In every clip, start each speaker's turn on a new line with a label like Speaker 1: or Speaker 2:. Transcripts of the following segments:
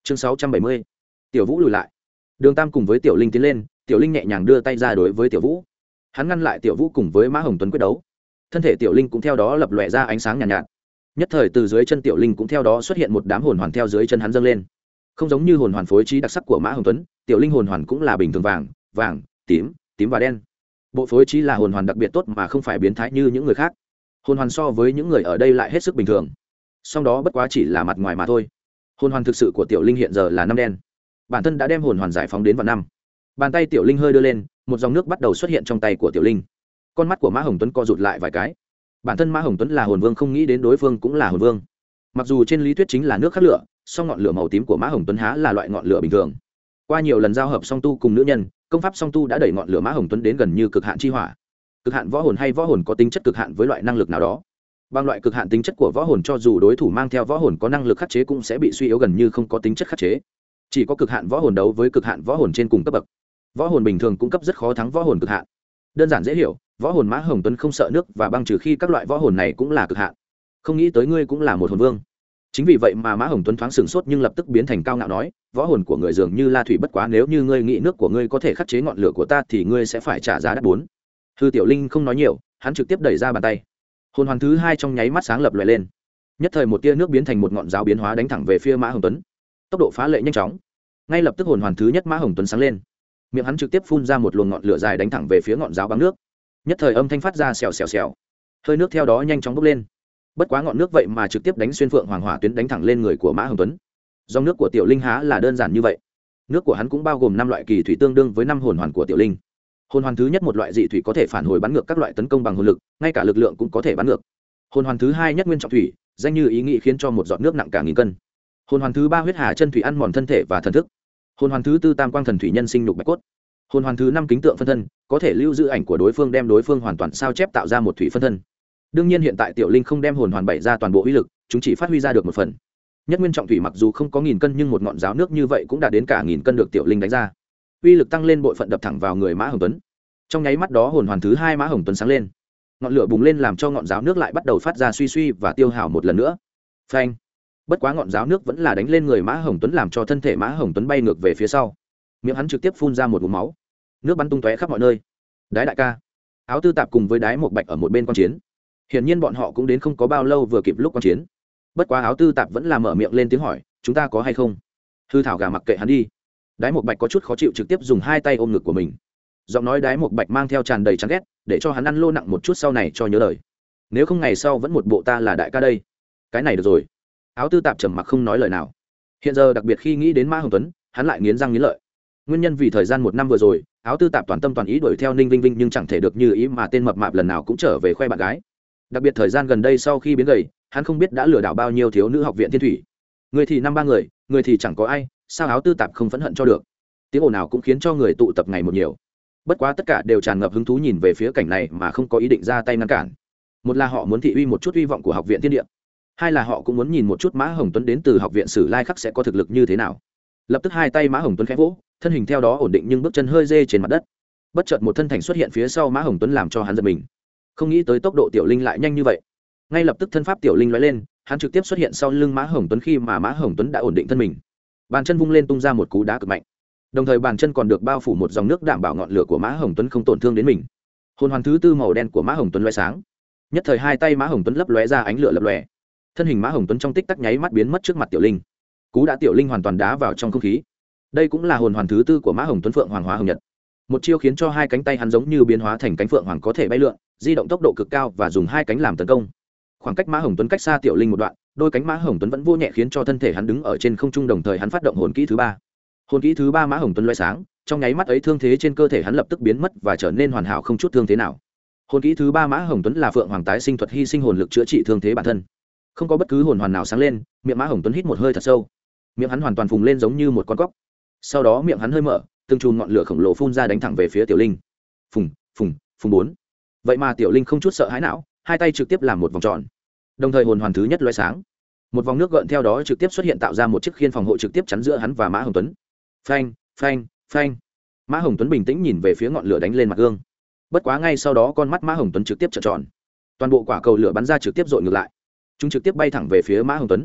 Speaker 1: chương 670. Tiểu Vũ lùi lại. Đường Tam cùng với Tiểu Linh tiến lên, Tiểu Linh nhẹ nhàng đưa tay ra đối với Tiểu Vũ, hắn ngăn lại Tiểu Vũ cùng với Mã Hồng Tuấn quyết đấu. Thân thể Tiểu Linh cũng theo đó lập lòe ra ánh sáng nhàn nhạt. Nhất thời từ dưới chân Tiểu Linh cũng theo đó xuất hiện một đám hồn hoàn theo dưới chân hắn dâng lên. Không giống như hồn hoàn phối trí đặc sắc của Mã Hồng Tuấn, Tiểu Linh hồn hoàn cũng là bình thường vàng, tím và đen. Bộ phối trí là hồn hoàn đặc biệt tốt mà không phải biến thái như những người khác. Hồn hoàn so với những người ở đây lại hết sức bình thường. Song đó bất quá chỉ là mặt ngoài mà thôi. Hồn hoàn thực sự của Tiểu Linh hiện giờ là năm đen. Bản thân đã đem hồn hoàn giải phóng đến vạn năm. Bàn tay Tiểu Linh hơi đưa lên, một dòng nước bắt đầu xuất hiện trong tay của Tiểu Linh. Con mắt của Mã Hồng Tuấn co rụt lại vài cái. Bản thân Mã Hồng Tuấn là hồn vương, không nghĩ đến đối phương cũng là hồn vương. Mặc dù trên lý thuyết chính là nước khắc lửa, song ngọn lửa màu tím của Mã Hồng Tuấn há là loại ngọn lửa bình thường. Qua nhiều lần giao hợp song tu cùng nữ nhân, công pháp song tu đã đẩy ngọn lửa Mã Hồng Tuấn đến gần như cực hạn chi hỏa. Cực hạn võ hồn hay võ hồn có tính chất cực hạn với loại năng lực nào đó. Bằng loại cực hạn tính chất của võ hồn, cho dù đối thủ mang theo võ hồn có năng lực khắc chế cũng sẽ bị suy yếu, gần như không có tính chất khắc chế. Chỉ có cực hạn võ hồn đấu với cực hạn võ hồn trên cùng cấp bậc. Võ hồn bình thường cung cấp rất khó thắng võ hồn cực hạn. Đơn giản dễ hiểu, võ hồn Mã Hồng Tuấn không sợ nước và băng, trừ khi các loại võ hồn này cũng là cực hạn. Không nghĩ tới ngươi cũng là một hồn vương. Chính vì vậy mà Mã Hồng Tuấn thoáng sửng sốt nhưng lập tức biến thành cao ngạo nói, võ hồn của người dường như la thủy, bất quá nếu như ngươi nghĩ nước của ngươi có thể khắc chế ngọn lửa của ta thì ngươi sẽ phải trả giá đắt bốn. Hư Tiểu Linh không nói nhiều, hắn trực tiếp đẩy ra bàn tay. Hồn hoàn thứ hai trong nháy mắt sáng lập lòe lên. Nhất thời một tia nước biến thành một ngọn giáo biến hóa đánh thẳng về phía Mã Hồng Tuấn. Tốc độ phá lệ nhanh chóng. Ngay lập tức hồn hoàn thứ nhất Mã Hồng Tuấn sáng lên. Miệng hắn trực tiếp phun ra một luồng ngọn lửa dài đánh thẳng về phía ngọn giáo băng nước. Nhất thời âm thanh phát ra xèo xèo xèo. Hơi nước theo đó nhanh chóng bốc lên. Bất quá ngọn nước vậy mà trực tiếp đánh xuyên phượng hoàng hỏa tuyến, đánh thẳng lên người của Mã Hồng Tuấn. Dòng nước của Tiểu Linh há là đơn giản như vậy. Nước của hắn cũng bao gồm 5 loại kỳ thủy tương đương với 5 hồn hoàn của Tiểu Linh. Hồn hoàn thứ nhất một loại dị thủy có thể phản hồi bắn ngược các loại tấn công bằng hồn lực, ngay cả lực lượng cũng có thể bắn ngược. Hồn hoàn thứ hai nhất nguyên trọng thủy, danh như ý nghĩ khiến cho một giọt nước nặng cả nghìn cân. Hồn hoàn thứ ba huyết hà chân thủy ăn mòn thân thể và thần thức. Hồn hoàn thứ tư tam quang thần thủy nhân sinh nhục bạch cốt. Hồn hoàn thứ năm kính tượng phân thân, có thể lưu giữ ảnh của đối phương, đem đối phương hoàn toàn sao chép tạo ra một thủy phân thân. Đương nhiên hiện tại Tiểu Linh không đem hồn hoàn bảy ra toàn bộ uy lực, chúng chỉ phát huy ra được một phần. Nhất nguyên trọng thủy mặc dù không có nghìn cân nhưng một ngọn giáo nước như vậy cũng đạt đến cả nghìn cân được Tiểu Linh đánh ra. Uy lực tăng lên bội phận, đập thẳng vào người Mã Hồng Tuấn. Trong nháy mắt đó hồn hoàn thứ hai Mã Hồng Tuấn sáng lên. Ngọn lửa bùng lên làm cho ngọn giáo nước lại bắt đầu phát ra suy suy và tiêu hào một lần nữa. Phanh! Bất quá ngọn giáo nước vẫn là đánh lên người Mã Hồng Tuấn, làm cho thân thể Mã Hồng Tuấn bay ngược về phía sau. Miệng hắn trực tiếp phun ra một ngụm máu. Nước bắn tung tóe khắp mọi nơi. Đái đại ca, Áo Tư Tạp cùng với Đái Một Bạch ở một bên quan chiến. Hiển nhiên bọn họ cũng đến không có bao lâu, vừa kịp lúc quan chiến. Bất quá Áo Tư Tạp vẫn là mở miệng lên tiếng hỏi, chúng ta có hay không? Hư Thảo gà mặc kệ hắn đi. Đái Một Bạch có chút khó chịu, trực tiếp dùng hai tay ôm ngực của mình. Giọng nói Đái Một Bạch mang theo tràn đầy chán ghét, để cho hắn ăn lô nặng một chút sau này cho nhớ lời. Nếu không ngày sau vẫn một bộ ta là đại ca đây. Cái này được rồi. Áo Tư Tạp trầm mặc không nói lời nào. Hiện giờ đặc biệt khi nghĩ đến Mã Hồng Tuấn, hắn lại nghiến răng nghiến lợi. Nguyên nhân vì thời gian 1 năm vừa rồi, Áo Tư Tạp toàn tâm toàn ý đuổi theo Ninh Vinh Vinh nhưng chẳng thể được như ý, mà tên mập mạp lần nào cũng trở về khoe bạn gái. Đặc biệt thời gian gần đây sau khi biến gầy, hắn không biết đã lừa đảo bao nhiêu thiếu nữ học viện Thiên Thủy. Người thì 5-3 người, người thì chẳng có ai, sao Áo Tư Tạp không phẫn hận cho được. Tiếng ồn nào cũng khiến cho người tụ tập ngày một nhiều. Bất quá tất cả đều tràn ngập hứng thú nhìn về phía cảnh này mà không có ý định ra tay ngăn cản. Một là họ muốn thị uy một chút uy vọng của học viện Thiên Địa, hai là họ cũng muốn nhìn một chút Mã Hồng Tuấn đến từ học viện Sử Lai Khắc sẽ có thực lực như thế nào. Lập tức hai tay Mã Hồng Tuấn khẽ vỗ, thân hình theo đó ổn định nhưng bước chân hơi dê trên mặt đất. Bất chợt một thân thành xuất hiện phía sau Mã Hồng Tuấn làm cho hắn giật mình. Không nghĩ tới tốc độ Tiểu Linh lại nhanh như vậy. Ngay lập tức thân pháp Tiểu Linh lóe lên, hắn trực tiếp xuất hiện sau lưng Mã Hồng Tuấn. Khi mà Mã Hồng Tuấn đã ổn định thân mình, bàn chân vung lên tung ra một cú đá cực mạnh. Đồng thời bàn chân còn được bao phủ một dòng nước đảm bảo ngọn lửa của Mã Hồng Tuấn không tổn thương đến mình. Hồn hoàn thứ tư màu đen của Mã Hồng Tuấn lóe sáng. Nhất thời hai tay Mã Hồng Tuấn lấp lóe ra ánh lửa lập lòe. Thân hình Mã Hồng Tuấn trong tích tắc nháy mắt biến mất trước mặt Tiểu Linh. Cú đã Tiểu Linh hoàn toàn đá vào trong không khí. Đây cũng là hồn hoàn thứ tư của Mã Hồng Tuấn, Phượng Hoàng Hóa Hồng Nhật. Một chiêu khiến cho hai cánh tay hắn giống như biến hóa thành cánh phượng hoàng, có thể bay lượn, di động tốc độ cực cao và dùng hai cánh làm tấn công. Khoảng cách Mã Hồng Tuấn cách xa Tiểu Linh một đoạn, đôi cánh Mã Hồng Tuấn vẫn vô nhẹ khiến cho thân thể hắn đứng ở trên không trung, đồng thời hắn phát động hồn kỹ thứ ba. Hồn kỹ thứ ba Mã Hồng Tuấn lóe sáng, trong nháy mắt ấy thương thế trên cơ thể hắn lập tức biến mất và trở nên hoàn hảo không chút thương thế nào. Hồn kỹ thứ ba Mã Hồng Tuấn là Phượng Hoàng tái sinh thuật, hy sinh hồn lực chữa trị thương thế bản thân. Không có bất cứ hồn hoàn nào sáng lên, miệng Mã Hồng Tuấn hít một hơi thật sâu. Miệng hắn hoàn toàn phùng lên giống như một con cóc. Sau đó miệng hắn hơi mở, từng chùm ngọn lửa khổng lồ phun ra đánh thẳng về phía Tiểu Linh. Phùng, phùng, phùng bốn. Vậy mà Tiểu Linh không chút sợ hãi não, hai tay trực tiếp làm một vòng tròn. Đồng thời hồn hoàn thứ nhất lóe sáng, một vòng nước gợn theo đó trực tiếp xuất hiện tạo ra một chiếc khiên phòng hộ trực tiếp chắn giữa hắn và Mã Hồng Tuấn. Phanh, phanh, phanh. Mã Hồng Tuấn bình tĩnh nhìn về phía ngọn lửa đánh lên mặt gương. Bất quá ngay sau đó con mắt Mã Hồng Tuấn trực tiếp trợn tròn. Toàn bộ quả cầu lửa bắn ra trực tiếp dội ngược lại. Chúng trực tiếp bay thẳng về phía Mã Hồng Tuấn.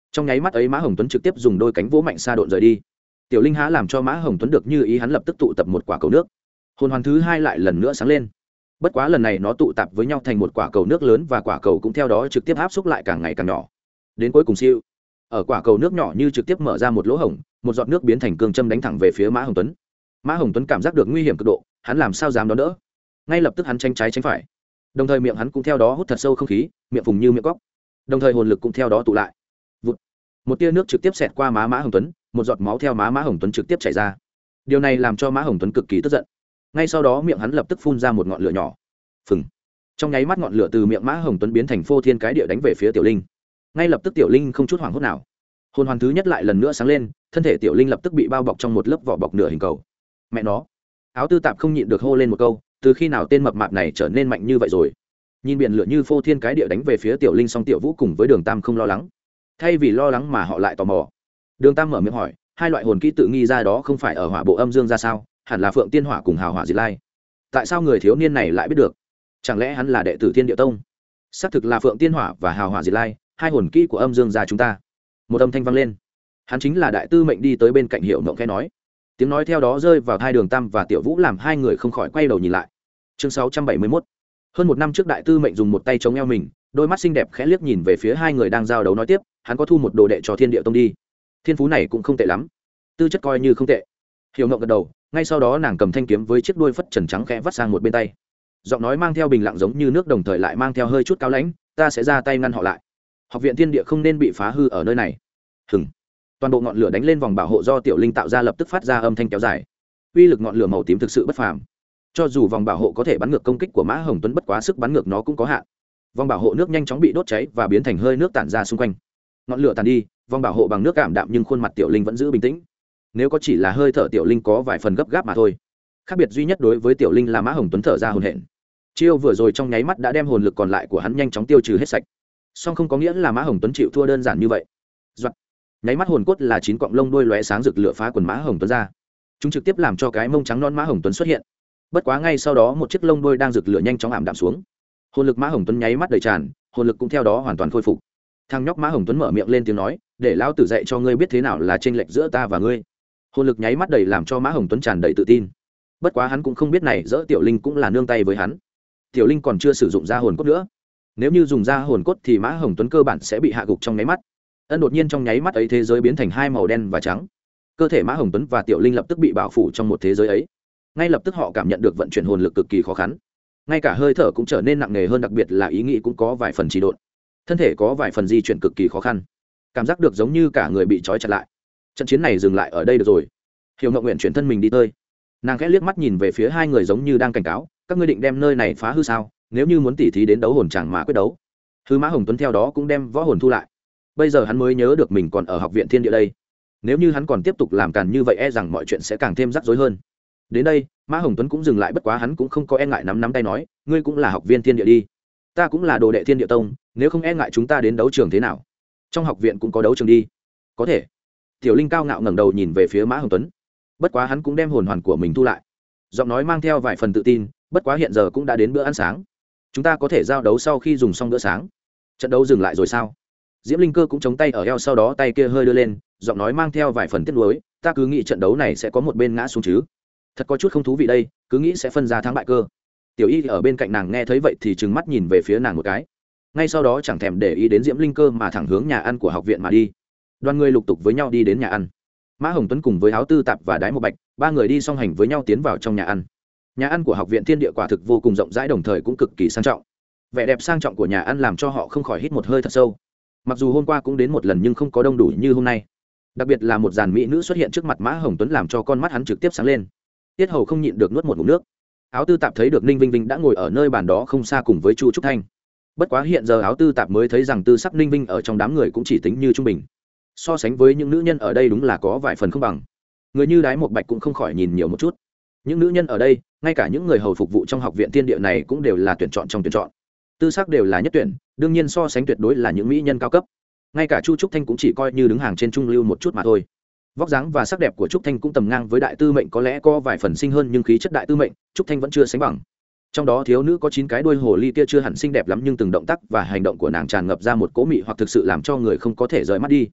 Speaker 1: Trong nháy mắt ấy Mã Hồng Tuấn trực tiếp dùng đôi cánh vỗ mạnh xa độn rời đi. Tiểu Linh há làm cho Mã Hồng Tuấn được như ý, hắn lập tức tụ tập một quả cầu nước. Hồn hoàn thứ hai lại lần nữa sáng lên. Bất quá lần này nó tụ tập với nhau thành một quả cầu nước lớn, và quả cầu cũng theo đó trực tiếp áp xúc lại càng ngày càng nhỏ. Đến cuối cùng siêu, ở quả cầu nước nhỏ như trực tiếp mở ra một lỗ hổng, một giọt nước biến thành cương châm đánh thẳng về phía Mã Hồng Tuấn. Mã Hồng Tuấn cảm giác được nguy hiểm cực độ, hắn làm sao dám đón đỡ. Ngay lập tức hắn tránh trái tránh phải, đồng thời miệng hắn cũng theo đó hút thật sâu không khí, miệng phùng như miệng cóc, đồng thời hồn lực cũng theo đó tụ lại. Vụt. Một tia nước trực tiếp xẹt qua má Mã Hồng Tuấn, một giọt máu theo má Mã Hồng Tuấn trực tiếp chảy ra. Điều này làm cho Mã Hồng Tuấn cực kỳ tức giận. Ngay sau đó miệng hắn lập tức phun ra một ngọn lửa nhỏ. Phừng. Trong nháy mắt ngọn lửa từ miệng Mã Hồng Tuấn biến thành phô thiên cái địa đánh về phía Tiểu Linh. Ngay lập tức Tiểu Linh không chút hoảng hốt nào, hồn hoàn thứ nhất lại lần nữa sáng lên, thân thể Tiểu Linh lập tức bị bao bọc trong một lớp vỏ bọc nửa hình cầu. Mẹ nó, Áo Tư Tạp không nhịn được hô lên một câu, từ khi nào tên mập mạp này trở nên mạnh như vậy rồi. Nhìn biển lửa như phô thiên cái địa đánh về phía Tiểu Linh, song Tiểu Vũ cùng với Đường Tam không lo lắng. Thay vì lo lắng mà họ lại tò mò. Đường Tam mở miệng hỏi, hai loại hồn kỹ tự nghi ra đó không phải ở hỏa bộ âm dương ra sao, hẳn là Phượng Tiên Hỏa cùng Hào Hỏa Diệt Lai. Tại sao người thiếu niên này lại biết được? Chẳng lẽ hắn là đệ tử Thiên Địa Tông? Xác thực là Phượng Tiên Hỏa và Hào Hỏa Diệt Lai, hai hồn kỹ của âm dương gia chúng ta. Một âm thanh vang lên, hắn chính là Đại Tư Mệnh đi tới bên cạnh Hiểu Mộng khẽ nói. Tiếng nói theo đó rơi vào tai Đường Tam và Tiểu Vũ, làm hai người không khỏi quay đầu nhìn lại. Chương 671. Hơn một năm trước Đại Tư Mệnh dùng một tay chống eo mình, đôi mắt xinh đẹp khẽ liếc nhìn về phía hai người đang giao đấu nói tiếp, hắn có thu một đồ đệ cho Thiên Địa Tông đi. Thiên phú này cũng không tệ lắm, tư chất coi như không tệ. Hiểu Mộng gật đầu, ngay sau đó nàng cầm thanh kiếm với chiếc đuôi phất trần trắng khẽ vắt sang một bên tay. Giọng nói mang theo bình lặng giống như nước, đồng thời lại mang theo hơi chút cao lãnh, ta sẽ ra tay ngăn họ lại. Học viện Thiên Địa không nên bị phá hư ở nơi này. Hừng. Toàn bộ ngọn lửa đánh lên vòng bảo hộ do Tiểu Linh tạo ra lập tức phát ra âm thanh kéo dài. Uy lực ngọn lửa màu tím thực sự bất phàm. Cho dù vòng bảo hộ có thể bắn ngược công kích của Mã Hồng Tuấn, bất quá sức bắn ngược nó cũng có hạn. Vòng bảo hộ nước nhanh chóng bị đốt cháy và biến thành hơi nước tản ra xung quanh. Ngọn lửa tàn đi, vòng bảo hộ bằng nước cảm đạm nhưng khuôn mặt Tiểu Linh vẫn giữ bình tĩnh. Nếu có chỉ là hơi thở Tiểu Linh có vài phần gấp gáp mà thôi. Khác biệt duy nhất đối với Tiểu Linh là Mã Hồng Tuấn thở ra hồn hển. Chiêu vừa rồi trong nháy mắt đã đem hồn lực còn lại của hắn nhanh chóng tiêu trừ hết sạch. Song không có nghĩa là Mã Hồng Tuấn chịu thua đơn giản như vậy. Doạn. Nháy mắt hồn cốt là 9 cọng lông đuôi lóe sáng rực lửa phá quần Mã Hồng Tuấn ra. Chúng trực tiếp làm cho cái mông trắng non Mã Hồng Tuấn xuất hiện. Bất quá ngay sau đó một chiếc lông đuôi đang rực lửa nhanh chóng ảm đạm xuống. Hồn lực Mã Hồng Tuấn nháy mắt đầy tràn, hồn lực cũng theo đó hoàn toàn khôi phục. Thằng nhóc Mã Hồng Tuấn mở miệng lên tiếng nói, để lão tử dạy cho ngươi biết thế nào là chênh lệch giữa ta và ngươi. Hồn lực nháy mắt đầy làm cho Mã Hồng Tuấn tràn đầy tự tin. Bất quá hắn cũng không biết này dỡ Tiểu Linh cũng là nương tay với hắn. Tiểu Linh còn chưa sử dụng ra hồn cốt nữa, nếu như dùng ra hồn cốt thì Mã Hồng Tuấn cơ bản sẽ bị hạ gục trong nháy mắt. Đột nhiên trong nháy mắt ấy thế giới biến thành hai màu đen và trắng, cơ thể Mã Hồng Tuấn và Tiểu Linh lập tức bị bao phủ trong một thế giới ấy. Ngay lập tức họ cảm nhận được vận chuyển hồn lực cực kỳ khó khăn, ngay cả hơi thở cũng trở nên nặng nề hơn, đặc biệt là ý nghĩ cũng có vài phần trì độn, thân thể có vài phần di chuyển cực kỳ khó khăn, cảm giác được giống như cả người bị trói chặt lại. Trận chiến này dừng lại ở đây được rồi. Hiểu Ngọc Nguyện chuyển thân mình đi tới, nàng khẽ liếc mắt nhìn về phía hai người giống như đang cảnh cáo, các ngươi định đem nơi này phá hư sao? Nếu như muốn tỉ thí đến đấu hồn chẳng mà quyết đấu. Hư Mã Hồng Tuấn theo đó cũng đem võ hồn thu lại. Bây giờ hắn mới nhớ được mình còn ở học viện Thiên Địa đây. Nếu như hắn còn tiếp tục làm càn như vậy e rằng mọi chuyện sẽ càng thêm rắc rối hơn. Đến đây Mã Hồng Tuấn cũng dừng lại, bất quá hắn cũng không có e ngại, nắm tay nói, ngươi cũng là học viên Thiên Địa đi, ta cũng là đồ đệ Thiên Địa Tông, nếu không e ngại chúng ta đến đấu trường thế nào? Trong học viện cũng có đấu trường đi. Có thể. Tiểu Linh cao ngạo ngẩng đầu nhìn về phía Mã Hồng Tuấn, bất quá hắn cũng đem hồn hoàn của mình thu lại, giọng nói mang theo vài phần tự tin, bất quá hiện giờ cũng đã đến bữa ăn sáng, chúng ta có thể giao đấu sau khi dùng xong bữa sáng. Trận đấu dừng lại rồi sao? Diễm Linh Cơ cũng chống tay ở eo, sau đó tay kia hơi đưa lên, giọng nói mang theo vài phần tiếc nuối, ta cứ nghĩ trận đấu này sẽ có một bên ngã xuống chứ, thật có chút không thú vị đây, cứ nghĩ sẽ phân ra thắng bại cơ. Tiểu Y ở bên cạnh nàng nghe thấy vậy thì trừng mắt nhìn về phía nàng một cái, ngay sau đó chẳng thèm để ý đến Diễm Linh Cơ mà thẳng hướng nhà ăn của học viện mà đi. Đoàn người lục tục với nhau đi đến nhà ăn. Mã Hồng Tuấn cùng với Áo Tư Tạp và Đái Một Bạch, ba người đi song hành với nhau tiến vào trong nhà ăn. Nhà ăn của học viện Thiên Địa quả thực vô cùng rộng rãi, đồng thời cũng cực kỳ sang trọng. Vẻ đẹp sang trọng của nhà ăn làm cho họ không khỏi hít một hơi thật sâu. Mặc dù hôm qua cũng đến một lần nhưng không có đông đủ như hôm nay. Đặc biệt là một dàn mỹ nữ xuất hiện trước mặt Mã Hồng Tuấn làm cho con mắt hắn trực tiếp sáng lên. Tiết Hầu không nhịn được nuốt một ngụm nước. Áo Tư Tạp thấy được Ninh Vinh Vinh đã ngồi ở nơi bàn đó không xa cùng với Chu Trúc Thanh. Bất quá hiện giờ Áo Tư Tạp mới thấy rằng tư sắc Ninh Vinh ở trong đám người cũng chỉ tính như trung bình. So sánh với những nữ nhân ở đây đúng là có vài phần không bằng. Người như Đái Một Bạch cũng không khỏi nhìn nhiều một chút. Những nữ nhân ở đây, ngay cả những người hầu phục vụ trong học viện Thiên Địa này cũng đều là tuyển chọn trong tuyển chọn. Tư sắc đều là nhất tuyển, đương nhiên so sánh tuyệt đối là những mỹ nhân cao cấp. Ngay cả Chu Trúc Thanh cũng chỉ coi như đứng hàng trên trung lưu một chút mà thôi. Vóc dáng và sắc đẹp của Trúc Thanh cũng tầm ngang với Đại Tư Mệnh, có lẽ có vài phần xinh hơn nhưng khí chất Đại Tư Mệnh, Trúc Thanh vẫn chưa sánh bằng. Trong đó thiếu nữ có 9 cái đuôi hồ ly kia chưa hẳn xinh đẹp lắm, nhưng từng động tác và hành động của nàng tràn ngập ra một cỗ mị hoặc thực sự làm cho người không có thể rời mắt đi.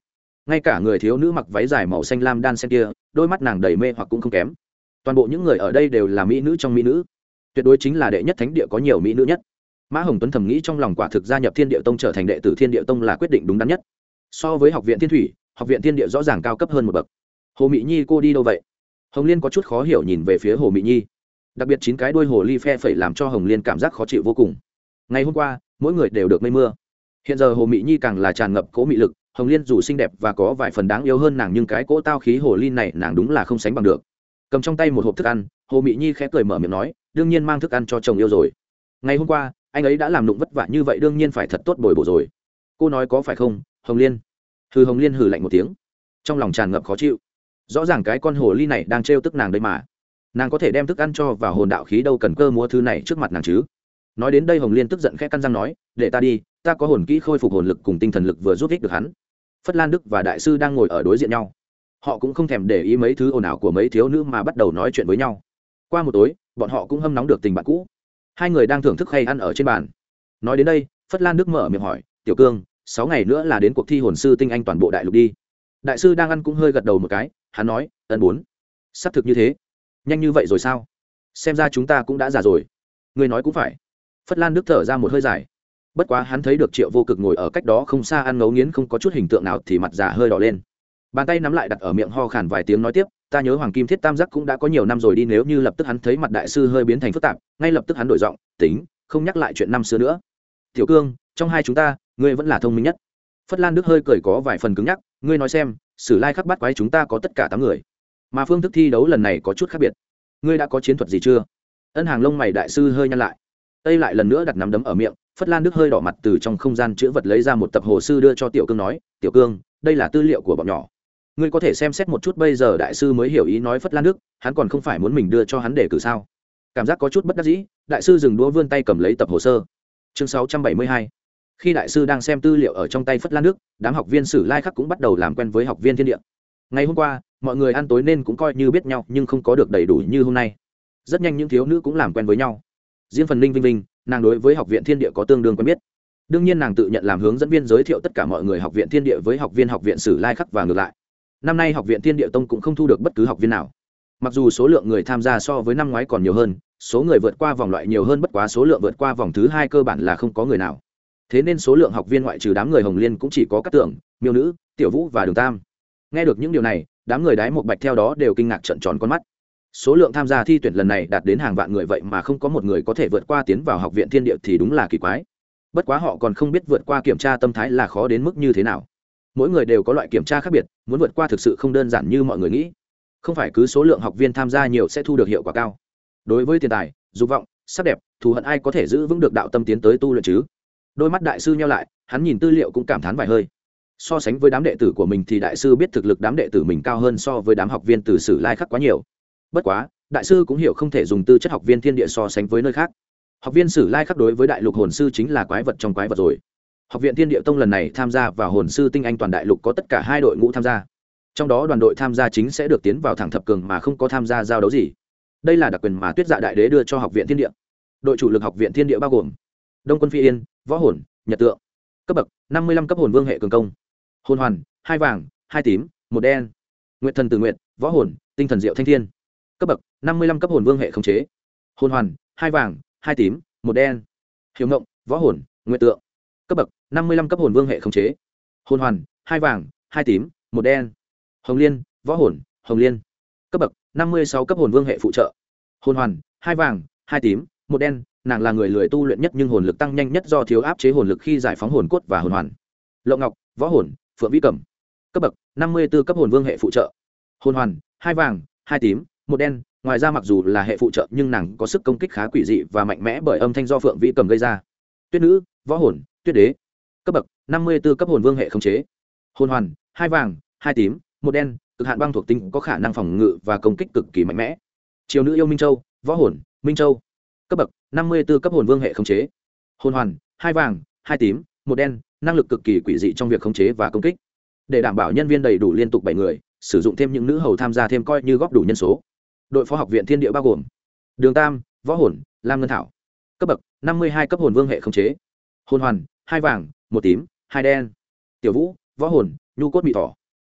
Speaker 1: ngay cả người thiếu nữ mặc váy dài màu xanh lam đan sen kia đôi mắt nàng đầy mê hoặc cũng không kém. Toàn bộ những người ở đây đều là mỹ nữ trong mỹ nữ, tuyệt đối chính là đệ nhất thánh địa có nhiều mỹ nữ nhất. Mã Hồng Tuấn thầm nghĩ trong lòng, quả thực gia nhập Thiên Địa Tông trở thành đệ tử Thiên Địa Tông là quyết định đúng đắn nhất. So với học viện Thiên Thủy, học viện Thiên Địa rõ ràng cao cấp hơn một bậc. Hồ Mị Nhi cô đi đâu vậy? Hồng Liên có chút khó hiểu nhìn về phía Hồ Mị Nhi. Đặc biệt 9 cái đuôi hồ ly phe phẩy làm cho Hồng Liên cảm giác khó chịu vô cùng. Ngày hôm qua, mỗi người đều được mây mưa. Hiện giờ Hồ Mị Nhi càng là tràn ngập cố mị lực, Hồng Liên dù xinh đẹp và có vài phần đáng yêu hơn nàng, nhưng cái cỗ tao khí hồ ly này nàng đúng là không sánh bằng được. Cầm trong tay một hộp thức ăn, Hồ Mị Nhi khẽ cười mở miệng nói, đương nhiên mang thức ăn cho chồng yêu rồi. Ngày hôm qua, anh ấy đã làm nụng vất vả như vậy, đương nhiên phải thật tốt bồi bổ rồi. Cô nói có phải không, Hồng Liên? Hồng Liên hừ lạnh một tiếng, trong lòng tràn ngập khó chịu. Rõ ràng cái con hồ ly này đang trêu tức nàng đây mà, nàng có thể đem thức ăn cho vào hồn đạo khí, đâu cần cơ múa thứ này trước mặt nàng chứ. Nói đến đây Hồng Liên tức giận khẽ căn răng nói, để ta đi, ta có hồn kỹ khôi phục hồn lực cùng tinh thần lực vừa giúp ích được hắn. Phất Lan Đức và đại sư đang ngồi ở đối diện nhau, họ cũng không thèm để ý mấy thứ ồn ào của mấy thiếu nữ mà bắt đầu nói chuyện với nhau. Qua một tối, bọn họ cũng hâm nóng được tình bạn cũ. Hai người đang thưởng thức khay ăn ở trên bàn. Nói đến đây, Phất Lan Đức mở miệng hỏi, tiểu cương, 6 ngày nữa là đến cuộc thi hồn sư tinh anh toàn bộ đại lục đi. Đại sư đang ăn cũng hơi gật đầu một cái, hắn nói, ân 4. Xác thực như thế. Nhanh như vậy rồi sao? Xem ra chúng ta cũng đã già rồi. Người nói cũng phải. Phất Lan Đức thở ra một hơi dài. Bất quá hắn thấy được Triệu Vô Cực ngồi ở cách đó không xa ăn ngấu nghiến không có chút hình tượng nào thì mặt già hơi đỏ lên. Bàn tay nắm lại đặt ở miệng, ho khàn vài tiếng nói tiếp, ta nhớ Hoàng Kim Thiết Tam Giác cũng đã có nhiều năm rồi đi. Nếu như lập tức hắn thấy mặt đại sư hơi biến thành phức tạp, ngay lập tức hắn đổi giọng, tính, không nhắc lại chuyện năm xưa nữa. Tiểu cương, trong hai chúng ta, ngươi vẫn là thông minh nhất. Phất Lan Đức hơi cười có vài phần cứng nhắc, ngươi nói xem, Sử Lai Khắc Bát Quái chúng ta có tất cả 8 người, mà phương thức thi đấu lần này có chút khác biệt. Ngươi đã có chiến thuật gì chưa? Ân hàng lông mày đại sư hơi nhăn lại. Tây lại lần nữa đặt nắm đấm ở miệng. Phất Lan Đức hơi đỏ mặt, từ trong không gian chữ vật lấy ra một tập hồ sư đưa cho Tiểu Cương nói, Tiểu Cương, đây là tư liệu của bọn nhỏ, ngươi có thể xem xét một chút. Bây giờ đại sư mới hiểu ý nói Phất Lan Đức, hắn còn không phải muốn mình đưa cho hắn để cử sao? Cảm giác có chút bất đắc dĩ, đại sư dừng đũa vươn tay cầm lấy tập hồ sơ. Chương 672. Khi đại sư đang xem tư liệu ở trong tay Phất Lan Đức, đám học viên Sử Lai Khắc cũng bắt đầu làm quen với học viên Thiên Địa. Ngày hôm qua, mọi người ăn tối nên cũng coi như biết nhau, nhưng không có được đầy đủ như hôm nay. Rất nhanh những thiếu nữ cũng làm quen với nhau. Riêng phần Ninh Vinh Vinh, nàng đối với học viện Thiên Địa có tương đương quen biết. Đương nhiên nàng tự nhận làm hướng dẫn viên, giới thiệu tất cả mọi người học viện Thiên Địa với học viện Sử Lai Khắc và ngược lại. Năm nay học viện Thiên Địa Tông cũng không thu được bất cứ học viên nào. Mặc dù số lượng người tham gia so với năm ngoái còn nhiều hơn, số người vượt qua vòng loại nhiều hơn, bất quá số lượng vượt qua vòng thứ 2 cơ bản là không có người nào. Thế nên số lượng học viên ngoại trừ đám người Hồng Liên cũng chỉ có Cát Tưởng, Miêu Nữ, Tiểu Vũ và Đường Tam. Nghe được những điều này, đám người Đái Một Bạch theo đó đều kinh ngạc trợn tròn con mắt. Số lượng tham gia thi tuyển lần này đạt đến hàng vạn người, vậy mà không có một người có thể vượt qua tiến vào học viện Thiên Địa thì đúng là kỳ quái. Bất quá họ còn không biết vượt qua kiểm tra tâm thái là khó đến mức như thế nào. Mỗi người đều có loại kiểm tra khác biệt, muốn vượt qua thực sự không đơn giản như mọi người nghĩ. Không phải cứ số lượng học viên tham gia nhiều sẽ thu được hiệu quả cao. Đối với tiền tài, dục vọng, sắc đẹp, thù hận, ai có thể giữ vững được đạo tâm tiến tới tu luyện chứ? Đôi mắt đại sư nheo lại, hắn nhìn tư liệu cũng cảm thán vài hơi. So sánh với đám đệ tử của mình thì đại sư biết thực lực đám đệ tử mình cao hơn so với đám học viên từ Sử Lai Khắc quá nhiều. Bất quá, đại sư cũng hiểu không thể dùng tư chất học viên Thiên Địa so sánh với nơi khác. Học viên Sử Lai Khắc đối với đại lục hồn sư chính là quái vật trong quái vật rồi. Học viện Thiên Địa Tông lần này tham gia vào hồn sư tinh anh toàn đại lục có tất cả 2 đội ngũ tham gia. Trong đó đoàn đội tham gia chính sẽ được tiến vào thẳng thập cường mà không có tham gia giao đấu gì. Đây là đặc quyền mà Tuyết Dạ Đại Đế đưa cho học viện Thiên Địa. Đội chủ lực học viện Thiên Địa bao gồm Đông Quân Phi Yên, Võ Hồn, Nhật Tượng. Cấp bậc 55 cấp hồn vương hệ cường công. Hồn hoàn 2 vàng, 2 tím, 1 đen. Nguyệt Thần Tử Nguyệt, Võ Hồn, Tinh Thần Diệu Thanh Thiên. Cấp bậc 55 cấp hồn vương hệ khống chế. Hồn hoàn 2 vàng, 2 tím, 1 đen. Hiểu Ngộng, Võ Hồn, Nguyệt Tượng. Cấp bậc 55 cấp hồn vương hệ khống chế. Hồn hoàn 2 vàng, 2 tím, 1 đen. Hồng Liên, Võ Hồn, Hồng Liên. Cấp bậc 56 cấp hồn vương hệ phụ trợ. Hồn hoàn 2 vàng, 2 tím, 1 đen. Nàng là người lười tu luyện nhất nhưng hồn lực tăng nhanh nhất do thiếu áp chế hồn lực khi giải phóng hồn cốt và hồn hoàn. Lộ Ngọc, Võ Hồn, Phượng Vĩ Cẩm. Cấp bậc 54 cấp hồn vương hệ phụ trợ. Hồn hoàn 2 vàng, 2 tím, 1 đen. Ngoài ra mặc dù là hệ phụ trợ nhưng nàng có sức công kích khá quỷ dị và mạnh mẽ bởi âm thanh do Phượng Vĩ Cẩm gây ra. Tuyết Nữ, Võ Hồn, Tuyết Đế. Cấp bậc 54 cấp hồn vương hệ khống chế. Hồn hoàn 2 vàng, 2 tím, 1 đen. Cực hạn băng thuộc tính, có khả năng phòng ngự và công kích cực kỳ mạnh mẽ. Triều Nữ yêu Minh Châu, Võ Hồn, Minh Châu. Cấp bậc 54 cấp hồn vương hệ khống chế. Hồn hoàn 2 vàng, 2 tím, 1 đen. Năng lực cực kỳ quỷ dị trong việc khống chế và công kích. Để đảm bảo nhân viên đầy đủ liên tục 7 người, sử dụng thêm những nữ hầu tham gia thêm coi như góp đủ nhân số. Đội phó học viện Thiên Địa bao gồm Đường Tam, Võ Hồn, Lam Ngân Thảo. Cấp bậc 52 cấp hồn vương hệ khống chế. Hồn hoàn 2 vàng, 1 tím, 2 đen. Tiểu Vũ, Võ Hồn, Nhu Cốt Mị Thỏ.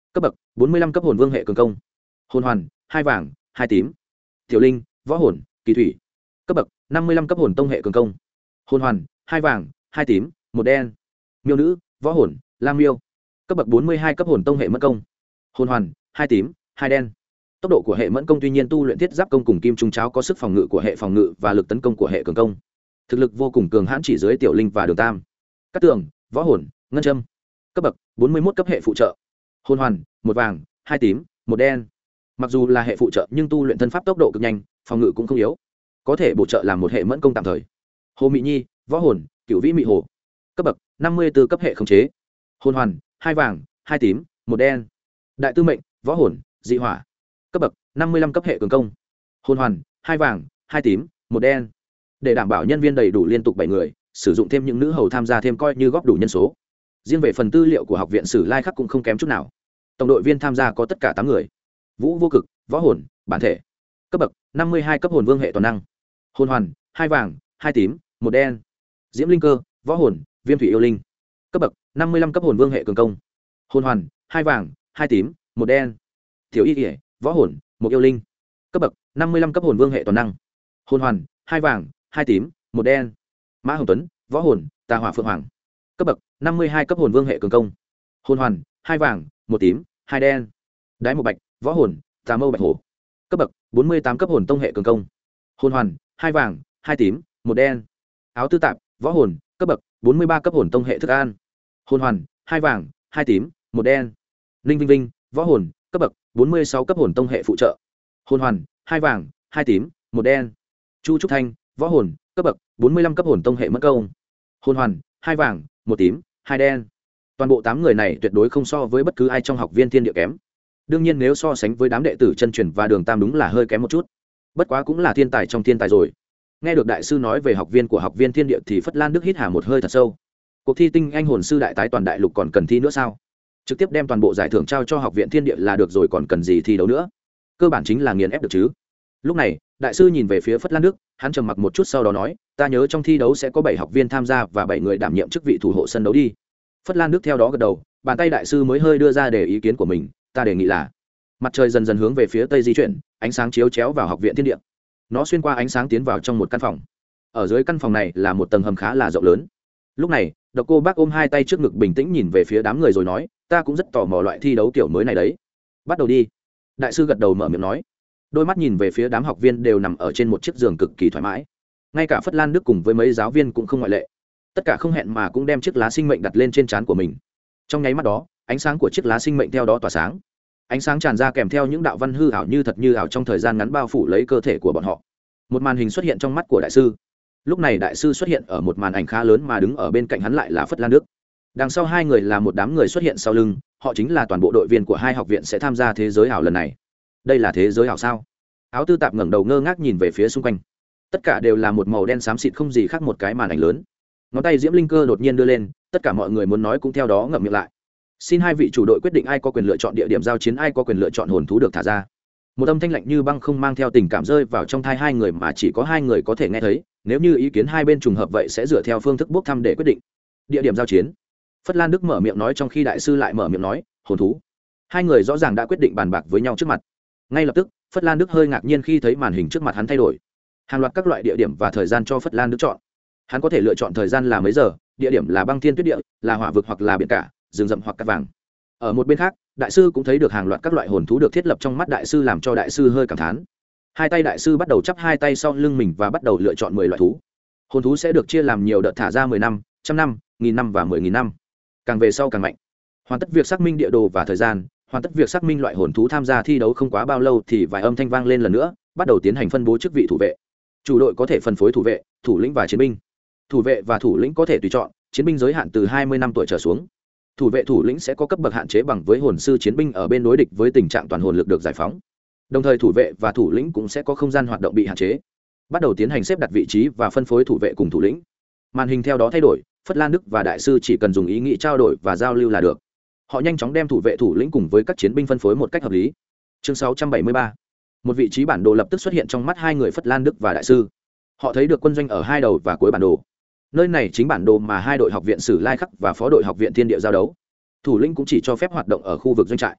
Speaker 1: cấp bậc 45 cấp hồn vương hệ cường công. Hồn hoàn 2 vàng 2 tím. Tiểu linh võ hồn kỳ thủy, cấp bậc 55 cấp hồn tông hệ cường công. Hồn hoàn 2 vàng 2 tím 1 đen. Miêu nữ võ hồn lam miêu, cấp bậc 42 cấp hồn tông hệ mẫn công. Hồn hoàn 2 tím 2 đen. Tốc độ của hệ mẫn công tuy nhiên tu luyện thiết giáp công cùng kim trung cháo có sức phòng ngự của hệ phòng ngự và lực tấn công của hệ cường công, thực lực vô cùng cường hãn chỉ dưới tiểu linh và đường tam. Cát tường võ hồn ngân châm, cấp bậc 41 cấp hệ phụ trợ. Hồn hoàn 1 vàng 2 tím 1 đen. Mặc dù là hệ phụ trợ nhưng tu luyện thân pháp tốc độ cực nhanh, phòng ngự cũng không yếu, có thể bổ trợ làm một hệ mẫn công tạm thời. Hồ Mị Nhi võ hồn cửu vĩ mị hồ, cấp bậc 54 cấp hệ khống chế. Hồn hoàn 2 vàng 2 tím 1 đen. Đại tư mệnh võ hồn dị hỏa, cấp bậc 55 cấp hệ cường công. Hồn hoàn 2 vàng 2 tím 1 đen. Để đảm bảo nhân viên đầy đủ liên tục 7 người, sử dụng thêm những nữ hầu tham gia thêm coi như góp đủ nhân số. Riêng về phần tư liệu của học viện Sử Lai Khắc cũng không kém chút nào. Tổng đội viên tham gia có tất cả 8 người. Vũ Vô Cực võ hồn bản thể, cấp bậc 52 cấp hồn vương hệ toàn năng. Hồn hoàn 2 vàng 2 tím 1 đen. Diễm Linh Cơ võ hồn viêm thủy yêu linh, cấp bậc 55 cấp hồn vương hệ cường công. Hồn hoàn 2 vàng 2 tím 1 đen. Tiểu Y Ỉa võ hồn một yêu linh, cấp bậc 55 cấp hồn vương hệ toàn năng. Hồn hoàn 2 vàng 2 tím 1 đen. Mã Hồng Tuấn võ hồn tà hỏa phượng hoàng, cấp bậc 52 cấp hồn vương hệ cường công. Hồn hoàn 2 vàng 1 tím 2 đen. Đái Một Bạch võ hồn tà mâu bạch hổ, cấp bậc 48 cấp hồn tông hệ cường công. Hồn hoàn 2 vàng 2 tím 1 đen. Áo Tư Tạp võ hồn cấp bậc 43 cấp hồn tông hệ thức an. Hồn hoàn 2 vàng 2 tím 1 đen. Ninh Vinh Vinh võ hồn cấp bậc 46 cấp hồn tông hệ phụ trợ. Hồn hoàn 2 vàng 2 tím 1 đen. Chu Trúc Thanh võ hồn cấp bậc 45 cấp hồn tông hệ mẫn công. Hồn hoàn 2 vàng 1 tím 2 đen. Toàn bộ 8 người này tuyệt đối không so với bất cứ ai trong học viên thiên địa kém. Đương nhiên nếu so sánh với đám đệ tử chân truyền và đường tam đúng là hơi kém một chút, bất quá cũng là thiên tài trong thiên tài rồi. Nghe được đại sư nói về học viên của học viên thiên địa thì Phất Lan Đức hít hà một hơi thật sâu. Cuộc thi tinh anh hồn sư đại tái toàn đại lục còn cần thi nữa sao? Trực tiếp đem toàn bộ giải thưởng trao cho học viện thiên địa là được rồi, còn cần gì thi đấu nữa, cơ bản chính là nghiền ép được chứ. Lúc này đại sư nhìn về phía Phất Lan Đức, hắn trầm mặc một chút sau đó nói, ta nhớ trong thi đấu sẽ có 7 học viên tham gia và 7 người đảm nhiệm chức vị thủ hộ sân đấu đi. Phất Lan Đức theo đó gật đầu, bàn tay đại sư mới hơi đưa ra để ý kiến của mình, ta đề nghị là. Mặt trời dần dần hướng về phía tây di chuyển, ánh sáng chiếu chéo vào học viện thiên địa. Nó xuyên qua ánh sáng tiến vào trong một căn phòng. Ở dưới căn phòng này là một tầng hầm khá là rộng lớn. Lúc này Độc Cô Bác ôm hai tay trước ngực bình tĩnh nhìn về phía đám người rồi nói, ta cũng rất tò mò loại thi đấu kiểu mới này đấy. Bắt đầu đi. Đại sư gật đầu mở miệng nói, đôi mắt nhìn về phía đám học viên đều nằm ở trên một chiếc giường cực kỳ thoải mái. Ngay cả Phất Lan Đức cùng với mấy giáo viên cũng không ngoại lệ, tất cả không hẹn mà cũng đem chiếc lá sinh mệnh đặt lên trên trán của mình. Trong nháy mắt đó ánh sáng của chiếc lá sinh mệnh theo đó tỏa sáng, ánh sáng tràn ra kèm theo những đạo văn hư ảo như thật như ảo trong thời gian ngắn bao phủ lấy cơ thể của bọn họ. Một màn hình xuất hiện trong mắt của đại sư. Lúc này đại sư xuất hiện ở một màn ảnh khá lớn mà đứng ở bên cạnh hắn lại là Phất Lan Đức. Đằng sau hai người là một đám người xuất hiện sau lưng, họ chính là toàn bộ đội viên của hai học viện sẽ tham gia thế giới ảo lần này. Đây là thế giới ảo sao? Áo Tư Tạp ngẩng đầu ngơ ngác nhìn về phía xung quanh. Tất cả đều là một màu đen xám xịt không gì khác một cái màn ảnh lớn. Ngón tay Diễm Linh Cơ đột nhiên đưa lên, tất cả mọi người muốn nói cũng theo đó ngậm miệng lại. Xin hai vị chủ đội quyết định ai có quyền lựa chọn địa điểm giao chiến, ai có quyền lựa chọn hồn thú được thả ra. Một âm thanh lạnh như băng không mang theo tình cảm rơi vào trong thai hai người mà chỉ có hai người có thể nghe thấy. Nếu như ý kiến hai bên trùng hợp vậy sẽ dựa theo phương thức bốc thăm để quyết định địa điểm giao chiến. Phất Lan Đức mở miệng nói trong khi đại sư lại mở miệng nói hồn thú. Hai người rõ ràng đã quyết định bàn bạc với nhau trước mặt. Ngay lập tức Phất Lan Đức hơi ngạc nhiên khi thấy màn hình trước mặt hắn thay đổi, hàng loạt các loại địa điểm và thời gian cho Phất Lan Đức chọn. Hắn có thể lựa chọn thời gian là mấy giờ, địa điểm là băng thiên tuyết địa, là hỏa vực hoặc là biển cả, rừng rậm hoặc cát vàng. Ở một bên khác đại sư cũng thấy được hàng loạt các loại hồn thú được thiết lập trong mắt đại sư, làm cho đại sư hơi cảm thán. Hai tay đại sư bắt đầu chắp hai tay sau lưng mình và bắt đầu lựa chọn 10 loại thú. Hồn thú sẽ được chia làm nhiều đợt thả ra 10 năm, 100 năm, 1000 năm và 10.000 năm, càng về sau càng mạnh. Hoàn tất việc xác minh địa đồ và thời gian, hoàn tất việc xác minh loại hồn thú tham gia thi đấu không quá bao lâu thì vài âm thanh vang lên lần nữa, bắt đầu tiến hành phân bố chức vị thủ vệ. Chủ đội có thể phân phối thủ vệ, thủ lĩnh và chiến binh. Thủ vệ và thủ lĩnh có thể tùy chọn, chiến binh giới hạn từ 20 năm tuổi trở xuống. Thủ vệ thủ lĩnh sẽ có cấp bậc hạn chế bằng với hồn sư chiến binh ở bên đối địch với tình trạng toàn hồn lực được giải phóng. Đồng thời thủ vệ và thủ lĩnh cũng sẽ có không gian hoạt động bị hạn chế. Bắt đầu tiến hành xếp đặt vị trí và phân phối thủ vệ cùng thủ lĩnh. Màn hình theo đó thay đổi, Phất Lan Đức và đại sư chỉ cần dùng ý nghĩ trao đổi và giao lưu là được. Họ nhanh chóng đem thủ vệ thủ lĩnh cùng với các chiến binh phân phối một cách hợp lý. Chương 673. Một vị trí bản đồ lập tức xuất hiện trong mắt hai người Phất Lan Đức và đại sư. Họ thấy được quân doanh ở hai đầu và cuối bản đồ. Nơi này chính bản đồ mà hai đội học viện Sử Lai Khắc và phó đội học viện Thiên Địa giao đấu. Thủ lĩnh cũng chỉ cho phép hoạt động ở khu vực doanh trại.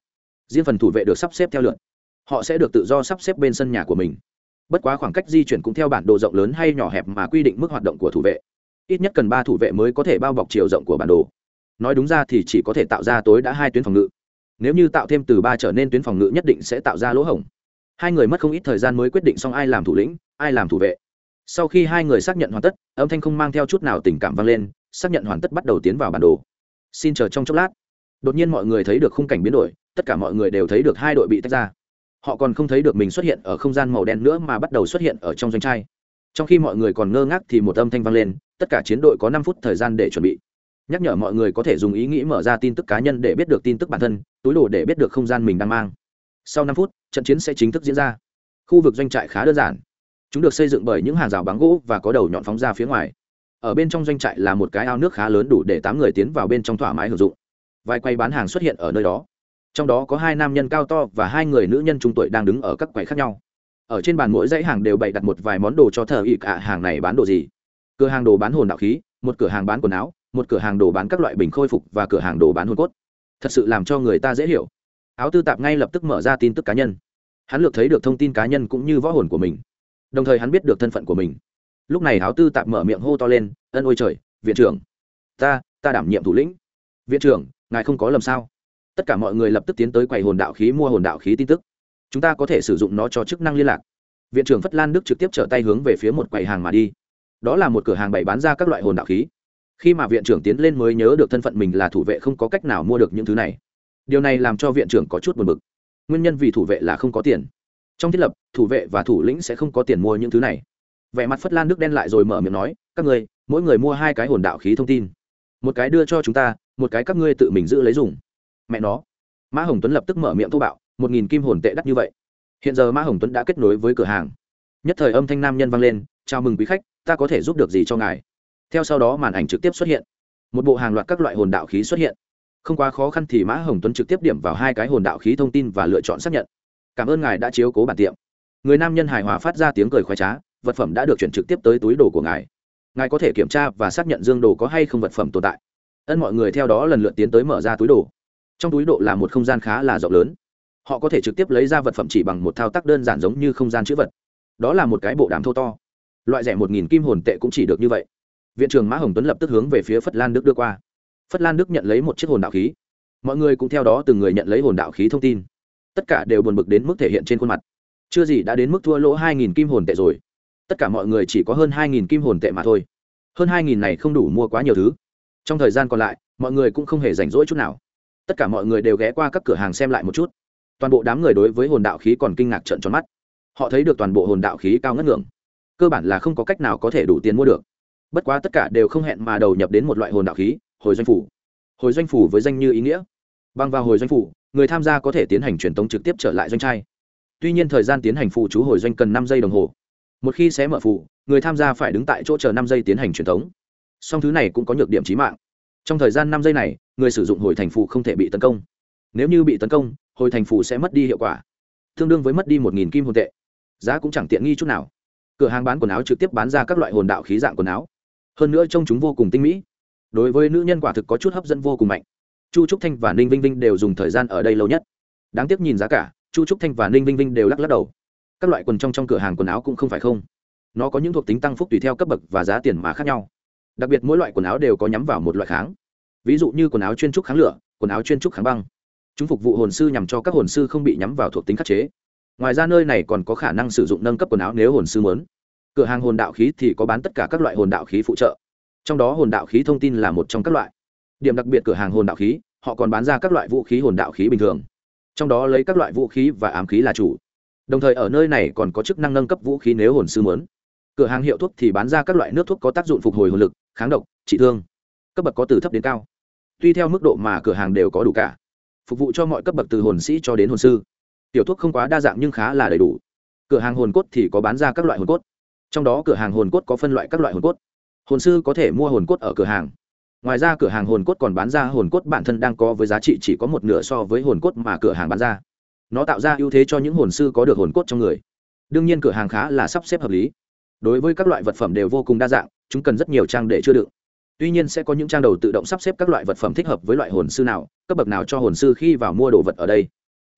Speaker 1: riêng phần thủ vệ được sắp xếp theo lượt, họ sẽ được tự do sắp xếp bên sân nhà của mình. Bất quá khoảng cách di chuyển cũng theo bản đồ rộng lớn hay nhỏ hẹp mà quy định mức hoạt động của thủ vệ. Ít nhất cần 3 thủ vệ mới có thể bao bọc chiều rộng của bản đồ. Nói đúng ra thì chỉ có thể tạo ra tối đa 2 tuyến phòng ngự. Nếu như tạo thêm từ 3 trở nên tuyến phòng ngự nhất định sẽ tạo ra lỗ hổng. Hai người mất không ít thời gian mới quyết định xong ai làm thủ lĩnh, ai làm thủ vệ. Sau khi hai người xác nhận hoàn tất, âm thanh không mang theo chút nào tình cảm vang lên, xác nhận hoàn tất bắt đầu tiến vào bản đồ. Xin chờ trong chốc lát. Đột nhiên mọi người thấy được khung cảnh biến đổi, tất cả mọi người đều thấy được hai đội bị tách ra. Họ còn không thấy được mình xuất hiện ở không gian màu đen nữa mà bắt đầu xuất hiện ở trong doanh trại. Trong khi mọi người còn ngơ ngác thì một âm thanh vang lên, tất cả chiến đội có 5 phút thời gian để chuẩn bị. Nhắc nhở mọi người có thể dùng ý nghĩ mở ra tin tức cá nhân để biết được tin tức bản thân, túi đồ để biết được không gian mình đang mang. Sau 5 phút, trận chiến sẽ chính thức diễn ra. Khu vực doanh trại khá đơn giản. Chúng được xây dựng bởi những hàng rào bằng gỗ và có đầu nhọn phóng ra phía ngoài. Ở bên trong doanh trại là một cái ao nước khá lớn đủ để 8 người tiến vào bên trong thoải mái hưởng dụng. Vài quầy bán hàng xuất hiện ở nơi đó. Trong đó có 2 nam nhân cao to và 2 người nữ nhân trung tuổi đang đứng ở các quầy khác nhau. Ở trên bàn mỗi dãy hàng đều bày đặt một vài món đồ cho thợ ý cả hàng này bán đồ gì. Cửa hàng đồ bán hồn đạo khí, một cửa hàng bán quần áo, một cửa hàng đồ bán các loại bình khôi phục và cửa hàng đồ bán hồn cốt. Thật sự làm cho người ta dễ hiểu. Áo tư tạp ngay lập tức mở ra tin tức cá nhân. Hắn lược thấy được thông tin cá nhân cũng như võ hồn của mình, đồng thời hắn biết được thân phận của mình. Lúc này áo tư tạp mở miệng hô to lên, ân ôi trời, viện trưởng, ta đảm nhiệm thủ lĩnh. Viện trưởng, ngài không có lầm sao? Tất cả mọi người lập tức tiến tới quầy hồn đạo khí mua hồn đạo khí tin tức. Chúng ta có thể sử dụng nó cho chức năng liên lạc. Viện trưởng Phất Lan Đức trực tiếp trở tay hướng về phía một quầy hàng mà đi. Đó là một cửa hàng bày bán ra các loại hồn đạo khí. Khi mà viện trưởng tiến lên mới nhớ được thân phận mình là thủ vệ không có cách nào mua được những thứ này. Điều này làm cho viện trưởng có chút buồn bực. Nguyên nhân vì thủ vệ là không có tiền. Trong thiết lập, thủ vệ và thủ lĩnh sẽ không có tiền mua những thứ này. Vẻ mặt Phất Lan Đức đen lại rồi mở miệng nói, các ngươi, mỗi người mua 2 cái hồn đạo khí thông tin. Một cái đưa cho chúng ta, một cái các ngươi tự mình giữ lấy dùng. Mẹ nó. Mã Hồng Tuấn lập tức mở miệng thô bạo, 1000 kim hồn tệ đắt như vậy. Hiện giờ Mã Hồng Tuấn đã kết nối với cửa hàng. Nhất thời âm thanh nam nhân vang lên, chào mừng quý khách, ta có thể giúp được gì cho ngài? Theo sau đó màn ảnh trực tiếp xuất hiện. Một bộ hàng loạt các loại hồn đạo khí xuất hiện. Không quá khó khăn thì Mã Hồng Tuấn trực tiếp điểm vào 2 cái hồn đạo khí thông tin và lựa chọn xác nhận. Cảm ơn ngài đã chiếu cố bản tiệm. Người nam nhân hài hòa phát ra tiếng cười khoái trá, vật phẩm đã được chuyển trực tiếp tới túi đồ của ngài. Ngài có thể kiểm tra và xác nhận dương đồ có hay không vật phẩm tồn tại. Mọi người theo đó lần lượt tiến tới mở ra túi đồ. Trong túi đồ là một không gian khá là rộng lớn. Họ có thể trực tiếp lấy ra vật phẩm chỉ bằng một thao tác đơn giản giống như không gian chữ vật. Đó là một cái bộ đàm thô to. Loại rẻ 1000 kim hồn tệ cũng chỉ được như vậy. Viện trưởng Mã Hồng Tuấn lập tức hướng về phía Phất Lan Đức đưa qua. Phất Lan Đức nhận lấy một chiếc hồn đạo khí. Mọi người cũng theo đó từng người nhận lấy hồn đạo khí thông tin. Tất cả đều buồn bực đến mức thể hiện trên khuôn mặt. Chưa gì đã đến mức thua lỗ 2000 kim hồn tệ rồi. Tất cả mọi người chỉ có hơn 2000 kim hồn tệ mà thôi. Hơn 2000 này không đủ mua quá nhiều thứ. Trong thời gian còn lại, mọi người cũng không hề rảnh rỗi chút nào. Tất cả mọi người đều ghé qua các cửa hàng xem lại một chút. Toàn bộ đám người đối với hồn đạo khí còn kinh ngạc trợn tròn mắt. Họ thấy được toàn bộ hồn đạo khí cao ngất ngưỡng, cơ bản là không có cách nào có thể đủ tiền mua được. Bất quá tất cả đều không hẹn mà đầu nhập đến một loại hồn đạo khí, hồi doanh phủ. Hồi doanh phủ với danh như ý nghĩa, bằng vào hồi doanh phủ, người tham gia có thể tiến hành truyền tống trực tiếp trở lại doanh trại. Tuy nhiên thời gian tiến hành phụ chú hồi doanh cần 5 giây đồng hồ. Một khi xé mở phủ, người tham gia phải đứng tại chỗ chờ 5 giây tiến hành truyền tống. Song thứ này cũng có nhược điểm chí mạng. Trong thời gian 5 giây này, người sử dụng hồi thành phù không thể bị tấn công. Nếu như bị tấn công, hồi thành phù sẽ mất đi hiệu quả, tương đương với mất đi 1000 kim hồn tệ. Giá cũng chẳng tiện nghi chút nào. Cửa hàng bán quần áo trực tiếp bán ra các loại hồn đạo khí dạng quần áo. Hơn nữa trông chúng vô cùng tinh mỹ. Đối với nữ nhân quả thực có chút hấp dẫn vô cùng mạnh. Chu Trúc Thanh và Ninh Vinh Vinh đều dùng thời gian ở đây lâu nhất. Đáng tiếc nhìn giá cả, Chu Trúc Thanh và Ninh Vinh Vinh đều lắc lắc đầu. Các loại quần trong cửa hàng quần áo cũng không phải không. Nó có những thuộc tính tăng phúc tùy theo cấp bậc và giá tiền mà khác nhau. Đặc biệt mỗi loại quần áo đều có nhắm vào một loại kháng. Ví dụ như quần áo chuyên trúc kháng lửa, quần áo chuyên trúc kháng băng. Chúng phục vụ hồn sư nhằm cho các hồn sư không bị nhắm vào thuộc tính khắc chế. Ngoài ra nơi này còn có khả năng sử dụng nâng cấp quần áo nếu hồn sư muốn. Cửa hàng hồn đạo khí thì có bán tất cả các loại hồn đạo khí phụ trợ. Trong đó hồn đạo khí thông tin là một trong các loại. Điểm đặc biệt cửa hàng hồn đạo khí, họ còn bán ra các loại vũ khí hồn đạo khí bình thường. Trong đó lấy các loại vũ khí và ám khí là chủ. Đồng thời ở nơi này còn có chức năng nâng cấp vũ khí nếu hồn sư muốn. Cửa hàng hiệu thuốc thì bán ra các loại nước thuốc có tác dụng phục hồi hồn lực, kháng độc, trị thương. Cấp bậc có từ thấp đến cao. Tuy theo mức độ mà cửa hàng đều có đủ cả. Phục vụ cho mọi cấp bậc từ hồn sĩ cho đến hồn sư. Tiểu thuốc không quá đa dạng nhưng khá là đầy đủ. Cửa hàng hồn cốt thì có bán ra các loại hồn cốt. Trong đó cửa hàng hồn cốt có phân loại các loại hồn cốt. Hồn sư có thể mua hồn cốt ở cửa hàng. Ngoài ra cửa hàng hồn cốt còn bán ra hồn cốt bản thân đang có với giá trị chỉ có một nửa so với hồn cốt mà cửa hàng bán ra. Nó tạo ra ưu thế cho những hồn sư có được hồn cốt trong người. Đương nhiên cửa hàng khá là sắp xếp hợp lý. Đối với các loại vật phẩm đều vô cùng đa dạng, chúng cần rất nhiều trang để chứa đựng. Tuy nhiên sẽ có những trang đầu tự động sắp xếp các loại vật phẩm thích hợp với loại hồn sư nào, cấp bậc nào cho hồn sư khi vào mua đồ vật ở đây.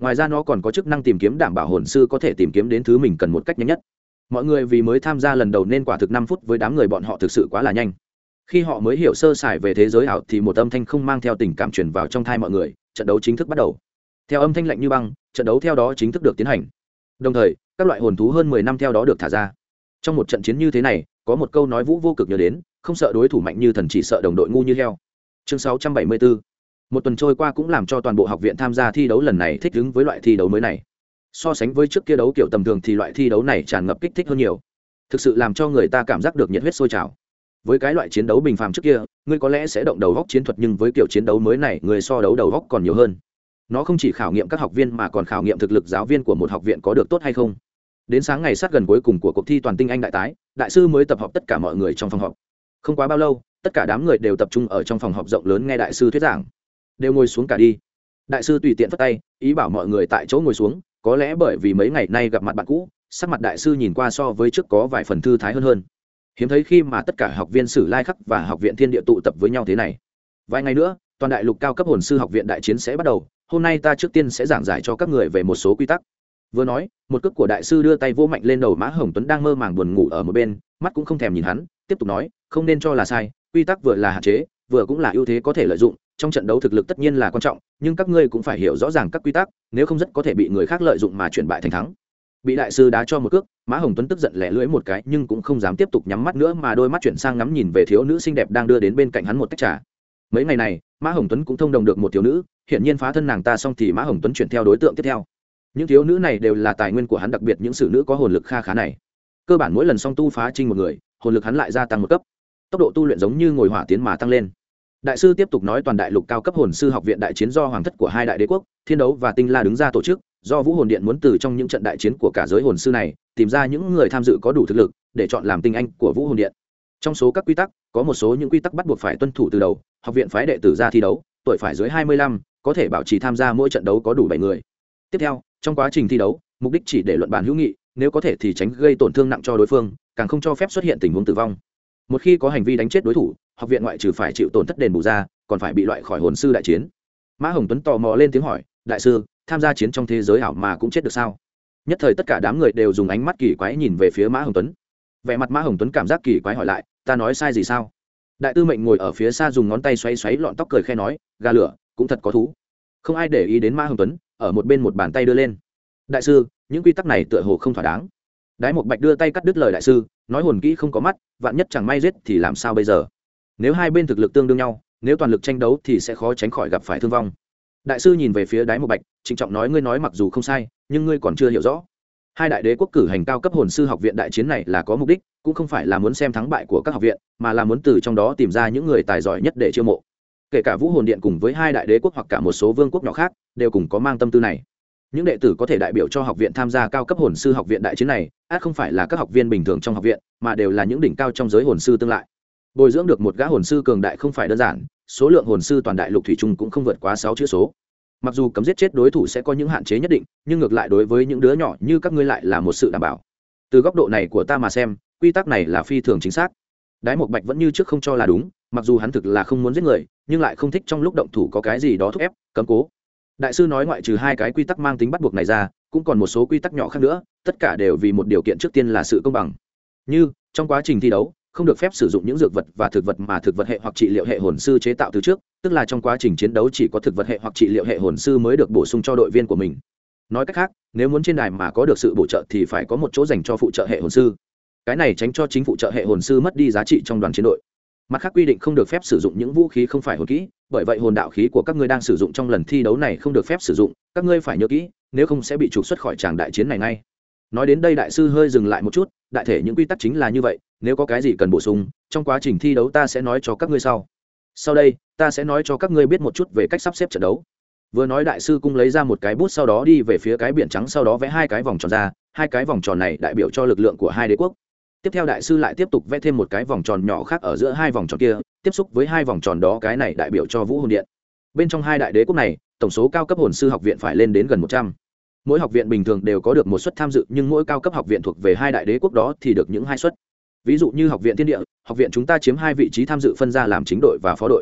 Speaker 1: Ngoài ra nó còn có chức năng tìm kiếm, đảm bảo hồn sư có thể tìm kiếm đến thứ mình cần một cách nhanh nhất. Mọi người vì mới tham gia lần đầu nên quả thực 5 phút với đám người bọn họ thực sự quá là nhanh. Khi họ mới hiểu sơ sài về thế giới ảo thì một âm thanh không mang theo tình cảm truyền vào trong tai mọi người, trận đấu chính thức bắt đầu. Theo âm thanh lạnh như băng, trận đấu theo đó chính thức được tiến hành. Đồng thời, các loại hồn thú hơn 10 năm theo đó được thả ra. Trong một trận chiến như thế này, có một câu nói Vũ vô cực nhớ đến, không sợ đối thủ mạnh như thần, chỉ sợ đồng đội ngu như heo. Chương 674. Một tuần trôi qua cũng làm cho toàn bộ học viện tham gia thi đấu lần này thích ứng với loại thi đấu mới này. So sánh với trước kia đấu kiểu tầm thường thì loại thi đấu này tràn ngập kích thích hơn nhiều, thực sự làm cho người ta cảm giác được nhiệt huyết sôi trào. Với cái loại chiến đấu bình phàm trước kia, ngươi có lẽ sẽ động đầu góc chiến thuật, nhưng với kiểu chiến đấu mới này, người so đấu đầu góc còn nhiều hơn. Nó không chỉ khảo nghiệm các học viên mà còn khảo nghiệm thực lực giáo viên của một học viện có được tốt hay không. Đến sáng ngày sát gần cuối cùng của cuộc thi toàn tinh anh đại tái, đại sư mới tập hợp tất cả mọi người trong phòng họp. Không quá bao lâu, tất cả đám người đều tập trung ở trong phòng họp rộng lớn nghe đại sư thuyết giảng. Đều ngồi xuống cả đi. Đại sư tùy tiện phất tay, ý bảo mọi người tại chỗ ngồi xuống. Có lẽ bởi vì mấy ngày nay gặp mặt bạn cũ, sắc mặt đại sư nhìn qua so với trước có vài phần thư thái hơn. Hiếm thấy khi mà tất cả học viên Sử Lai Khắc và học viện Thiên Địa tụ tập với nhau thế này. Vài ngày nữa, toàn đại lục cao cấp hồn sư học viện đại chiến sẽ bắt đầu. Hôm nay ta trước tiên sẽ giảng giải cho các người về một số quy tắc. Vừa nói, một cước của đại sư đưa tay vỗ mạnh lên đầu Mã Hồng Tuấn đang mơ màng buồn ngủ ở một bên, mắt cũng không thèm nhìn hắn, tiếp tục nói, không nên cho là sai, quy tắc vừa là hạn chế, vừa cũng là ưu thế có thể lợi dụng. Trong trận đấu thực lực tất nhiên là quan trọng, nhưng các ngươi cũng phải hiểu rõ ràng các quy tắc, nếu không rất có thể bị người khác lợi dụng mà chuyển bại thành thắng. Bị đại sư đá cho một cước, Mã Hồng Tuấn tức giận lẻ lưỡi một cái, nhưng cũng không dám tiếp tục nhắm mắt nữa mà đôi mắt chuyển sang ngắm nhìn về thiếu nữ xinh đẹp đang đưa đến bên cạnh hắn một tách trà. Mấy ngày này, Mã Hồng Tuấn cũng thông đồng được một thiếu nữ, hiển nhiên phá thân nàng ta xong thì Mã Hồng Tuấn chuyển theo đối tượng tiếp theo. Những thiếu nữ này đều là tài nguyên của hắn, đặc biệt những xử nữ có hồn lực kha khá này. Cơ bản mỗi lần song tu phá trinh một người, hồn lực hắn lại gia tăng một cấp, tốc độ tu luyện giống như ngồi hỏa tiến mà tăng lên. Đại sư tiếp tục nói, toàn đại lục cao cấp hồn sư học viện đại chiến do hoàng thất của hai đại đế quốc Thiên Đấu và Tinh La đứng ra tổ chức, do Vũ Hồn Điện muốn từ trong những trận đại chiến của cả giới hồn sư này tìm ra những người tham dự có đủ thực lực để chọn làm tinh anh của Vũ Hồn Điện. Trong số các quy tắc, có một số những quy tắc bắt buộc phải tuân thủ từ đầu. Học viện phái đệ tử ra thi đấu, tuổi phải dưới 25, có thể bảo trì tham gia mỗi trận đấu có đủ 7 người. Tiếp theo, trong quá trình thi đấu, mục đích chỉ để luận bàn hữu nghị, nếu có thể thì tránh gây tổn thương nặng cho đối phương, càng không cho phép xuất hiện tình huống tử vong. Một khi có hành vi đánh chết đối thủ, học viện ngoại trừ phải chịu tổn thất đền bù ra, còn phải bị loại khỏi hồn sư đại chiến. Mã Hồng Tuấn tò mò lên tiếng hỏi, đại sư, tham gia chiến trong thế giới ảo mà cũng chết được sao? Nhất thời tất cả đám người đều dùng ánh mắt kỳ quái nhìn về phía Mã Hồng Tuấn. Vẻ mặt Mã Hồng Tuấn cảm giác kỳ quái hỏi lại, ta nói sai gì sao? Đại tư mệnh ngồi ở phía xa dùng ngón tay xoáy xoáy lọn tóc cười khe nói, gà lửa cũng thật có thú. Không ai để ý đến Mã Hồng Tuấn, ở một bên một bàn tay đưa lên. Đại sư, những quy tắc này tựa hồ không thỏa đáng. Đái Mộc Bạch đưa tay cắt đứt lời đại sư, nói hồn kỹ không có mắt, vạn nhất chẳng may giết thì làm sao bây giờ? Nếu hai bên thực lực tương đương nhau, nếu toàn lực tranh đấu thì sẽ khó tránh khỏi gặp phải thương vong. Đại sư nhìn về phía Đái Mộc Bạch, trịnh trọng nói, ngươi nói mặc dù không sai, nhưng ngươi còn chưa hiểu rõ. Hai đại đế quốc cử hành cao cấp hồn sư học viện đại chiến này là có mục đích, cũng không phải là muốn xem thắng bại của các học viện, mà là muốn từ trong đó tìm ra những người tài giỏi nhất để chiêu mộ. Kể cả Vũ Hồn Điện cùng với hai đại đế quốc hoặc cả một số vương quốc nhỏ khác, đều cùng có mang tâm tư này. Những đệ tử có thể đại biểu cho học viện tham gia cao cấp hồn sư học viện đại chiến này, ắt không phải là các học viên bình thường trong học viện, mà đều là những đỉnh cao trong giới hồn sư tương lai. Bồi dưỡng được một gã hồn sư cường đại không phải đơn giản, số lượng hồn sư toàn đại lục thủy chung cũng không vượt quá 6 chữ số. Mặc dù cấm giết chết đối thủ sẽ có những hạn chế nhất định, nhưng ngược lại đối với những đứa nhỏ như các ngươi lại là một sự đảm bảo. Từ góc độ này của ta mà xem, quy tắc này là phi thường chính xác. Đái Mộc Bạch vẫn như trước không cho là đúng, mặc dù hắn thực là không muốn giết người, nhưng lại không thích trong lúc động thủ có cái gì đó thúc ép, cấm cố. Đại sư nói ngoại trừ hai cái quy tắc mang tính bắt buộc này ra, cũng còn một số quy tắc nhỏ khác nữa, tất cả đều vì một điều kiện trước tiên là sự công bằng. Như trong quá trình thi đấu, không được phép sử dụng những dược vật và thực vật mà thực vật hệ hoặc trị liệu hệ hồn sư chế tạo từ trước, tức là trong quá trình chiến đấu chỉ có thực vật hệ hoặc trị liệu hệ hồn sư mới được bổ sung cho đội viên của mình. Nói cách khác, nếu muốn trên đài mà có được sự bổ trợ thì phải có một chỗ dành cho phụ trợ hệ hồn sư. Cái này tránh cho chính phụ trợ hệ hồn sư mất đi giá trị trong đoàn chiến đội. Mặt khác quy định không được phép sử dụng những vũ khí không phải hồn kỹ, bởi vậy hồn đạo khí của các ngươi đang sử dụng trong lần thi đấu này không được phép sử dụng, các ngươi phải nhớ kỹ, nếu không sẽ bị trục xuất khỏi tràng đại chiến này ngay. Nói đến đây đại sư hơi dừng lại một chút, đại thể những quy tắc chính là như vậy, nếu có cái gì cần bổ sung, trong quá trình thi đấu ta sẽ nói cho các ngươi sau. Sau đây, ta sẽ nói cho các ngươi biết một chút về cách sắp xếp trận đấu. Vừa nói đại sư cung lấy ra một cái bút, sau đó đi về phía cái biển trắng, sau đó vẽ hai cái vòng tròn ra, hai cái vòng tròn này đại biểu cho lực lượng của hai đế quốc. Tiếp theo đại sư lại tiếp tục vẽ thêm một cái vòng tròn nhỏ khác ở giữa hai vòng tròn kia, tiếp xúc với hai vòng tròn đó, cái này đại biểu cho Vũ Hồn Điện. Bên trong hai đại đế quốc này, tổng số cao cấp hồn sư học viện phải lên đến gần 100. Mỗi học viện bình thường đều có được một suất tham dự, nhưng mỗi cao cấp học viện thuộc về hai đại đế quốc đó thì được những hai suất. Ví dụ như học viện Thiên Địa, học viện chúng ta chiếm hai vị trí tham dự phân ra làm chính đội và phó đội.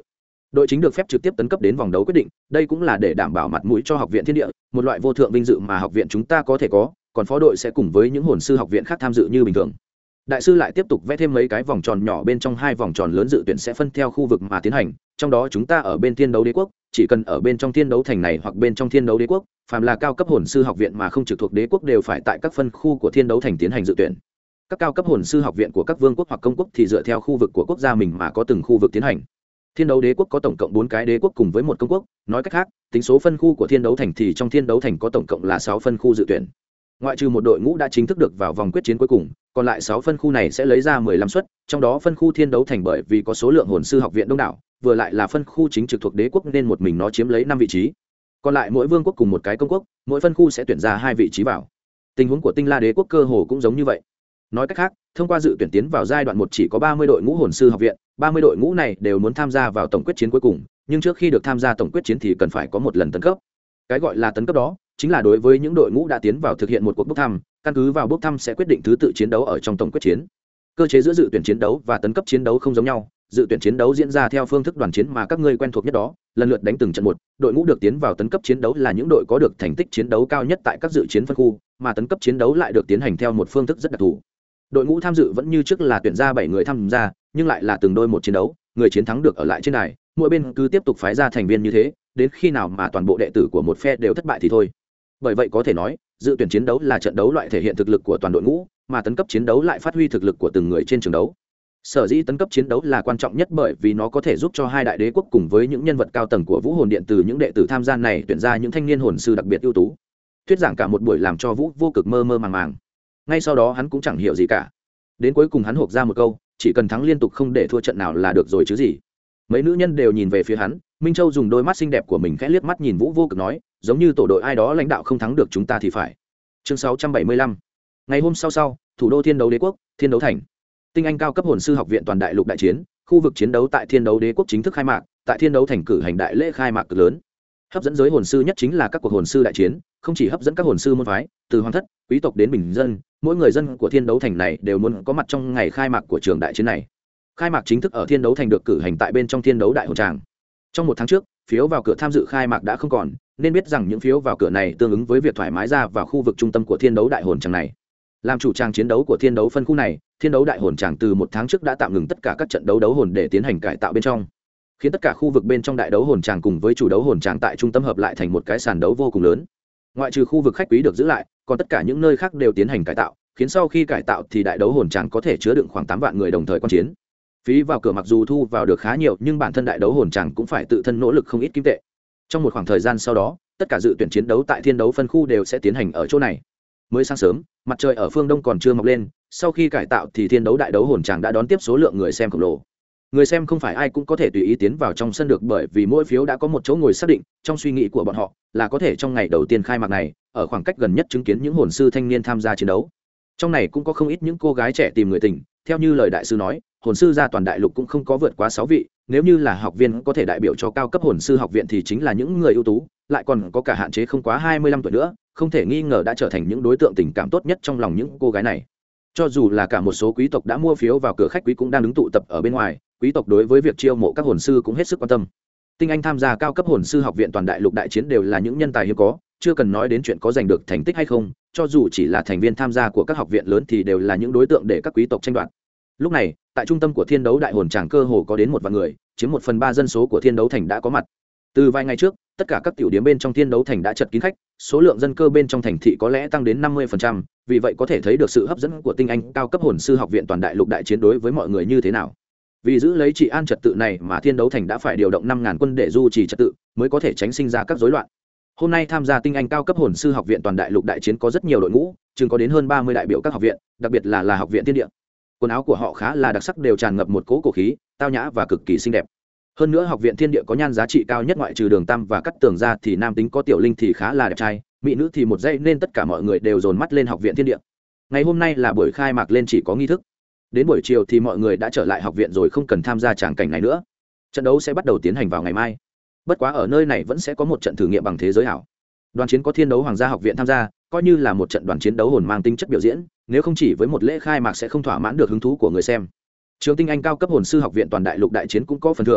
Speaker 1: đội chính được phép trực tiếp tấn cấp đến vòng đấu quyết định, đây cũng là để đảm bảo mặt mũi cho học viện thiên địa, một loại vô thượng vinh dự mà học viện chúng ta có thể có, còn phó đội sẽ cùng với những hồn sư học viện khác tham dự như bình thường. Đại sư lại tiếp tục vẽ thêm mấy cái vòng tròn nhỏ, bên trong hai vòng tròn lớn dự tuyển sẽ phân theo khu vực mà tiến hành, trong đó chúng ta ở bên thiên đấu đế quốc, chỉ cần ở bên trong thiên đấu thành này hoặc bên trong thiên đấu đế quốc, phàm là cao cấp hồn sư học viện mà không trực thuộc đế quốc đều phải tại các phân khu của thiên đấu thành tiến hành dự tuyển. Các cao cấp hồn sư học viện của các vương quốc hoặc công quốc thì dựa theo khu vực của quốc gia mình mà có từng khu vực tiến hành. Thiên đấu đế quốc có tổng cộng 4 cái đế quốc cùng với một công quốc, nói cách khác, tính số phân khu của thiên đấu thành thì trong thiên đấu thành có tổng cộng là 6 phân khu dự tuyển. Ngoại trừ một đội ngũ đã chính thức được vào vòng quyết chiến cuối cùng, còn lại 6 phân khu này sẽ lấy ra 15 suất, trong đó phân khu thiên đấu thành bởi vì có số lượng hồn sư học viện đông đảo, vừa lại là phân khu chính trực thuộc đế quốc nên một mình nó chiếm lấy 5 vị trí. Còn lại mỗi vương quốc cùng một cái công quốc, mỗi phân khu sẽ tuyển ra 2 vị trí vào. Tình huống của Tinh La đế quốc cơ hồ cũng giống như vậy. Nói cách khác, thông qua dự tuyển tiến vào giai đoạn 1 chỉ có 30 đội ngũ hồn sư học viện, 30 đội ngũ này đều muốn tham gia vào tổng quyết chiến cuối cùng, nhưng trước khi được tham gia tổng quyết chiến thì cần phải có một lần tấn cấp. Cái gọi là tấn cấp đó chính là đối với những đội ngũ đã tiến vào thực hiện một cuộc bốc thăm, căn cứ vào bốc thăm sẽ quyết định thứ tự chiến đấu ở trong tổng quyết chiến. Cơ chế giữa dự tuyển chiến đấu và tấn cấp chiến đấu không giống nhau, dự tuyển chiến đấu diễn ra theo phương thức đoàn chiến mà các ngươi quen thuộc nhất đó, lần lượt đánh từng trận một, đội ngũ được tiến vào tấn cấp chiến đấu là những đội có được thành tích chiến đấu cao nhất tại các dự chiến phân khu, mà tấn cấp chiến đấu lại được tiến hành theo một phương thức rất đặc thù. Đội ngũ tham dự vẫn như trước là tuyển ra 7 người tham gia, nhưng lại là từng đôi một chiến đấu, người chiến thắng được ở lại trên đài, mỗi bên cứ tiếp tục phái ra thành viên như thế, đến khi nào mà toàn bộ đệ tử của một phe đều thất bại thì thôi. Bởi vậy có thể nói, dự tuyển chiến đấu là trận đấu loại thể hiện thực lực của toàn đội ngũ, mà tấn cấp chiến đấu lại phát huy thực lực của từng người trên trường đấu. Sở dĩ tấn cấp chiến đấu là quan trọng nhất bởi vì nó có thể giúp cho hai đại đế quốc cùng với những nhân vật cao tầng của Vũ Hồn Điện từ những đệ tử tham gia này tuyển ra những thanh niên hồn sư đặc biệt ưu tú. Thuyết giảng cả một buổi làm cho Vũ vô cực mơ mơ màng màng. Ngay sau đó hắn cũng chẳng hiểu gì cả. Đến cuối cùng hắn hộc ra một câu, chỉ cần thắng liên tục không để thua trận nào là được rồi chứ gì. Mấy nữ nhân đều nhìn về phía hắn, Minh Châu dùng đôi mắt xinh đẹp của mình khẽ liếc mắt nhìn Vũ vô cực nói, giống như tổ đội ai đó lãnh đạo không thắng được chúng ta thì phải. Chương 675. Ngày hôm sau, thủ đô Thiên Đấu Đế quốc, Thiên Đấu Thành. Tinh Anh cao cấp hồn sư học viện toàn đại lục đại chiến, khu vực chiến đấu tại Thiên Đấu Đế quốc chính thức khai mạc, tại Thiên Đấu Thành cử hành đại lễ khai mạc cực lớn. Hấp dẫn giới hồn sư nhất chính là các cuộc hồn sư đại chiến, không chỉ hấp dẫn các hồn sư môn phái, từ hoàng thất, quý tộc đến bình dân, mỗi người dân của Thiên Đấu Thành này đều muốn có mặt trong ngày khai mạc của trường đại chiến này. Khai mạc chính thức ở Thiên Đấu Thành được cử hành tại bên trong Thiên Đấu Đại Hồn Tràng. Trong một tháng trước, phiếu vào cửa tham dự khai mạc đã không còn, nên biết rằng những phiếu vào cửa này tương ứng với việc thoải mái ra vào khu vực trung tâm của Thiên Đấu Đại Hồn Tràng này. Làm chủ tràng chiến đấu của Thiên Đấu phân khu này, Thiên Đấu Đại Hồn Tràng từ một tháng trước đã tạm ngừng tất cả các trận đấu đấu hồn để tiến hành cải tạo bên trong, khiến tất cả khu vực bên trong đại đấu hồn tràng cùng với chủ đấu hồn tràng tại trung tâm hợp lại thành một cái sàn đấu vô cùng lớn. Ngoại trừ khu vực khách quý được giữ lại, còn tất cả những nơi khác đều tiến hành cải tạo, khiến sau khi cải tạo thì đại đấu hồn tràng có thể chứa đựng khoảng 8 vạn người đồng thời quan chiến. Phí vào cửa mặc dù thu vào được khá nhiều, nhưng bản thân đại đấu hồn tràng cũng phải tự thân nỗ lực không ít kim tệ. Trong một khoảng thời gian sau đó, tất cả dự tuyển chiến đấu tại Thiên Đấu phân khu đều sẽ tiến hành ở chỗ này. Mới sáng sớm, mặt trời ở phương đông còn chưa mọc lên, sau khi cải tạo thì Thiên Đấu đại đấu hồn tràng đã đón tiếp số lượng người xem khổng lồ. Người xem không phải ai cũng có thể tùy ý tiến vào trong sân được, bởi vì mỗi phiếu đã có một chỗ ngồi xác định. Trong suy nghĩ của bọn họ là có thể trong ngày đầu tiên khai mạc này, ở khoảng cách gần nhất chứng kiến những hồn sư thanh niên tham gia chiến đấu. Trong này cũng có không ít những cô gái trẻ tìm người tình. Theo như lời đại sư nói, hồn sư ra toàn đại lục cũng không có vượt quá 6 vị, nếu như là học viên có thể đại biểu cho cao cấp hồn sư học viện thì chính là những người ưu tú, lại còn có cả hạn chế không quá 25 tuổi nữa, không thể nghi ngờ đã trở thành những đối tượng tình cảm tốt nhất trong lòng những cô gái này. Cho dù là cả một số quý tộc đã mua phiếu vào cửa khách quý cũng đang đứng tụ tập ở bên ngoài, quý tộc đối với việc chiêu mộ các hồn sư cũng hết sức quan tâm. Tinh Anh tham gia cao cấp hồn sư học viện toàn đại lục đại chiến đều là những nhân tài hiếm có, chưa cần nói đến chuyện có giành được thành tích hay không, cho dù chỉ là thành viên tham gia của các học viện lớn thì đều là những đối tượng để các quý tộc tranh đoạt. Lúc này, tại trung tâm của Thiên Đấu đại hồn tràng cơ hồ có đến 1 vạn người, chiếm 1/3 dân số của Thiên Đấu thành đã có mặt. Từ vài ngày trước, tất cả các tiểu điểm bên trong Thiên Đấu thành đã chật kín khách, số lượng dân cơ bên trong thành thị có lẽ tăng đến 50%, vì vậy có thể thấy được sự hấp dẫn của Tinh Anh cao cấp hồn sư học viện toàn đại lục đại chiến đối với mọi người như thế nào. Vì giữ lấy trị an trật tự này mà Thiên Đấu thành đã phải điều động 5.000 quân để duy trì trật tự, mới có thể tránh sinh ra các rối loạn. Hôm nay tham gia Tinh Anh cao cấp hồn sư học viện toàn đại lục đại chiến có rất nhiều đội ngũ, chừng có đến hơn 30 đại biểu các học viện, đặc biệt là học viện Thiên Địa. Quần áo của họ khá là đặc sắc, đều tràn ngập một cỗ cổ khí, tao nhã và cực kỳ xinh đẹp. Hơn nữa học viện Thiên Địa có nhan giá trị cao nhất, ngoại trừ Đường Tam và Cắt Tường ra thì nam tính có Tiểu Linh thì khá là đẹp trai, mỹ nữ thì một dây, nên tất cả mọi người đều dồn mắt lên học viện Thiên Địa. Ngày hôm nay là buổi khai mạc lên chỉ có nghi thức. Đến buổi chiều thì mọi người đã trở lại học viện rồi, không cần tham gia tràng cảnh này nữa. Trận đấu sẽ bắt đầu tiến hành vào ngày mai. Bất quá ở nơi này vẫn sẽ có một trận thử nghiệm bằng thế giới ảo. Đoàn chiến có Thiên Đấu Hoàng gia học viện tham gia, coi như là một trận đoàn chiến đấu hồn mang tính chất biểu diễn, nếu không chỉ với một lễ khai mạc sẽ không thỏa mãn được hứng thú của người xem. Trường Tinh Anh cao cấp hồn sư học viện toàn đại lục đại chiến cũng có phần thưởng,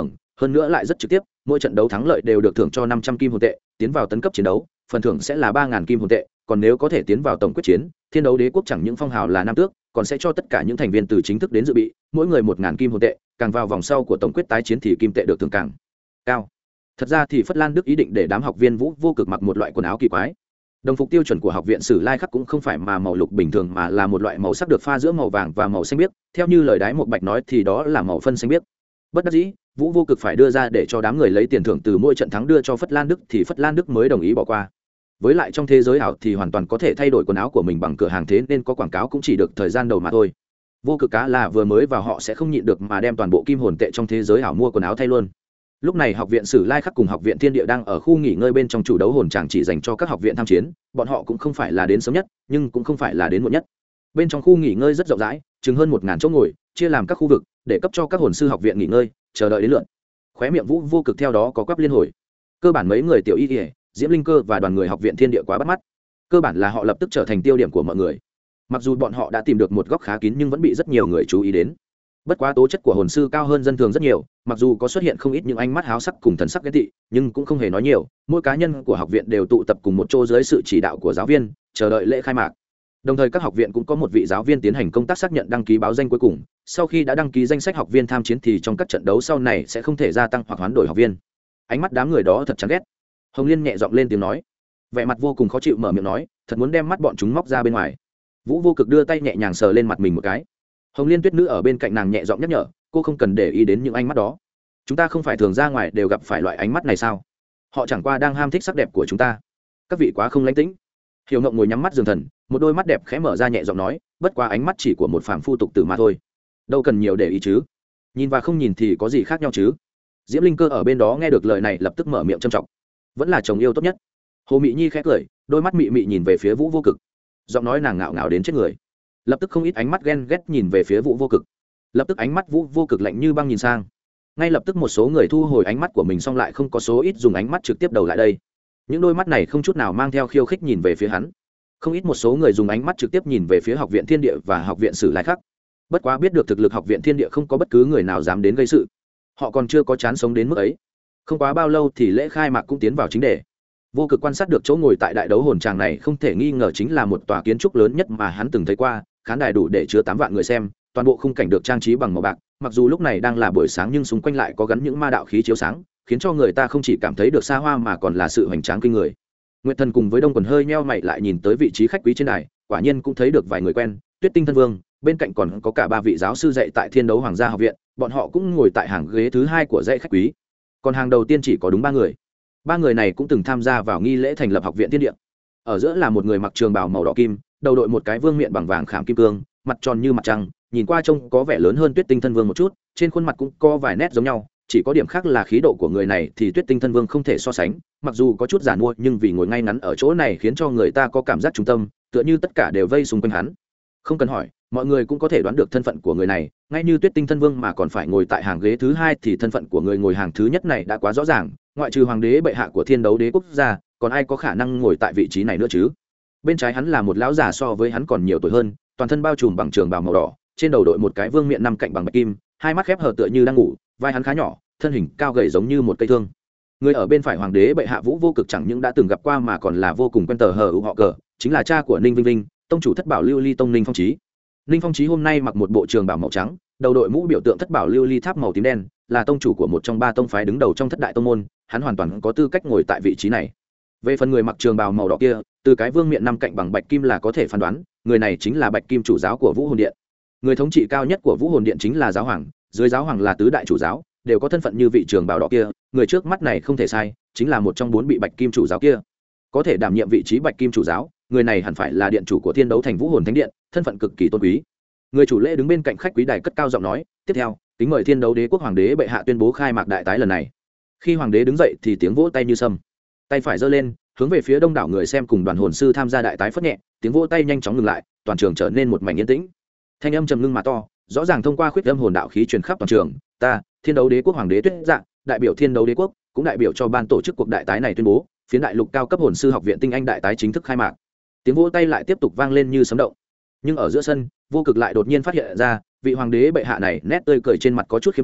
Speaker 1: hơn nữa lại rất trực tiếp, mỗi trận đấu thắng lợi đều được thưởng cho 500 kim hồn tệ, tiến vào tấn cấp chiến đấu phần thưởng sẽ là 3.000 kim hồn tệ, còn nếu có thể tiến vào tổng quyết chiến, Thiên Đấu Đế quốc chẳng những phong hào là nam tước, còn sẽ cho tất cả những thành viên từ chính thức đến dự bị mỗi người 1.000 kim hồn tệ, càng vào vòng sau của tổng quyết tái chiến thì kim tệ được thưởng càng cao. Thật ra thì Phất Lan Đức ý định để đám học viên Vũ Vô Cực mặc một loại quần áo kỳ quái. Đồng phục tiêu chuẩn của học viện Sử Lai Khắc cũng không phải mà màu lục bình thường, mà là một loại màu sắc được pha giữa màu vàng và màu xanh biếc, theo như lời Đái Một Bạch nói thì đó là màu phân xanh biếc. Bất đắc dĩ, Vũ Vô Cực phải đưa ra để cho đám người lấy tiền thưởng từ mỗi trận thắng đưa cho Phất Lan Đức thì Phất Lan Đức mới đồng ý bỏ qua. Với lại trong thế giới ảo thì hoàn toàn có thể thay đổi quần áo của mình bằng cửa hàng, thế nên có quảng cáo cũng chỉ được thời gian đầu mà thôi. Vô Cực cá là vừa mới vào họ sẽ không nhịn được mà đem toàn bộ kim hồn tệ trong thế giới ảo mua quần áo thay luôn. Lúc này học viện Sử Lai Khắc cùng học viện Thiên Địa đang ở khu nghỉ ngơi bên trong chủ đấu hồn tràng chỉ dành cho các học viện tham chiến, bọn họ cũng không phải là đến sớm nhất, nhưng cũng không phải là đến muộn nhất. Bên trong khu nghỉ ngơi rất rộng rãi, chừng hơn 1.000 chỗ ngồi, chia làm các khu vực để cấp cho các hồn sư học viện nghỉ ngơi, chờ đợi đến lượt. Khóe miệng Vũ Vô Cực theo đó có quắp liên hồi. Cơ bản mấy người Tiểu Y, Diễm Linh Cơ và đoàn người học viện Thiên Địa quá bắt mắt. Cơ bản là họ lập tức trở thành tiêu điểm của mọi người. Mặc dù bọn họ đã tìm được một góc khá kín nhưng vẫn bị rất nhiều người chú ý đến. Bất quá tố chất của hồn sư cao hơn dân thường rất nhiều, mặc dù có xuất hiện không ít những ánh mắt háo sắc cùng thần sắc ghét tị, nhưng cũng không hề nói nhiều. Mỗi cá nhân của học viện đều tụ tập cùng một chỗ dưới sự chỉ đạo của giáo viên, chờ đợi lễ khai mạc. Đồng thời các học viện cũng có một vị giáo viên tiến hành công tác xác nhận đăng ký báo danh cuối cùng. Sau khi đã đăng ký danh sách học viên tham chiến thì trong các trận đấu sau này sẽ không thể gia tăng hoặc hoán đổi học viên. Ánh mắt đám người đó thật chán ghét. Hồng Liên nhẹ giọng lên tiếng nói, vẻ mặt vô cùng khó chịu mở miệng nói, thật muốn đem mắt bọn chúng móc ra bên ngoài. Vũ Vô Cực đưa tay nhẹ nhàng sờ lên mặt mình một cái. Hồng Liên Tuyết Nữ ở bên cạnh nàng nhẹ giọng nhắc nhở, cô không cần để ý đến những ánh mắt đó. Chúng ta không phải thường ra ngoài đều gặp phải loại ánh mắt này sao? Họ chẳng qua đang ham thích sắc đẹp của chúng ta. Các vị quá không lãnh tĩnh. Hiểu Ngộng ngồi nhắm mắt dường thần, một đôi mắt đẹp khẽ mở ra nhẹ giọng nói, bất quá ánh mắt chỉ của một phàm phu tục tử mà thôi, đâu cần nhiều để ý chứ. Nhìn và không nhìn thì có gì khác nhau chứ? Diễm Linh Cơ ở bên đó nghe được lời này lập tức mở miệng trâm trọng, vẫn là chồng yêu tốt nhất. Hồ Mị Nhi khẽ cười, đôi mắt mị mị nhìn về phía Vũ Vô Cực, giọng nói nàng ngạo ngạo đến chết người. Lập tức không ít ánh mắt ghen ghét nhìn về phía Vũ Vô Cực. Lập tức ánh mắt Vũ Vô Cực lạnh như băng nhìn sang. Ngay lập tức một số người thu hồi ánh mắt của mình, xong lại không có số ít dùng ánh mắt trực tiếp đầu lại đây. Những đôi mắt này không chút nào mang theo khiêu khích nhìn về phía hắn. Không ít một số người dùng ánh mắt trực tiếp nhìn về phía học viện Thiên Địa và học viện Sử Lai Khắc. Bất quá biết được thực lực học viện Thiên Địa không có bất cứ người nào dám đến gây sự. Họ còn chưa có chán sống đến mức ấy. Không quá bao lâu thì lễ khai mạc cũng tiến vào chính đề. Vô Cực quan sát được chỗ ngồi tại đại đấu hồn tràng này không thể nghi ngờ chính là một tòa kiến trúc lớn nhất mà hắn từng thấy qua, khán đài đủ để chứa 8 vạn người xem, toàn bộ khung cảnh được trang trí bằng màu bạc, mặc dù lúc này đang là buổi sáng nhưng xung quanh lại có gắn những ma đạo khí chiếu sáng, khiến cho người ta không chỉ cảm thấy được xa hoa mà còn là sự hoành tráng kinh người. Nguyệt Thần cùng với Đông Quần hơi nheo mày lại nhìn tới vị trí khách quý trên đài, quả nhiên cũng thấy được vài người quen, Tuyết Tinh Thân Vương, bên cạnh còn có cả 3 vị giáo sư dạy tại Thiên Đấu Hoàng gia học viện, bọn họ cũng ngồi tại hàng ghế thứ 2 của dãy khách quý. Còn hàng đầu tiên chỉ có đúng 3 người. 3 người này cũng từng tham gia vào nghi lễ thành lập học viện Thiên Địa. Ở giữa là một người mặc trường bào màu đỏ kim, đầu đội một cái vương miện bằng vàng khảm kim cương, mặt tròn như mặt trăng, nhìn qua trông có vẻ lớn hơn Tuyết Tinh Thân Vương một chút, trên khuôn mặt cũng có vài nét giống nhau, chỉ có điểm khác là khí độ của người này thì Tuyết Tinh Thân Vương không thể so sánh, mặc dù có chút giản mua nhưng vì ngồi ngay ngắn ở chỗ này khiến cho người ta có cảm giác trung tâm, tựa như tất cả đều vây xung quanh hắn. Không cần hỏi, mọi người cũng có thể đoán được thân phận của người này, ngay như Tuyết Tinh Thân Vương mà còn phải ngồi tại hàng ghế thứ 2 thì thân phận của người ngồi hàng thứ nhất này đã quá rõ ràng, ngoại trừ hoàng đế bệ hạ của Thiên Đấu Đế quốc gia, còn ai có khả năng ngồi tại vị trí này nữa chứ? Bên trái hắn là một lão già so với hắn còn nhiều tuổi hơn, toàn thân bao trùm bằng trường bào màu đỏ, trên đầu đội một cái vương miện 5 cạnh bằng bạch kim, hai mắt khép hờ tựa như đang ngủ, vai hắn khá nhỏ, thân hình cao gầy giống như một cây thương. Người ở bên phải hoàng đế bệ hạ Vũ Vô Cực chẳng những đã từng gặp qua mà còn là vô cùng quen tờ hờ họ cờ, chính là cha của Ninh Vinh Vinh, tông chủ Thất Bảo Lưu Ly tông Ninh Phong Chí. Ninh Phong Chí hôm nay mặc một bộ trường bào màu trắng, đầu đội mũ biểu tượng Thất Bảo Lưu Ly tháp màu tím đen, là tông chủ của một trong 3 tông phái đứng đầu trong Thất Đại tông môn, hắn hoàn toàn có tư cách ngồi tại vị trí này. Về phần người mặc trường bào màu đỏ kia, từ cái vương miện 5 cạnh bằng bạch kim là có thể phán đoán, người này chính là Bạch Kim chủ giáo của Vũ Hồn Điện. Người thống trị cao nhất của Vũ Hồn Điện chính là giáo hoàng, dưới giáo hoàng là tứ đại chủ giáo, đều có thân phận như vị trường bào đỏ kia, người trước mắt này không thể sai, chính là một trong 4 bị Bạch Kim chủ giáo kia. Có thể đảm nhiệm vị trí Bạch Kim chủ giáo, người này hẳn phải là điện chủ của Thiên Đấu Thành Vũ Hồn Thánh Điện, thân phận cực kỳ tôn quý. Người chủ lễ đứng bên cạnh khách quý đài cất cao giọng nói, tiếp theo, kính mời Thiên Đấu Đế quốc hoàng đế bệ hạ tuyên bố khai mạc đại tái lần này. Khi hoàng đế đứng dậy thì tiếng vỗ tay như sấm. Tay phải giơ lên, hướng về phía đông đảo người xem cùng đoàn hồn sư tham gia đại tái phất nhẹ, tiếng vỗ tay nhanh chóng ngừng lại, toàn trường trở nên một mảnh yên tĩnh. Thanh âm trầm ngưng mà to, rõ ràng thông qua khuyết âm hồn đạo khí truyền khắp toàn trường. Ta, Thiên Đấu Đế quốc hoàng đế Tuyết Dạ, đại biểu Thiên Đấu Đế quốc, cũng đại biểu cho ban tổ chức cuộc đại tái này tuyên bố, phiến đại lục cao cấp hồn sư học viện tinh anh đại tái chính thức khai mạc. Tiếng vỗ tay lại tiếp tục vang lên như sấm động. Nhưng ở giữa sân, Vô Cực lại đột nhiên phát hiện ra, vị hoàng đế bệ hạ này nét tươi cười trên mặt có chút khiêm cưỡng,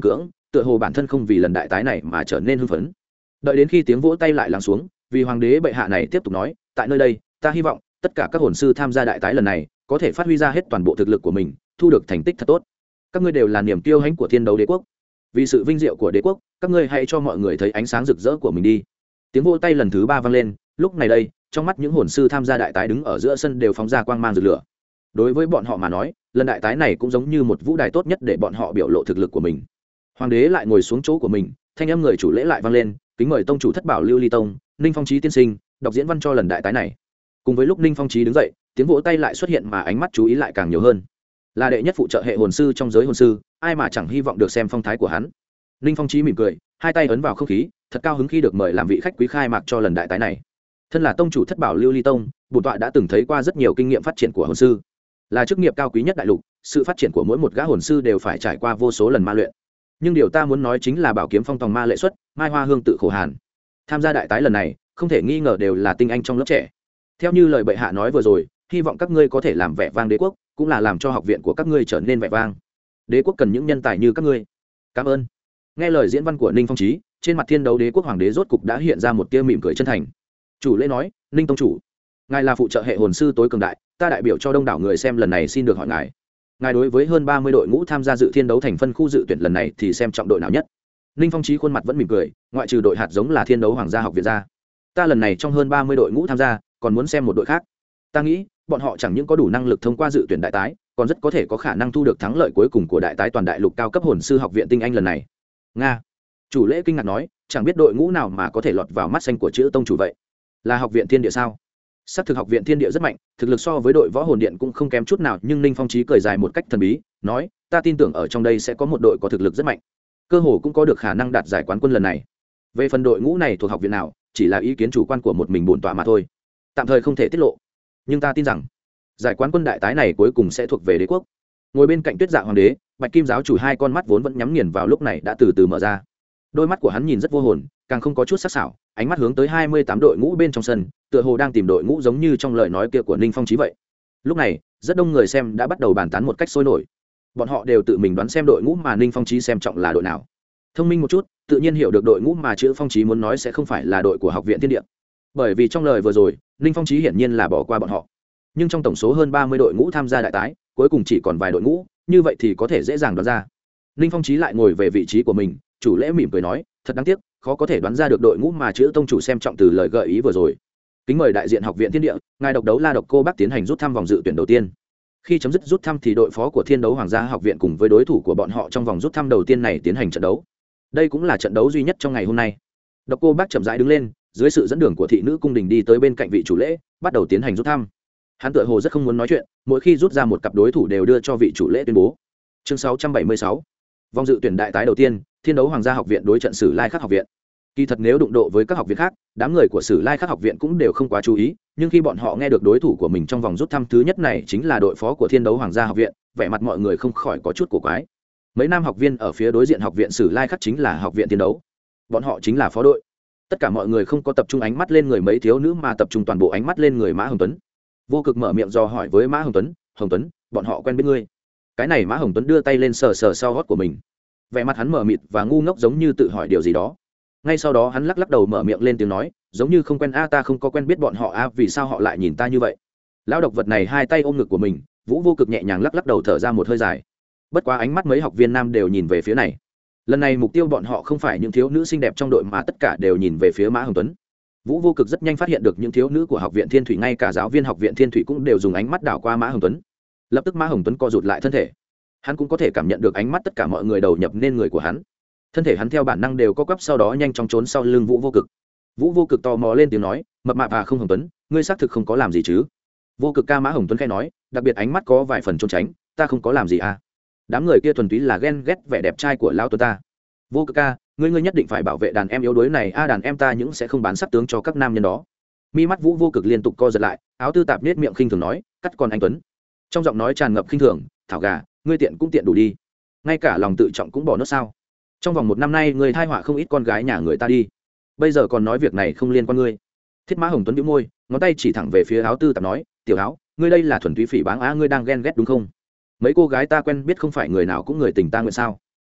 Speaker 1: tựa hồ bản thân không vì lần đại tái này mà trở nên hưng phấn. Đợi đến khi tiếng vỗ tay lại lắng xuống, vì hoàng đế bệ hạ này tiếp tục nói, tại nơi đây ta hy vọng tất cả các hồn sư tham gia đại tái lần này có thể phát huy ra hết toàn bộ thực lực của mình, thu được thành tích thật tốt. Các ngươi đều là niềm kiêu hãnh của thiên đấu đế quốc, vì sự vinh diệu của đế quốc, các ngươi hãy cho mọi người thấy ánh sáng rực rỡ của mình đi. Tiếng vỗ tay lần thứ 3 vang lên, lúc này đây, trong mắt những hồn sư tham gia đại tái đứng ở giữa sân đều phóng ra quang mang rực lửa. Đối với bọn họ mà nói, lần đại tái này cũng giống như một vũ đài tốt nhất để bọn họ biểu lộ thực lực của mình. Hoàng đế lại ngồi xuống chỗ của mình, thanh âm người chủ lễ lại vang lên, kính mời tông chủ Thất Bảo Lưu Ly Tông, Ninh Phong Chí tiên sinh, đọc diễn văn cho lần đại tái này. Cùng với lúc Ninh Phong Chí đứng dậy, tiếng vỗ tay lại xuất hiện mà ánh mắt chú ý lại càng nhiều hơn. Là đệ nhất phụ trợ hệ hồn sư trong giới hồn sư, ai mà chẳng hy vọng được xem phong thái của hắn. Ninh Phong Chí mỉm cười, hai tay ấn vào không khí, thật cao hứng khi được mời làm vị khách quý khai mạc cho lần đại tái này. Thân là tông chủ Thất Bảo Lưu Ly Tông, bổn tọa đã từng thấy qua rất nhiều kinh nghiệm phát triển của hồn sư, là chức nghiệp cao quý nhất đại lục, sự phát triển của mỗi một gã hồn sư đều phải trải qua vô số lần ma luyện. Nhưng điều ta muốn nói chính là bảo kiếm phong tòng ma lệ xuất, mai hoa hương tự khổ hàn. Tham gia đại tái lần này, không thể nghi ngờ đều là tinh anh trong lớp trẻ. Theo như lời bệ hạ nói vừa rồi, hy vọng các ngươi có thể làm vẻ vang đế quốc, cũng là làm cho học viện của các ngươi trở nên vẻ vang. Đế quốc cần những nhân tài như các ngươi. Cảm ơn. Nghe lời diễn văn của Ninh Phong Chí, trên mặt thiên đấu đế quốc hoàng đế rốt cục đã hiện ra một tia mỉm cười chân thành. Chủ lễ nói, Ninh tông chủ, ngài là phụ trợ hệ hồn sư tối cường đại, ta đại biểu cho đông đảo người xem lần này xin được hỏi ngài đối với hơn 30 đội ngũ tham gia dự thiên đấu thành phân khu dự tuyển lần này thì xem trọng đội nào nhất? Ninh Phong Chí khuôn mặt vẫn mỉm cười, ngoại trừ đội hạt giống là thiên đấu hoàng gia học viện ra, ta lần này trong hơn 30 đội ngũ tham gia, còn muốn xem một đội khác. Ta nghĩ bọn họ chẳng những có đủ năng lực thông qua dự tuyển đại tái, còn rất có thể có khả năng thu được thắng lợi cuối cùng của đại tái toàn đại lục cao cấp hồn sư học viện tinh anh lần này. Nga. Chủ lễ kinh ngạc nói, chẳng biết đội ngũ nào mà có thể lọt vào mắt xanh của chữ tông chủ vậy? Là học viện thiên địa sao? Xác thực học viện thiên địa rất mạnh, thực lực so với đội võ hồn điện cũng không kém chút nào, nhưng Ninh Phong Chí cười dài một cách thần bí, nói, ta tin tưởng ở trong đây sẽ có một đội có thực lực rất mạnh, cơ hồ cũng có được khả năng đạt giải quán quân lần này. Về phần đội ngũ này thuộc học viện nào, chỉ là ý kiến chủ quan của một mình bổn tọa mà thôi, tạm thời không thể tiết lộ. Nhưng ta tin rằng giải quán quân đại tái này cuối cùng sẽ thuộc về đế quốc. Ngồi bên cạnh Tuyết Dạ hoàng đế, Bạch Kim giáo chủ hai con mắt vốn vẫn nhắm nghiền vào lúc này đã từ từ mở ra. Đôi mắt của hắn nhìn rất vô hồn, càng không có chút sắc sảo, ánh mắt hướng tới 28 đội ngũ bên trong sân, tựa hồ đang tìm đội ngũ giống như trong lời nói kia của Ninh Phong Chí vậy. Lúc này, rất đông người xem đã bắt đầu bàn tán một cách sôi nổi. Bọn họ đều tự mình đoán xem đội ngũ mà Ninh Phong Chí xem trọng là đội nào. Thông minh một chút, tự nhiên hiểu được đội ngũ mà chữ Phong Chí muốn nói sẽ không phải là đội của học viện thiên địa. Bởi vì trong lời vừa rồi, Ninh Phong Chí hiển nhiên là bỏ qua bọn họ. Nhưng trong tổng số hơn 30 đội ngũ tham gia đại tái, cuối cùng chỉ còn vài đội ngũ, như vậy thì có thể dễ dàng đoán ra. Ninh Phong Chí lại ngồi về vị trí của mình, chủ lễ mỉm cười nói, thật đáng tiếc, khó có thể đoán ra được đội ngũ mà chữ tông chủ xem trọng từ lời gợi ý vừa rồi. Kính mời đại diện học viện thiên địa, ngài độc đấu La Độc Cô Bác tiến hành rút thăm vòng dự tuyển đầu tiên. Khi chấm dứt rút thăm thì đội phó của thiên đấu hoàng gia học viện cùng với đối thủ của bọn họ trong vòng rút thăm đầu tiên này tiến hành trận đấu. Đây cũng là trận đấu duy nhất trong ngày hôm nay. Độc Cô Bác chậm rãi đứng lên, dưới sự dẫn đường của thị nữ cung đình đi tới bên cạnh vị chủ lễ, bắt đầu tiến hành rút thăm. Hắn tựa hồ rất không muốn nói chuyện, mỗi khi rút ra một cặp đối thủ đều đưa cho vị chủ lễ tuyên bố. Chương 676. Vòng dự tuyển đại tái đầu tiên, thiên đấu hoàng gia học viện đối trận Sử Lai Khắc học viện. Kỳ thật nếu đụng độ với các học viện khác, đám người của Sử Lai Khắc học viện cũng đều không quá chú ý, nhưng khi bọn họ nghe được đối thủ của mình trong vòng rút thăm thứ nhất này chính là đội phó của thiên đấu hoàng gia học viện, vẻ mặt mọi người không khỏi có chút cổ quái. Mấy nam học viên ở phía đối diện học viện Sử Lai Khắc chính là học viện thiên đấu, bọn họ chính là phó đội. Tất cả mọi người không có tập trung ánh mắt lên người mấy thiếu nữ mà tập trung toàn bộ ánh mắt lên người Mã Hồng Tuấn. Vô Cực mở miệng dò hỏi với Mã Hồng Tuấn, "Hồng Tuấn, bọn họ quen biết ngươi?" Cái này Mã Hồng Tuấn đưa tay lên sờ sờ sau gót của mình, vẻ mặt hắn mở mịt và ngu ngốc giống như tự hỏi điều gì đó. Ngay sau đó hắn lắc lắc đầu mở miệng lên tiếng nói, giống như không quen a, ta không có quen biết bọn họ a, vì sao họ lại nhìn ta như vậy? Lão độc vật này hai tay ôm ngực của mình, Vũ Vô Cực nhẹ nhàng lắc lắc đầu thở ra một hơi dài. Bất quá ánh mắt mấy học viên nam đều nhìn về phía này. Lần này mục tiêu bọn họ không phải những thiếu nữ xinh đẹp trong đội mà tất cả đều nhìn về phía Mã Hồng Tuấn. Vũ Vô Cực rất nhanh phát hiện được những thiếu nữ của học viện Thiên Thủy, ngay cả giáo viên học viện Thiên Thủy cũng đều dùng ánh mắt đảo qua Mã Hồng Tuấn. Lập tức Mã Hồng Tuấn co rụt lại thân thể. Hắn cũng có thể cảm nhận được ánh mắt tất cả mọi người đầu nhập nên người của hắn. Thân thể hắn theo bản năng đều co quắp, sau đó nhanh chóng trốn sau lưng Vũ Vô Cực. Vũ Vô Cực tò mò lên tiếng nói, "Mập mạp à, không Hồng Tuấn, ngươi xác thực không có làm gì chứ?" Vô Cực ca, Mã Hồng Tuấn khẽ nói, đặc biệt ánh mắt có vài phần trốn tránh, "Ta không có làm gì à? Đám người kia thuần túy là ghen ghét vẻ đẹp trai của lão Tuấn ta." Vô Cực ca, ngươi nhất định phải bảo vệ đàn em yếu đuối này a, đàn em ta những sẽ không bán sắc tướng cho các nam nhân đó. Mi mắt Vũ Vô Cực liên tục co giật lại, áo tư tạp nết miệng khinh thường nói, "Cắt con anh Tuấn." Trong giọng nói tràn ngập khinh thường, "Thảo gà, ngươi tiện cũng tiện đủ đi, ngay cả lòng tự trọng cũng bỏ nốt sao? Trong vòng 1 năm nay ngươi thai họa không ít con gái nhà người ta đi, bây giờ còn nói việc này không liên quan ngươi." Thiết Mã Hồng Tuấn bĩu môi, ngón tay chỉ thẳng về phía áo tư tạp nói, "Tiểu áo, ngươi đây là thuần túy phỉ báng á, ngươi đang ghen ghét đúng không? Mấy cô gái ta quen biết không phải người nào cũng người tình ta nguyện sao?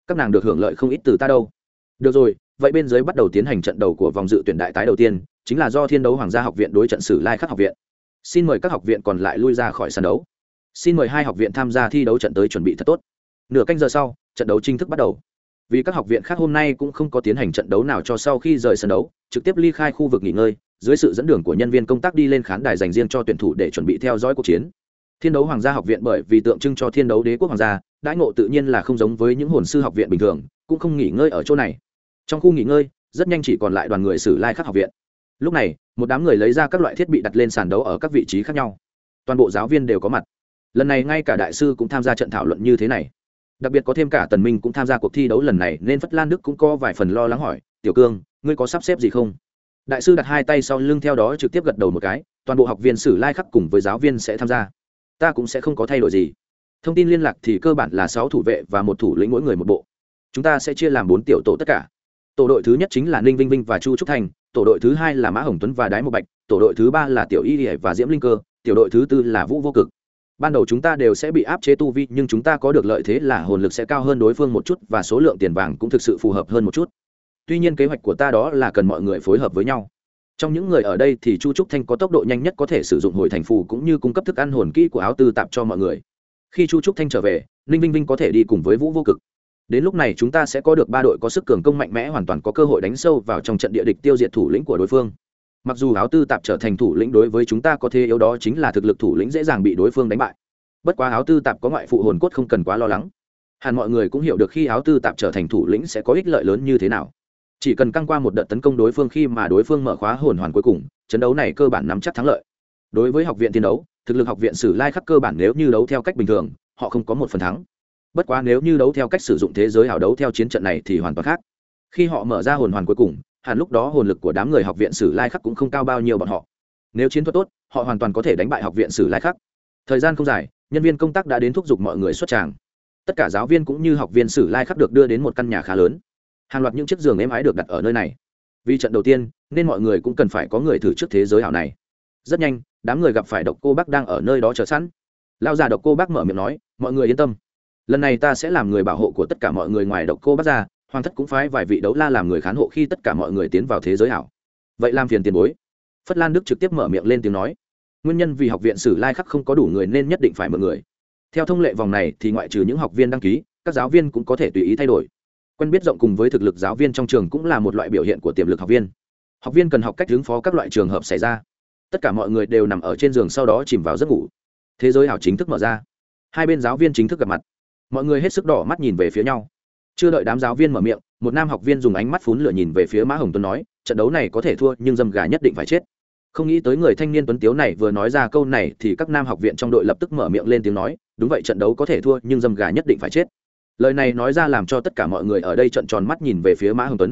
Speaker 1: các nàng được hưởng lợi không ít từ ta đâu. Được rồi, vậy bên dưới bắt đầu tiến hành trận đầu của vòng dự tuyển đại tái đầu tiên, chính là do Thiên Đấu Hoàng gia học viện đối trận Sử Lai Khắc học viện. Xin mời các học viện còn lại lui ra khỏi sân đấu. Xin mời hai học viện tham gia thi đấu trận tới chuẩn bị thật tốt. Nửa canh giờ sau, trận đấu chính thức bắt đầu. Vì các học viện khác hôm nay cũng không có tiến hành trận đấu nào cho sau khi rời sân đấu, trực tiếp ly khai khu vực nghỉ ngơi, dưới sự dẫn đường của nhân viên công tác đi lên khán đài dành riêng cho tuyển thủ để chuẩn bị theo dõi cuộc chiến. Thiên Đấu Hoàng gia học viện bởi vì tượng trưng cho Thiên Đấu Đế quốc hoàng gia, đãi ngộ tự nhiên là không giống với những hồn sư học viện bình thường, cũng không nghỉ ngơi ở chỗ này. Trong khu nghỉ ngơi, rất nhanh chỉ còn lại đoàn người Sử Lai Khắc học viện. Lúc này, một đám người lấy ra các loại thiết bị đặt lên sàn đấu ở các vị trí khác nhau. Toàn bộ giáo viên đều có mặt. Lần này ngay cả đại sư cũng tham gia trận thảo luận như thế này. Đặc biệt có thêm cả Tần Minh cũng tham gia cuộc thi đấu lần này, nên Phất Lan Đức cũng có vài phần lo lắng hỏi: "Tiểu Cương, ngươi có sắp xếp gì không?" Đại sư đặt hai tay sau lưng, theo đó trực tiếp gật đầu một cái: "Toàn bộ học viên Sử Lai Khắc cùng với giáo viên sẽ tham gia. Ta cũng sẽ không có thay đổi gì. Thông tin liên lạc thì cơ bản là 6 thủ vệ và một thủ lĩnh mỗi người một bộ. Chúng ta sẽ chia làm 4 tiểu tổ tất cả. Tổ đội thứ nhất chính là Ninh Vinh Vinh và Chu Trúc Thành, tổ đội thứ hai là Mã Hồng Tuấn và Đái Mộ Bạch, tổ đội thứ ba là Tiểu Y Lệ và Diễm Linh Cơ, tiểu đội thứ tư là Vũ Vô Cực. Ban đầu chúng ta đều sẽ bị áp chế tu vi, nhưng chúng ta có được lợi thế là hồn lực sẽ cao hơn đối phương một chút và số lượng tiền vàng cũng thực sự phù hợp hơn một chút. Tuy nhiên kế hoạch của ta đó là cần mọi người phối hợp với nhau. Trong những người ở đây thì Chu Trúc Thanh có tốc độ nhanh nhất, có thể sử dụng hồi thành phù cũng như cung cấp thức ăn hồn kỹ của áo tư tạp cho mọi người. Khi Chu Trúc Thanh trở về, Ninh Vinh Vinh có thể đi cùng với Vũ Vô Cực. Đến lúc này chúng ta sẽ có được 3 đội có sức cường công mạnh mẽ, hoàn toàn có cơ hội đánh sâu vào trong trận địa địch, tiêu diệt thủ lĩnh của đối phương. Mặc dù áo tư tạp trở thành thủ lĩnh đối với chúng ta có thế yếu, đó chính là thực lực thủ lĩnh dễ dàng bị đối phương đánh bại. Bất quá áo tư tạp có ngoại phụ hồn cốt, không cần quá lo lắng. Hẳn mọi người cũng hiểu được khi áo tư tạp trở thành thủ lĩnh sẽ có ích lợi lớn như thế nào. Chỉ cần căng qua một đợt tấn công đối phương khi mà đối phương mở khóa hồn hoàn cuối cùng, trận đấu này cơ bản nắm chắc thắng lợi. Đối với học viện Thiên Đấu, thực lực học viện Sử Lai Khắc cơ bản nếu như đấu theo cách bình thường, họ không có một phần thắng. Bất quá nếu như đấu theo cách sử dụng thế giới ảo đấu theo chiến trận này thì hoàn toàn khác. Khi họ mở ra hồn hoàn cuối cùng, hẳn lúc đó hồn lực của đám người học viện Sử Lai Khắc cũng không cao bao nhiêu bọn họ. Nếu chiến thuật tốt, họ hoàn toàn có thể đánh bại học viện Sử Lai Khắc. Thời gian không dài, nhân viên công tác đã đến thúc giục mọi người xuất tràng. Tất cả giáo viên cũng như học viên Sử Lai Khắc được đưa đến một căn nhà khá lớn. Hàng loạt những chiếc giường êm ái được đặt ở nơi này. Vì trận đầu tiên nên mọi người cũng cần phải có người thử trước thế giới ảo này. Rất nhanh, đám người gặp phải Độc Cô Bác đang ở nơi đó chờ sẵn. Lão già Độc Cô Bác mở miệng nói: "Mọi người yên tâm, lần này ta sẽ làm người bảo hộ của tất cả mọi người, ngoài Độc Cô Bác ra, Hoàng thất cũng phái vài vị đấu la làm người khán hộ khi tất cả mọi người tiến vào thế giới ảo. Vậy làm phiền tiền bối." Phất Lan Đức trực tiếp mở miệng lên tiếng nói: "Nguyên nhân vì học viện Sử Lai Khắc không có đủ người nên nhất định phải mượn người. Theo thông lệ vòng này thì ngoại trừ những học viên đăng ký, các giáo viên cũng có thể tùy ý thay đổi. Quen biết rộng cùng với thực lực giáo viên trong trường cũng là một loại biểu hiện của tiềm lực học viên. Học viên cần học cách ứng phó các loại trường hợp xảy ra." Tất cả mọi người đều nằm ở trên giường, sau đó chìm vào giấc ngủ. Thế giới ảo chính thức mở ra, hai bên giáo viên chính thức gặp mặt. Mọi người hết sức đỏ mắt nhìn về phía nhau. Chưa đợi đám giáo viên mở miệng, một nam học viên dùng ánh mắt phún lửa nhìn về phía Mã Hồng Tuấn nói: "Trận đấu này có thể thua nhưng dâm gà nhất định phải chết." Không nghĩ tới người thanh niên tuấn tiếu này vừa nói ra câu này thì các nam học viện trong đội lập tức mở miệng lên tiếng nói: "Đúng vậy, trận đấu có thể thua nhưng dâm gà nhất định phải chết." Lời này nói ra làm cho tất cả mọi người ở đây trợn tròn mắt nhìn về phía Mã Hồng Tuấn.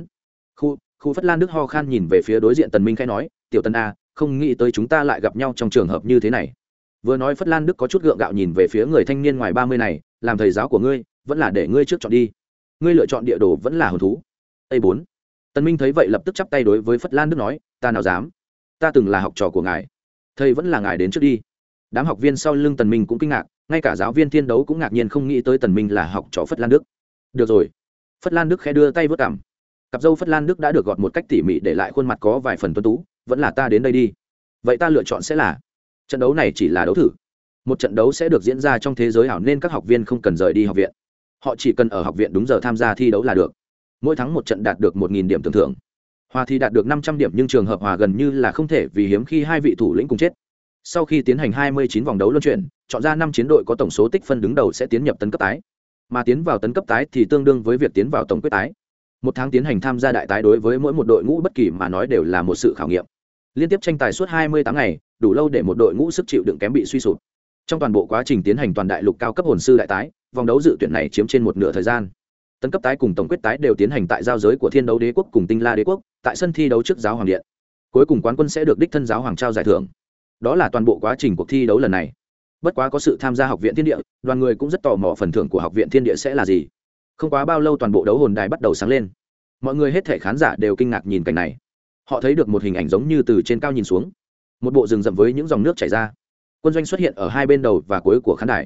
Speaker 1: Khu Phất Lan Đức ho khan nhìn về phía đối diện Tần Minh khẽ nói: "Tiểu Tần a, không nghĩ tới chúng ta lại gặp nhau trong trường hợp như thế này." Vừa nói Phất Lan Đức có chút gượng gạo nhìn về phía người thanh niên ngoài 30 này: "Làm thầy giáo của ngươi, vẫn là để ngươi trước chọn đi. Ngươi lựa chọn địa đồ vẫn là hồn thú." A4. Tần Minh thấy vậy lập tức chắp tay đối với Phất Lan Đức nói: "Ta nào dám, ta từng là học trò của ngài, thầy vẫn là ngài đến trước đi." Đám học viên sau lưng Tần Minh cũng kinh ngạc, ngay cả giáo viên Thiên Đấu cũng ngạc nhiên không nghĩ tới Tần Minh là học trò Phất Lan Đức. "Được rồi." Phất Lan Đức khẽ đưa tay vớt cằm. Cặp râu Phất Lan Đức đã được gọt một cách tỉ mỉ để lại khuôn mặt có vài phần tuấn tú. "Vẫn là ta đến đây đi. Vậy ta lựa chọn sẽ là, trận đấu này chỉ là đấu thử. Một trận đấu sẽ được diễn ra trong thế giới ảo nên các học viên không cần rời đi học viện. Họ chỉ cần ở học viện đúng giờ tham gia thi đấu là được. Mỗi thắng một trận đạt được 1.000 điểm tưởng thưởng. Hòa thì đạt được 500 điểm, nhưng trường hợp hòa gần như là không thể vì hiếm khi hai vị thủ lĩnh cùng chết. Sau khi tiến hành 29 vòng đấu luân chuyển, chọn ra 5 chiến đội có tổng số tích phân đứng đầu sẽ tiến nhập tấn cấp tái. Mà tiến vào tấn cấp tái thì tương đương với việc tiến vào tổng quyết tái. Một tháng tiến hành tham gia đại tái đối với mỗi một đội ngũ bất kỳ mà nói đều là một sự khảo nghiệm. Liên tiếp tranh tài suốt 28 ngày, đủ lâu để một đội ngũ sức chịu đựng kém bị suy sụp. Trong toàn bộ quá trình tiến hành toàn đại lục cao cấp hồn sư đại tái, vòng đấu dự tuyển này chiếm trên một nửa thời gian. Tấn cấp tái cùng tổng quyết tái đều tiến hành tại giao giới của Thiên Đấu Đế quốc cùng Tinh La Đế quốc, tại sân thi đấu trước giáo hoàng điện. Cuối cùng quán quân sẽ được đích thân giáo hoàng trao giải thưởng. Đó là toàn bộ quá trình cuộc thi đấu lần này. Bất quá có sự tham gia học viện Thiên Địa, đoàn người cũng rất tò mò phần thưởng của học viện Thiên Địa sẽ là gì. Không quá bao lâu toàn bộ đấu hồn đài bắt đầu sáng lên. Mọi người hết thảy khán giả đều kinh ngạc nhìn cảnh này. Họ thấy được một hình ảnh giống như từ trên cao nhìn xuống, một bộ rừng rậm với những dòng nước chảy ra. Quân doanh xuất hiện ở hai bên đầu và cuối của khán đài.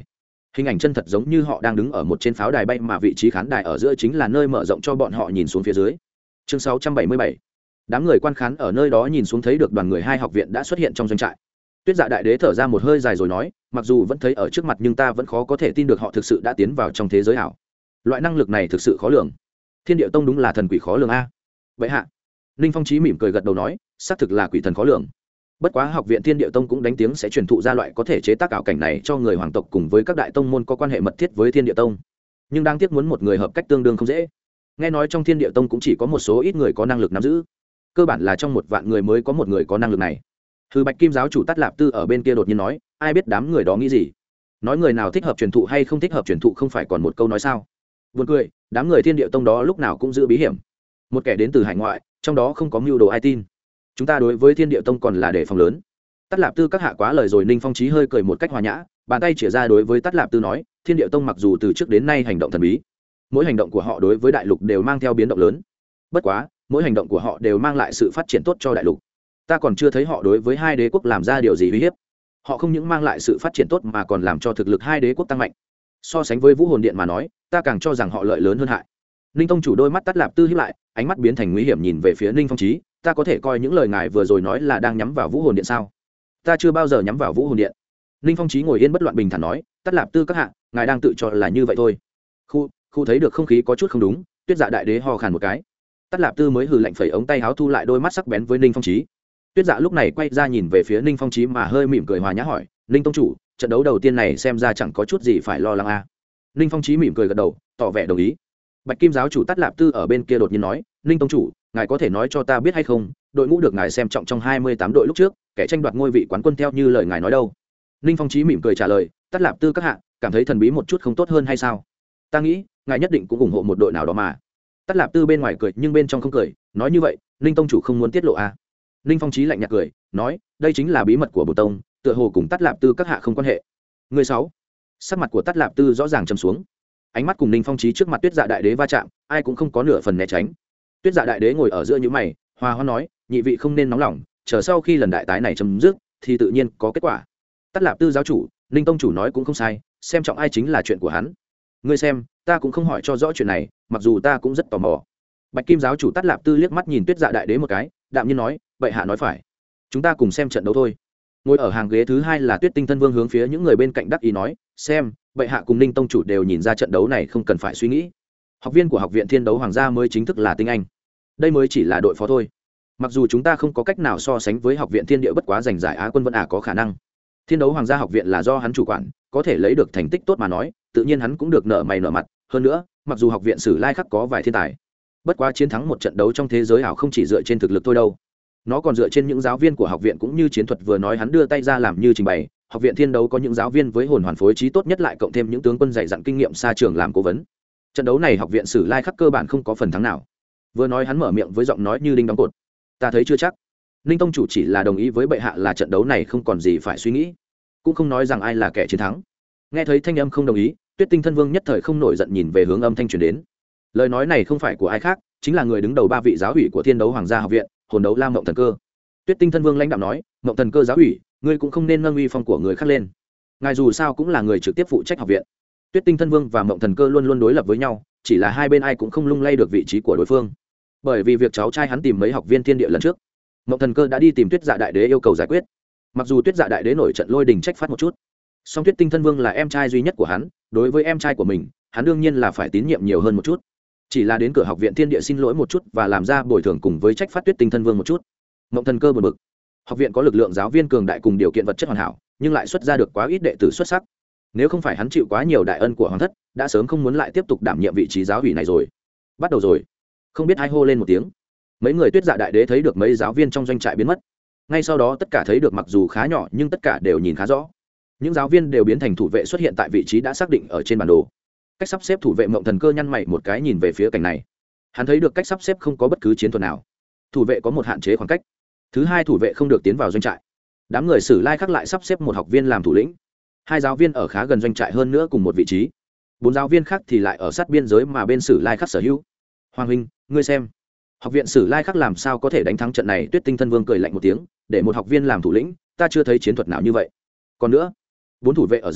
Speaker 1: hình ảnh chân thật giống như họ đang đứng ở một trên pháo đài bay, mà vị trí khán đài ở giữa chính là nơi mở rộng cho bọn họ nhìn xuống phía dưới. Chương 677. Đám người quan khán ở nơi đó nhìn xuống thấy được đoàn người hai học viện đã xuất hiện trong doanh trại. Tuyết Dạ Đại Đế thở ra một hơi dài rồi nói, mặc dù vẫn thấy ở trước mặt nhưng ta vẫn khó có thể tin được họ thực sự đã tiến vào trong thế giới ảo. Loại năng lực này thực sự khó lường. Thiên Điệu Tông đúng là thần quỷ khó lường a. Vậy hạ. Ninh Phong Chí mỉm cười gật đầu nói, xác thực là quỷ thần khó lường. Bất quá học viện Thiên Điệu Tông cũng đánh tiếng sẽ truyền thụ ra loại có thể chế tác ảo cảnh này cho người hoàng tộc cùng với các đại tông môn có quan hệ mật thiết với Thiên Điệu Tông. Nhưng đáng tiếc muốn một người hợp cách tương đương không dễ. Nghe nói trong Thiên Điệu Tông cũng chỉ có một số ít người có năng lực nắm giữ. Cơ bản là trong 1 vạn người mới có một người có năng lực này. Hư Bạch Kim giáo chủ Tát Lạp Tư ở bên kia đột nhiên nói, ai biết đám người đó nghĩ gì? Nói người nào thích hợp truyền thụ hay không thích hợp truyền thụ không phải còn một câu nói sao? Buồn cười, đám người Thiên Điệu Tông đó lúc nào cũng giữ bí hiểm. Một kẻ đến từ hải ngoại, trong đó không có mưu đồ ai tin. Chúng ta đối với Thiên Điệu Tông còn là đề phòng lớn. Tát Lạp Tư các hạ quá lời rồi. Ninh Phong Chí hơi cười một cách hòa nhã, bàn tay chĩa ra đối với Tát Lạp Tư nói, Thiên Điệu Tông mặc dù từ trước đến nay hành động thần bí, mỗi hành động của họ đối với đại lục đều mang theo biến động lớn. Bất quá, mỗi hành động của họ đều mang lại sự phát triển tốt cho đại lục. Ta còn chưa thấy họ đối với hai đế quốc làm ra điều gì uy hiếp. Họ không những mang lại sự phát triển tốt mà còn làm cho thực lực hai đế quốc tăng mạnh. So sánh với Vũ Hồn Điện mà nói, ta càng cho rằng họ lợi lớn hơn hại. Ninh Tông chủ đôi mắt Tát Lạp Tư híp lại, ánh mắt biến thành nguy hiểm nhìn về phía Ninh Phong Chí, ta có thể coi những lời ngài vừa rồi nói là đang nhắm vào Vũ Hồn Điện sao? Ta chưa bao giờ nhắm vào Vũ Hồn Điện. Ninh Phong Chí ngồi yên bất loạn bình thản nói, Tát Lạp Tư các hạ, ngài đang tự cho là như vậy thôi. Khu thấy được không khí có chút không đúng, Tuyết Dạ Đại Đế ho khàn một cái. Tát Lạp Tư mới hừ lạnh phẩy ống tay áo thu lại đôi mắt sắc bén với Ninh Phong Chí. Tuyết Dạ lúc này quay ra nhìn về phía Ninh Phong Chí mà hơi mỉm cười hòa nhã hỏi, Ninh tông chủ, trận đấu đầu tiên này xem ra chẳng có chút gì phải lo lắng a. Ninh Phong Chí mỉm cười gật đầu, tỏ vẻ đồng ý. Bạch Kim giáo chủ Tát Lạp Tư ở bên kia đột nhiên nói, Ninh tông chủ, ngài có thể nói cho ta biết hay không, đội ngũ được ngài xem trọng trong 28 đội lúc trước, kẻ tranh đoạt ngôi vị quán quân theo như lời ngài nói đâu? Ninh Phong Chí mỉm cười trả lời, Tát Lạp Tư các hạ, cảm thấy thần bí một chút không tốt hơn hay sao? Ta nghĩ, ngài nhất định cũng ủng hộ một đội nào đó mà. Tát Lạp Tư bên ngoài cười nhưng bên trong không cười, nói như vậy, Ninh tông chủ không muốn tiết lộ à? Ninh Phong Chí lạnh nhạt cười, nói, đây chính là bí mật của Bồ Tông, tựa hồ cùng Tát Lạp Tư các hạ không quan hệ. Người 6. Sắc mặt của Tát Lạp Tư rõ ràng trầm xuống. Ánh mắt cùng Ninh Phong Chí trước mặt Tuyết Dạ Đại Đế va chạm, ai cũng không có nửa phần né tránh. Tuyết Dạ Đại Đế ngồi ở giữa những mày, hòa hoãn nói, nhị vị không nên nóng lòng, chờ sau khi lần đại tái này chấm dứt, thì tự nhiên có kết quả. Tát Lạp Tư giáo chủ, Ninh tông chủ nói cũng không sai, xem trọng ai chính là chuyện của hắn. Ngươi xem, ta cũng không hỏi cho rõ chuyện này, mặc dù ta cũng rất tò mò. Bạch Kim giáo chủ Tát Lạp Tư liếc mắt nhìn Tuyết Dạ Đại Đế một cái, đạm nhiên nói, vậy hạ nói phải, chúng ta cùng xem trận đấu thôi. Ngồi ở hàng ghế thứ 2 là Tuyết Tinh Thân Vương hướng phía những người bên cạnh đắc ý nói, xem, vậy hạ cùng Ninh tông chủ đều nhìn ra trận đấu này không cần phải suy nghĩ. Học viên của học viện Thiên Đấu Hoàng gia mới chính thức là tinh anh, đây mới chỉ là đội phó thôi. Mặc dù chúng ta không có cách nào so sánh với học viện Thiên Địa, bất quá giành giải Á quân vẫn có khả năng. Thiên Đấu Hoàng gia học viện là do hắn chủ quản, có thể lấy được thành tích tốt mà nói, tự nhiên hắn cũng được nợ mày nợ mặt. Hơn nữa, mặc dù học viện Sử Lai Khắc có vài thiên tài, bất quá chiến thắng một trận đấu trong thế giới ảo không chỉ dựa trên thực lực thôi đâu, nó còn dựa trên những giáo viên của học viện cũng như chiến thuật vừa nói hắn đưa tay ra làm như trình bày. Học viện Thiên Đấu có những giáo viên với hồn hoàn phối trí tốt nhất, lại cộng thêm những tướng quân dày dặn kinh nghiệm xa trường làm cố vấn. Trận đấu này học viện Sử Lai Khắc cơ bản không có phần thắng nào. Vừa nói hắn mở miệng với giọng nói như đinh đóng cột. Ta thấy chưa chắc. Ninh tông chủ chỉ là đồng ý với bệ hạ là trận đấu này không còn gì phải suy nghĩ, cũng không nói rằng ai là kẻ chiến thắng. Nghe thấy thanh âm không đồng ý, Tuyết Tinh Thân Vương nhất thời không nổi giận nhìn về hướng âm thanh truyền đến. Lời nói này không phải của ai khác, chính là người đứng đầu 3 vị giáo ủy của Thiên Đấu Hoàng gia học viện, Hồn Đấu La Mộng Thần Cơ. Tuyết Tinh Thân Vương lãnh đạo nói, Mộng Thần Cơ giáo ủy, ngươi cũng không nên nâng uy phong của người khác lên. Ngài dù sao cũng là người trực tiếp phụ trách học viện. Tuyết Tinh Thân Vương và Mộng Thần Cơ luôn luôn đối lập với nhau, chỉ là hai bên ai cũng không lung lay được vị trí của đối phương. Bởi vì việc cháu trai hắn tìm mấy học viên thiên địa lần trước, Mộng Thần Cơ đã đi tìm Tuyết Dạ Đại Đế yêu cầu giải quyết. Mặc dù Tuyết Dạ Đại Đế nổi trận lôi đình trách phát một chút, song Tuyết Tinh Thân Vương là em trai duy nhất của hắn, đối với em trai của mình, hắn đương nhiên là phải tín nhiệm nhiều hơn một chút. Chỉ là đến cửa học viện thiên địa xin lỗi một chút và làm ra bồi thường cùng với trách phát Tuyết Tinh Thân Vương một chút. Mộng Thần Cơ buồn bực. Học viện có lực lượng giáo viên cường đại cùng điều kiện vật chất hoàn hảo, nhưng lại xuất ra được quá ít đệ tử xuất sắc. Nếu không phải hắn chịu quá nhiều đại ân của hoàng thất, đã sớm không muốn lại tiếp tục đảm nhiệm vị trí giáo ủy này rồi. Bắt đầu rồi. Không biết ai hô lên một tiếng. Mấy người Tuyết Dạ Đại Đế thấy được mấy giáo viên trong doanh trại biến mất. Ngay sau đó tất cả thấy được mặc dù khá nhỏ nhưng tất cả đều nhìn khá rõ. Những giáo viên đều biến thành thủ vệ xuất hiện tại vị trí đã xác định ở trên bản đồ. Cách sắp xếp thủ vệ Mộng Thần Cơ nhăn mày một cái nhìn về phía cảnh này. Hắn thấy được cách sắp xếp không có bất cứ chiến thuật nào. Thủ vệ có một hạn chế khoảng cách. Thứ hai, thủ vệ không được tiến vào doanh trại. Đám người Sử Lai Khắc lại sắp xếp một học viên làm thủ lĩnh. 2 giáo viên ở khá gần doanh trại hơn nữa cùng một vị trí. 4 giáo viên khác thì lại ở sát biên giới mà bên Sử Lai Khắc sở hữu. Hoàng huynh, ngươi xem, học viện Sử Lai Khắc làm sao có thể đánh thắng trận này? Tuyết Tinh Thân Vương cười lạnh một tiếng, để một học viên làm thủ lĩnh, ta chưa thấy chiến thuật nào như vậy. Còn nữa, 4 thủ vệ ở giữa,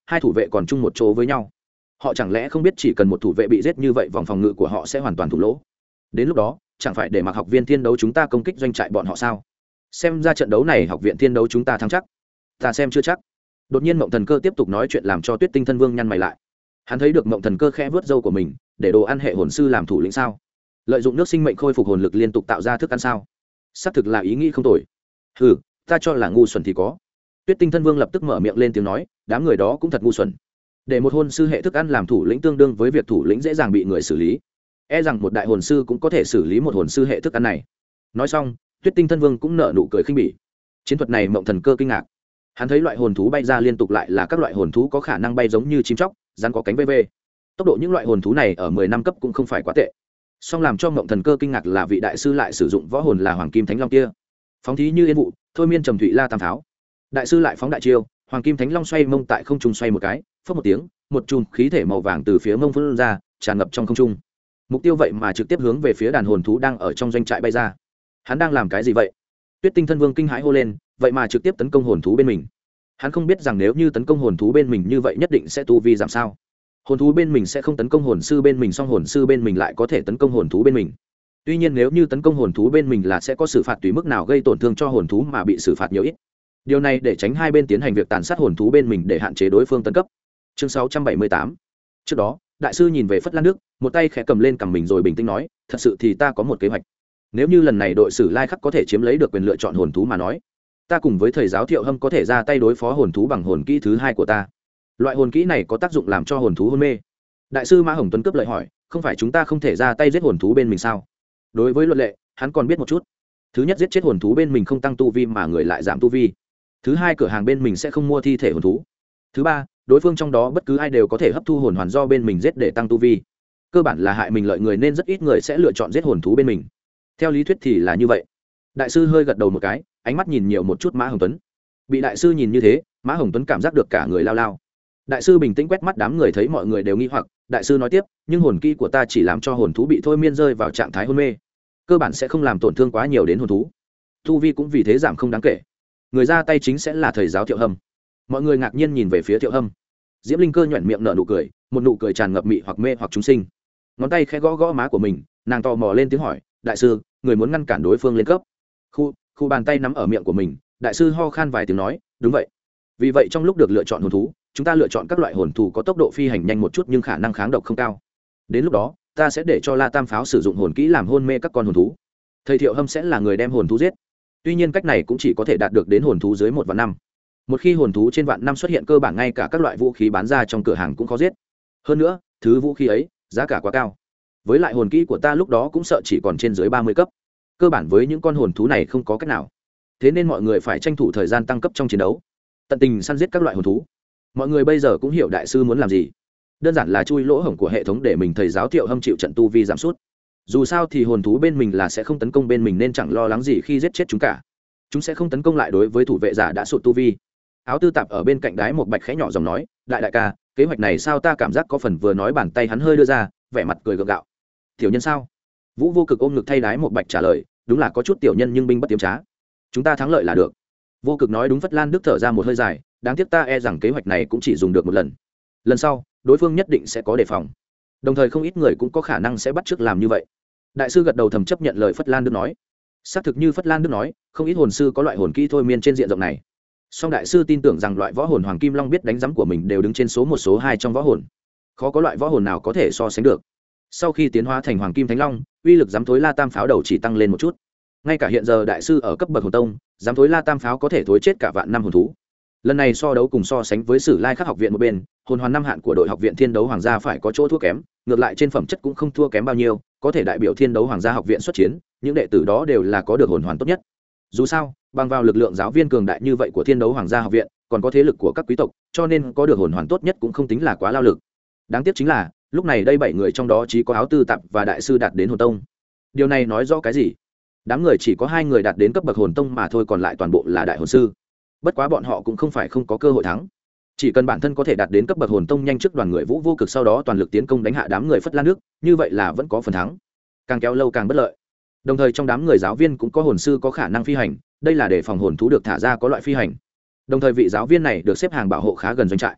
Speaker 1: hai thủ vệ còn chung một chỗ với nhau. Họ chẳng lẽ không biết chỉ cần một thủ vệ bị giết như vậy vòng phòng ngự của họ sẽ hoàn toàn thủng lỗ? Đến lúc đó chẳng phải để mặc học viên thiên đấu chúng ta công kích doanh trại bọn họ sao? Xem ra trận đấu này học viện thiên đấu chúng ta thắng chắc. Ta xem chưa chắc. Đột nhiên Mộng Thần Cơ tiếp tục nói chuyện làm cho Tuyết Tinh Thân Vương nhăn mày lại. Hắn thấy được Mộng Thần Cơ khẽ vớt râu của mình, để đồ ăn hệ hồn sư làm thủ lĩnh sao? Lợi dụng nước sinh mệnh khôi phục hồn lực liên tục tạo ra thức ăn sao? Xác thực là ý nghĩ không tồi. Ừ, ta cho là ngu xuẩn thì có. Tuyết Tinh Thân Vương lập tức mở miệng lên tiếng nói, đám người đó cũng thật ngu xuẩn. Để một hồn sư hệ thức ăn làm thủ lĩnh tương đương với việc thủ lĩnh dễ dàng bị người xử lý. E rằng một đại hồn sư cũng có thể xử lý một hồn sư hệ thức ăn này. Nói xong, Tuyết Tinh Thân Vương cũng nở nụ cười khinh bỉ. Chiến thuật này Mộng Thần Cơ kinh ngạc. Hắn thấy loại hồn thú bay ra liên tục lại là các loại hồn thú có khả năng bay giống như chim chóc, rắn có cánh vv. Tốc độ những loại hồn thú này ở 10 năm cấp cũng không phải quá tệ. Song làm cho Mộng Thần Cơ kinh ngạc là vị đại sư lại sử dụng võ hồn là Hoàng Kim Thánh Long kia. Phóng thí như yên vụ, thôi miên trầm thụy la tam pháo. Đại sư lại phóng đại chiêu, Hoàng Kim Thánh Long xoay mông tại không trung xoay một cái, phất một tiếng, một chùm khí thể màu vàng từ phía mông phun ra, tràn ngập trong không trung. Mục tiêu vậy mà trực tiếp hướng về phía đàn hồn thú đang ở trong doanh trại bay ra. Hắn đang làm cái gì vậy? Tuyết Tinh Thân Vương kinh hãi hô lên, vậy mà trực tiếp tấn công hồn thú bên mình. Hắn không biết rằng nếu như tấn công hồn thú bên mình như vậy nhất định sẽ tu vi giảm sao. Hồn thú bên mình sẽ không tấn công hồn sư bên mình, song hồn sư bên mình lại có thể tấn công hồn thú bên mình. Tuy nhiên nếu như tấn công hồn thú bên mình là sẽ có xử phạt tùy mức nào gây tổn thương cho hồn thú mà bị xử phạt nhiều ít. Điều này để tránh hai bên tiến hành việc tàn sát hồn thú bên mình để hạn chế đối phương tấn cấp. Chương 678. Trước đó, đại sư nhìn về Phất Lan Đức, một tay khẽ cầm lên cằm mình rồi bình tĩnh nói, thật sự thì ta có một kế hoạch. Nếu như lần này đội Sử Lai Khắc có thể chiếm lấy được quyền lựa chọn hồn thú mà nói, ta cùng với thầy giáo Thiệu Hâm có thể ra tay đối phó hồn thú bằng hồn kỹ thứ hai của ta. Loại hồn kỹ này có tác dụng làm cho hồn thú hôn mê. Đại sư Mã Hồng Tuấn cướp lời hỏi, không phải chúng ta không thể ra tay giết hồn thú bên mình sao? Đối với luật lệ, hắn còn biết một chút. Thứ nhất, giết chết hồn thú bên mình không tăng tu vi mà người lại giảm tu vi. Thứ hai, cửa hàng bên mình sẽ không mua thi thể hồn thú. Thứ ba, đối phương trong đó bất cứ ai đều có thể hấp thu hồn hoàn do bên mình giết để tăng tu vi. Cơ bản là hại mình lợi người nên rất ít người sẽ lựa chọn giết hồn thú bên mình. Theo lý thuyết thì là như vậy. Đại sư hơi gật đầu một cái, ánh mắt nhìn nhiều một chút Mã Hồng Tuấn. Bị đại sư nhìn như thế, Mã Hồng Tuấn cảm giác được cả người lao lao. Đại sư bình tĩnh quét mắt đám người, thấy mọi người đều nghi hoặc, đại sư nói tiếp, nhưng hồn kỹ của ta chỉ làm cho hồn thú bị thôi miên rơi vào trạng thái hôn mê, cơ bản sẽ không làm tổn thương quá nhiều đến hồn thú, tu vi cũng vì thế giảm không đáng kể. Người ra tay chính sẽ là thầy giáo Thiệu Hâm. Mọi người ngạc nhiên nhìn về phía Thiệu Hâm. Diễm Linh Cơ nhoẻn miệng nở nụ cười, một nụ cười tràn ngập mị hoặc mê hoặc chúng sinh. Ngón tay khẽ gõ gõ má của mình, nàng tò mò lên tiếng hỏi, đại sư, người muốn ngăn cản đối phương lên cấp? Khu bàn tay nắm ở miệng của mình, đại sư ho khan vài tiếng nói, đúng vậy. Vì vậy trong lúc được lựa chọn hồn thú, chúng ta lựa chọn các loại hồn thú có tốc độ phi hành nhanh một chút nhưng khả năng kháng độc không cao. Đến lúc đó ta sẽ để cho La Tam Pháo sử dụng hồn kỹ làm hôn mê các con hồn thú. Thầy Thiệu Hâm sẽ là người đem hồn thú giết. Tuy nhiên cách này cũng chỉ có thể đạt được đến hồn thú dưới 1 vạn năm. Một khi hồn thú trên vạn năm xuất hiện, cơ bản ngay cả các loại vũ khí bán ra trong cửa hàng cũng khó giết. Hơn nữa thứ vũ khí ấy giá cả quá cao. Với lại hồn kỹ của ta lúc đó cũng sợ chỉ còn trên dưới 30 cấp. Cơ bản với những con hồn thú này không có cách nào. Thế nên mọi người phải tranh thủ thời gian tăng cấp trong chiến đấu, tận tình săn giết các loại hồn thú. Mọi người bây giờ cũng hiểu đại sư muốn làm gì. Đơn giản là chui lỗ hổng của hệ thống để mình thầy giáo Thiệu Hâm chịu trận tu vi giảm sút. Dù sao thì hồn thú bên mình là sẽ không tấn công bên mình nên chẳng lo lắng gì khi giết chết chúng cả. Chúng sẽ không tấn công lại đối với thủ vệ giả đã sụt tu vi. Áo Tư Tạp ở bên cạnh Đái Một Bạch khẽ nhỏ giọng nói, đại ca, kế hoạch này sao ta cảm giác có phần vừa nói bàn tay hắn hơi đưa ra, vẻ mặt cười gượng gạo. Tiểu nhân sao? Vũ Vô Cực ôm ngực thay Đái Một Bạch trả lời, đúng là có chút tiểu nhân nhưng binh bất tiếm trá. Chúng ta thắng lợi là được. Vô Cực nói đúng. Phất Lan Đức thở ra một hơi dài, đáng tiếc ta e rằng kế hoạch này cũng chỉ dùng được một lần. Lần sau đối phương nhất định sẽ có đề phòng, đồng thời không ít người cũng có khả năng sẽ bắt chước làm như vậy. Đại sư gật đầu thầm chấp nhận lời Phất Lan Đức nói. Xác thực như Phất Lan Đức nói, không ít hồn sư có loại hồn kỹ thôi miên trên diện rộng này. Song đại sư tin tưởng rằng loại võ hồn Hoàng Kim Long biết đánh giấm của mình đều đứng trên số 1 số 2 trong võ hồn, khó có loại võ hồn nào có thể so sánh được. Sau khi tiến hóa thành Hoàng Kim Thánh Long, uy lực giám thối La Tam Pháo đầu chỉ tăng lên một chút. Ngay cả hiện giờ đại sư ở cấp bậc hồn tông, giám thối La Tam Pháo có thể thối chết cả vạn năm hồn thú. Lần này so đấu cùng so sánh với Sử Lai Khắc học viện một bên, hồn hoàn năm hạn của đội học viện Thiên Đấu Hoàng gia phải có chỗ thua kém, ngược lại trên phẩm chất cũng không thua kém bao nhiêu, có thể đại biểu Thiên Đấu Hoàng gia học viện xuất chiến, những đệ tử đó đều là có được hồn hoàn tốt nhất. Dù sao, bằng vào lực lượng giáo viên cường đại như vậy của Thiên Đấu Hoàng gia học viện, còn có thế lực của các quý tộc, cho nên có được hồn hoàn tốt nhất cũng không tính là quá lao lực. Đáng tiếc chính là, lúc này đây 7 người trong đó chỉ có Áo Tư Tạp và đại sư đạt đến hồn tông. Điều này nói rõ cái gì? Đám người chỉ có 2 người đạt đến cấp bậc hồn tông mà thôi, còn lại toàn bộ là đại hồn sư. Bất quá bọn họ cũng không phải không có cơ hội thắng. Chỉ cần bản thân có thể đạt đến cấp bậc hồn tông nhanh trước đoàn người Vũ Vô Cực, sau đó toàn lực tiến công đánh hạ đám người Phất Lan Nước, như vậy là vẫn có phần thắng. Càng kéo lâu càng bất lợi. Đồng thời trong đám người giáo viên cũng có hồn sư có khả năng phi hành, đây là để phòng hồn thú được thả ra có loại phi hành. Đồng thời vị giáo viên này được xếp hàng bảo hộ khá gần doanh trại.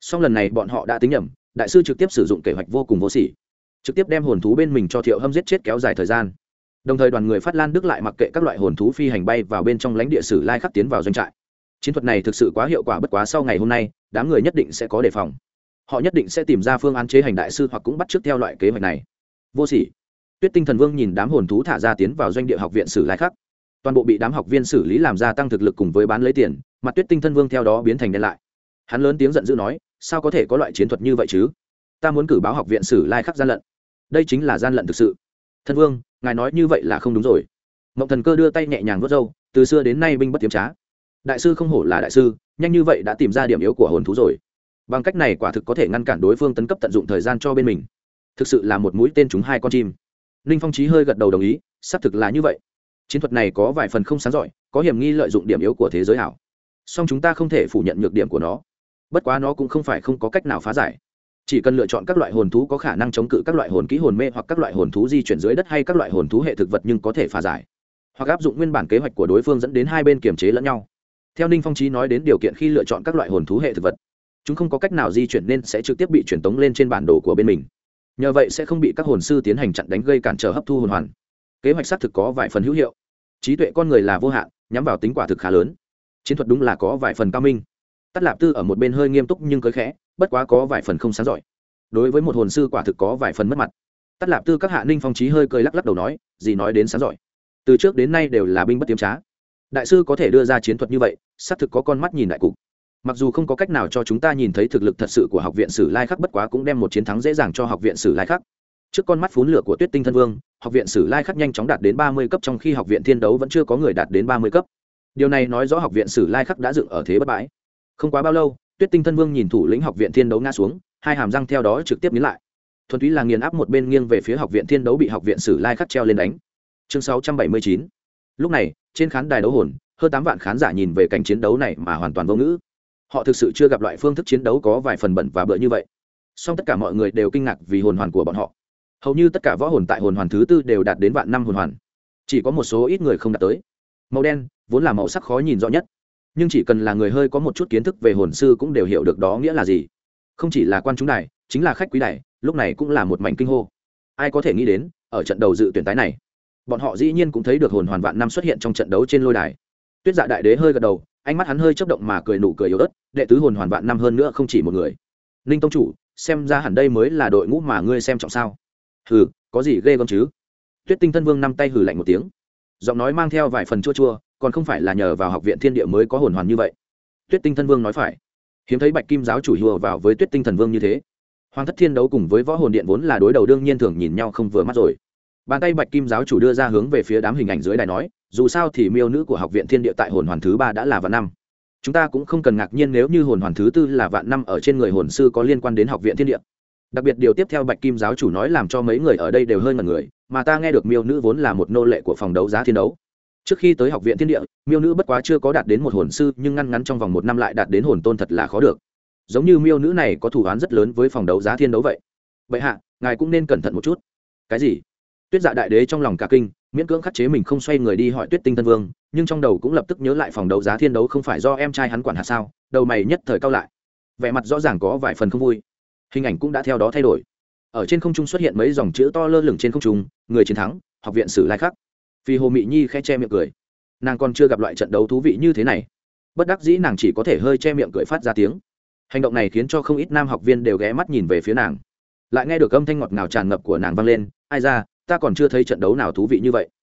Speaker 1: song lần này bọn họ đã tính nhầm, đại sư trực tiếp sử dụng kế hoạch vô cùng vô sỉ, trực tiếp đem hồn thú bên mình cho Thiệu Hâm giết chết kéo dài thời gian. Đồng thời đoàn người Phát Lan Đức lại mặc kệ các loại hồn thú phi hành bay vào bên trong lãnh địa Sử Lai Khắc tiến vào doanh trại. Chiến thuật này thực sự quá hiệu quả, bất quá sau ngày hôm nay đám người nhất định sẽ có đề phòng, họ nhất định sẽ tìm ra phương án chế hành đại sư hoặc cũng bắt chước theo loại kế hoạch này. Vô sỉ. Tuyết Tinh Thần Vương nhìn đám hồn thú thả ra tiến vào doanh địa học viện Sử Lai Khắc, toàn bộ bị đám học viên xử lý làm gia tăng thực lực cùng với bán lấy tiền, mặt Tuyết Tinh Thân Vương theo đó biến thành đen lại. Hắn lớn tiếng giận dữ nói, sao có thể có loại chiến thuật như vậy chứ, ta muốn cử báo học viện Sử Lai Khắc gian lận, đây chính là gian lận thực sự. Thân Vương, ngài nói như vậy là không đúng rồi. Mộng Thần Cơ đưa tay nhẹ nhàng vuốt râu, từ xưa đến nay binh bất tiếm trá, đại sư không hổ là đại sư, nhanh như vậy đã tìm ra điểm yếu của hồn thú rồi, bằng cách này quả thực có thể ngăn cản đối phương tấn cấp, tận dụng thời gian cho bên mình, thực sự là một mũi tên trúng hai con chim. Ninh Phong Chí hơi gật đầu đồng ý, xác thực là như vậy, chiến thuật này có vài phần không sáng giỏi, có hiểm nghi lợi dụng điểm yếu của thế giới ảo, song chúng ta không thể phủ nhận nhược điểm của nó. Bất quá nó cũng không phải không có cách nào phá giải, chỉ cần lựa chọn các loại hồn thú có khả năng chống cự các loại hồn kỹ hồn mê, hoặc các loại hồn thú di chuyển dưới đất, hay các loại hồn thú hệ thực vật nhưng có thể phá giải, hoặc áp dụng nguyên bản kế hoạch của đối phương dẫn đến hai bên kiềm chế lẫn nhau. Theo Ninh Phong Chí nói đến điều kiện khi lựa chọn các loại hồn thú hệ thực vật, chúng không có cách nào di chuyển nên sẽ trực tiếp bị truyền tống lên trên bản đồ của bên mình, nhờ vậy sẽ không bị các hồn sư tiến hành chặn đánh gây cản trở hấp thu hồn hoàn. Kế hoạch xác thực có vài phần hữu hiệu, trí tuệ con người là vô hạn, nhắm vào tính quả thực khá lớn, chiến thuật đúng là có vài phần cao minh. Tát Lạp Tư ở một bên hơi nghiêm túc nhưng cới khẽ, bất quá có vài phần không sáng giỏi, đối với một hồn sư quả thực có vài phần mất mặt. Tát Lạp Tư các hạ. Ninh Phong Chí hơi cười lắc lắc đầu nói, gì nói đến sáng giỏi, từ trước đến nay đều là binh bất tiếm trá, đại sư có thể đưa ra chiến thuật như vậy xác thực có con mắt nhìn đại cục, mặc dù không có cách nào cho chúng ta nhìn thấy thực lực thật sự của học viện Sử Lai Khắc, bất quá cũng đem một chiến thắng dễ dàng cho học viện Sử Lai Khắc. Trước con mắt phún lửa của Tuyết Tinh Thân Vương, học viện Sử Lai Khắc nhanh chóng đạt đến 30 cấp, trong khi học viện Thiên Đấu vẫn chưa có người đạt đến 30 cấp. Điều này nói rõ học viện Sử Lai Khắc đã dựng ở thế bất bại. Không quá bao lâu, Tuyết Tinh Thân Vương nhìn thủ lĩnh học viện Thiên Đấu ngã xuống, hai hàm răng theo đó trực tiếp nhíu lại, thuần túy là nghiền áp một bên nghiêng về phía học viện Thiên Đấu bị học viện Sử Lai Khắc treo lên đánh. Chương 679. Lúc này, trên khán đài đấu hồn, hơn 8 vạn khán giả nhìn về cảnh chiến đấu này mà hoàn toàn vô ngữ. Họ thực sự chưa gặp loại phương thức chiến đấu có vài phần bẩn và bựa như vậy. Song tất cả mọi người đều kinh ngạc vì hồn hoàn của bọn họ. Hầu như tất cả võ hồn tại hồn hoàn thứ tư đều đạt đến vạn năm hồn hoàn, chỉ có một số ít người không đạt tới. Màu đen vốn là màu sắc khó nhìn rõ nhất, nhưng chỉ cần là người hơi có một chút kiến thức về hồn sư cũng đều hiểu được đó nghĩa là gì. Không chỉ là quan chúng đài, chính là khách quý đài, lúc này cũng là một mảnh kinh hô. Ai có thể nghĩ đến, ở trận đầu dự tuyển tái này, bọn họ dĩ nhiên cũng thấy được hồn hoàn vạn năm xuất hiện trong trận đấu trên lôi đài. Tuyết Dạ Đại Đế hơi gật đầu, ánh mắt hắn hơi chớp động mà cười nụ cười yếu ớt, đệ tứ hồn hoàn vạn năm hơn nữa không chỉ một người. Ninh tông chủ, xem ra hẳn đây mới là đội ngũ mà ngươi xem trọng sao? Hừ, có gì ghê gớm chứ? Tuyết Tinh Thân Vương năm tay hừ lạnh một tiếng, giọng nói mang theo vài phần chua chua, còn không phải là nhờ vào học viện Thiên Địa mới có hồn hoàn như vậy. Tuyết Tinh Thân Vương nói phải, hiếm thấy Bạch Kim giáo chủ hùa vào với Tuyết Tinh Thần Vương như thế. Hoàng Thất Thiên Đấu cùng với Võ Hồn Điện vốn là đối đầu, đương nhiên thường nhìn nhau không vừa mắt rồi. Bàn tay Bạch Kim giáo chủ đưa ra hướng về phía đám hình ảnh dưới đài nói, dù sao thì miêu nữ của học viện Thiên Địa tại hồn hoàn thứ 3 đã là vạn năm, chúng ta cũng không cần ngạc nhiên nếu như hồn hoàn thứ 4 là vạn năm ở trên người hồn sư có liên quan đến học viện Thiên Địa. Đặc biệt điều tiếp theo Bạch Kim giáo chủ nói làm cho mấy người ở đây đều hơi ngẩn người, mà ta nghe được miêu nữ vốn là một nô lệ của phòng đấu giá Thiên Đấu. Trước khi tới học viện Thiên Địa, miêu nữ bất quá chưa có đạt đến một hồn sư, nhưng ngăn ngắn trong vòng 1 năm lại đạt đến hồn tôn thật là khó được. Giống như miêu nữ này có thù oán rất lớn với phòng đấu giá Thiên Đấu vậy. Vậy hạ, ngài cũng nên cẩn thận một chút. Cái gì? Tuyết Dạ Đại Đế trong lòng cả kinh, miễn cưỡng khắc chế mình không xoay người đi hỏi Tuyết Tinh Thân Vương, nhưng trong đầu cũng lập tức nhớ lại phòng đấu giá Thiên Đấu không phải do em trai hắn quản hạt sao, đầu mày nhất thời cau lại, vẻ mặt rõ ràng có vài phần không vui. Hình ảnh cũng đã theo đó thay đổi, ở trên không trung xuất hiện mấy dòng chữ to lơ lửng trên không trung, người chiến thắng, học viện Sử Lai Khắc. Phi Hồ Mị Nhi khẽ che miệng cười, nàng còn chưa gặp loại trận đấu thú vị như thế này, bất đắc dĩ nàng chỉ có thể hơi che miệng cười phát ra tiếng. Hành động này khiến cho không ít nam học viên đều ghé mắt nhìn về phía nàng, lại nghe được âm thanh ngọt ngào tràn ngập của nàng vang lên, ai ra, ta còn chưa thấy trận đấu nào thú vị như vậy.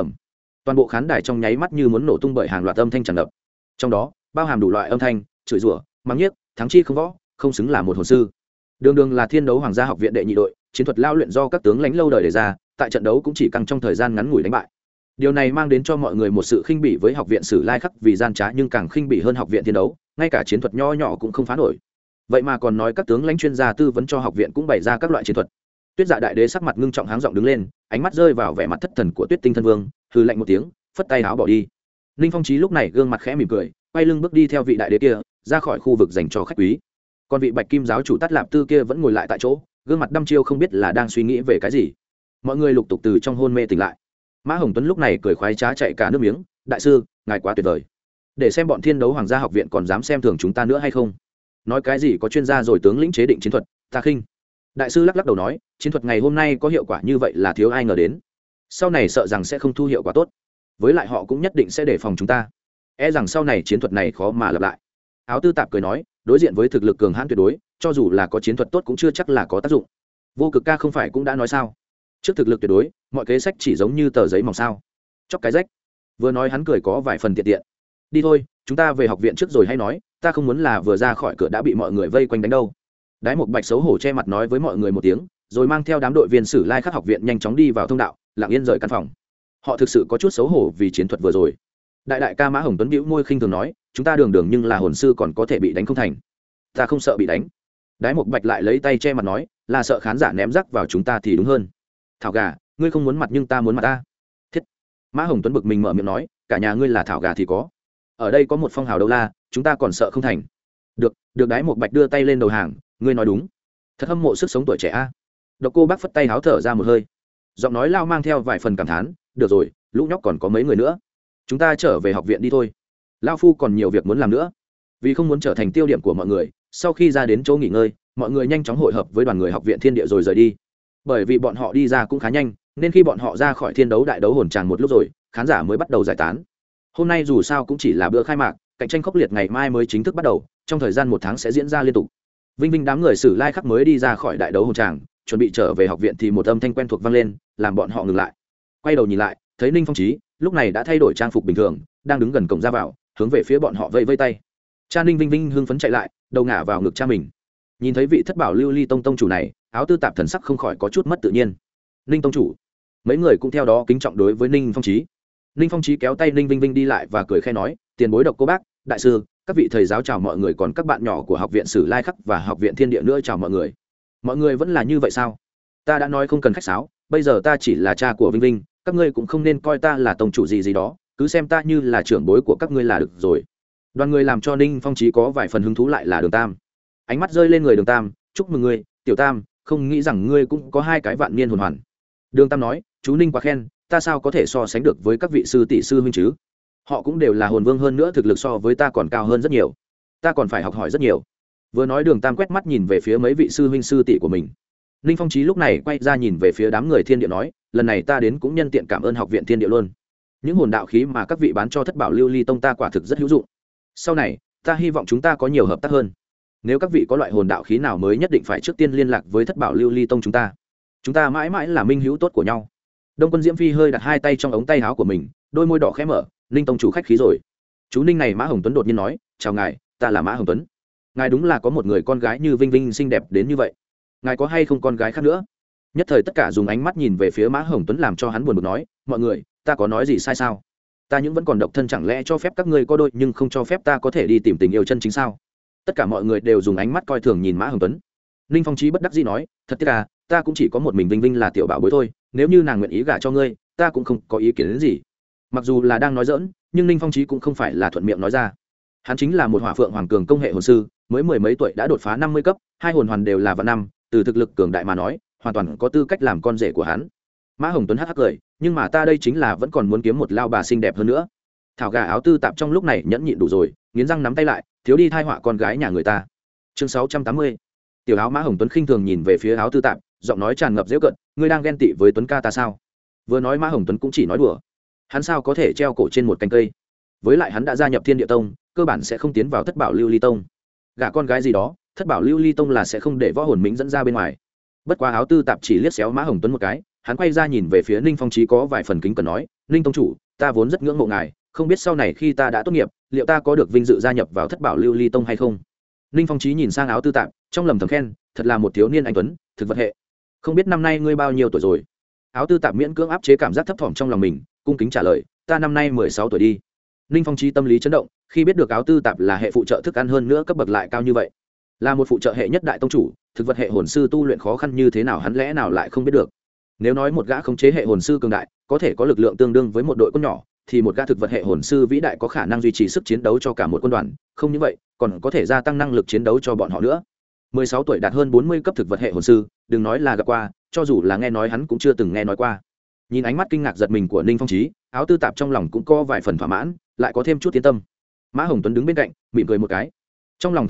Speaker 1: Toàn bộ khán đài trong nháy mắt như muốn nổ tung bởi hàng loạt âm thanh tràn ngập, trong đó bao hàm đủ loại âm thanh, chửi rủa, mắng nhiếc, thắng chi không võ, không xứng là một hồn sư. Đường đường là Thiên Đấu Hoàng gia học viện đệ nhị đội, chiến thuật lao luyện do các tướng lãnh lâu đời đề ra, tại trận đấu cũng chỉ căng trong thời gian ngắn ngủi đánh bại. Điều này mang đến cho mọi người một sự khinh bỉ với học viện Sử Lai Khắc vì gian trá, nhưng càng khinh bỉ hơn học viện Thiên Đấu, ngay cả chiến thuật nho nhỏ cũng không phá nổi. Vậy mà còn nói các tướng lãnh chuyên gia tư vấn cho học viện cũng bày ra các loại chiến thuật. Tuyết Dạ Đại Đế sắc mặt ngưng trọng háng giọng đứng lên, ánh mắt rơi vào vẻ mặt thất thần của Tuyết Tinh Thân Vương, hừ lạnh một tiếng, phất tay áo bỏ đi. Ninh Phong Chí lúc này gương mặt khẽ mỉm cười, quay lưng bước đi theo vị đại đế kia ra khỏi khu vực dành cho khách quý. Còn vị Bạch Kim giáo chủ Tát Lạp Tư kia vẫn ngồi lại tại chỗ, gương mặt đăm chiêu không biết là đang suy nghĩ về cái gì. Mọi người lục tục từ trong hôn mê tỉnh lại. Mã Hồng Tuấn lúc này cười khoái trá chạy cả nước miếng, đại sư, ngài quá tuyệt vời. Để xem bọn Thiên Đấu Hoàng gia học viện còn dám xem thường chúng ta nữa hay không. nói cái gì có chuyên gia rồi tướng lĩnh chế định chiến thuật, ta khinh. Đại sư lắc lắc đầu nói, chiến thuật ngày hôm nay có hiệu quả như vậy là thiếu ai ngờ đến, sau này sợ rằng sẽ không thu hiệu quả tốt, với lại họ cũng nhất định sẽ đề phòng chúng ta, e rằng sau này chiến thuật này khó mà lặp lại. Áo Tư Tạp cười nói, đối diện với thực lực cường hãn tuyệt đối, cho dù là có chiến thuật tốt cũng chưa chắc là có tác dụng. Vô Cực ca không phải cũng đã nói sao, trước thực lực tuyệt đối mọi kế sách chỉ giống như tờ giấy mỏng sao, chóc cái rách. Vừa nói hắn cười có vài phần tiện tiện. Đi thôi, chúng ta về học viện trước rồi hay nói, ta không muốn là vừa ra khỏi cửa đã bị mọi người vây quanh đánh đâu. Đái Mộc Bạch xấu hổ che mặt nói với mọi người một tiếng, rồi mang theo đám đội viên Sử Lai Khắc học viện nhanh chóng đi vào thông đạo, lặng yên rời căn phòng. Họ thực sự có chút xấu hổ vì chiến thuật vừa rồi. Đại ca Mã Hồng Tuấn bĩu môi khinh thường nói, chúng ta đường nhưng là hồn sư còn có thể bị đánh không thành. Ta không sợ bị đánh. Đái Mộc Bạch lại lấy tay che mặt nói, là sợ khán giả ném rắc vào chúng ta thì đúng hơn. Thảo gà, ngươi không muốn mặt nhưng ta muốn mặt ta. Thiết. Mã Hồng Tuấn bực mình mở miệng nói, cả nhà ngươi là thảo gà thì có, ở đây có một phong hào đấu la, chúng ta còn sợ không thành. Được, Đái Mộc Bạch đưa tay lên đầu hàng, ngươi nói đúng, thật hâm mộ sức sống tuổi trẻ a. Độc Cô Bác phất tay háo thở ra một hơi, giọng nói lao mang theo vài phần cảm thán, được rồi, lũ nhóc còn có mấy người nữa, chúng ta trở về học viện đi thôi, lao phu còn nhiều việc muốn làm nữa. Vì không muốn trở thành tiêu điểm của mọi người, sau khi ra đến chỗ nghỉ ngơi, mọi người nhanh chóng hội hợp với đoàn người học viện Thiên Địa rồi rời đi. Bởi vì bọn họ đi ra cũng khá nhanh, nên khi bọn họ ra khỏi thiên đấu đại đấu hồn tràng một lúc rồi, khán giả mới bắt đầu giải tán. Hôm nay dù sao cũng chỉ là bữa khai mạc, cạnh tranh khốc liệt ngày mai mới chính thức bắt đầu, trong thời gian 1 tháng sẽ diễn ra liên tục. Vinh Vinh đám người Sử Lai Khắc mới đi ra khỏi đại đấu hồn tràng, chuẩn bị trở về học viện thì một âm thanh quen thuộc vang lên, làm bọn họ ngừng lại. Quay đầu nhìn lại, thấy Ninh Phong Chí lúc này đã thay đổi trang phục bình thường, đang đứng gần cổng ra vào, hướng về phía bọn họ vẫy vẫy tay. Cha Ninh Vinh Vinh hưng phấn chạy lại, đầu ngả vào ngực cha mình. Nhìn thấy vị Thất Bảo Lưu Ly tông chủ này, Áo Tư Tạp thần sắc không khỏi có chút mất tự nhiên. Ninh tông chủ. Mấy người cũng theo đó kính trọng đối với Ninh Phong Chí. Ninh Phong Chí kéo tay Ninh Vinh Vinh đi lại và cười khẽ nói, tiền bối Độc Cô Bác, đại sư, các vị thầy giáo chào mọi người, còn các bạn nhỏ của học viện Sử Lai Khắc và học viện Thiên Địa nữa chào mọi người. Mọi người vẫn là như vậy sao? Ta đã nói không cần khách sáo, bây giờ ta chỉ là cha của Vinh Vinh, các ngươi cũng không nên coi ta là tông chủ gì đó, cứ xem ta như là trưởng bối của các ngươi là được rồi. Đoàn người làm cho Ninh Phong Chí có vài phần hứng thú lại là Đường Tam. Ánh mắt rơi lên người Đường Tam, chúc mừng ngươi, Tiểu Tam, không nghĩ rằng ngươi cũng có 2 cái vạn niên hồn hoàn. Đường Tam nói, chú Ninh quá khen, ta sao có thể so sánh được với các vị sư tỷ sư huynh chứ? Họ cũng đều là hồn vương, hơn nữa thực lực so với ta còn cao hơn rất nhiều, ta còn phải học hỏi rất nhiều. Vừa nói Đường Tam quét mắt nhìn về phía mấy vị sư huynh sư tỷ của mình. Ninh Phong Chí lúc này quay ra nhìn về phía đám người Thiên Địa nói, lần này ta đến cũng nhân tiện cảm ơn học viện Thiên Địa luôn. Những hồn đạo khí mà các vị bán cho Thất Bảo Lưu Ly tông ta quả thực rất hữu dụng. Sau này ta hy vọng chúng ta có nhiều hợp tác hơn. Nếu các vị có loại hồn đạo khí nào mới, nhất định phải trước tiên liên lạc với Thất Bảo Lưu Ly tông chúng ta mãi mãi là minh hữu tốt của nhau. Đông Quân Diễm Phi hơi đặt 2 tay trong ống tay áo của mình, đôi môi đỏ khẽ mở, Ninh tông chủ khách khí rồi. Chú Ninh này Mã Hồng Tuấn đột nhiên nói, chào ngài, ta là Mã Hồng Tuấn. Ngài đúng là có một người con gái như Vinh Vinh xinh đẹp đến như vậy, ngài có hay không con gái khác nữa? Nhất thời tất cả dùng ánh mắt nhìn về phía Mã Hồng Tuấn, làm cho hắn buồn bực nói, mọi người, ta có nói gì sai sao? Ta những vẫn còn độc thân, chẳng lẽ cho phép các ngươi có đôi nhưng không cho phép ta có thể đi tìm tình yêu chân chính sao? Tất cả mọi người đều dùng ánh mắt coi thường nhìn Mã Hồng Tuấn. Ninh Phong Chí bất đắc dĩ nói, thật tiếc à, ta cũng chỉ có một mình Vinh Vinh là tiểu bảo bối thôi, nếu như nàng nguyện ý gả cho ngươi, ta cũng không có ý kiến đến gì. Mặc dù là đang nói giỡn, nhưng Ninh Phong Chí cũng không phải là thuận miệng nói ra. Hắn chính là một Hỏa Phượng Hoàng cường công hệ hồn sư, mới 10 mấy tuổi đã đột phá 50 cấp, 2 hồn hoàn đều là vạn năm, từ thực lực cường đại mà nói, hoàn toàn có tư cách làm con rể của hắn. Mã Hồng Tuấn hắc hắc cười, nhưng mà ta đây chính là vẫn còn muốn kiếm một lao bà xinh đẹp hơn nữa. Thảo gà Áo Tư Tạp trong lúc này nhẫn nhịn đủ rồi, nghiến răng nắm tay lại, thiếu đi thai họa con gái nhà người ta. Chương 680. Tiểu áo Mã Hồng Tuấn khinh thường nhìn về phía Áo Tư Tạp, giọng nói tràn ngập giễu cợt, ngươi đang ghen tị với Tuấn ca ta sao? Vừa nói Mã Hồng Tuấn cũng chỉ nói đùa, hắn sao có thể treo cổ trên một cành cây? Với lại hắn đã gia nhập Thiên Địa tông, cơ bản sẽ không tiến vào Thất Bảo Lưu Ly tông. Gả con gái gì đó, Thất Bảo Lưu Ly tông là sẽ không để võ hồn mĩnh dẫn ra bên ngoài. Bất quá Áo Tư Tạp chỉ liếc xéo Mã Hồng Tuấn một cái, hắn quay ra nhìn về phía Ninh Phong Chí có vài phần kính cẩn nói, Ninh tông chủ, ta vốn rất ngưỡng mộ ngài, không biết sau này khi ta đã tốt nghiệp, liệu ta có được vinh dự gia nhập vào Thất Bảo Lưu Ly tông hay không? Ninh Phong Chí nhìn sang Áo Tư Tạp, trong lầm thầm khen, thật là một thiếu niên anh tuấn, thực vật hệ. Không biết năm nay ngươi bao nhiêu tuổi rồi? Áo Tư Tạp miễn cưỡng áp chế cảm giác thấp thỏm trong lòng mình, cung kính trả lời, ta năm nay 16 tuổi đi. Ninh Phong Chí tâm lý chấn động, khi biết được Áo Tư Tạp là hệ phụ trợ thức ăn, hơn nữa cấp bậc lại cao như vậy, là một phụ trợ hệ nhất đại tông chủ, thực vật hệ hồn sư tu luyện khó khăn như thế nào hắn lẽ nào lại không biết được. Nếu nói một gã khống chế hệ hồn sư cường đại có thể có lực lượng tương đương với một đội quân nhỏ, thì một gã thực vật hệ hồn sư vĩ đại có khả năng duy trì sức chiến đấu cho cả một quân đoàn, không những vậy còn có thể gia tăng năng lực chiến đấu cho bọn họ nữa. 16 tuổi đạt hơn 40 cấp thực vật hệ hồn sư, đừng nói là gặp qua, cho dù là nghe nói hắn cũng chưa từng nghe nói qua. Nhìn ánh mắt kinh ngạc giật mình của Ninh Phong Chí, Áo Tư Tạp trong lòng cũng có vài phần thỏa mãn, lại có thêm chút tiến tâm. Mã Hồng Tuấn đứng bên cạnh mỉm cười một cái, trong lòng thầm nghĩ,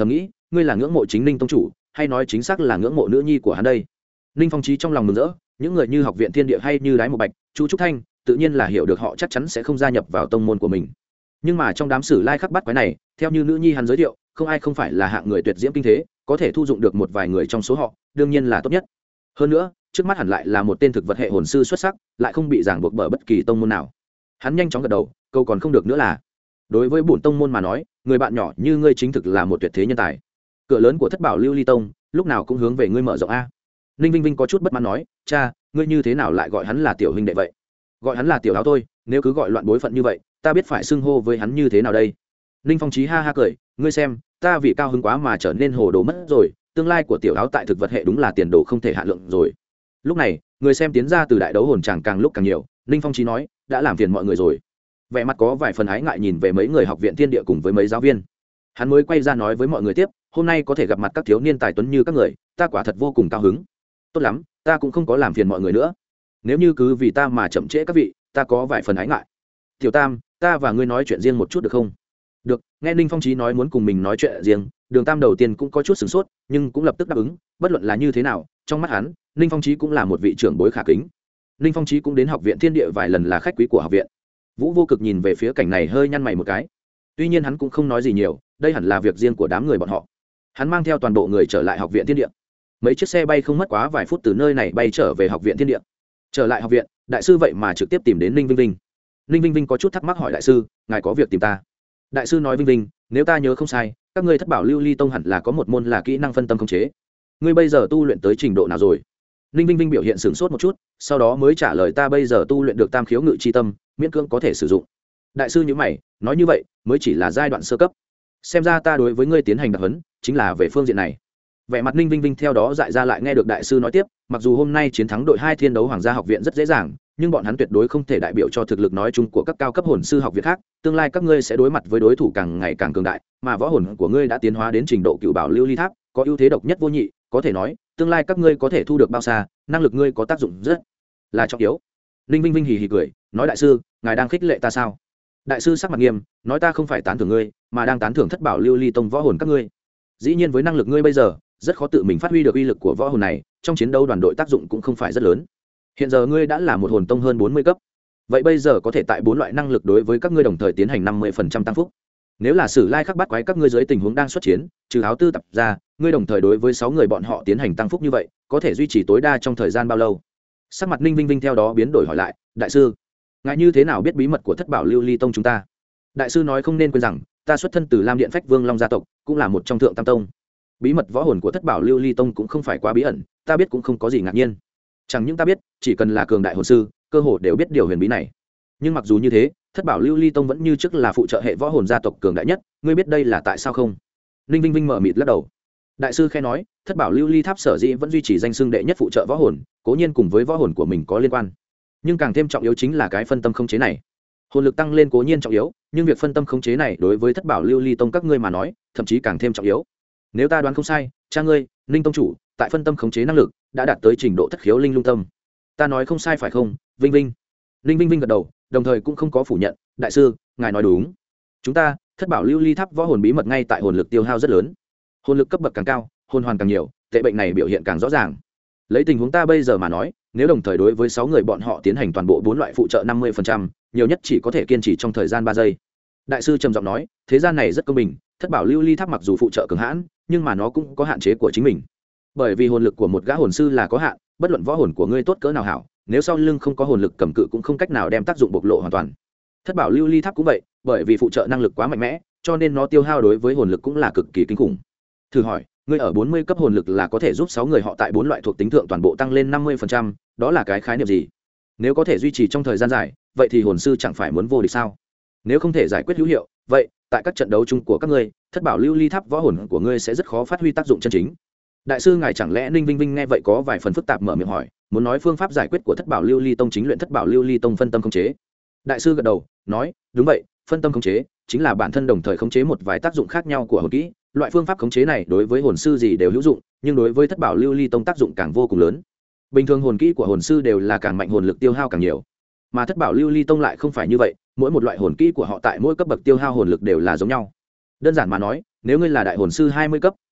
Speaker 1: ngươi là ngưỡng mộ chính Ninh tông chủ hay nói chính xác là ngưỡng mộ nữ nhi của hắn đây? Ninh Phong Chí trong lòng mừng rỡ, những người như học viện Thiên Địa hay như Đái Một Bạch, Chu Trúc Thanh tự nhiên là hiểu được họ chắc chắn sẽ không gia nhập vào tông môn của mình. Nhưng mà trong đám sử lai khắc bắt quái này, theo như nữ nhi hắn giới thiệu, không ai không phải là hạng người tuyệt diễm kinh thế, có thể thu dụng được một vài người trong số họ, đương nhiên là tốt nhất. Hơn nữa, trước mắt hẳn lại là một tên thực vật hệ hồn sư xuất sắc, lại không bị ràng buộc bởi bất kỳ tông môn nào. Hắn nhanh chóng gật đầu, câu còn không được nữa là, đối với bổn tông môn mà nói, người bạn nhỏ như ngươi chính thực là một tuyệt thế nhân tài. Cửa lớn của Thất Bảo Lưu Ly Tông, lúc nào cũng hướng về ngươi mở rộng a. Ninh Vinh Vinh có chút bất mãn nói, cha, ngươi như thế nào lại gọi hắn là tiểu huynh đệ vậy? Gọi hắn là tiểu áo thôi, nếu cứ gọi loạn bối phận như vậy, ta biết phải xưng hô với hắn như thế nào đây? Ninh Phong Chí ha ha cười, ngươi xem, ta vì cao hứng quá mà trở nên hồ đồ mất rồi, tương lai của tiểu áo tại thực vật hệ đúng là tiền đồ không thể hạn lượng rồi. Lúc này, người xem tiến ra từ đại đấu hồn tràng càng lúc càng nhiều, Ninh Phong Chí nói, đã làm phiền mọi người rồi. Vẻ mặt có vài phần ái ngại nhìn về mấy người học viện Thiên Địa cùng với mấy giáo viên. Hắn mới quay ra nói với mọi người tiếp, hôm nay có thể gặp mặt các thiếu niên tài tuấn như các người, ta quả thật vô cùng cao hứng. Tốt lắm, ta cũng không có làm phiền mọi người nữa. Nếu như cứ vì ta mà chậm trễ các vị, ta có vài phần ái ngại. Tiểu Tam, ta và ngươi nói chuyện riêng một chút được không? Được. Nghe Ninh Phong Chí nói muốn cùng mình nói chuyện riêng, Đường Tam đầu tiên cũng có chút sửng sốt, nhưng cũng lập tức đáp ứng. Bất luận là như thế nào, trong mắt hắn, Ninh Phong Chí cũng là một vị trưởng bối khả kính. Ninh Phong Chí cũng đến học viện Thiên Địa vài lần là khách quý của học viện. Vũ Vô Cực nhìn về phía cảnh này hơi nhăn mày một cái. Tuy nhiên hắn cũng không nói gì nhiều, đây hẳn là việc riêng của đám người bọn họ. Hắn mang theo toàn bộ người trở lại học viện Thiên Địa. Mấy chiếc xe bay không mất quá vài phút từ nơi này bay trở về học viện Thiên Địa. Trở lại học viện, đại sư vậy mà trực tiếp tìm đến Ninh Vinh Vinh. Ninh Vinh Vinh có chút thắc mắc hỏi đại sư, ngài có việc tìm ta? Đại sư nói, Vinh Vinh, nếu ta nhớ không sai, các ngươi Thất Bảo Lưu Ly Tông hẳn là có một môn là kỹ năng phân tâm khống chế. Ngươi bây giờ tu luyện tới trình độ nào rồi? Ninh Vinh Vinh biểu hiện sửng sốt một chút, sau đó mới trả lời, ta bây giờ tu luyện được Tam Khiếu Ngự Chi Tâm, miễn cưỡng có thể sử dụng. Đại sư nhíu mày, nói như vậy, mới chỉ là giai đoạn sơ cấp. Xem ra ta đối với ngươi tiến hành đặc huấn, chính là về phương diện này. Vẻ mặt Ninh Vinh Vinh theo đó dại ra lại nghe được đại sư nói tiếp, mặc dù hôm nay chiến thắng đội 2 Thiên Đấu Hoàng gia học viện rất dễ dàng, nhưng bọn hắn tuyệt đối không thể đại biểu cho thực lực nói chung của các cao cấp hồn sư học viện khác, tương lai các ngươi sẽ đối mặt với đối thủ càng ngày càng cường đại, mà võ hồn của ngươi đã tiến hóa đến trình độ Cựu Bảo Lưu Ly Tháp, có ưu thế độc nhất vô nhị, có thể nói, tương lai các ngươi có thể thu được bao xa, năng lực ngươi có tác dụng rất là trọng yếu. Ninh Vinh Vinh hì hì cười, nói đại sư, ngài đang khích lệ ta sao? Đại sư sắc mặt nghiêm, nói ta không phải tán thưởng ngươi, mà đang tán thưởng Thất Bảo Lưu Ly Tông võ hồn các ngươi. Dĩ nhiên với năng lực ngươi bây giờ, rất khó tự mình phát huy được uy lực của võ hồn này, trong chiến đấu đoàn đội tác dụng cũng không phải rất lớn. Hiện giờ ngươi đã là một hồn tông hơn 40 cấp, vậy bây giờ có thể tại 4 loại năng lực đối với các ngươi đồng thời tiến hành 50% tăng phúc. Nếu là sử lai khắc bắt quái các ngươi dưới tình huống đang xuất chiến, trừ áo tư tập ra, ngươi đồng thời đối với 6 người bọn họ tiến hành tăng phúc như vậy, có thể duy trì tối đa trong thời gian bao lâu? Sắc mặt Ninh Vinh Vinh theo đó biến đổi hỏi lại, đại sư, ngài như thế nào biết bí mật của Thất Bảo Lưu Ly Tông chúng ta? Đại sư nói, không nên quên rằng ta xuất thân từ Lam Điện Phách Vương Long gia tộc, cũng là một trong thượng tam tông. Bí mật võ hồn của Thất Bảo Lưu Ly Tông cũng không phải quá bí ẩn, ta biết cũng không có gì ngạc nhiên. Chẳng những ta biết, chỉ cần là cường đại hồn sư, cơ hồ đều biết điều huyền bí này. Nhưng mặc dù như thế, Thất Bảo Lưu Ly Tông vẫn như trước là phụ trợ hệ võ hồn gia tộc cường đại nhất, ngươi biết đây là tại sao không? Ninh Vinh Vinh mở mịt lắc đầu. Đại sư khẽ nói, Thất Bảo Lưu Ly Tháp sở dĩ vẫn duy trì danh xưng đệ nhất phụ trợ võ hồn, cố nhiên cùng với võ hồn của mình có liên quan, nhưng càng thêm trọng yếu chính là cái phân tâm khống chế này. Hồn lực tăng lên cố nhiên trọng yếu, nhưng việc phân tâm khống chế này đối với Thất Bảo Lưu Ly Tông các ngươi mà nói, thậm chí càng thêm trọng yếu. Nếu ta đoán không sai, cha ngươi, Ninh tông chủ, tại phân tâm khống chế năng lực đã đạt tới trình độ Thất Khiếu Linh Lung Tâm. Ta nói không sai phải không, Vinh Vinh? Ninh Vinh Vinh gật đầu, đồng thời cũng không có phủ nhận, đại sư, ngài nói đúng. Chúng ta, Thất Bảo Lưu Ly Tháp võ hồn bí mật ngay tại hồn lực tiêu hao rất lớn. Hồn lực cấp bậc càng cao, hồn hoàn càng nhiều, tệ bệnh này biểu hiện càng rõ ràng. Lấy tình huống ta bây giờ mà nói, nếu đồng thời đối với 6 người bọn họ tiến hành toàn bộ 4 loại phụ trợ 50%, nhiều nhất chỉ có thể kiên trì trong thời gian 3 giây. Đại sư trầm giọng nói, thế gian này rất công bình, Thất Bảo Lưu Ly Tháp mặc dù phụ trợ cường hãn, nhưng mà nó cũng có hạn chế của chính mình. Bởi vì hồn lực của một gã hồn sư là có hạn, bất luận võ hồn của ngươi tốt cỡ nào hảo, nếu sau lưng không có hồn lực cầm cự cũng không cách nào đem tác dụng bộc lộ hoàn toàn. Thất Bảo Lưu Ly Tháp cũng vậy, bởi vì phụ trợ năng lực quá mạnh mẽ, cho nên nó tiêu hao đối với hồn lực cũng là cực kỳ kinh khủng. Thử hỏi, ngươi ở 40 cấp hồn lực là có thể giúp 6 người họ tại 4 loại thuộc tính thượng toàn bộ tăng lên 50%, đó là cái khái niệm gì? Nếu có thể duy trì trong thời gian dài, vậy thì hồn sư chẳng phải muốn vô địch sao? Nếu không thể giải quyết hữu hiệu, vậy tại các trận đấu chung của các ngươi, Thất Bảo Lưu Ly Tháp võ hồn của ngươi sẽ rất khó phát huy tác dụng chân chính. Đại sư ngài chẳng lẽ? Ninh Vinh Vinh nghe vậy có vài phần phức tạp mở miệng hỏi, muốn nói phương pháp giải quyết của Thất Bảo Lưu Ly Tông chính luyện Thất Bảo Lưu Ly Tông phân tâm khống chế. Đại sư gật đầu, nói, đúng vậy, phân tâm khống chế chính là bản thân đồng thời khống chế một vài tác dụng khác nhau của hồn kỹ. Loại phương pháp khống chế này đối với hồn sư gì đều hữu dụng, nhưng đối với Thất Bảo Lưu Ly Tông tác dụng càng vô cùng lớn. Bình thường hồn kỹ của hồn sư đều là càng mạnh hồn lực tiêu hao càng nhiều, mà Thất Bảo Lưu Ly Tông lại không phải như vậy, mỗi một loại hồn kỹ của họ tại mỗi cấp bậc tiêu hao hồn lực đều là giống nhau. Đơn giản mà nói, nếu ngươi là đại hồn sư 20 cấp,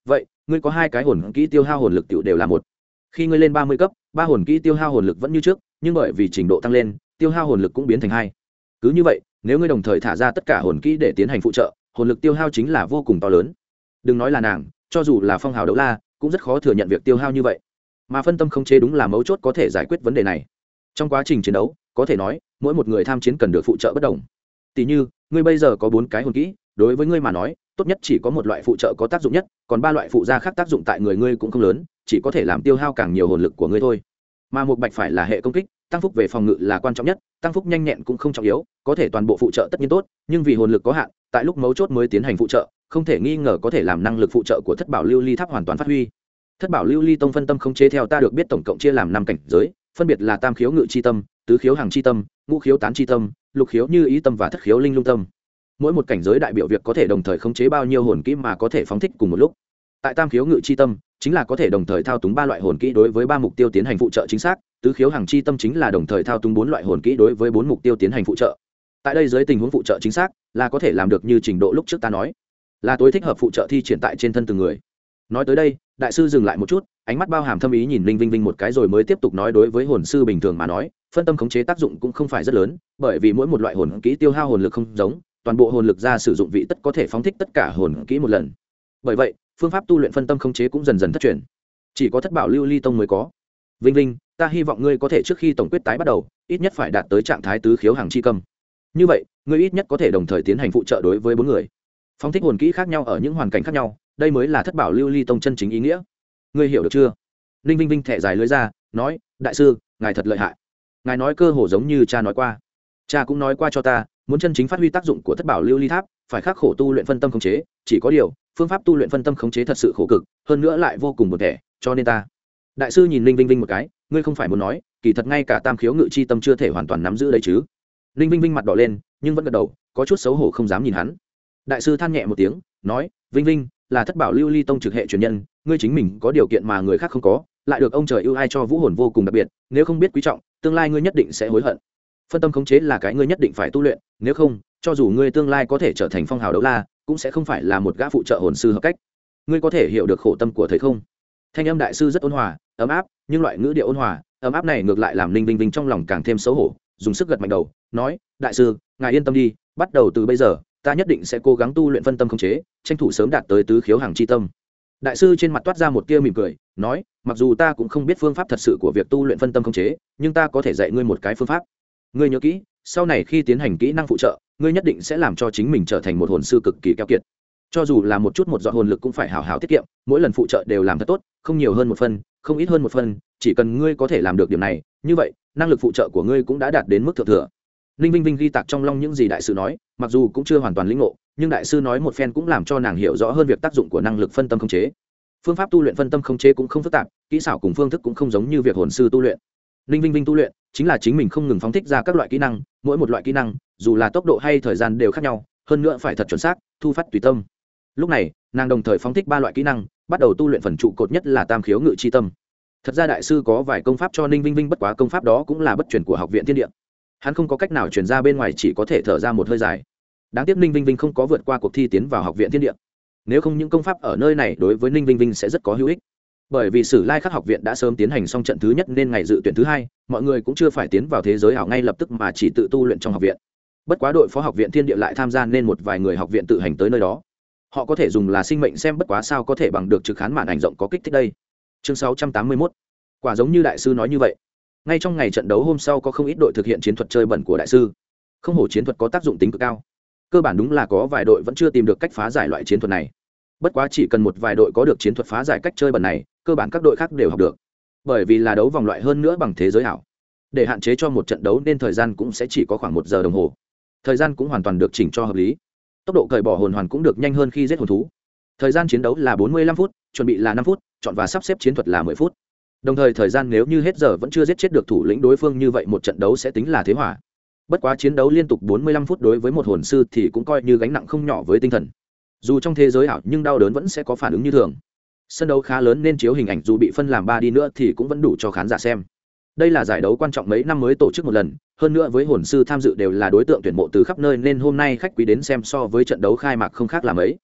Speaker 1: vậy ngươi có 2 cái hồn kỹ tiêu hao hồn lực tiểu đều là một. Khi ngươi lên 30 cấp, 3 hồn kỹ tiêu hao hồn lực vẫn như trước, nhưng bởi vì trình độ tăng lên, tiêu hao hồn lực cũng biến thành 2. Cứ như vậy, nếu ngươi đồng thời thả ra tất cả hồn kỹ để tiến hành phụ trợ, hồn lực tiêu hao chính là vô cùng to lớn. Đừng nói là nàng, cho dù là Phong Hào Đấu La, cũng rất khó thừa nhận việc tiêu hao như vậy. Mà phân tâm khống chế đúng là mấu chốt có thể giải quyết vấn đề này. Trong quá trình chiến đấu, có thể nói, mỗi một người tham chiến cần được phụ trợ bất đồng. Tỷ như, ngươi bây giờ có 4 cái hồn kỹ, đối với ngươi mà nói, tốt nhất chỉ có một loại phụ trợ có tác dụng nhất, còn 3 loại phụ gia khác tác dụng tại người ngươi cũng không lớn, chỉ có thể làm tiêu hao càng nhiều hồn lực của ngươi thôi. Mà một bạch phải là hệ công kích, tăng phúc về phòng ngự là quan trọng nhất, tăng phúc nhanh nhẹn cũng không trọng yếu, có thể toàn bộ phụ trợ tất nhiên tốt, nhưng vì hồn lực có hạn, tại lúc mấu chốt mới tiến hành phụ trợ, không thể nghi ngờ có thể làm năng lực phụ trợ của Thất Bảo Lưu Ly Tháp hoàn toàn phát huy. Thất Bảo Lưu Ly Tông phân tâm khống chế theo ta được biết tổng cộng chia làm 5 cảnh giới, phân biệt là Tam khiếu ngự chi tâm, Tứ khiếu hàng chi tâm, Ngũ khiếu tán chi tâm, Lục khiếu như ý tâm và Thất khiếu linh lung tâm. Mỗi một cảnh giới đại biểu việc có thể đồng thời khống chế bao nhiêu hồn kỹ mà có thể phóng thích cùng một lúc. Tại Tam khiếu ngự chi tâm, chính là có thể đồng thời thao túng 3 loại hồn kỹ đối với 3 mục tiêu tiến hành phụ trợ chính xác, Tứ khiếu hàng chi tâm chính là đồng thời thao túng 4 loại hồn kỹ đối với 4 mục tiêu tiến hành phụ trợ. Tại đây dưới tình huống phụ trợ chính xác, là có thể làm được như trình độ lúc trước ta nói, là tối thích hợp phụ trợ thi triển tại trên thân từng người. Nói tới đây, đại sư dừng lại một chút, ánh mắt bao hàm thâm ý nhìn Linh Vinh Vinh một cái rồi mới tiếp tục nói, đối với hồn sư bình thường mà nói, phân tâm khống chế tác dụng cũng không phải rất lớn, bởi vì mỗi một loại hồn kỹ tiêu hao hồn lực không giống, toàn bộ hồn lực ra sử dụng vị tất có thể phóng thích tất cả hồn kỹ một lần. Bởi vậy, phương pháp tu luyện phân tâm khống chế cũng dần dần thất truyền, chỉ có Thất Bảo Lưu Ly Tông mới có. Vinh Vinh, ta hy vọng ngươi có thể trước khi tổng quyết tái bắt đầu, ít nhất phải đạt tới trạng thái tứ khiếu hàng chi cầm. Như vậy, ngươi ít nhất có thể đồng thời tiến hành phụ trợ đối với 4 người. Phóng thích hồn kỹ khác nhau ở những hoàn cảnh khác nhau, đây mới là Thất Bảo Lưu Ly Tông chân chính ý nghĩa. Ngươi hiểu được chưa? Linh Vinh Vinh thẻ dài lưỡi ra, nói, đại sư, ngài thật lợi hại. Ngài nói cơ hồ giống như cha nói qua. Cha cũng nói qua cho ta, muốn chân chính phát huy tác dụng của Thất Bảo Lưu Ly Tháp, phải khắc khổ tu luyện phân tâm khống chế, chỉ có điều, phương pháp tu luyện phân tâm khống chế thật sự khổ cực, hơn nữa lại vô cùng buồn tẻ, cho nên ta. Đại sư nhìn Linh Vinh Vinh một cái, ngươi không phải muốn nói, kỳ thật ngay cả Tam khiếu ngự chi tâm chưa thể hoàn toàn nắm giữ đấy chứ? Linh Vinh Vinh mặt đỏ lên, nhưng vẫn gật đầu, có chút xấu hổ không dám nhìn hắn. Đại sư than nhẹ một tiếng, nói, Vinh Vinh là Thất Bảo Lưu Ly Tông trực hệ truyền nhân, ngươi chính mình có điều kiện mà người khác không có, lại được ông trời ưu ái cho vũ hồn vô cùng đặc biệt, nếu không biết quý trọng, tương lai ngươi nhất định sẽ hối hận. Phân tâm khống chế là cái ngươi nhất định phải tu luyện, nếu không, cho dù ngươi tương lai có thể trở thành Phong Hào Đấu La, cũng sẽ không phải là một gã phụ trợ hồn sư hợp cách. Ngươi có thể hiểu được khổ tâm của thầy không? Thanh âm đại sư rất ôn hòa, ấm áp, nhưng loại ngữ điệu ôn hòa, ấm áp này ngược lại làm Linh Vinh Vinh trong lòng càng thêm xấu hổ, dùng sức gật mạnh đầu, nói, đại sư, ngài yên tâm đi, bắt đầu từ bây giờ, ta nhất định sẽ cố gắng tu luyện phân tâm khống chế, tranh thủ sớm đạt tới tứ khiếu hàng chi tâm. Đại sư trên mặt toát ra một tia mỉm cười, nói, mặc dù ta cũng không biết phương pháp thật sự của việc tu luyện phân tâm khống chế, nhưng ta có thể dạy ngươi một cái phương pháp. Ngươi nhớ kỹ, sau này khi tiến hành kỹ năng phụ trợ, ngươi nhất định sẽ làm cho chính mình trở thành một hồn sư cực kỳ keo kiệt. Cho dù là một chút một giọt hồn lực cũng phải hào hào tiết kiệm, mỗi lần phụ trợ đều làm thật tốt, không nhiều hơn một phần, không ít hơn một phần, chỉ cần ngươi có thể làm được điểm này, như vậy, năng lực phụ trợ của ngươi cũng đã đạt đến mức thượng thừa. Ninh Vinh Vinh ghi tạc trong lòng những gì đại sư nói, mặc dù cũng chưa hoàn toàn lĩnh ngộ, nhưng đại sư nói một phen cũng làm cho nàng hiểu rõ hơn việc tác dụng của năng lực phân tâm khống chế. Phương pháp tu luyện phân tâm khống chế cũng không phức tạp, kỹ xảo cùng phương thức cũng không giống như việc hồn sư tu luyện. Ninh Vinh Vinh tu luyện chính là chính mình không ngừng phóng thích ra các loại kỹ năng, mỗi một loại kỹ năng, dù là tốc độ hay thời gian đều khác nhau, hơn nữa phải thật chuẩn xác, thu phát tùy tâm. Lúc này, nàng đồng thời phóng thích 3 loại kỹ năng, bắt đầu tu luyện phần trụ cột nhất là Tam khiếu ngự chi tâm. Thật ra đại sư có vài công pháp cho Ninh Vinh Vinh, bất quá công pháp đó cũng là bất truyền của Học viện Thiên Địa. Hắn không có cách nào truyền ra bên ngoài, chỉ có thể thở ra một hơi dài. Đáng tiếc Ninh Vinh Vinh không có vượt qua cuộc thi tiến vào Học viện Thiên Địa. Nếu không những công pháp ở nơi này đối với Ninh Vinh Vinh sẽ rất có hữu ích. Bởi vì Sử Lai Khắc học viện đã sớm tiến hành xong trận thứ nhất nên ngày dự tuyển thứ 2, mọi người cũng chưa phải tiến vào thế giới ảo ngay lập tức mà chỉ tự tu luyện trong học viện. Bất quá đội phó Học viện Thiên Địa lại tham gia nên một vài người học viện tự hành tới nơi đó. Họ có thể dùng là sinh mệnh xem, bất quá sao có thể bằng được trực khán màn ảnh rộng có kích thích đây. Chương 681. Quả giống như đại sư nói như vậy. Ngay trong ngày trận đấu hôm sau có không ít đội thực hiện chiến thuật chơi bẩn của đại sư. Không hổ chiến thuật có tác dụng tính cực cao. Cơ bản đúng là có vài đội vẫn chưa tìm được cách phá giải loại chiến thuật này. Bất quá chỉ cần một vài đội có được chiến thuật phá giải cách chơi bẩn này, cơ bản các đội khác đều học được. Bởi vì là đấu vòng loại hơn nữa bằng thế giới ảo, để hạn chế cho một trận đấu nên thời gian cũng sẽ chỉ có khoảng 1 giờ đồng hồ. Thời gian cũng hoàn toàn được chỉnh cho hợp lý. Tốc độ cởi bỏ hồn hoàn cũng được nhanh hơn khi giết hồn thú. Thời gian chiến đấu là 45 phút, chuẩn bị là 5 phút, chọn và sắp xếp chiến thuật là 10 phút. Đồng thời thời gian nếu như hết giờ vẫn chưa giết chết được thủ lĩnh đối phương, như vậy một trận đấu sẽ tính là thế hỏa. Bất quá chiến đấu liên tục 45 phút đối với một hồn sư thì cũng coi như gánh nặng không nhỏ với tinh thần. Dù trong thế giới ảo nhưng đau đớn vẫn sẽ có phản ứng như thường. Sân đấu khá lớn nên chiếu hình ảnh dù bị phân làm 3 đi nữa thì cũng vẫn đủ cho khán giả xem. Đây là giải đấu quan trọng mấy năm mới tổ chức một lần, hơn nữa với hồn sư tham dự đều là đối tượng tuyển mộ từ khắp nơi nên hôm nay khách quý đến xem so với trận đấu khai mạc không khác là mấy.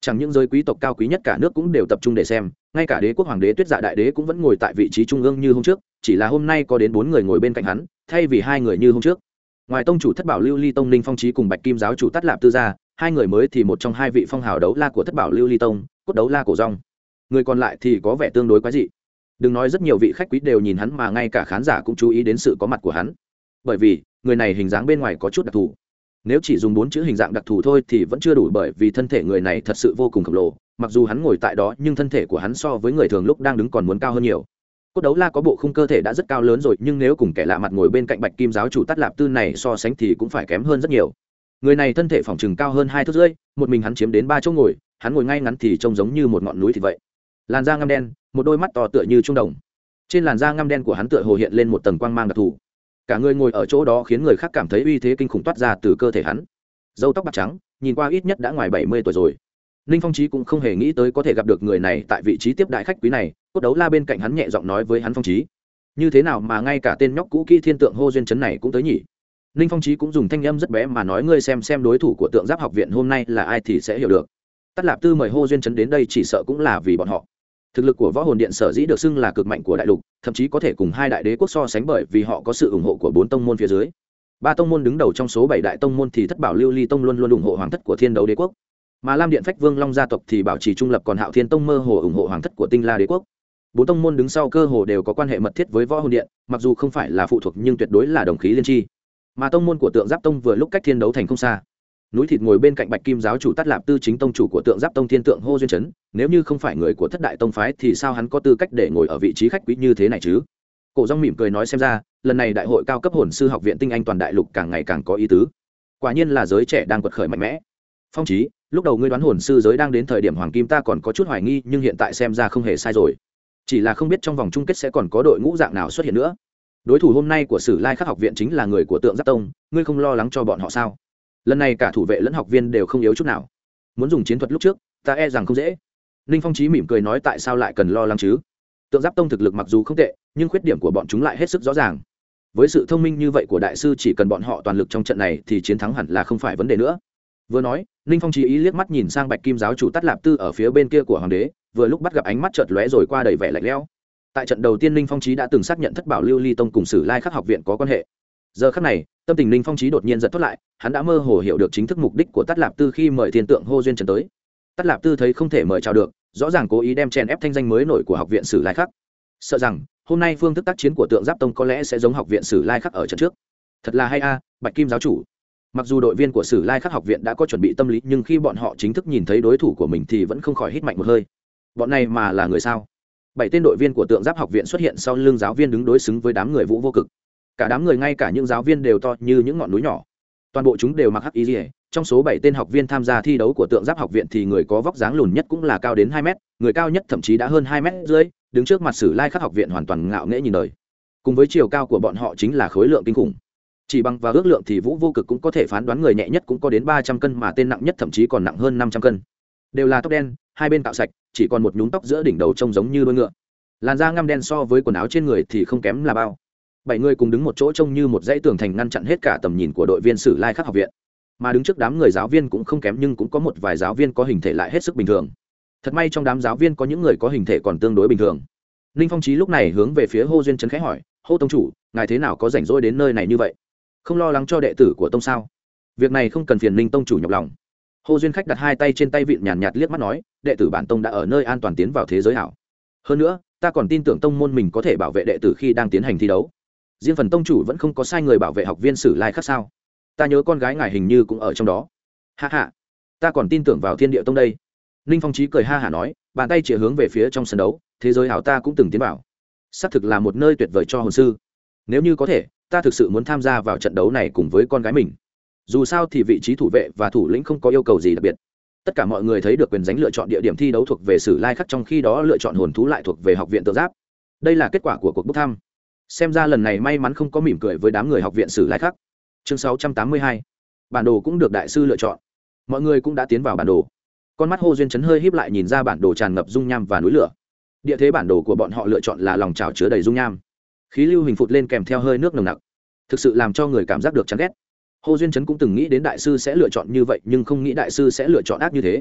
Speaker 1: Chẳng những giới quý tộc cao quý nhất cả nước cũng đều tập trung để xem, ngay cả đế quốc hoàng đế Tuyết Dạ đại đế cũng vẫn ngồi tại vị trí trung ương như hôm trước, chỉ là hôm nay có đến 4 người ngồi bên cạnh hắn, thay vì 2 người như hôm trước. Ngoài tông chủ Thất Bảo Lưu Ly Tông Ninh Phong Chí cùng Bạch Kim giáo chủ Tát Lạp Tư ra, 2 người mới thì một trong 2 vị phong hào đấu la của Thất Bảo Lưu Ly Tông, Cốt Đấu La Cổ Rong. Người còn lại thì có vẻ tương đối quái dị. Đừng nói rất nhiều vị khách quý đều nhìn hắn, mà ngay cả khán giả cũng chú ý đến sự có mặt của hắn. Bởi vì, người này hình dáng bên ngoài có chút đặc thù. Nếu chỉ dùng 4 chữ hình dạng đặc thù thôi thì vẫn chưa đủ, bởi vì thân thể người này thật sự vô cùng khổng lồ, mặc dù hắn ngồi tại đó nhưng thân thể của hắn so với người thường lúc đang đứng còn muốn cao hơn nhiều. Cốt Đấu La có bộ khung cơ thể đã rất cao lớn rồi, nhưng nếu cùng kẻ lạ mặt ngồi bên cạnh Bạch Kim giáo chủ Tát Lạp Tư này so sánh thì cũng phải kém hơn rất nhiều. Người này thân thể phỏng chừng cao hơn 2 thước rưỡi, một mình hắn chiếm đến 3 chỗ ngồi, hắn ngồi ngay ngắn thì trông giống như một ngọn núi thì vậy. Làn da ngăm đen, một đôi mắt to tựa như trung đồng. Trên làn da ngăm đen của hắn tựa hồ hiện lên một tầng quang mang đặc thù. Cả người ngồi ở chỗ đó khiến người khác cảm thấy uy thế kinh khủng toát ra từ cơ thể hắn. Râu tóc bạc trắng, nhìn qua ít nhất đã ngoài 70 tuổi rồi. Ninh Phong Chí cũng không hề nghĩ tới có thể gặp được người này tại vị trí tiếp đại khách quý này. Cốt Đấu La bên cạnh hắn nhẹ giọng nói với hắn: Phong Chí, như thế nào mà ngay cả tên nhóc cũ kỹ thiên tượng hô duyên chấn này cũng tới nhỉ? Ninh Phong Chí cũng dùng thanh âm rất bé mà nói: ngươi xem đối thủ của Tượng Giáp học viện hôm nay là ai thì sẽ hiểu được. Tát Lạp Tư mời hô duyên chấn đến đây chỉ sợ cũng là vì bọn họ. Thực lực của Võ Hồn Điện sở dĩ được xưng là cực mạnh của đại lục, thậm chí có thể cùng 2 đại đế quốc so sánh, bởi vì họ có sự ủng hộ của 4 tông môn phía dưới. 3 tông môn đứng đầu trong số 7 đại tông môn thì Thất Bảo Lưu Ly Tông luôn luôn ủng hộ hoàng thất của Thiên Đấu Đế quốc, mà Lam Điện Phách Vương Long gia tộc thì bảo trì trung lập, còn Hạo Thiên Tông mơ hồ ủng hộ hoàng thất của Tinh La Đế quốc. 4 tông môn đứng sau cơ hồ đều có quan hệ mật thiết với Võ Hồn Điện, mặc dù không phải là phụ thuộc nhưng tuyệt đối là đồng khí liên tri. Mà tông môn của Tượng Giáp Tông vừa lúc cách Thiên Đấu Thành không xa. Núi Thịt ngồi bên cạnh Bạch Kim giáo chủ Tát Lạp Tư, chính tông chủ của Tượng Giáp Tông Thiên Tượng hô duyên chấn, nếu như không phải người của Thất Đại Tông phái thì sao hắn có tư cách để ngồi ở vị trí khách quý như thế này chứ? Cổ Rong mỉm cười nói: xem ra lần này đại hội cao cấp hồn sư học viện tinh anh toàn đại lục càng ngày càng có ý tứ, quả nhiên là giới trẻ đang quật khởi mạnh mẽ. Phong Chí, lúc đầu ngươi đoán hồn sư giới đang đến thời điểm hoàng kim ta còn có chút hoài nghi, nhưng hiện tại xem ra không hề sai rồi. Chỉ là không biết trong vòng chung kết sẽ còn có đội ngũ dạng nào xuất hiện nữa. Đối thủ hôm nay của Sử Lai Khắc học viện chính là người của Tượng Giáp Tông, ngươi không lo lắng cho bọn họ sao? Lần này cả thủ vệ lẫn học viên đều không yếu chút nào, muốn dùng chiến thuật lúc trước ta e rằng không dễ. Ninh Phong Chí mỉm cười nói: tại sao lại cần lo lắng chứ? Tượng Giáp Tông thực lực mặc dù không tệ, nhưng khuyết điểm của bọn chúng lại hết sức rõ ràng. Với sự thông minh như vậy của đại sư, chỉ cần bọn họ toàn lực trong trận này thì chiến thắng hẳn là không phải vấn đề nữa. Vừa nói, Ninh Phong Chí ý liếc mắt nhìn sang Bạch Kim giáo chủ Tát Lạp Tư ở phía bên kia của hoàng đế, vừa lúc bắt gặp ánh mắt chợt lóe rồi qua đầy vẻ lạnh lẽo. Tại trận đầu tiên Ninh Phong Chí đã từng xác nhận Thất Bảo Lưu Ly Tông cùng Sử Lai Khắc học viện có quan hệ. Giờ khắc này, tâm tình Ninh Phong Chí đột nhiên giật thoát lại, hắn đã mơ hồ hiểu được chính thức mục đích của Tát Lạp Tư khi mời Thiên Tượng hô duyên trần tới. Tát Lạp Tư thấy không thể mời chào được, rõ ràng cố ý đem chèn ép thanh danh mới nổi của học viện Sử Lai Khắc, sợ rằng hôm nay phương thức tác chiến của Tượng Giáp Tông có lẽ sẽ giống học viện Sử Lai Khắc ở trận trước. Thật là hay a, Bạch Kim giáo chủ. Mặc dù đội viên của Sử Lai Khắc học viện đã có chuẩn bị tâm lý, nhưng khi bọn họ chính thức nhìn thấy đối thủ của mình thì vẫn không khỏi hít mạnh một hơi. Bọn này mà là người sao? 7 tên đội viên của Tượng Giáp học viện xuất hiện sau lưng giáo viên đứng đối xứng với đám người Vũ Vô Cực. Cả đám người, ngay cả những giáo viên đều to như những ngọn núi nhỏ. Toàn bộ chúng đều mặc hắc y liễu. Trong số 7 tên học viên tham gia thi đấu của Tượng Giáp học viện thì người có vóc dáng lùn nhất cũng là cao đến 2 mét, người cao nhất thậm chí đã hơn 2 mét rưỡi, đứng trước mặt Sử Lai Khắc học viện hoàn toàn ngạo nghễ nhìn đời. Cùng với chiều cao của bọn họ chính là khối lượng kinh khủng. Chỉ bằng và ước lượng thì Vũ Vô Cực cũng có thể phán đoán người nhẹ nhất cũng có đến 300 cân, mà tên nặng nhất thậm chí còn nặng hơn 500 cân. Đều là tóc đen, hai bên cạo sạch, chỉ còn một nhúm tóc giữa đỉnh đầu trông giống như đuôi ngựa. Làn da ngăm đen so với quần áo trên người thì không kém là bao. 7 người cùng đứng một chỗ trông như một dãy tường thành ngăn chặn hết cả tầm nhìn của đội viên Sử Lai Khắc học viện. Mà đứng trước đám người giáo viên cũng không kém, nhưng cũng có một vài giáo viên có hình thể lại hết sức bình thường. Thật may trong đám giáo viên có những người có hình thể còn tương đối bình thường. Ninh Phong Chí lúc này hướng về phía Hô Duyên Trấn khẽ hỏi: Hô tông chủ, ngài thế nào có rảnh rỗi đến nơi này như vậy? Không lo lắng cho đệ tử của tông sao? Việc này không cần phiền Ninh tông chủ nhọc lòng. Hô Duyên Khách đặt hai tay trên tay vịn, nhàn nhạt liếc mắt nói: đệ tử bản tông đã ở nơi an toàn tiến vào thế giới hảo. Hơn nữa, ta còn tin tưởng tông môn mình có thể bảo vệ đệ tử khi đang tiến hành thi đấu. Riêng phần tông chủ vẫn không có sai người bảo vệ học viên Sử Lai Khắc sao? Ta nhớ con gái ngài hình như cũng ở trong đó. Ha ha, ta còn tin tưởng vào Thiên Địa Tông đây. Ninh Phong Chí cười ha hả nói, bàn tay chỉ hướng về phía trong sân đấu: thế giới hảo ta cũng từng tiến vào, xác thực là một nơi tuyệt vời cho hồn sư. Nếu như có thể, ta thực sự muốn tham gia vào trận đấu này cùng với con gái mình. Dù sao thì vị trí thủ vệ và thủ lĩnh không có yêu cầu gì đặc biệt. Tất cả mọi người thấy được quyền giánh lựa chọn địa điểm thi đấu thuộc về Sử Lai Khắc, trong khi đó lựa chọn hồn thú lại thuộc về học viện Tượng Giáp. Đây là kết quả của cuộc bốc thăm. Xem ra lần này may mắn không có mỉm cười với đám người học viện Sử Lai Khắc. Chương 682. Bản đồ cũng được đại sư lựa chọn. Mọi người cũng đã tiến vào bản đồ. Con mắt Hô Duyên Trấn hơi híp lại nhìn ra bản đồ tràn ngập dung nham và núi lửa. Địa thế bản đồ của bọn họ lựa chọn là lòng chảo chứa đầy dung nham. Khí lưu hình phụt lên kèm theo hơi nước nồng nặc, thực sự làm cho người cảm giác được chán ghét. Hô Duyên Trấn cũng từng nghĩ đến đại sư sẽ lựa chọn như vậy, nhưng không nghĩ đại sư sẽ lựa chọn ác như thế.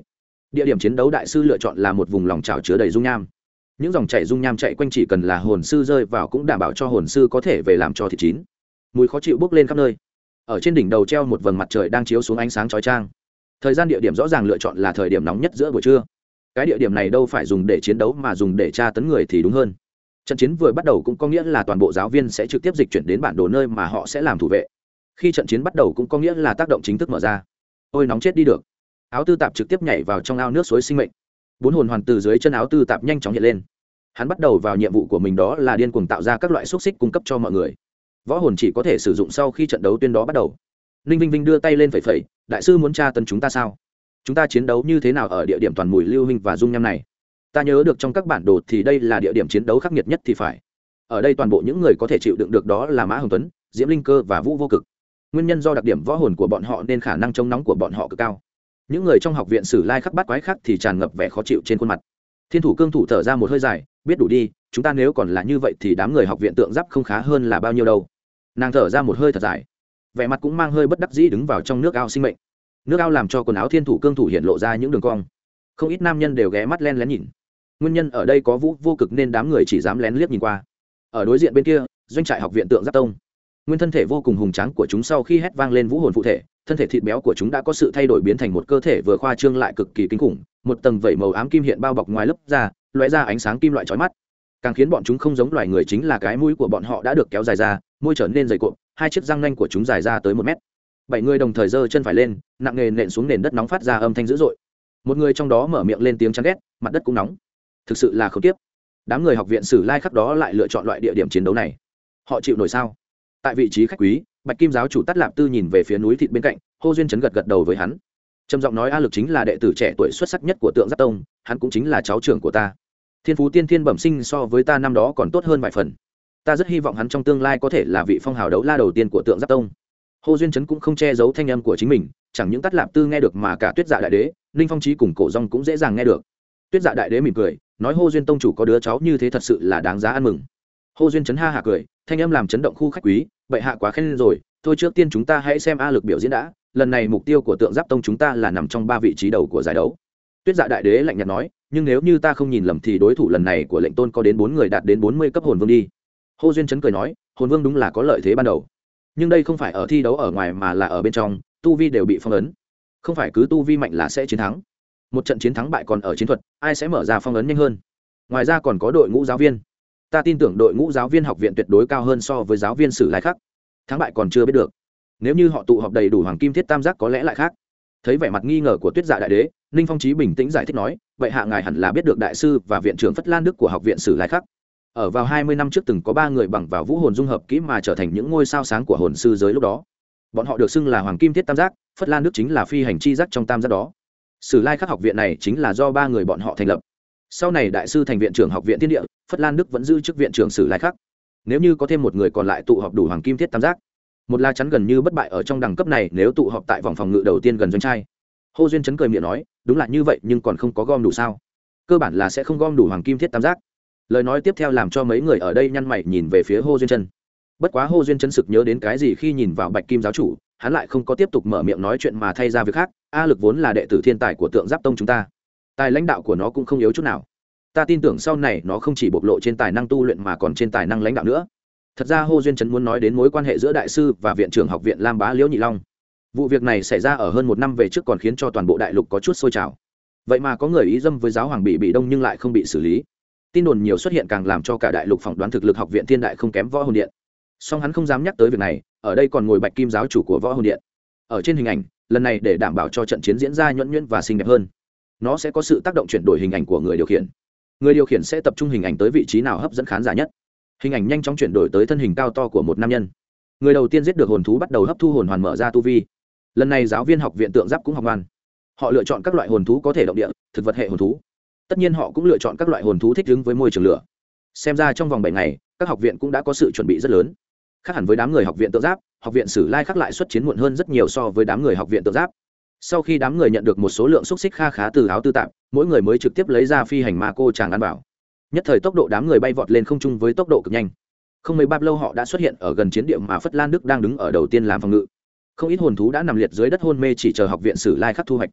Speaker 1: Địa điểm chiến đấu đại sư lựa chọn là một vùng lòng trào chứa đầy dung nham. Những dòng chảy dung nham chạy quanh chỉ cần là hồn sư rơi vào cũng đảm bảo cho hồn sư có thể về làm cho thịt chín. Mùi khó chịu bốc lên khắp nơi. Ở trên đỉnh đầu treo một vầng mặt trời đang chiếu xuống ánh sáng chói chang. Thời gian địa điểm rõ ràng lựa chọn là thời điểm nóng nhất giữa buổi trưa. Cái địa điểm này đâu phải dùng để chiến đấu mà dùng để tra tấn người thì đúng hơn. Trận chiến vừa bắt đầu cũng có nghĩa là toàn bộ giáo viên sẽ trực tiếp dịch chuyển đến bản đồ nơi mà họ sẽ làm thủ vệ. Khi trận chiến bắt đầu cũng có nghĩa là tác động chính thức mở ra. Ôi nóng chết đi được. Áo tư tạp trực tiếp nhảy vào trong ao nước suối sinh mệnh. 4 hồn hoàn từ dưới chân áo tư tạp nhanh chóng hiện lên. Hắn bắt đầu vào nhiệm vụ của mình, đó là điên cuồng tạo ra các loại xúc xích cung cấp cho mọi người. Võ hồn chỉ có thể sử dụng sau khi trận đấu tuyên đó bắt đầu. Ninh Vinh Vinh đưa tay lên phẩy phẩy, đại sư muốn tra tấn chúng ta sao? Chúng ta chiến đấu như thế nào ở địa điểm toàn mùi lưu hình và dung nham này? Ta nhớ được trong các bản đồ thì đây là địa điểm chiến đấu khắc nghiệt nhất thì phải. Ở đây toàn bộ những người có thể chịu đựng được đó là Mã Hồng Tuấn, Diễm Linh Cơ và Vũ Vô Cực. Nguyên nhân do đặc điểm võ hồn của bọn họ nên khả năng chống nóng của bọn họ cực cao. Những người trong học viện Sử Lai Khắc Bát Quái khác thì tràn ngập vẻ khó chịu trên khuôn mặt. Thiên thủ cương thủ thở ra một hơi dài, biết đủ đi, chúng ta nếu còn là như vậy thì đám người học viện tượng giáp không khá hơn là bao nhiêu đâu. Nàng thở ra một hơi thật dài, vẻ mặt cũng mang hơi bất đắc dĩ đứng vào trong nước ao sinh mệnh. Nước ao làm cho quần áo thiên thủ cương thủ hiện lộ ra những đường cong. Không ít nam nhân đều ghé mắt len lén nhìn. Nguyên nhân ở đây có Vũ Vô Cực nên đám người chỉ dám lén liếc nhìn qua. Ở đối diện bên kia, doanh trại học viện tượng giáp tông. Nguyên thân thể vô cùng hùng tráng của chúng sau khi hét vang lên vũ hồn phụ thể, thân thể thịt béo của chúng đã có sự thay đổi biến thành một cơ thể vừa khoa trương lại cực kỳ kinh khủng, một tầng vảy màu ám kim hiện bao bọc ngoài lớp da, lóe ra ánh sáng kim loại chói mắt. Càng khiến bọn chúng không giống loài người chính là cái mũi của bọn họ đã được kéo dài ra, môi trở nên dày cộm, hai chiếc răng nanh của chúng dài ra tới 1 mét. 7 người đồng thời giơ chân phải lên, nặng nề nện xuống nền đất nóng phát ra âm thanh dữ dội. Một người trong đó mở miệng lên tiếng chán ghét, mặt đất cũng nóng. Thực sự là khốn kiếp. Đám người học viện Sử Lai Khắc đó lại lựa chọn loại địa điểm chiến đấu này. Họ chịu nổi sao? Tại vị trí khách quý, Bạch Kim giáo chủ Tát Lạp Tư nhìn về phía núi thịt bên cạnh, Hô Duyên Chấn gật gật đầu với hắn. Trầm giọng nói, A Lực chính là đệ tử trẻ tuổi xuất sắc nhất của Tượng Giáp Tông, hắn cũng chính là cháu trưởng của ta. Thiên phú tiên thiên bẩm sinh so với ta năm đó còn tốt hơn vài phần. Ta rất hy vọng hắn trong tương lai có thể là vị phong hào đấu la đầu tiên của Tượng Giáp Tông. Hô Duyên Chấn cũng không che giấu thanh âm của chính mình, chẳng những Tát Lạp Tư nghe được mà cả Tuyết Dạ đại đế, Ninh Phong Chí cùng Cổ Dung cũng dễ dàng nghe được. Tuyết Dạ đại đế mỉm cười, nói Hô Duyên tông chủ có đứa cháu như thế thật sự là đáng giá ăn mừng. Hô Duyên Chấn ha hả cười, thanh âm làm chấn động khu khách quý, bệ hạ quá khen rồi, thôi trước tiên chúng ta hãy xem A Lực biểu diễn đã, lần này mục tiêu của Tượng Giáp Tông chúng ta là nằm trong 3 vị trí đầu của giải đấu. Tuyết Dạ đại đế lạnh nhạt nói, nhưng nếu như ta không nhìn lầm thì đối thủ lần này của lệnh tôn có đến 4 người đạt đến 40 cấp hồn vương đi. Hô Duyên Chấn cười nói, hồn vương đúng là có lợi thế ban đầu, nhưng đây không phải ở thi đấu ở ngoài mà là ở bên trong, tu vi đều bị phong ấn, không phải cứ tu vi mạnh là sẽ chiến thắng. Một trận chiến thắng bại còn ở chiến thuật, ai sẽ mở ra phong ấn nhanh hơn. Ngoài ra còn có đội ngũ giáo viên, ta tin tưởng đội ngũ giáo viên học viện tuyệt đối cao hơn so với giáo viên Sử Lai Khắc. Thắng bại còn chưa biết được, nếu như họ tụ họp đầy đủ hoàng kim thiết tam giác có lẽ lại khác. Thấy vẻ mặt nghi ngờ của Tuyết Dạ đại đế, Ninh Phong Chí bình tĩnh giải thích nói, vậy hạ ngài hẳn là biết được đại sư và viện trưởng Phất Lan Đức của học viện Sử Lai Khắc. Ở vào 20 năm trước từng có 3 người bằng vào vũ hồn dung hợp kỹ mà trở thành những ngôi sao sáng của hồn sư giới lúc đó. Bọn họ được xưng là hoàng kim thiết tam giác, Phất Lan Đức chính là phi hành chi giác trong tam giác đó. Sử Lai Khắc học viện này chính là do 3 người bọn họ thành lập. Sau này đại sư thành viện trưởng học viện Thiên Địa, Phất Lan Đức vẫn giữ chức viện trưởng Sử Lai Khắc. Nếu như có thêm một người còn lại tụ họp đủ hoàng kim thiết tam giác, một la chắn gần như bất bại ở trong đẳng cấp này nếu tụ họp tại vòng phòng ngự đầu tiên gần doanh trai. Hô Duyên Chấn cười miệng nói, đúng là như vậy nhưng còn không có gom đủ sao? Cơ bản là sẽ không gom đủ hoàng kim thiết tam giác. Lời nói tiếp theo làm cho mấy người ở đây nhăn mày nhìn về phía Hô Duyên Chấn. Bất quá Hô Duyên Chấn sực nhớ đến cái gì khi nhìn vào Bạch Kim giáo chủ, hắn lại không có tiếp tục mở miệng nói chuyện mà thay ra việc khác. A Lực vốn là đệ tử thiên tài của Tượng Giáp Tông chúng ta, tài lãnh đạo của nó cũng không yếu chút nào. Ta tin tưởng sau này nó không chỉ bộc lộ trên tài năng tu luyện mà còn trên tài năng lãnh đạo nữa. Thật ra Hô Duyên Chấn muốn nói đến mối quan hệ giữa đại sư và viện trưởng học viện Lam Bá Liễu Nhị Long. Vụ việc này xảy ra ở hơn 1 năm về trước còn khiến cho toàn bộ đại lục có chút sôi trào. Vậy mà có người ý dâm với giáo hoàng bị đông nhưng lại không bị xử lý. Tin đồn nhiều xuất hiện càng làm cho cả đại lục phỏng đoán thực lực học viện Thiên Đại không kém Võ Hồn Điện. Song hắn không dám nhắc tới việc này, ở đây còn ngồi Bạch Kim giáo chủ của Võ Hồn Điện. Ở trên hình ảnh, lần này để đảm bảo cho trận chiến diễn ra nhuần nhuyễn và xinh đẹp hơn, nó sẽ có sự tác động chuyển đổi hình ảnh của người điều khiển. Người điều khiển sẽ tập trung hình ảnh tới vị trí nào hấp dẫn khán giả nhất. Hình ảnh nhanh chóng chuyển đổi tới thân hình cao to của một nam nhân. Người đầu tiên giết được hồn thú bắt đầu hấp thu hồn hoàn mở ra tu vi. Lần này giáo viên học viện Tượng Giáp cũng học ngoan. Họ lựa chọn các loại hồn thú có thể động địa, thực vật hệ hồn thú. Tất nhiên họ cũng lựa chọn các loại hồn thú thích ứng với môi trường lửa. Xem ra trong vòng 7 ngày, các học viện cũng đã có sự chuẩn bị rất lớn. Khác hẳn với đám người học viện Tượng Giáp, học viện Sử Lai Khắc lại xuất chiến muộn hơn rất nhiều so với đám người học viện Tượng Giáp. Sau khi đám người nhận được một số lượng xúc xích kha khá từ áo tư tạm, mỗi người mới trực tiếp lấy ra phi hành ma cô chàng ăn bảo. Nhất thời tốc độ đám người bay vọt lên không trung với tốc độ cực nhanh. Không mấy bao lâu họ đã xuất hiện ở gần chiến địa mà Phất Lan Đức đang đứng ở đầu tiên làm phòng ngự. Không ít hồn thú đã nằm liệt dưới đất hôn mê chỉ chờ học viện Sử Lai Khắc thu hoạch.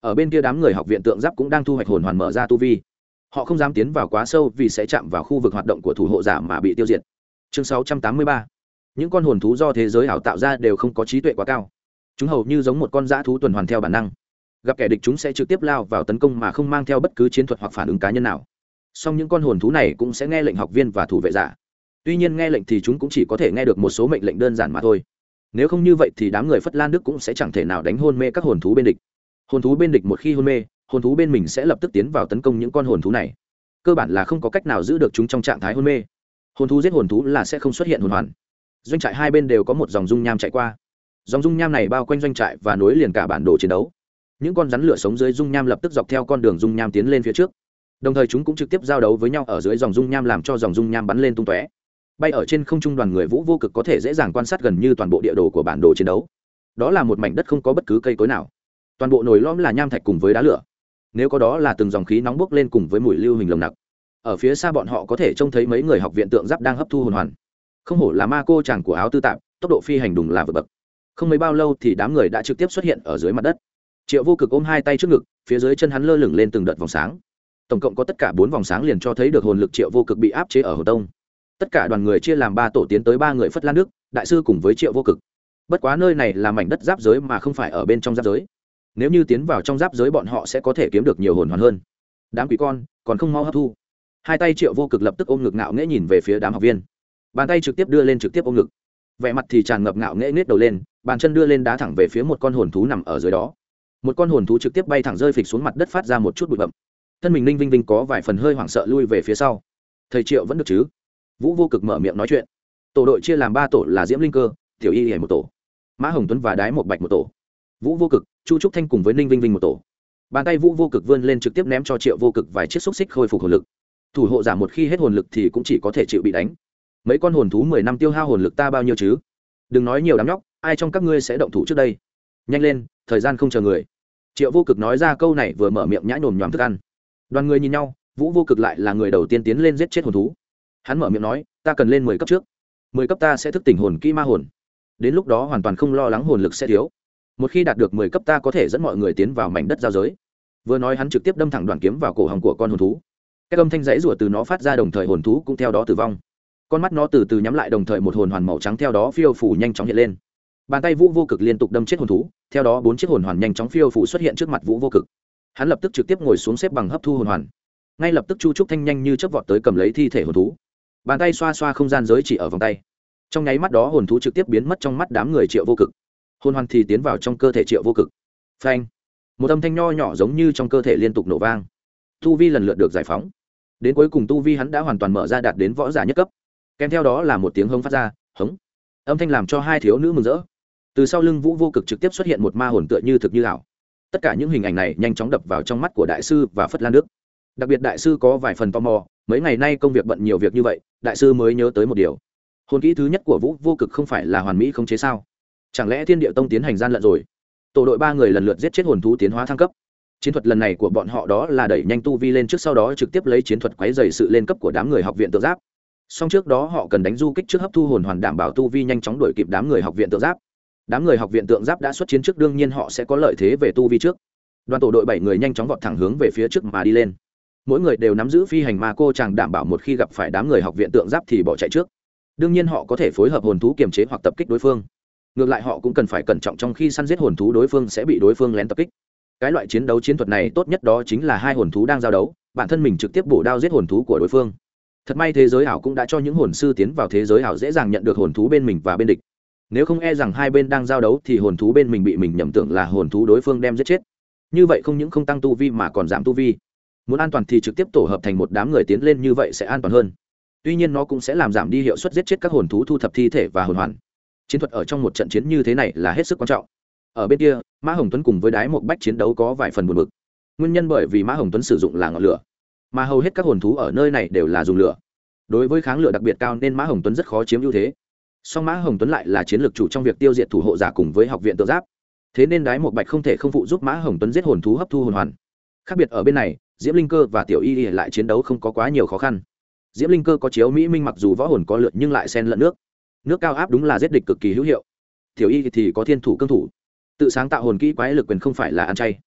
Speaker 1: ở bên kia đám người học viện tượng giáp cũng đang thu hoạch hồn hoàn mở ra tu vi. Họ không dám tiến vào quá sâu vì sẽ chạm vào khu vực hoạt động của thủ hộ giả mà bị tiêu diệt. Chương 683. Những con hồn thú do thế giới ảo tạo ra đều không có trí tuệ quá cao. Chúng hầu như giống một con dã thú tuần hoàn theo bản năng. Gặp kẻ địch chúng sẽ trực tiếp lao vào tấn công mà không mang theo bất cứ chiến thuật hoặc phản ứng cá nhân nào. Song những con hồn thú này cũng sẽ nghe lệnh học viên và thủ vệ giả. Tuy nhiên nghe lệnh thì chúng cũng chỉ có thể nghe được một số mệnh lệnh đơn giản mà thôi. Nếu không như vậy thì đám người Phất Lan Đức cũng sẽ chẳng thể nào đánh hôn mê các hồn thú bên địch. Hồn thú bên địch một khi hôn mê, hồn thú bên mình sẽ lập tức tiến vào tấn công những con hồn thú này. Cơ bản là không có cách nào giữ được chúng trong trạng thái hôn mê. Hồn thú giết hồn thú là sẽ không xuất hiện hồn hoàn. Doanh trại hai bên đều có một dòng dung nham chạy qua. Dòng dung nham này bao quanh doanh trại và nối liền cả bản đồ chiến đấu. Những con rắn lửa sống dưới dung nham lập tức dọc theo con đường dung nham tiến lên phía trước. Đồng thời chúng cũng trực tiếp giao đấu với nhau ở dưới dòng dung nham, làm cho dòng dung nham bắn lên tung tóe. Bay ở trên không trung, đoàn người Vũ Vô Cực có thể dễ dàng quan sát gần như toàn bộ địa đồ của bản đồ chiến đấu. Đó là một mảnh đất không có bất cứ cây cối nào, toàn bộ nồi lõm là nham thạch cùng với đá lửa. Nếu có đó là từng dòng khí nóng bốc lên cùng với mùi lưu huỳnh nồng nặc. Ở phía xa bọn họ có thể trông thấy mấy người học viện tượng giáp đang hấp thu hồn hoàn. Không hổ là ma cô chàng của áo tư tạp, tốc độ phi hành đúng là vượt bậc. Không mấy bao lâu thì đám người đã trực tiếp xuất hiện ở dưới mặt đất. Triệu Vô Cực ôm hai tay trước ngực, phía dưới chân hắn lơ lửng lên từng đợt vòng sáng. Tổng cộng có tất cả 4 vòng sáng liền cho thấy được hồn lực Triệu Vô Cực bị áp chế ở Hồn Tông. Tất cả đoàn người chia làm 3 tổ tiến tới 3 người Phất Lan Đức, đại sư cùng với Triệu Vô Cực. Bất quá nơi này là mảnh đất giáp giới mà không phải ở bên trong giáp giới. Nếu như tiến vào trong giáp giới bọn họ sẽ có thể kiếm được nhiều hồn hoàn hơn. Đám quỷ con, còn không mau hấp thu. Hai tay Triệu Vô Cực lập tức ôm ngực ngạo nghễ nhìn về phía đám học viên. Bàn tay trực tiếp đưa lên trực tiếp ôm ngực. Vẻ mặt thì tràn ngập ngạo nghễ nết đầu lên, bàn chân đưa lên đá thẳng về phía một con hồn thú nằm ở dưới đó. Một con hồn thú trực tiếp bay thẳng rơi phịch xuống mặt đất, phát ra một chút bụi bặm. Thân mình Ninh Vinh Vinh có vài phần hơi hoảng sợ lui về phía sau. Thầy Triệu vẫn được chứ? Vũ Vô Cực mở miệng nói chuyện. Tổ đội chia làm 3 tổ là Diễm Linh Cơ, Tiểu Y Hề một tổ, Mã Hồng Tuấn và Đái Một Bạch một tổ, Vũ Vô Cực, Chu Trúc Thanh cùng với Ninh Vinh Vinh một tổ. Bàn tay Vũ Vô Cực vươn lên trực tiếp ném cho Triệu Vô Cực vài chiếc xúc xích khôi phục hồn lực. Thủ hộ giả một khi hết hồn lực thì cũng chỉ có thể chịu bị đánh. Mấy con hồn thú 10 năm tiêu hao hồn lực ta bao nhiêu chứ? Đừng nói nhiều đám nhóc, ai trong các ngươi sẽ động thủ trước đây? Nhanh lên, thời gian không chờ người. Triệu Vô Cực nói ra câu này vừa mở miệng nhãi nhồm nhòm thức ăn. Đoàn người nhìn nhau, Vũ Vô Cực lại là người đầu tiên tiến lên giết chết hồn thú. Hắn mở miệng nói, ta cần lên 10 cấp trước. 10 cấp ta sẽ thức tỉnh hồn kỹ ma hồn. Đến lúc đó hoàn toàn không lo lắng hồn lực sẽ thiếu. Một khi đạt được 10 cấp ta có thể dẫn mọi người tiến vào mảnh đất giao giới. Vừa nói hắn trực tiếp đâm thẳng đoạn kiếm vào cổ họng của con hồn thú. Cái âm thanh rãy rủa từ nó phát ra, đồng thời hồn thú cũng theo đó tử vong. Con mắt nó từ từ nhắm lại, đồng thời một hồn hoàn màu trắng theo đó phiêu phù nhanh chóng hiện lên. Bàn tay Vũ Vô Cực liên tục đâm chết hồn thú, theo đó 4 chiếc hồn hoàn nhanh chóng phiêu phù xuất hiện trước mặt Vũ Vô Cực. Hắn lập tức trực tiếp ngồi xuống xếp bằng hấp thu hồn hoàn. Ngay lập tức Chu Trúc Thanh nhanh như chớp vọt tới cầm lấy thi thể hồn thú. Bàn tay xoa xoa không gian giới chỉ ở vòng tay. Trong nháy mắt đó hồn thú trực tiếp biến mất trong mắt đám người Triệu Vô Cực. Hồn hoàn thì tiến vào trong cơ thể Triệu Vô Cực. Phanh! Một âm thanh nho nhỏ giống như trong cơ thể liên tục nổ vang. Tu vi lần lượt được giải phóng. Đến cuối cùng tu vi hắn đã hoàn toàn mở ra, đạt đến võ giả nhất cấp. Kèm theo đó là một tiếng hống phát ra, hống. Âm thanh làm cho hai thiếu nữ mừng rỡ. Từ sau lưng Vũ Vô Cực trực tiếp xuất hiện một ma hồn tựa như thực như ảo. Tất cả những hình ảnh này nhanh chóng đập vào trong mắt của đại sư và Phất Lan Đức. Đặc biệt đại sư có vài phần tò mò, mấy ngày nay công việc bận nhiều việc như vậy, đại sư mới nhớ tới một điều. Hồn kỹ thứ nhất của Vũ Vô Cực không phải là hoàn mỹ không chế sao? Chẳng lẽ Thiên Điệu Tông tiến hành gian lận rồi? Tổ đội 3 người lần lượt giết chết hồn thú tiến hóa thăng cấp. Chiến thuật lần này của bọn họ đó là đẩy nhanh tu vi lên trước, sau đó trực tiếp lấy chiến thuật quấy rầy sự lên cấp của đám người học viện tượng giáp. Song trước đó họ cần đánh du kích trước, hấp thu hồn hoàn, đảm bảo tu vi nhanh chóng đuổi kịp đám người học viện tượng giáp. Đám người học viện tượng giáp đã xuất chiến trước, đương nhiên họ sẽ có lợi thế về tu vi trước. Đoàn tổ đội 7 người nhanh chóng vọt thẳng hướng về phía trước mà đi lên. Mỗi người đều nắm giữ phi hành ma cô chàng, đảm bảo một khi gặp phải đám người học viện tượng giáp thì bỏ chạy trước. Đương nhiên họ có thể phối hợp hồn thú kiềm chế hoặc tập kích đối phương. Ngược lại họ cũng cần phải cẩn trọng trong khi săn giết hồn thú đối phương sẽ bị đối phương lén tập kích. Cái loại chiến đấu chiến thuật này tốt nhất đó chính là hai hồn thú đang giao đấu, bản thân mình trực tiếp bổ đao giết hồn thú của đối phương. Thật may thế giới ảo cũng đã cho những hồn sư tiến vào thế giới ảo dễ dàng nhận được hồn thú bên mình và bên địch. Nếu không e rằng hai bên đang giao đấu thì hồn thú bên mình bị mình nhầm tưởng là hồn thú đối phương đem giết chết. Như vậy không những không tăng tu vi mà còn giảm tu vi. Muốn an toàn thì trực tiếp tổ hợp thành một đám người tiến lên, như vậy sẽ an toàn hơn. Tuy nhiên nó cũng sẽ làm giảm đi hiệu suất giết chết các hồn thú, thu thập thi thể và hồn hoàn. Chiến thuật ở trong một trận chiến như thế này là hết sức quan trọng. Ở bên kia, Mã Hồng Tuấn cùng với Đái Một Bách chiến đấu có vài phần buồn bực. Nguyên nhân bởi vì Mã Hồng Tuấn sử dụng là ngọn lửa, mà hầu hết các hồn thú ở nơi này đều là dùng lửa. Đối với kháng lửa đặc biệt cao nên Mã Hồng Tuấn rất khó chiếm ưu thế. Song Mã Hồng Tuấn lại là chiến lược chủ trong việc tiêu diệt thủ hộ giả cùng với học viện tượng giáp. Thế nên Đái Một Bạch không thể không phụ giúp Mã Hồng Tuấn giết hồn thú, hấp thu hồn hoàn. Khác biệt ở bên này, Diễm Linh Cơ và Tiểu Y lại chiến đấu không có quá nhiều khó khăn. Diễm Linh Cơ có chiếu mỹ minh, mặc dù võ hồn có lượt nhưng lại xen lẫn nước cao áp, đúng là giết địch cực kỳ hữu hiệu. Tiểu Y thì có thiên thủ cương thủ, tự sáng tạo hồn kỹ quái lực quyền, không phải là ăn chay.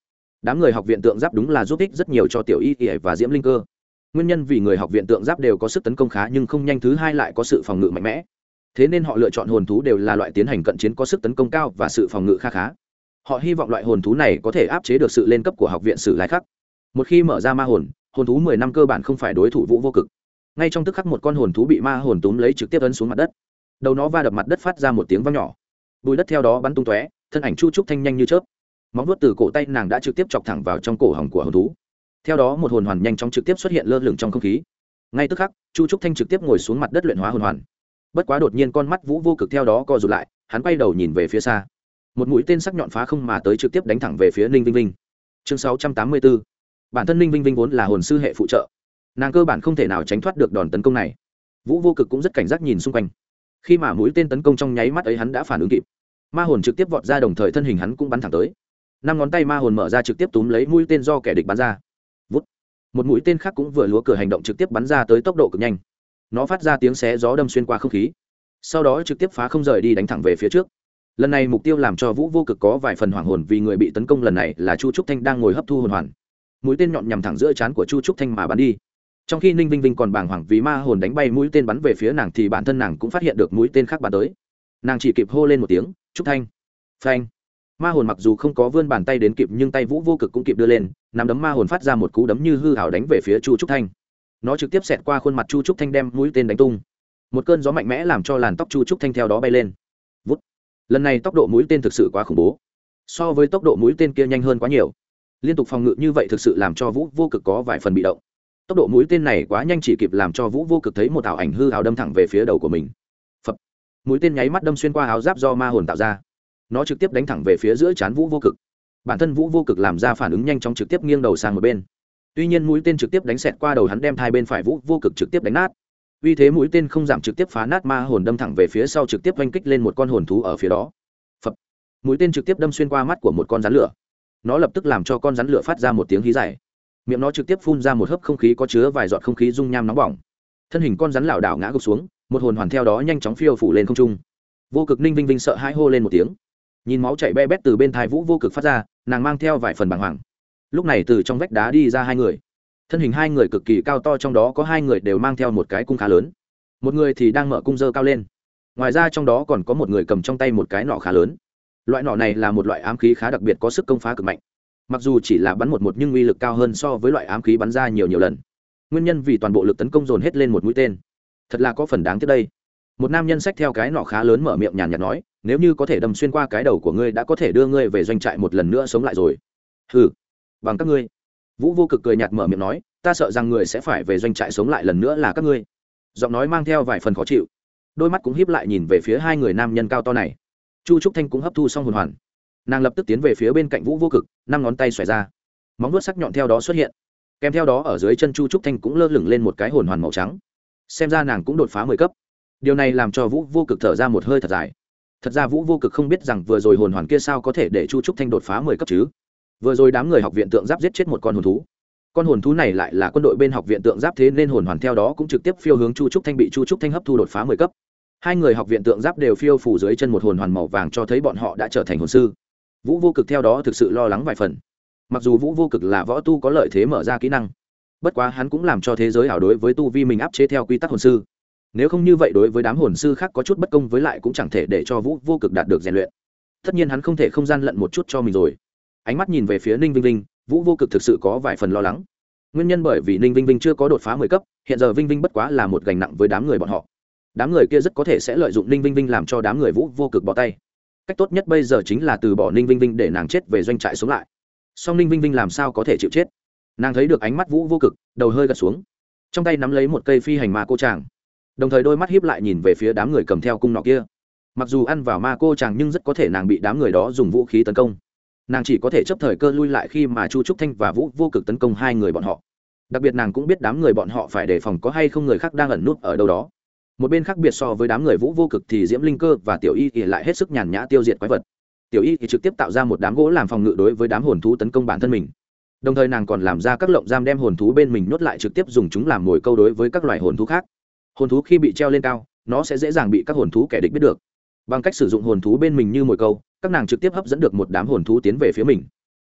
Speaker 1: đám người học viện tượng giáp đúng là giúp ích rất nhiều cho tiểu y ỉa và diễm linh cơ. Nguyên nhân vì người học viện tượng giáp đều có sức tấn công khá nhưng không nhanh, thứ hai lại có sự phòng ngự mạnh mẽ, thế nên họ lựa chọn hồn thú đều là loại tiến hành cận chiến có sức tấn công cao và sự phòng ngự khá. Họ hy vọng loại hồn thú này có thể áp chế được sự lên cấp của học viện sử lai khắc. Một khi mở ra ma hồn, hồn thú 10 năm cơ bản không phải đối thủ Vũ Vô Cực. Ngay trong tức khắc một con hồn thú bị ma hồn túm lấy trực tiếp ấn xuống mặt đất, đầu nó va đập mặt đất phát ra một tiếng vang nhỏ, bùi đất theo đó bắn tung tóe, thân ảnh Chu Trúc Thanh nhanh như chớp, móng vuốt từ cổ tay nàng đã trực tiếp chọc thẳng vào trong cổ họng của hồn thú. Theo đó một hồn hoàn nhanh chóng trực tiếp xuất hiện lơ lửng trong không khí. Ngay tức khắc Chu Trúc Thanh trực tiếp ngồi xuống mặt đất luyện hóa hồn hoàn. Bất quá đột nhiên con mắt Vũ Vô Cực theo đó co rụt lại, hắn quay đầu nhìn về phía xa, một mũi tên sắc nhọn phá không mà tới trực tiếp đánh thẳng về phía Ninh Vinh Vinh. Chương 684. Bản thân Ninh Vinh Vinh vốn là hồn sư hệ phụ trợ, nàng cơ bản không thể nào tránh thoát được đòn tấn công này. Vũ Vô Cực cũng rất cảnh giác nhìn xung quanh, khi mà mũi tên tấn công trong nháy mắt ấy hắn đã phản ứng kịp, ma hồn trực tiếp vọt ra, đồng thời thân hình hắn cũng bắn thẳng tới. 5 ngón tay ma hồn mở ra trực tiếp túm lấy mũi tên do kẻ địch bắn ra. Vút, một mũi tên khác cũng vừa lúa cửa hành động trực tiếp bắn ra tới tốc độ cực nhanh, nó phát ra tiếng xé gió đâm xuyên qua không khí, sau đó trực tiếp phá không rời đi đánh thẳng về phía trước. Lần này mục tiêu làm cho Vũ Vô Cực có vài phần hoảng hồn, vì người bị tấn công lần này là Chu Trúc Thanh đang ngồi hấp thu hồn hoàn. Mũi tên nhọn nhằm thẳng giữa trán của Chu Trúc Thanh mà bắn đi. Trong khi Ninh Vinh Vinh còn bàng hoàng vì ma hồn đánh bay mũi tên bắn về phía nàng thì bản thân nàng cũng phát hiện được mũi tên khác bắn tới. Nàng chỉ kịp hô lên một tiếng, "Trúc Thanh!" Phanh! Ma hồn mặc dù không có vươn bàn tay đến kịp nhưng tay Vũ Vô Cực cũng kịp đưa lên, nắm đấm ma hồn phát ra một cú đấm như hư ảo đánh về phía Chu Trúc Thanh. Nó trực tiếp xẹt qua khuôn mặt Chu Trúc Thanh đem mũi tên đánh tung. Một cơn gió mạnh mẽ làm cho làn tóc Chu Trúc Thanh theo đó bay lên. Vút! Lần này tốc độ mũi tên thực sự quá khủng bố, so với tốc độ mũi tên kia nhanh hơn quá nhiều. Liên tục phòng ngự như vậy thực sự làm cho Vũ Vô Cực có vài phần bị động. Tốc độ mũi tên này quá nhanh, chỉ kịp làm cho Vũ Vô Cực thấy một ảo ảnh hư ảo đâm thẳng về phía đầu của mình. Phập! Mũi tên nháy mắt đâm xuyên qua áo giáp do ma hồn tạo ra, nó trực tiếp đánh thẳng về phía giữa trán Vũ Vô Cực. Bản thân Vũ Vô Cực làm ra phản ứng nhanh chóng trực tiếp nghiêng đầu sang một bên. Tuy nhiên mũi tên trực tiếp đánh xẹt qua đầu hắn, đem hai bên phải Vũ Vô Cực trực tiếp đánh nát. Vì thế mũi tên không giảm trực tiếp phá nát ma hồn đâm thẳng về phía sau, trực tiếp oanh kích lên một con hồn thú ở phía đó. Phập! Mũi tên trực tiếp đâm xuyên qua mắt của một con rắn lửa. Nó lập tức làm cho con rắn lửa phát ra một tiếng hí dài. Miệng nó trực tiếp phun ra một hớp không khí có chứa vài giọt không khí dung nham nóng bỏng. Thân hình con rắn lảo đảo ngã gục xuống, một hồn hoàn theo đó nhanh chóng phiêu phủ lên không trung. Vô Cực Ninh Vinh Vinh sợ hãi hô lên một tiếng. Nhìn máu chảy be bét từ bên tai Vũ Vô Cực phát ra, nàng mang theo vài phần bàng hoàng. Lúc này từ trong vách đá đi ra hai người. Thân hình hai người cực kỳ cao to, trong đó có hai người đều mang theo một cái cung khá lớn. Một người thì đang mở cung giơ cao lên. Ngoài ra trong đó còn có một người cầm trong tay một cái nỏ khá lớn. Loại nỏ này là một loại ám khí khá đặc biệt, có sức công phá cực mạnh. Mặc dù chỉ là bắn một nhưng uy lực cao hơn so với loại ám khí bắn ra nhiều lần. Nguyên nhân vì toàn bộ lực tấn công dồn hết lên một mũi tên. Thật là có phần đáng tiếc đây. Một nam nhân xách theo cái nỏ khá lớn mở miệng nhàn nhạt nói, nếu như có thể đâm xuyên qua cái đầu của ngươi đã có thể đưa ngươi về doanh trại một lần nữa sống lại rồi. Hừ, bằng các ngươi. Vũ Vô Cực cười nhạt mở miệng nói, ta sợ rằng người sẽ phải về doanh trại sống lại lần nữa là các ngươi. Giọng nói mang theo vài phần khó chịu, đôi mắt cũng híp lại nhìn về phía hai người nam nhân cao to này. Chu Trúc Thanh cũng hấp thu xong hồn hoàn, nàng lập tức tiến về phía bên cạnh Vũ Vô Cực, 5 ngón tay xòe ra, móng vuốt sắc nhọn theo đó xuất hiện, kèm theo đó ở dưới chân Chu Trúc Thanh cũng lơ lửng lên một cái hồn hoàn màu trắng. Xem ra nàng cũng đột phá 10 cấp. Điều này làm cho Vũ Vô Cực thở ra một hơi thật dài. Thật ra Vũ Vô Cực không biết rằng vừa rồi hồn hoàn kia sao có thể để Chu Trúc Thanh đột phá 10 cấp chứ. Vừa rồi đám người học viện tượng giáp giết chết một con hồn thú, con hồn thú này lại là quân đội bên học viện tượng giáp, thế nên hồn hoàn theo đó cũng trực tiếp phiêu hướng Chu Trúc Thanh, bị Chu Trúc Thanh hấp thu đột phá 10 cấp. Hai người học viện tượng giáp đều phiêu phủ dưới chân một hồn hoàn màu vàng, cho thấy bọn họ đã trở thành hồn sư. Vũ Vô Cực theo đó thực sự lo lắng vài phần. Mặc dù Vũ Vô Cực là võ tu có lợi thế mở ra kỹ năng, bất quá hắn cũng làm cho thế giới ảo đối với tu vi mình áp chế theo quy tắc hồn sư. Nếu không như vậy đối với đám hồn sư khác có chút bất công, với lại cũng chẳng thể để cho Vũ Vô Cực đạt được rèn luyện. Tất nhiên hắn không thể không gian lận một chút cho mình rồi. Ánh mắt nhìn về phía Ninh Vinh Vinh, Vũ Vô Cực thực sự có vài phần lo lắng. Nguyên nhân bởi vì Ninh Vinh Vinh chưa có đột phá 10 cấp, hiện giờ Vinh Vinh bất quá là một gánh nặng với đám người bọn họ. Đám người kia rất có thể sẽ lợi dụng Ninh Vinh Vinh làm cho đám người Vũ Vô Cực bỏ tay. Cách tốt nhất bây giờ chính là từ bỏ Ninh Vinh Vinh để nàng chết về doanh trại sống lại. Song Ninh Vinh Vinh làm sao có thể chịu chết? Nàng thấy được ánh mắt Vũ Vô Cực, đầu hơi gật xuống, trong tay nắm lấy một cây phi hành ma cô tràng, đồng thời đôi mắt híp lại nhìn về phía đám người cầm theo cung nọ kia. Mặc dù ăn vào ma cô tràng nhưng rất có thể nàng bị đám người đó dùng vũ khí tấn công. Nàng chỉ có thể chấp thời cơ lui lại khi mà Chu Trúc Thanh và Vũ Vô Cực tấn công hai người bọn họ. Đặc biệt nàng cũng biết đám người bọn họ phải đề phòng có hay không người khác đang ẩn nút ở đâu đó. Một bên khác biệt so với đám người Vũ Vô Cực thì Diễm Linh Cơ và Tiểu Y thì lại hết sức nhàn nhã tiêu diệt quái vật. Tiểu Y thì trực tiếp tạo ra một đám gỗ làm phòng ngự đối với đám hồn thú tấn công bản thân mình. Đồng thời nàng còn làm ra các lồng giam đem hồn thú bên mình nhốt lại, trực tiếp dùng chúng làm mồi câu đối với các loài hồn thú khác. Hồn thú khi bị treo lên cao, nó sẽ dễ dàng bị các hồn thú kẻ địch biết được. Bằng cách sử dụng hồn thú bên mình như mồi câu, các nàng trực tiếp hấp dẫn được một đám hồn thú tiến về phía mình.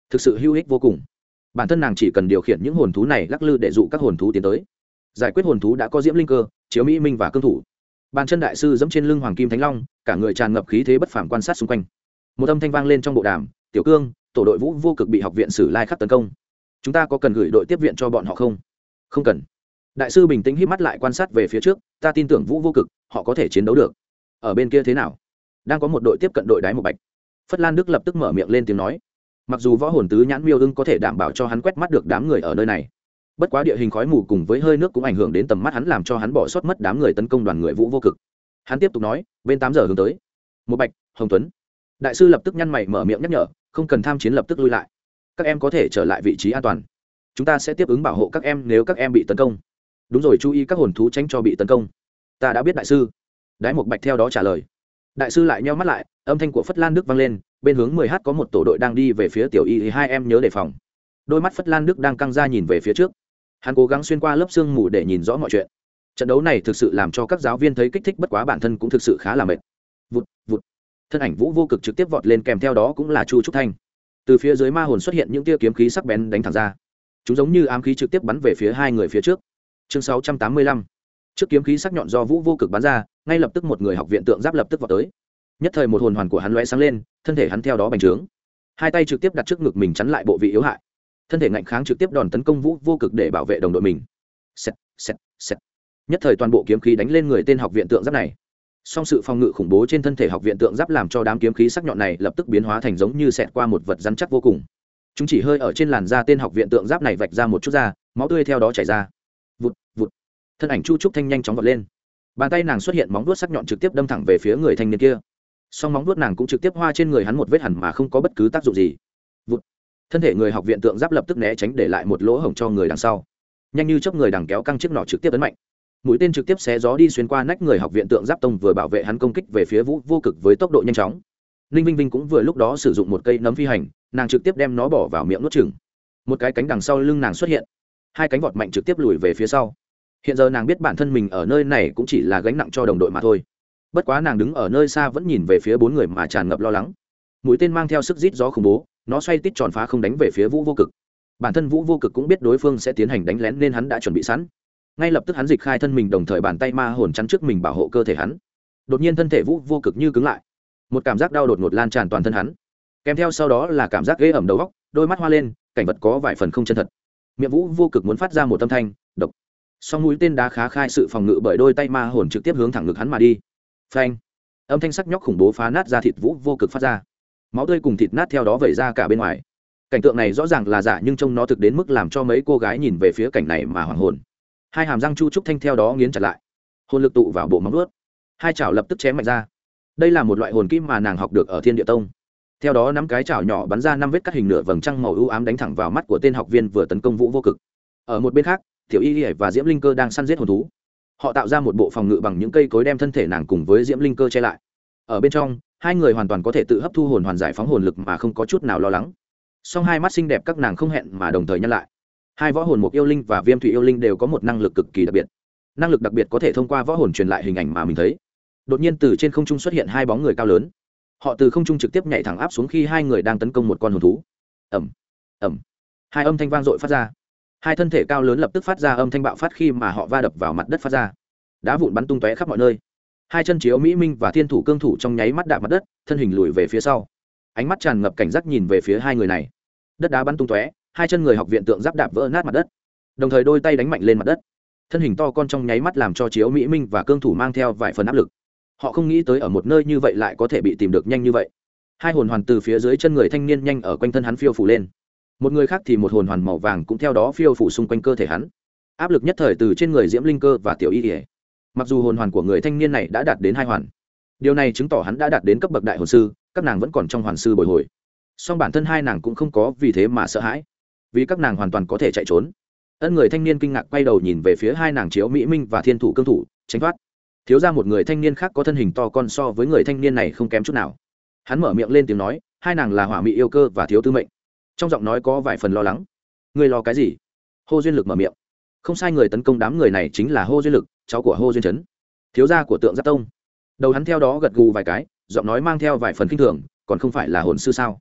Speaker 1: thực sự hữu ích vô cùng. Bản thân nàng chỉ cần điều khiển những hồn thú này lắc lư để dụ các hồn thú tiến tới. Giải quyết hồn thú đã có Diễm Linh Cơ, Chiếu Mỹ Minh và cương thủ. Bàn chân đại sư dẫm trên lưng Hoàng Kim Thánh Long, cả người tràn ngập khí thế bất phàm quan sát xung quanh. Một âm thanh vang lên trong bộ đàm, "Tiểu Cương, tổ đội Vũ Vô Cực bị học viện Sử Lai Khắc tấn công. Chúng ta có cần gửi đội tiếp viện cho bọn họ không?" "Không cần." Đại sư bình tĩnh híp mắt lại quan sát về phía trước, "Ta tin tưởng Vũ Vô Cực, họ có thể chiến đấu được." "Ở bên kia thế nào?" "Đang có một đội tiếp cận đội Đái Một Bạch." Phất Lan Đức lập tức mở miệng lên tiếng nói. Mặc dù võ hồn tứ nhãn miêu ưng có thể đảm bảo cho hắn quét mắt được đám người ở nơi này, bất quá địa hình khói mù cùng với hơi nước cũng ảnh hưởng đến tầm mắt hắn, làm cho hắn bỏ sót mất đám người tấn công đoàn người Vũ Vô Cực. Hắn tiếp tục nói, "Bên 8 giờ hướng tới Một Bạch, Hồng Tuấn." Đại sư lập tức nhăn mày mở miệng nhắc nhở, "Không cần tham chiến, lập tức lui lại. Các em có thể trở lại vị trí an toàn. Chúng ta sẽ tiếp ứng bảo hộ các em nếu các em bị tấn công. Đúng rồi, chú ý các hồn thú tránh cho bị tấn công." "Ta đã biết đại sư." Đái Một Bạch theo đó trả lời. Đại sư lại nheo mắt lại, âm thanh của Phất Lan Đức vang lên, "Bên hướng 10h có một tổ đội đang đi về phía tiểu y, hai em nhớ đề phòng." Đôi mắt Phất Lan Đức đang căng ra nhìn về phía trước. Hắn cố gắng xuyên qua lớp sương mù để nhìn rõ mọi chuyện. Trận đấu này thực sự làm cho các giáo viên thấy kích thích, bất quá bản thân cũng thực sự khá là mệt. Vụt vụt. Thân ảnh Vũ Vô Cực trực tiếp vọt lên, kèm theo đó cũng là Chu Trúc Thanh. Từ phía dưới ma hồn xuất hiện những tia kiếm khí sắc bén đánh thẳng ra. Chúng giống như ám khí trực tiếp bắn về phía hai người phía trước. Chương 685. Trước kiếm khí sắc nhọn do Vũ Vô Cực bắn ra, ngay lập tức một người học viện tượng giáp lập tức vọt tới. Nhất thời một hồn hoàn của hắn lóe sáng lên, thân thể hắn theo đó bành trướng. Hai tay trực tiếp đặt trước ngực mình chắn lại bộ vị yếu hại. Thân thể ngạnh kháng trực tiếp đòn tấn công Vũ Vô Cực để bảo vệ đồng đội mình. Xẹt, xẹt, xẹt. Nhất thời toàn bộ kiếm khí đánh lên người tên học viện tượng giáp này. Song sự phòng ngự khủng bố trên thân thể học viện tượng giáp làm cho đám kiếm khí sắc nhọn này lập tức biến hóa thành giống như xẹt qua một vật rắn chắc vô cùng. Chúng chỉ hơi ở trên làn da tên học viện tượng giáp này vạch ra một chút da, máu tươi theo đó chảy ra. Vụt, vụt. Thân ảnh Chu Trúc Thanh nhanh chóng vọt lên. Bàn tay nàng xuất hiện móng vuốt sắc nhọn trực tiếp đâm thẳng về phía người thanh niên kia. Song móng vuốt nàng cũng trực tiếp hoa trên người hắn một vết hằn mà không có bất cứ tác dụng gì. Vụt. Thân thể người học viện tượng giáp lập tức né tránh để lại một lỗ hổng cho người đằng sau. Nhanh như chớp người đằng kéo căng chiếc nỏ trực tiếp ấn mạnh. Mũi tên trực tiếp xé gió đi xuyên qua nách người học viện tượng giáp tông vừa bảo vệ hắn công kích về phía Vũ Vô Cực với tốc độ nhanh chóng. Ninh Vinh Vinh cũng vừa lúc đó sử dụng một cây nấm phi hành, nàng trực tiếp đem nó bỏ vào miệng nuốt chửng. Một cái cánh đằng sau lưng nàng xuất hiện, hai cánh vọt mạnh trực tiếp lùi về phía sau. Hiện giờ nàng biết bản thân mình ở nơi này cũng chỉ là gánh nặng cho đồng đội mà thôi. Bất quá nàng đứng ở nơi xa vẫn nhìn về phía bốn người mà tràn ngập lo lắng. Mũi tên mang theo sức rít gió khủng bố, nó xoay tít tròn phá không đánh về phía Vũ Vô Cực. Bản thân Vũ Vô Cực cũng biết đối phương sẽ tiến hành đánh lén nên hắn đã chuẩn bị sẵn. Ngay lập tức hắn dịch khai thân mình, đồng thời bàn tay ma hồn chắn trước mình bảo hộ cơ thể hắn. Đột nhiên thân thể Vũ Vô Cực như cứng lại, một cảm giác đau đột ngột lan tràn toàn thân hắn, kèm theo sau đó là cảm giác ghê ẩm đầu óc, đôi mắt hoa lên, cảnh vật có vài phần không chân thật. Miệng Vũ Vô Cực muốn phát ra một âm thanh độc, song mũi tên đá khá khai sự phòng ngự bởi đôi tay ma hồn trực tiếp hướng thẳng ngực hắn mà đi. Phanh! Âm thanh sắc nhóc khủng bố phá nát ra thịt Vũ Vô Cực phát ra, máu tươi cùng thịt nát theo đó vẩy ra cả bên ngoài. Cảnh tượng này rõ ràng là giả nhưng trông nó thực đến mức làm cho mấy cô gái nhìn về phía cảnh này mà hoảng hồn. Hai hàm răng Chu Trúc Thanh theo đó nghiến chặt lại, hồn lực tụ vào bộ móng vuốt, hai chảo lập tức chém mạnh ra. Đây là một loại hồn kim mà nàng học được ở Thiên Địa Tông. Theo đó nắm cái chảo nhỏ bắn ra 5 vết cắt hình nửa vầng trăng màu ưu ám đánh thẳng vào mắt của tên học viên vừa tấn công Vũ Vô Cực. Ở một bên khác, Tiểu Y và Diễm Linh Cơ đang săn giết hồn thú. Họ tạo ra một bộ phòng ngự bằng những cây cối đem thân thể nàng cùng với Diễm Linh Cơ che lại. Ở bên trong, hai người hoàn toàn có thể tự hấp thu hồn hoàn giải phóng hồn lực mà không có chút nào lo lắng. Song hai mắt xinh đẹp các nàng không hẹn mà đồng thời nhăn lại. Hai võ hồn Mộc Yêu Linh và Viêm Thủy Yêu Linh đều có một năng lực cực kỳ đặc biệt. Năng lực đặc biệt có thể thông qua võ hồn truyền lại hình ảnh mà mình thấy. Đột nhiên từ trên không trung xuất hiện hai bóng người cao lớn. Họ từ không trung trực tiếp nhảy thẳng áp xuống khi hai người đang tấn công một con hồn thú. Ầm, ầm. Hai âm thanh vang dội phát ra. Hai thân thể cao lớn lập tức phát ra âm thanh bạo phát khi mà họ va đập vào mặt đất phát ra. Đá vụn bắn tung tóe khắp mọi nơi. Hai chân Chiếu Mỹ Minh và Thiên Thủ Cương Thủ trong nháy mắt đạp mặt đất, thân hình lùi về phía sau. Ánh mắt tràn ngập cảnh giác nhìn về phía hai người này. Đất đá bắn tung tóe, hai chân người học viện tượng giáp đạp vỡ nát mặt đất, đồng thời đôi tay đánh mạnh lên mặt đất. Thân hình to con trong nháy mắt làm cho Chiếu Mỹ Minh và Cương Thủ mang theo vài phần áp lực. Họ không nghĩ tới ở một nơi như vậy lại có thể bị tìm được nhanh như vậy. Hai hồn hoàn từ phía dưới chân người thanh niên nhanh ở quanh thân hắn phiêu phủ lên. Một người khác thì một hồn hoàn màu vàng cũng theo đó phiêu phủ xung quanh cơ thể hắn. Áp lực nhất thời từ trên người Diễm Linh Cơ và Tiểu Y. Mặc dù hồn hoàn của người thanh niên này đã đạt đến 2 hoàn, điều này chứng tỏ hắn đã đạt đến cấp bậc đại hồn sư, các nàng vẫn còn trong hoàn sư bồi hồi. Song bản thân hai nàng cũng không có vì thế mà sợ hãi, vì các nàng hoàn toàn có thể chạy trốn. Ân người thanh niên kinh ngạc quay đầu nhìn về phía hai nàng Chiếu Mỹ Minh và Thiên Thủ Cương Thủ, tránh thoát. Thiếu ra một người thanh niên khác có thân hình to con so với người thanh niên này không kém chút nào. Hắn mở miệng lên tiếng nói, hai nàng là Hỏa Mị Yêu Cơ và Thiếu Tư Mệnh. Trong giọng nói có vài phần lo lắng. Ngươi lo cái gì? Hô Duyên Lực mở miệng. Không sai, người tấn công đám người này chính là Hô Duyên Lực, cháu của Hô Duyên Trấn, thiếu gia của Tượng Giáp Tông. Đầu hắn theo đó gật gù vài cái, giọng nói mang theo vài phần kinh thường, còn không phải là hồn sư sao?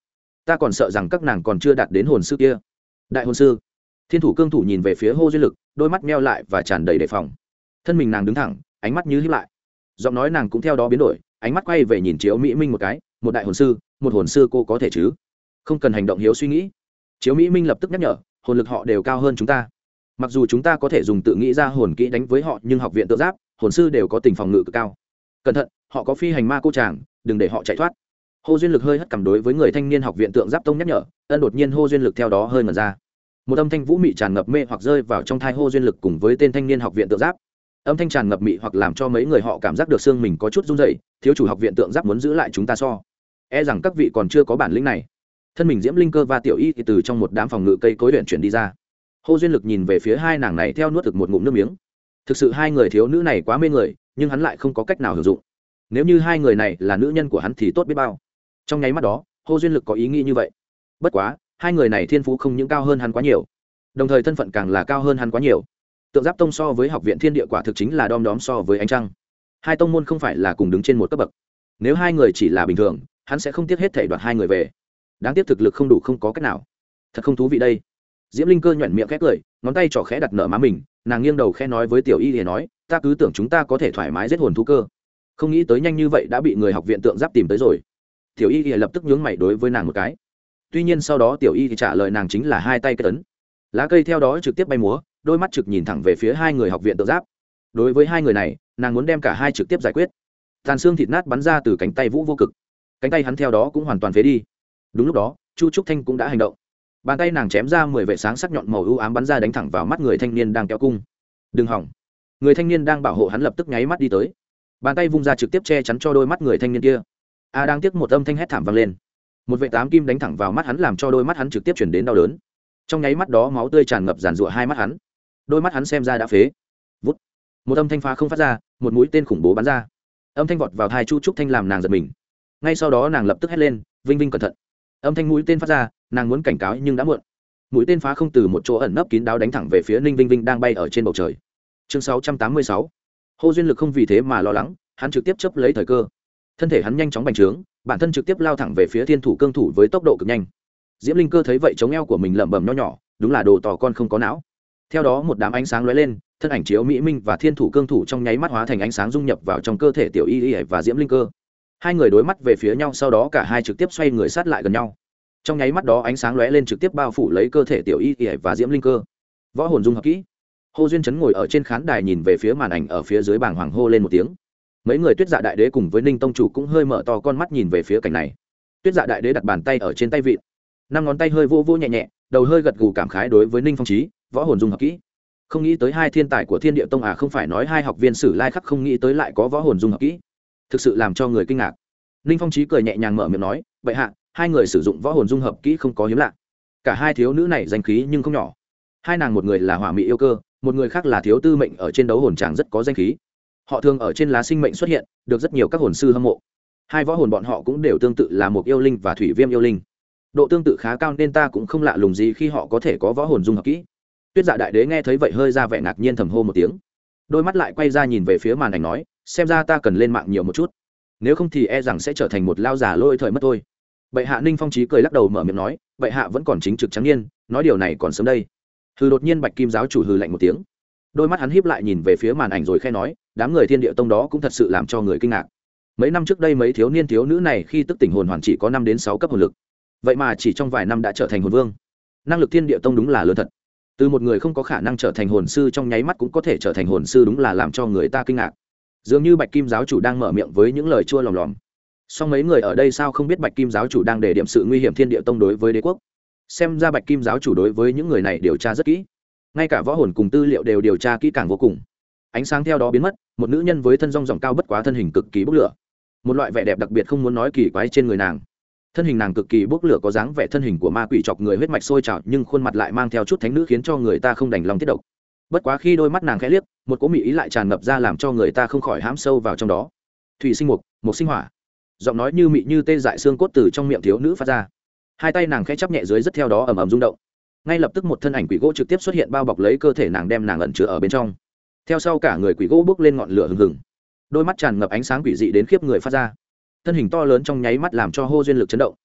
Speaker 1: ta còn sợ rằng các nàng còn chưa đạt đến hồn sư kia. Đại hồn sư. Thiên thủ cương thủ nhìn về phía Hô Duyên Lực, đôi mắt meo lại và tràn đầy đề phòng. Thân mình nàng đứng thẳng, ánh mắt như híp lại. Giọng nói nàng cũng theo đó biến đổi, ánh mắt quay về nhìn Chiếu Mỹ Minh một cái, một đại hồn sư, một hồn sư cô có thể chứ? Không cần hành động hiếu suy nghĩ. Chiếu Mỹ Minh lập tức nhắc nhở, hồn lực họ đều cao hơn chúng ta. Mặc dù chúng ta có thể dùng tự nghĩ ra hồn kỹ đánh với họ, nhưng học viện tượng giáp, hồn sư đều có tình phòng ngự cực cao. Cẩn thận, họ có phi hành ma cô chàng, đừng để họ chạy thoát. Hô Duyên Lực hơi hất cằm đối với người thanh niên học viện tượng giáp tông nhắc nhở. Đột nhiên Hô Duyên Lực theo đó hơi ngẩn ra. Một âm thanh vũ mị tràn ngập mê hoặc rơi vào trong thai Hô Duyên Lực cùng với tên thanh niên học viện tượng giáp. Âm thanh tràn ngập mị hoặc làm cho mấy người họ cảm giác được xương mình có chút run rẩy. Thiếu chủ học viện tượng giáp muốn giữ lại chúng ta so, e rằng các vị còn chưa có bản lĩnh này. Thân mình Diễm Linh Cơ và Tiểu Y thì từ trong một đám phòng ngự cây cối luyện chuyển đi ra. Hô Duyên Lực nhìn về phía hai nàng này theo nuốt thực một ngụm nước miếng. Thực sự hai người thiếu nữ này quá mê người, nhưng hắn lại không có cách nào hữu dụng. Nếu như hai người này là nữ nhân của hắn thì tốt biết bao. Trong nháy mắt đó, Hô Duyên Lực có ý nghĩ như vậy. Bất quá, hai người này thiên phú không những cao hơn hắn quá nhiều, đồng thời thân phận càng là cao hơn hắn quá nhiều. Tượng Giáp Tông so với học viện Thiên Địa quả thực chính là đom đóm so với ánh trăng. Hai tông môn không phải là cùng đứng trên một cấp bậc. Nếu hai người chỉ là bình thường, hắn sẽ không tiếc hết thảy đoạt hai người về. Đáng tiếc thực lực không đủ, không có cách nào. Thật không thú vị đây. Diễm Linh Cơ nhuyễn miệng khẽ cười, ngón tay trỏ khẽ đặt nở má mình, nàng nghiêng đầu khẽ nói với Tiểu Y thì nói, ta cứ tưởng chúng ta có thể thoải mái giết hồn thú cơ, không nghĩ tới nhanh như vậy đã bị người học viện tượng giáp tìm tới rồi. Tiểu Y thì lập tức nhướng mày đối với nàng một cái. Tuy nhiên sau đó Tiểu Y thì trả lời nàng chính là hai tay kết ấn, lá cây theo đó trực tiếp bay múa, đôi mắt trực nhìn thẳng về phía hai người học viện tượng giáp. Đối với hai người này, nàng muốn đem cả hai trực tiếp giải quyết. Tàn xương thịt nát bắn ra từ cánh tay Vũ Vô Cực, cánh tay hắn theo đó cũng hoàn toàn phế đi. Đúng lúc đó, Chu Trúc Thanh cũng đã hành động. Bàn tay nàng chém ra 10 vệ sáng sắc nhọn màu ưu ám bắn ra đánh thẳng vào mắt người thanh niên đang kéo cung. Đừng hỏng. Người thanh niên đang bảo hộ hắn lập tức nháy mắt đi tới. Bàn tay vung ra trực tiếp che chắn cho đôi mắt người thanh niên kia. Đang tiếc một âm thanh hét thảm vang lên. Một vệ tám kim đánh thẳng vào mắt hắn làm cho đôi mắt hắn trực tiếp chuyển đến đau đớn. Trong nháy mắt đó máu tươi tràn ngập giàn rụa hai mắt hắn. Đôi mắt hắn xem ra đã phế. Vút. Một âm thanh phá không phát ra, một mũi tên khủng bố bắn ra. Âm thanh vọt vào tai Chu Trúc Thanh làm nàng giật mình. Ngay sau đó nàng lập tức hét lên, "Vinh Vinh cẩn thận." Âm thanh mũi tên phát ra, nàng muốn cảnh cáo nhưng đã muộn. Mũi tên phá không từ một chỗ ẩn nấp kín đáo đánh thẳng về phía Ninh Vinh Vinh đang bay ở trên bầu trời. Chương 686. Hô Duyên Lực không vì thế mà lo lắng, hắn trực tiếp chấp lấy thời cơ. Thân thể hắn nhanh chóng bành trướng, bản thân trực tiếp lao thẳng về phía Thiên Thủ Cương Thủ với tốc độ cực nhanh. Diễm Linh Cơ thấy vậy chống eo của mình lẩm bẩm nho nhỏ, đúng là đồ tò con không có não. Theo đó một đám ánh sáng lóe lên, thân ảnh Chiếu Mỹ Minh và Thiên Thủ Cương Thủ trong nháy mắt hóa thành ánh sáng dung nhập vào trong cơ thể Tiểu Y Y và Diễm Linh Cơ. Hai người đối mắt về phía nhau, sau đó cả hai trực tiếp xoay người sát lại gần nhau. Trong nháy mắt đó ánh sáng lóe lên trực tiếp bao phủ lấy cơ thể Tiểu Y Y và Diễm Linh Cơ. Võ hồn dung hợp kỹ. Hô Duyên Chấn ngồi ở trên khán đài nhìn về phía màn ảnh ở phía dưới bảng hoàng hô lên một tiếng. Mấy người Tuyết Dạ Đại Đế cùng với Ninh Tông chủ cũng hơi mở to con mắt nhìn về phía cảnh này. Tuyết Dạ Đại Đế đặt bàn tay ở trên tay vịn, năm ngón tay hơi vô vô nhẹ nhẹ, đầu hơi gật gù cảm khái đối với Ninh Phong Chí, võ hồn dung hợp kỹ. Không nghĩ tới hai thiên tài của Thiên Địa Tông không phải nói hai học viên Sử Lai Khắc không nghĩ tới lại có võ hồn dung hợp kỹ, thực sự làm cho người kinh ngạc. Ninh Phong Chí cười nhẹ nhàng mở miệng nói, "Vậy hạ, hai người sử dụng võ hồn dung hợp kỹ không có hiếm lạ." Cả hai thiếu nữ này danh khí nhưng không nhỏ. Hai nàng một người là Hỏa Mị yêu cơ, một người khác là Thiếu Tư Mệnh ở trên đấu hồn tràng rất có danh khí. Họ thường ở trên lá sinh mệnh xuất hiện, được rất nhiều các hồn sư hâm mộ. Hai võ hồn bọn họ cũng đều tương tự là một yêu linh và thủy viêm yêu linh. Độ tương tự khá cao nên ta cũng không lạ lùng gì khi họ có thể có võ hồn dung hợp kỹ. Tuyết Dạ Đại Đế nghe thấy vậy hơi ra vẻ ngạc nhiên thầm hô một tiếng. Đôi mắt lại quay ra nhìn về phía màn ảnh nói, xem ra ta cần lên mạng nhiều một chút. Nếu không thì e rằng sẽ trở thành một lao giả lôi thời mất thôi. Bệ hạ. Ninh Phong Chí cười lắc đầu mở miệng nói, bệ hạ vẫn còn chính trực trắng niên, nói điều này còn sớm đây. Hừ, đột nhiên Bạch Kim giáo chủ hừ lạnh một tiếng. Đôi mắt hắn híp lại nhìn về phía màn ảnh rồi khẽ nói, đám người Thiên Địa Tông đó cũng thật sự làm cho người kinh ngạc. Mấy năm trước đây mấy thiếu niên thiếu nữ này khi tức tỉnh hồn hoàn chỉ có 5 đến 6 cấp hồn lực, vậy mà chỉ trong vài năm đã trở thành hồn vương. Năng lực Thiên Địa Tông đúng là lớn thật. Từ một người không có khả năng trở thành hồn sư trong nháy mắt cũng có thể trở thành hồn sư, đúng là làm cho người ta kinh ngạc. Dường như Bạch Kim giáo chủ đang mở miệng với những lời chua lòm lòm. Song mấy người ở đây sao không biết Bạch Kim giáo chủ đang đề điểm sự nguy hiểm Thiên Địa Tông đối với đế quốc. Xem ra Bạch Kim giáo chủ đối với những người này điều tra rất kỹ, ngay cả võ hồn cùng tư liệu đều điều tra kỹ càng vô cùng. Ánh sáng theo đó biến mất, một nữ nhân với thân rong ròng cao bất quá, thân hình cực kỳ bốc lửa, một loại vẻ đẹp đặc biệt không muốn nói kỳ quái trên người nàng. Thân hình nàng cực kỳ bốc lửa, có dáng vẻ thân hình của ma quỷ chọc người, huyết mạch sôi trào, nhưng khuôn mặt lại mang theo chút thánh nữ khiến cho người ta không đành lòng tiết độc. Bất quá khi đôi mắt nàng khẽ liếc, một cỗ mỹ ý lại tràn ngập ra làm cho người ta không khỏi hãm sâu vào trong đó. Thủy sinh mục, mục sinh hỏa. Giọng nói như mị như tê dại xương cốt từ trong miệng thiếu nữ phát ra. Hai tay nàng khẽ chắp nhẹ dưới, rất theo đó ầm ầm rung động. Ngay lập tức một thân ảnh quỷ gỗ trực tiếp xuất hiện bao bọc lấy cơ thể nàng, đem nàng ẩn chứa ở bên trong. Theo sau cả người quỷ gỗ bốc lên ngọn lửa hừng hừng, đôi mắt tràn ngập ánh sáng quỷ dị đến khiếp người phát ra. Thân hình to lớn trong nháy mắt làm cho Hô Duyên Lực chấn động.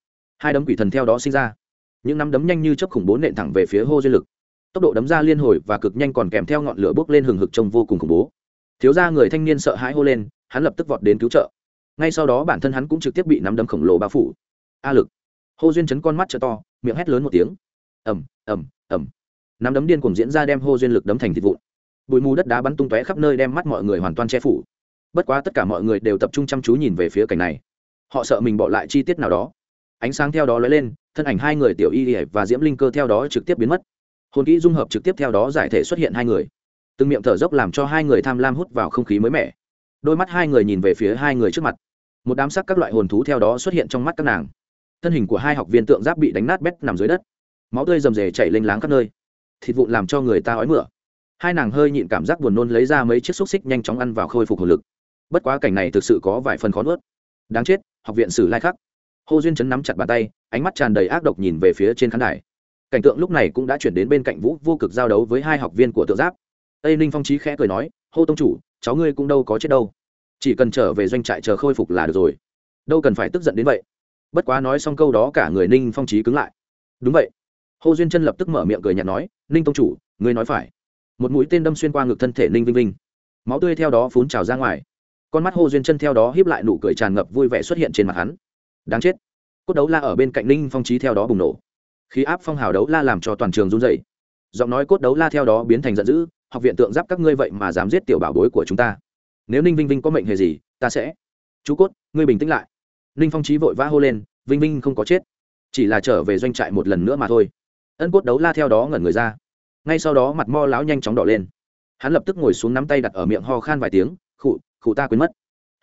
Speaker 1: hai đấm quỷ thần theo đó sinh ra, những nắm đấm nhanh như chớp khủng bố nện thẳng về phía Hô Duyên Lực. Tốc độ đấm ra liên hồi và cực nhanh còn kèm theo ngọn lửa bốc lên hừng hực trông vô cùng khủng bố. Thiếu gia người thanh niên sợ hãi hô lên, hắn lập tức vọt đến cứu trợ. Ngay sau đó bản thân hắn cũng trực tiếp bị nắm đấm khổng lồ bao phủ. A lực. Hô Duyên chấn con mắt trợ to, miệng hét lớn một tiếng. Ầm, ầm, ầm. Nắm đấm điên cuồng diễn ra đem Hô Duyên Lực đấm thành thịt vụn. Bụi mù đất đá bắn tung tóe khắp nơi đem mắt mọi người hoàn toàn che phủ. Bất quá tất cả mọi người đều tập trung chăm chú nhìn về phía cảnh này. Họ sợ mình bỏ lại chi tiết nào đó. Ánh sáng theo đó lóe lên, thân ảnh hai người Tiểu Y và Diễm Linh Cơ theo đó trực tiếp biến mất. Hồn kỹ dung hợp trực tiếp theo đó giải thể xuất hiện hai người. Từng miệng thở dốc làm cho hai người tham lam hút vào không khí mới mẻ. Đôi mắt hai người nhìn về phía hai người trước mặt. Một đám sắc các loại hồn thú theo đó xuất hiện trong mắt các nàng. Thân hình của hai học viên tượng giáp bị đánh nát bét nằm dưới đất. Máu tươi rầm rề chảy lênh láng khắp nơi. Thịt vụn làm cho người ta ói mửa. Hai nàng hơi nhịn cảm giác buồn nôn lấy ra mấy chiếc xúc xích nhanh chóng ăn vào khôi phục hồn lực. Bất quá cảnh này thực sự có vài phần khó nuốt. Đáng chết, học viện Sử Lai Khắc. Hô Duyên chấn nắm chặt bàn tay, ánh mắt tràn đầy ác độc nhìn về phía trên khán đài. Cảnh tượng lúc này cũng đã chuyển đến bên cạnh Vũ Vô Cực giao đấu với hai học viên của tượng giáp. Tây Ninh Phong Chí khẽ cười nói, Hô tông chủ, cháu ngươi cũng đâu có chết đâu, chỉ cần trở về doanh trại chờ khôi phục là được rồi, đâu cần phải tức giận đến vậy. Bất quá nói xong câu đó cả người Ninh Phong Chí cứng lại. Đúng vậy. Hô Duyên chân lập tức mở miệng cười nhạt nói, Ninh tông chủ, ngươi nói phải. Một mũi tên đâm xuyên qua ngực thân thể Ninh Vinh Vinh, máu tươi theo đó phún trào ra ngoài. Con mắt Hô Duyên chân theo đó híp lại, nụ cười tràn ngập vui vẻ xuất hiện trên mặt hắn. Đáng chết. Cốt đấu la ở bên cạnh Ninh Phong Chí theo đó bùng nổ. Khí áp phong hào đấu la làm cho toàn trường run rẩy. Giọng nói cốt đấu la theo đó biến thành giận dữ, học viện tượng giáp các ngươi vậy mà dám giết tiểu bảo bối của chúng ta. Nếu Ninh Vinh Vinh có mệnh hệ gì, ta sẽ. Chú Cốt, ngươi bình tĩnh lại. Ninh Phong Chí vội vã hô lên, Vinh Vinh không có chết, chỉ là trở về doanh trại một lần nữa mà thôi. Ân cốt đấu la theo đó ngẩn người ra. Ngay sau đó mặt mo láo nhanh chóng đỏ lên. Hắn lập tức ngồi xuống nắm tay đặt ở miệng ho khan vài tiếng, khụ ta quên mất.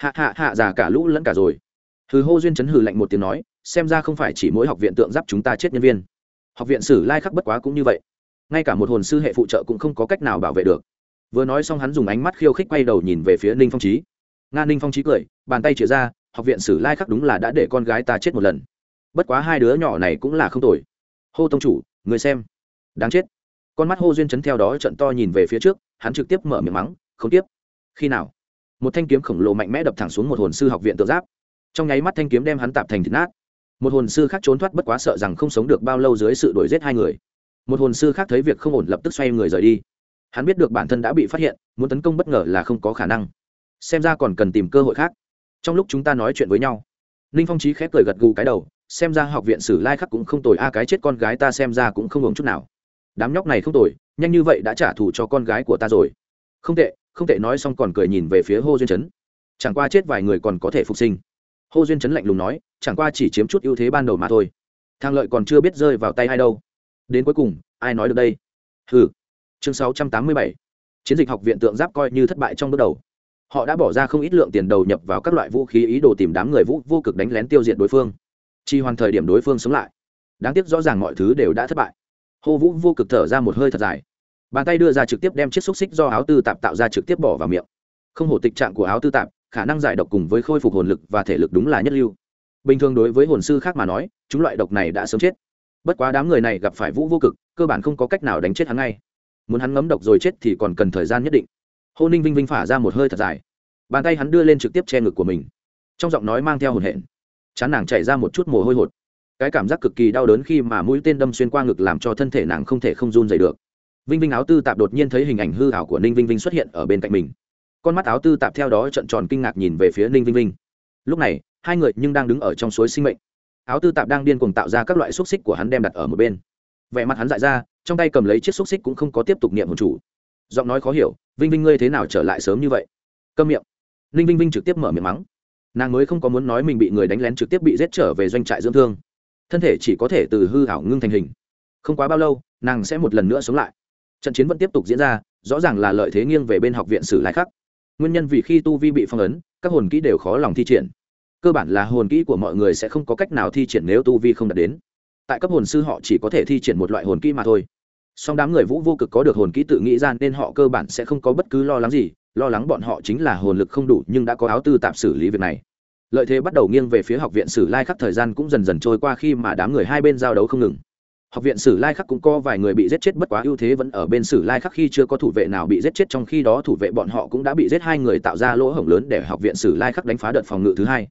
Speaker 1: Hạ già cả lũ lẫn cả rồi. Hừ. Hô Duyên chấn hừ lạnh một tiếng nói, xem ra không phải chỉ mỗi học viện tượng giáp chúng ta chết nhân viên, học viện Sử Lai Khắc bất quá cũng như vậy, ngay cả một hồn sư hệ phụ trợ cũng không có cách nào bảo vệ được. Vừa nói xong hắn dùng ánh mắt khiêu khích quay đầu nhìn về phía Ninh Phong Chí. Ninh Phong Chí cười, bàn tay chĩa ra, học viện Sử Lai Khắc đúng là đã để con gái ta chết một lần, bất quá hai đứa nhỏ này cũng là không tồi. Hô tông chủ, người xem. Đáng chết. Con mắt Hô Duyên chấn theo đó trận to nhìn về phía trước, hắn trực tiếp mở miệng mắng, không tiếp. Khi nào? Một thanh kiếm khổng lồ mạnh mẽ đập thẳng xuống một hồn sư học viện tượng giáp, trong nháy mắt thanh kiếm đem hắn tạp thành thịt nát. Một hồn sư khác trốn thoát, bất quá sợ rằng không sống được bao lâu dưới sự đuổi giết hai người. Một hồn sư khác thấy việc không ổn lập tức xoay người rời đi. Hắn biết được bản thân đã bị phát hiện, muốn tấn công bất ngờ là không có khả năng, xem ra còn cần tìm cơ hội khác. Trong lúc chúng ta nói chuyện với nhau, Ninh Phong Chí khép cười gật gù cái đầu, xem ra học viện Sử Lai Khắc cũng không tồi a, cái chết con gái ta xem ra cũng không hưởng chút nào. Đám nhóc này không tồi, nhanh như vậy đã trả thù cho con gái của ta rồi. Không tệ, không tệ. Nói xong còn cười nhìn về phía Hô Duyên Chấn. Chẳng qua chết vài người còn có thể phục sinh. Hô Duyên Chấn lạnh lùng nói, chẳng qua chỉ chiếm chút ưu thế ban đầu mà thôi, thang lợi còn chưa biết rơi vào tay ai đâu. Đến cuối cùng ai nói được đây. Hừ. Chương 687. Chiến dịch học viện tượng giáp coi như thất bại trong bước đầu. Họ đã bỏ ra không ít lượng tiền đầu nhập vào các loại vũ khí, ý đồ tìm đám người Vũ Vô Cực đánh lén tiêu diệt đối phương, chi hoàn thời điểm đối phương sống lại. Đáng tiếc rõ ràng mọi thứ đều đã thất bại. Hô Vũ Vô Cực thở ra một hơi thật dài, bàn tay đưa ra trực tiếp đem chiếc xúc xích do áo tư tạp tạo ra trực tiếp bỏ vào miệng. Không hổ tịch trạng của áo tư tạp, khả năng giải độc cùng với khôi phục hồn lực và thể lực đúng là nhất lưu. Bình thường đối với hồn sư khác mà nói, chúng loại độc này đã sớm chết. Bất quá đám người này gặp phải Vũ Vô Cực, cơ bản không có cách nào đánh chết hắn ngay. Muốn hắn ngấm độc rồi chết thì còn cần thời gian nhất định. Hô Ninh Vinh Vinh phả ra một hơi thật dài, bàn tay hắn đưa lên trực tiếp che ngực của mình, trong giọng nói mang theo hồn hển. Chán nàng chảy ra một chút mồ hôi hột. Cái cảm giác cực kỳ đau đớn khi mà mũi tên đâm xuyên qua ngực làm cho thân thể nàng không thể không run dậy được. Vinh Vinh áo tư tạp đột nhiên thấy hình ảnh hư ảo của Ninh Vinh Vinh xuất hiện ở bên cạnh mình. Con mắt áo tư tạp theo đó trợn tròn kinh ngạc nhìn về phía Ninh Vinh Vinh. Lúc này hai người nhưng đang đứng ở trong suối sinh mệnh. Áo tư tạp đang điên cuồng tạo ra các loại xúc xích của hắn đem đặt ở một bên. Vẻ mặt hắn dại ra, trong tay cầm lấy chiếc xúc xích cũng không có tiếp tục niệm hồn chủ. Giọng nói khó hiểu, Vinh Vinh ngươi thế nào trở lại sớm như vậy? Câm miệng. Ninh Vinh Vinh trực tiếp mở miệng mắng. Nàng mới không có muốn nói mình bị người đánh lén trực tiếp bị giết trở về doanh trại dưỡng thương, thân thể chỉ có thể từ hư ảo ngưng thành hình. Không quá bao lâu nàng sẽ một lần nữa sống lại. Trận chiến vẫn tiếp tục diễn ra, rõ ràng là lợi thế nghiêng về bên học viện Sử Lai Khắc. Nguyên nhân vì khi tu vi bị phong ấn, các hồn kỹ đều khó lòng thi triển. Cơ bản là hồn kỹ của mọi người sẽ không có cách nào thi triển nếu tu vi không đạt đến. Tại cấp hồn sư họ chỉ có thể thi triển một loại hồn kỹ mà thôi. Song đám người Vũ Vô Cực có được hồn kỹ tự nghĩ ra nên họ cơ bản sẽ không có bất cứ lo lắng gì, lo lắng bọn họ chính là hồn lực không đủ, nhưng đã có áo tư tạp xử lý việc này. Lợi thế bắt đầu nghiêng về phía học viện Sử Lai Khắc, thời gian cũng dần dần trôi qua khi mà đám người hai bên giao đấu không ngừng. Học viện Sử Lai Khắc cũng có vài người bị giết chết, bất quá ưu thế vẫn ở bên Sử Lai Khắc khi chưa có thủ vệ nào bị giết chết, trong khi đó thủ vệ bọn họ cũng đã bị giết hai người, tạo ra lỗ hổng lớn để học viện Sử Lai Khắc đánh phá đợt phòng ngự thứ hai.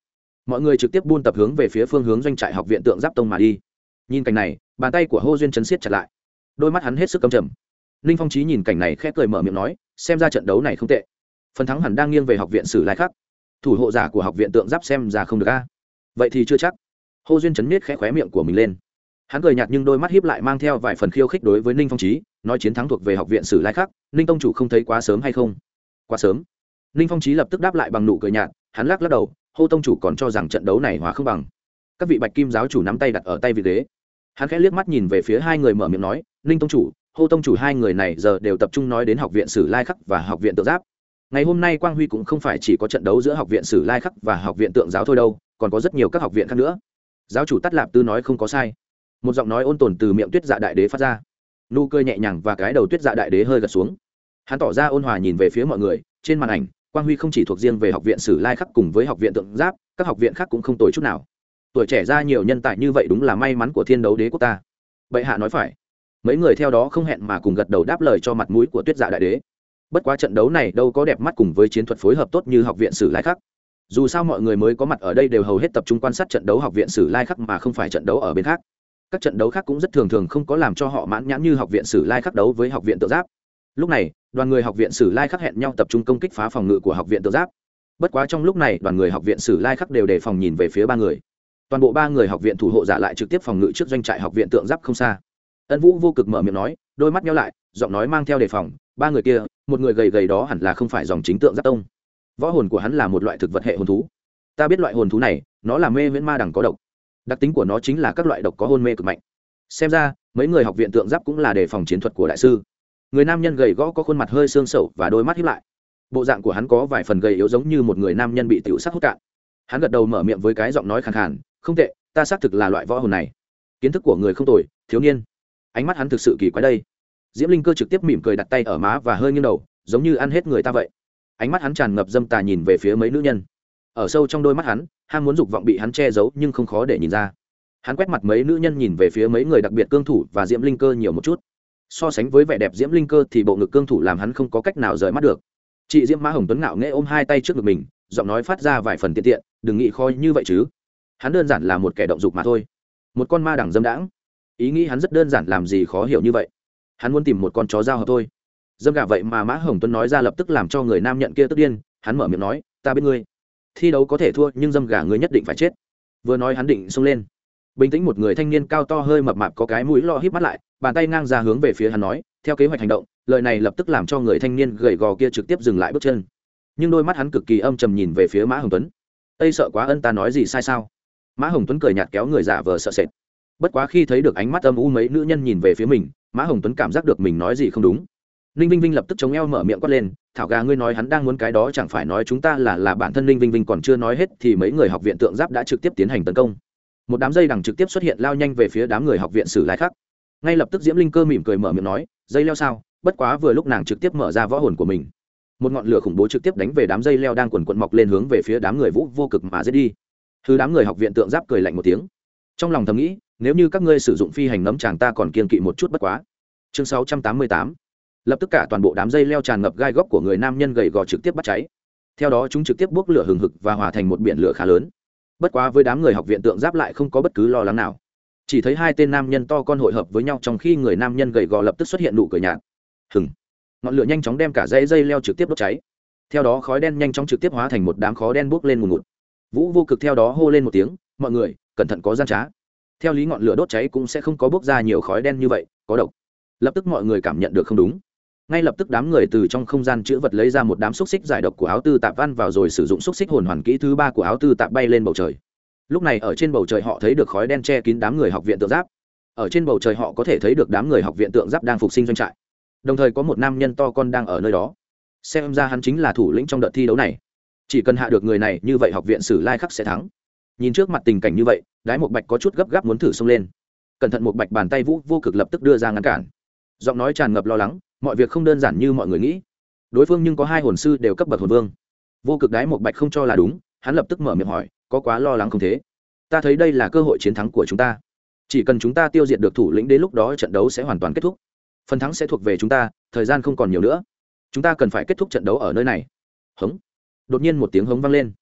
Speaker 1: mọi người trực tiếp buôn tập hướng về phía phương hướng doanh trại học viện tượng giáp tông mà đi. Nhìn cảnh này, bàn tay của Hô Duyên chấn siết chặt lại, đôi mắt hắn hết sức căm trầm. Ninh Phong Chí nhìn cảnh này khẽ cười mở miệng nói, xem ra trận đấu này không tệ, phần thắng hẳn đang nghiêng về học viện Sử Lai Khắc. Thủ hộ giả của học viện tượng giáp xem ra không được a. Vậy thì chưa chắc. Hô Duyên chấn miết khẽ khóe miệng của mình lên, hắn cười nhạt nhưng đôi mắt híp lại mang theo vài phần khiêu khích đối với Ninh Phong Chí, nói chiến thắng thuộc về học viện Sử Lai Khắc, Ninh tông chủ không thấy quá sớm hay không? Quá sớm. Ninh Phong Chí lập tức đáp lại bằng nụ cười nhạt, hắn lắc lắc đầu, Hô tông chủ còn cho rằng trận đấu này hòa không bằng. Các vị Bạch Kim giáo chủ nắm tay đặt ở tay vị ghế, hắn khẽ liếc mắt nhìn về phía hai người mở miệng nói, Ninh tông chủ, Hô tông chủ, hai người này giờ đều tập trung nói đến học viện Sử Lai Khắc và học viện Tượng Giáp. Ngày hôm nay Quang Huy cũng không phải chỉ có trận đấu giữa học viện Sử Lai Khắc và học viện Tượng Giáo thôi đâu, còn có rất nhiều các học viện khác nữa. Giáo chủ Tát Lạp Tư nói không có sai. Một giọng nói ôn tồn từ miệng Tuyết Dạ đại đế phát ra. Nụ cười nhẹ nhàng và cái đầu Tuyết Dạ đại đế hơi gật xuống. Hắn tỏ ra ôn hòa nhìn về phía mọi người, trên màn ảnh, Quang Huy không chỉ thuộc riêng về học viện Sử Lai Khắc cùng với học viện Tượng Giáp, các học viện khác cũng không tồi chút nào. Tuổi trẻ ra nhiều nhân tài như vậy đúng là may mắn của Thiên Đấu Đế quốc ta. Bệ hạ nói phải. Mấy người theo đó không hẹn mà cùng gật đầu đáp lời cho mặt mũi của Tuyết Dạ đại đế. Bất quá trận đấu này đâu có đẹp mắt cùng với chiến thuật phối hợp tốt như học viện Sử Lai Khắc. Dù sao mọi người mới có mặt ở đây đều hầu hết tập trung quan sát trận đấu học viện Sử Lai Khắc mà không phải trận đấu ở bên khác. Các trận đấu khác cũng rất thường không có làm cho họ mãn nhãn như học viện Sử Lai Khắc đấu với học viện Tượng Giáp. Lúc này, đoàn người học viện Sử Lai Khắc hẹn nhau tập trung công kích phá phòng ngự của học viện Tượng Giáp. Bất quá trong lúc này, đoàn người học viện Sử Lai Khắc đều đề phòng nhìn về phía ba người. Toàn bộ ba người học viện thủ hộ giả lại trực tiếp phòng ngự trước doanh trại học viện Tượng Giáp không xa. Ân Vũ vô cực mở miệng nói, đôi mắt nhíu lại, giọng nói mang theo đề phòng, ba người kia, một người gầy gầy đó hẳn là không phải dòng chính Tượng Giáp tông. Võ hồn của hắn là một loại thực vật hệ hồn thú. Ta biết loại hồn thú này, nó là mê viễn ma đằng có độc. Đặc tính của nó chính là các loại độc có hôn mê cực mạnh. Xem ra, mấy người học viện Tượng Giáp cũng là đề phòng chiến thuật của đại sư. Người nam nhân gầy gõ có khuôn mặt hơi xương sẩu và đôi mắt híp lại. Bộ dạng của hắn có vài phần gầy yếu giống như một người nam nhân bị tiểu sắc hút cạn. Hắn gật đầu mở miệng với cái giọng nói khàn khàn, không tệ, ta xác thực là loại võ hồn này. Kiến thức của người không tồi, thiếu niên. Ánh mắt hắn thực sự kỳ quái đây. Diễm Linh Cơ trực tiếp mỉm cười đặt tay ở má và hơi nghiêng đầu, giống như ăn hết người ta vậy. Ánh mắt hắn tràn ngập dâm tà nhìn về phía mấy nữ nhân. Ở sâu trong đôi mắt hắn, ham muốn dục vọng bị hắn che giấu nhưng không khó để nhìn ra. Hắn quét mặt mấy nữ nhân nhìn về phía mấy người đặc biệt cương thủ và Diễm Linh Cơ nhiều một chút. So sánh với vẻ đẹp Diễm Linh Cơ thì bộ ngực cương thủ làm hắn không có cách nào rời mắt được. Chị Diễm Mã Hồng Tuấn ngạo nghễ ôm hai tay trước ngực mình, giọng nói phát ra vài phần tiện tiện, đừng nghĩ khôi như vậy chứ. Hắn đơn giản là một kẻ động dục mà thôi, một con ma đằng dâm đãng. Ý nghĩ hắn rất đơn giản, làm gì khó hiểu như vậy. Hắn muốn tìm một con chó giao hợp thôi. Dâm gà vậy mà Mã Hồng Tuấn nói ra lập tức làm cho người nam nhận kia tức điên. Hắn mở miệng nói, ta biết ngươi thi đấu có thể thua nhưng dâm gà ngươi nhất định phải chết. Vừa nói hắn định xông lên. Bình tĩnh một người thanh niên cao to hơi mập mạp có cái mũi lo híp mắt lại, bàn tay ngang ra hướng về phía hắn nói, theo kế hoạch hành động. Lời này lập tức làm cho người thanh niên gầy gò kia trực tiếp dừng lại bước chân, nhưng đôi mắt hắn cực kỳ âm trầm nhìn về phía Mã Hồng Tuấn. Tây sợ quá, ân ta nói gì sai sao? Mã Hồng Tuấn cười nhạt kéo người giả vờ sợ sệt. Bất quá khi thấy được ánh mắt âm u mấy nữ nhân nhìn về phía mình, Mã Hồng Tuấn cảm giác được mình nói gì không đúng. Ninh Vinh Vinh lập tức chống eo mở miệng quát lên, thảo gà ngươi nói hắn đang muốn cái đó chẳng phải nói chúng ta là bản thân. Ninh Vinh Vinh còn chưa nói hết thì mấy người học viện Tượng Giáp đã trực tiếp tiến hành tấn công. Một đám dây đằng trực tiếp xuất hiện lao nhanh về phía đám người học viện Sử Lai Khắc. Ngay lập tức Diễm Linh Cơ mỉm cười mở miệng nói, dây leo sao? Bất quá vừa lúc nàng trực tiếp mở ra võ hồn của mình, một ngọn lửa khủng bố trực tiếp đánh về đám dây leo đang quần quận mọc lên hướng về phía đám người Vũ vô cực mà giết đi. Đám người học viện Tượng Giáp cười lạnh một tiếng, trong lòng thầm nghĩ, nếu như các ngươi sử dụng phi hành nấm chàng ta còn kiên kỵ một chút bất quá. Chương 688. Lập tức cả toàn bộ đám dây leo tràn ngập gai góc của người nam nhân gầy gò trực tiếp bắt cháy. Theo đó chúng trực tiếp bốc lửa hừng hực và hòa thành một biển lửa khá lớn. Bất quá với đám người học viện Tượng Giáp lại không có bất cứ lo lắng nào. Chỉ thấy hai tên nam nhân to con hội hợp với nhau, trong khi người nam nhân gầy gò lập tức xuất hiện nụ cười nhạt. Hừng. Ngọn lửa nhanh chóng đem cả dây leo trực tiếp đốt cháy. Theo đó khói đen nhanh chóng trực tiếp hóa thành một đám khói đen bốc lên ngùn ngụt. Vũ vô cực theo đó hô lên một tiếng, mọi người cẩn thận có gian trá. Theo lý ngọn lửa đốt cháy cũng sẽ không có bốc ra nhiều khói đen như vậy, có độc. Lập tức mọi người cảm nhận được không đúng. Ngay lập tức đám người từ trong không gian chữ vật lấy ra một đám xúc xích giải độc của áo tư tạp văn vào, rồi sử dụng xúc xích hồn hoàn kỹ thứ 3 của áo tư tạp bay lên bầu trời. Lúc này ở trên bầu trời họ thấy được khói đen che kín đám người học viện Tượng Giáp. Ở trên bầu trời họ có thể thấy được đám người học viện Tượng Giáp đang phục sinh doanh trại. Đồng thời có một nam nhân to con đang ở nơi đó. Xem ra hắn chính là thủ lĩnh trong đợt thi đấu này. Chỉ cần hạ được người này, như vậy học viện Sử Lai Khắc sẽ thắng. Nhìn trước mặt tình cảnh như vậy, Đái Một Bạch có chút gấp gáp muốn thử xông lên. Cẩn thận, Một Bạch bàn tay Vũ vô cực lập tức đưa ra ngăn cản. Giọng nói tràn ngập lo lắng, mọi việc không đơn giản như mọi người nghĩ. Đối phương nhưng có 2 hồn sư đều cấp bậc hồn vương. Vô cực Đái Một Bạch không cho là đúng, hắn lập tức mở miệng hỏi, có quá lo lắng không thế? Ta thấy đây là cơ hội chiến thắng của chúng ta. Chỉ cần chúng ta tiêu diệt được thủ lĩnh, đến lúc đó trận đấu sẽ hoàn toàn kết thúc. Phần thắng sẽ thuộc về chúng ta, thời gian không còn nhiều nữa. Chúng ta cần phải kết thúc trận đấu ở nơi này. Hống. Đột nhiên một tiếng hống vang lên.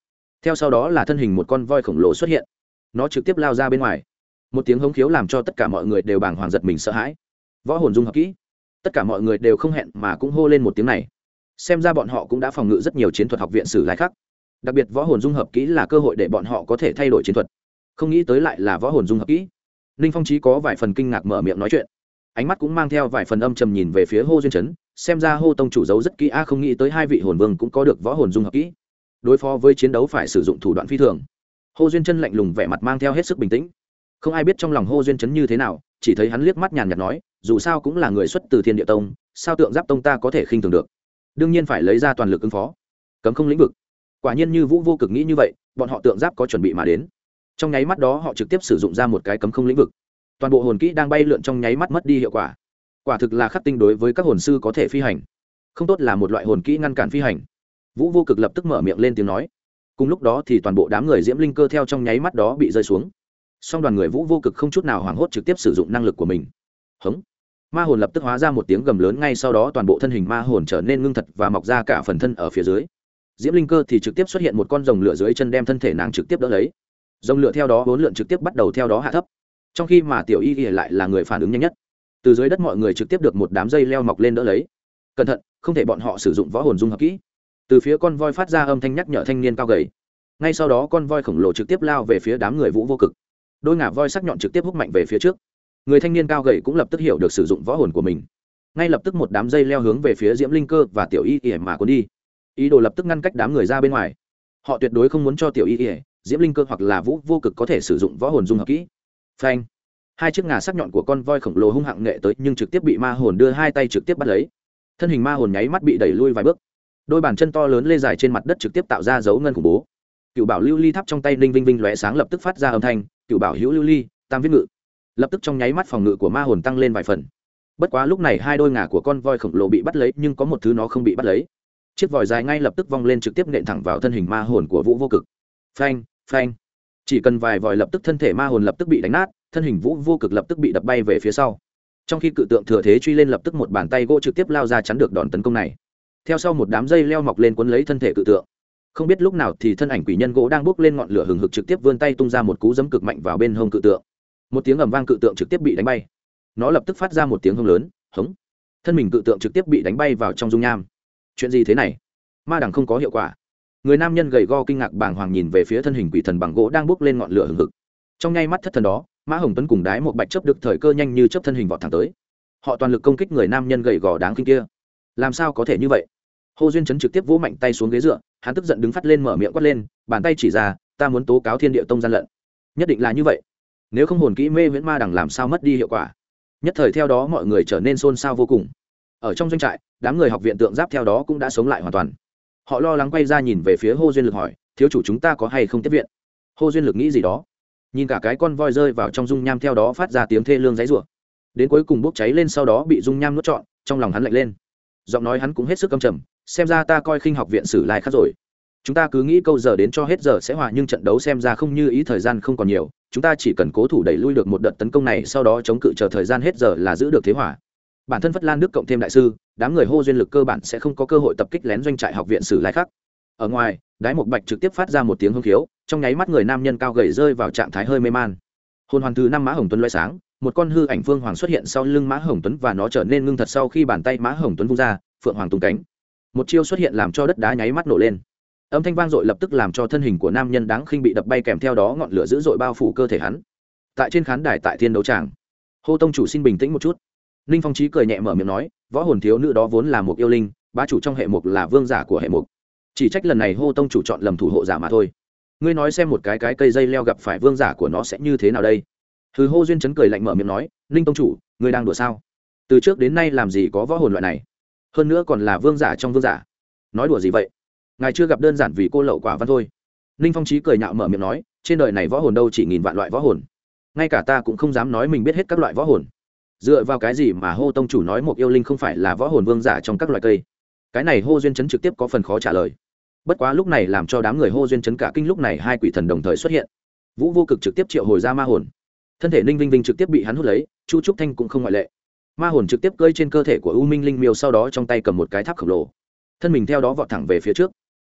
Speaker 1: theo sau đó là thân hình một con voi khổng lồ xuất hiện, nó trực tiếp lao ra bên ngoài. Một tiếng hống khiếu làm cho tất cả mọi người đều bàng hoàng giật mình sợ hãi. Võ hồn dung hợp kỹ, tất cả mọi người đều không hẹn mà cũng hô lên một tiếng này. Xem ra bọn họ cũng đã phòng ngự rất nhiều chiến thuật học viện sử lai khác, đặc biệt võ hồn dung hợp kỹ là cơ hội để bọn họ có thể thay đổi chiến thuật. Không nghĩ tới lại là võ hồn dung hợp kỹ. Ninh Phong Chí có vài phần kinh ngạc mở miệng nói chuyện, ánh mắt cũng mang theo vài phần âm trầm nhìn về phía Hô Duyên Chấn. Xem ra Hô tông chủ giấu rất kỹ, không nghĩ tới hai vị hồn vương cũng có được võ hồn dung hợp kỹ. Đối phó với chiến đấu phải sử dụng thủ đoạn phi thường. Hô Duyên Chấn lạnh lùng, vẻ mặt mang theo hết sức bình tĩnh. Không ai biết trong lòng Hô Duyên Chấn như thế nào, chỉ thấy hắn liếc mắt nhàn nhạt nói, dù sao cũng là người xuất từ Thiên Địa Tông, sao Tượng Giáp Tông ta có thể khinh thường được, đương nhiên phải lấy ra toàn lực ứng phó. Cấm không lĩnh vực. Quả nhiên như Vũ Vô Cực nghĩ như vậy, bọn họ Tượng Giáp có chuẩn bị mà đến. Trong nháy mắt đó họ trực tiếp sử dụng ra một cái cấm không lĩnh vực, toàn bộ hồn kỹ đang bay lượn trong nháy mắt mất đi hiệu quả. Quả thực là khắc tinh đối với các hồn sư có thể phi hành, không tốt là một loại hồn kỹ ngăn cản phi hành. Vũ Vô Cực lập tức mở miệng lên tiếng nói. Cùng lúc đó thì toàn bộ đám người diễm linh cơ theo trong nháy mắt đó bị rơi xuống. Song đoàn người Vũ Vô Cực không chút nào hoảng hốt trực tiếp sử dụng năng lực của mình. Hống. Ma hồn lập tức hóa ra một tiếng gầm lớn, ngay sau đó toàn bộ thân hình ma hồn trở nên ngưng thật và mọc ra cả phần thân ở phía dưới. Diễm linh cơ thì trực tiếp xuất hiện một con rồng lửa dưới chân đem thân thể nàng trực tiếp đỡ lấy. Rồng lửa theo đó vốn lượn trực tiếp bắt đầu theo đó hạ thấp. Trong khi mà Tiểu Y Y lại là người phản ứng nhanh nhất, từ dưới đất mọi người trực tiếp được một đám dây leo mọc lên đỡ lấy. Cẩn thận, không thể bọn họ sử dụng võ hồn dung hợp kỹ. Từ phía con voi phát ra âm thanh nhắc nhở thanh niên cao gầy. Ngay sau đó con voi khổng lồ trực tiếp lao về phía đám người Vũ Vô Cực, đôi ngà voi sắc nhọn trực tiếp húc mạnh về phía trước. Người thanh niên cao gầy cũng lập tức hiểu được sử dụng võ hồn của mình, ngay lập tức một đám dây leo hướng về phía Diễm Linh Cơ và Tiểu Y Y mà cuốn đi, ý đồ lập tức ngăn cách đám người ra bên ngoài. Họ tuyệt đối không muốn cho Tiểu Y Y, Diễm Linh Cơ hoặc là Vũ Vô Cực có thể sử dụng võ hồn dung hợp kỹ. Phanh! Hai chiếc ngà sắc nhọn của con voi khổng lồ hung hăng nghệ tới, nhưng trực tiếp bị ma hồn đưa hai tay trực tiếp bắt lấy. Thân hình ma hồn nháy mắt bị đẩy lui vài bước, đôi bàn chân to lớn lê dài trên mặt đất trực tiếp tạo ra dấu ngân khủng bố. Cựu bảo lưu ly tháp trong tay Ninh Vinh Vinh lóe sáng lập tức phát ra âm thanh, cựu bảo hữu lưu ly tam viết ngự, lập tức trong nháy mắt phòng ngự của ma hồn tăng lên vài phần. Bất quá lúc này hai đôi ngà của con voi khổng lồ bị bắt lấy, nhưng có một thứ nó không bị bắt lấy. Chiếc vòi dài ngay lập tức vong lên trực tiếp nện thẳng vào thân hình ma hồn của Vũ Vô Cực. Phanh, phanh. Chỉ cần vài vòi lập tức thân thể ma hồn lập tức bị đánh nát, thân hình Vũ Vô Cực lập tức bị đập bay về phía sau. Trong khi cự tượng thừa thế truy lên, lập tức một bàn tay gỗ trực tiếp lao ra chắn được đòn tấn công này. Theo sau một đám dây leo mọc lên cuốn lấy thân thể cự tượng. Không biết lúc nào thì thân ảnh quỷ nhân gỗ đang bốc lên ngọn lửa hừng hực trực tiếp vươn tay tung ra một cú giẫm cực mạnh vào bên hông cự tượng. Một tiếng ầm vang, cự tượng trực tiếp bị đánh bay. Nó lập tức phát ra một tiếng hông lớn, hống. Thân mình cự tượng trực tiếp bị đánh bay vào trong dung nham. Chuyện gì thế này? Ma đằng không có hiệu quả. Người nam nhân gầy go kinh ngạc bàng hoàng nhìn về phía thân hình quỷ thần bằng gỗ đang bốc lên ngọn lửa hừng hực. Trong nháy mắt thất thần đó, Mã Hồng Tuấn cùng Đái một Bạch chớp được thời cơ nhanh như chớp thân hình vọt thẳng tới. Họ toàn lực công kích người nam nhân gầy gò đáng kinh kia. Làm sao có thể như vậy? Hồ Duyên Chấn trực tiếp vỗ mạnh tay xuống ghế dựa, hắn tức giận đứng phát lên mở miệng quát lên, bàn tay chỉ ra, ta muốn tố cáo Thiên Địa Tông gian lận. Nhất định là như vậy. Nếu không hồn kỹ mê viễn ma đằng làm sao mất đi hiệu quả? Nhất thời theo đó mọi người trở nên xôn xao vô cùng. Ở trong doanh trại, đám người học viện Tượng Giáp theo đó cũng đã sống lại hoàn toàn. Họ lo lắng quay ra nhìn về phía Hồ Duyên Lực hỏi, thiếu chủ chúng ta có hay không tiếp viện? Hồ Duyên Lực nghĩ gì đó, nhìn cả cái con voi rơi vào trong dung nham theo đó phát ra tiếng thê lương giãy giụa, đến cuối cùng bốc cháy lên sau đó bị dung nham nuốt trọn, trong lòng hắn lạnh lên. Giọng nói hắn cũng hết sức căm trầm, xem ra ta coi khinh học viện Sử Lai khác rồi. Chúng ta cứ nghĩ câu giờ đến cho hết giờ sẽ hòa, nhưng trận đấu xem ra không như ý, thời gian không còn nhiều, chúng ta chỉ cần cố thủ đẩy lui được một đợt tấn công này, sau đó chống cự chờ thời gian hết giờ là giữ được thế hòa. Bản thân Phất Lan Đức cộng thêm đại sư, đám người Hô Duyên Lực cơ bản sẽ không có cơ hội tập kích lén doanh trại học viện Sử Lai khác. Ở ngoài, Đái Một Bạch trực tiếp phát ra một tiếng hưng khiếu, trong nháy mắt người nam nhân cao gầy rơi vào trạng thái hơi mê man. Hồn hoàn thứ 5 Mã Hồng Tuấn lóe sáng, một con hư ảnh phương hoàng xuất hiện sau lưng Mã Hồng Tuấn và nó trở nên ngưng thật sau khi bàn tay Mã Hồng Tuấn vung ra, phượng hoàng tung cánh. Một chiêu xuất hiện làm cho đất đá nháy mắt nổ lên. Âm thanh vang dội lập tức làm cho thân hình của nam nhân đáng khinh bị đập bay, kèm theo đó ngọn lửa dữ dội bao phủ cơ thể hắn. Tại trên khán đài tại thiên đấu tràng, Hô tông chủ xin bình tĩnh một chút. Ninh Phong Chí cười nhẹ mở miệng nói, võ hồn thiếu nữ đó vốn là một yêu linh, bá chủ trong hệ mục là vương giả của hệ mục. Chỉ trách lần này Hô tông chủ chọn lầm thủ hộ giả mà thôi. Ngươi nói xem một cái cây dây leo gặp phải vương giả của nó sẽ như thế nào đây? Hừ. Hô Duyên Chấn cười lạnh mở miệng nói, Ninh tông chủ, ngươi đang đùa sao? Từ trước đến nay làm gì có võ hồn loại này, hơn nữa còn là vương giả trong vương giả. Nói đùa gì vậy? Ngài chưa gặp đơn giản vì cô lậu quả văn thôi. Ninh Phong Chí cười nhạo mở miệng nói, trên đời này võ hồn đâu chỉ nghìn vạn loại võ hồn, ngay cả ta cũng không dám nói mình biết hết các loại võ hồn. Dựa vào cái gì mà Hô tông chủ nói một yêu linh không phải là võ hồn vương giả trong các loại cây? Cái này Hô Duyên Chấn trực tiếp có phần khó trả lời. Bất quá lúc này làm cho đám người Hô Duyên Chấn cả kinh, lúc này hai quỷ thần đồng thời xuất hiện. Vũ Vô Cực trực tiếp triệu hồi ra ma hồn, thân thể Ninh Vinh Vinh trực tiếp bị hắn hút lấy, Chu Trúc Thanh cũng không ngoại lệ. Ma hồn trực tiếp cơi trên cơ thể của U Minh Linh Miêu, sau đó trong tay cầm một cái tháp khổng lồ, thân mình theo đó vọt thẳng về phía trước.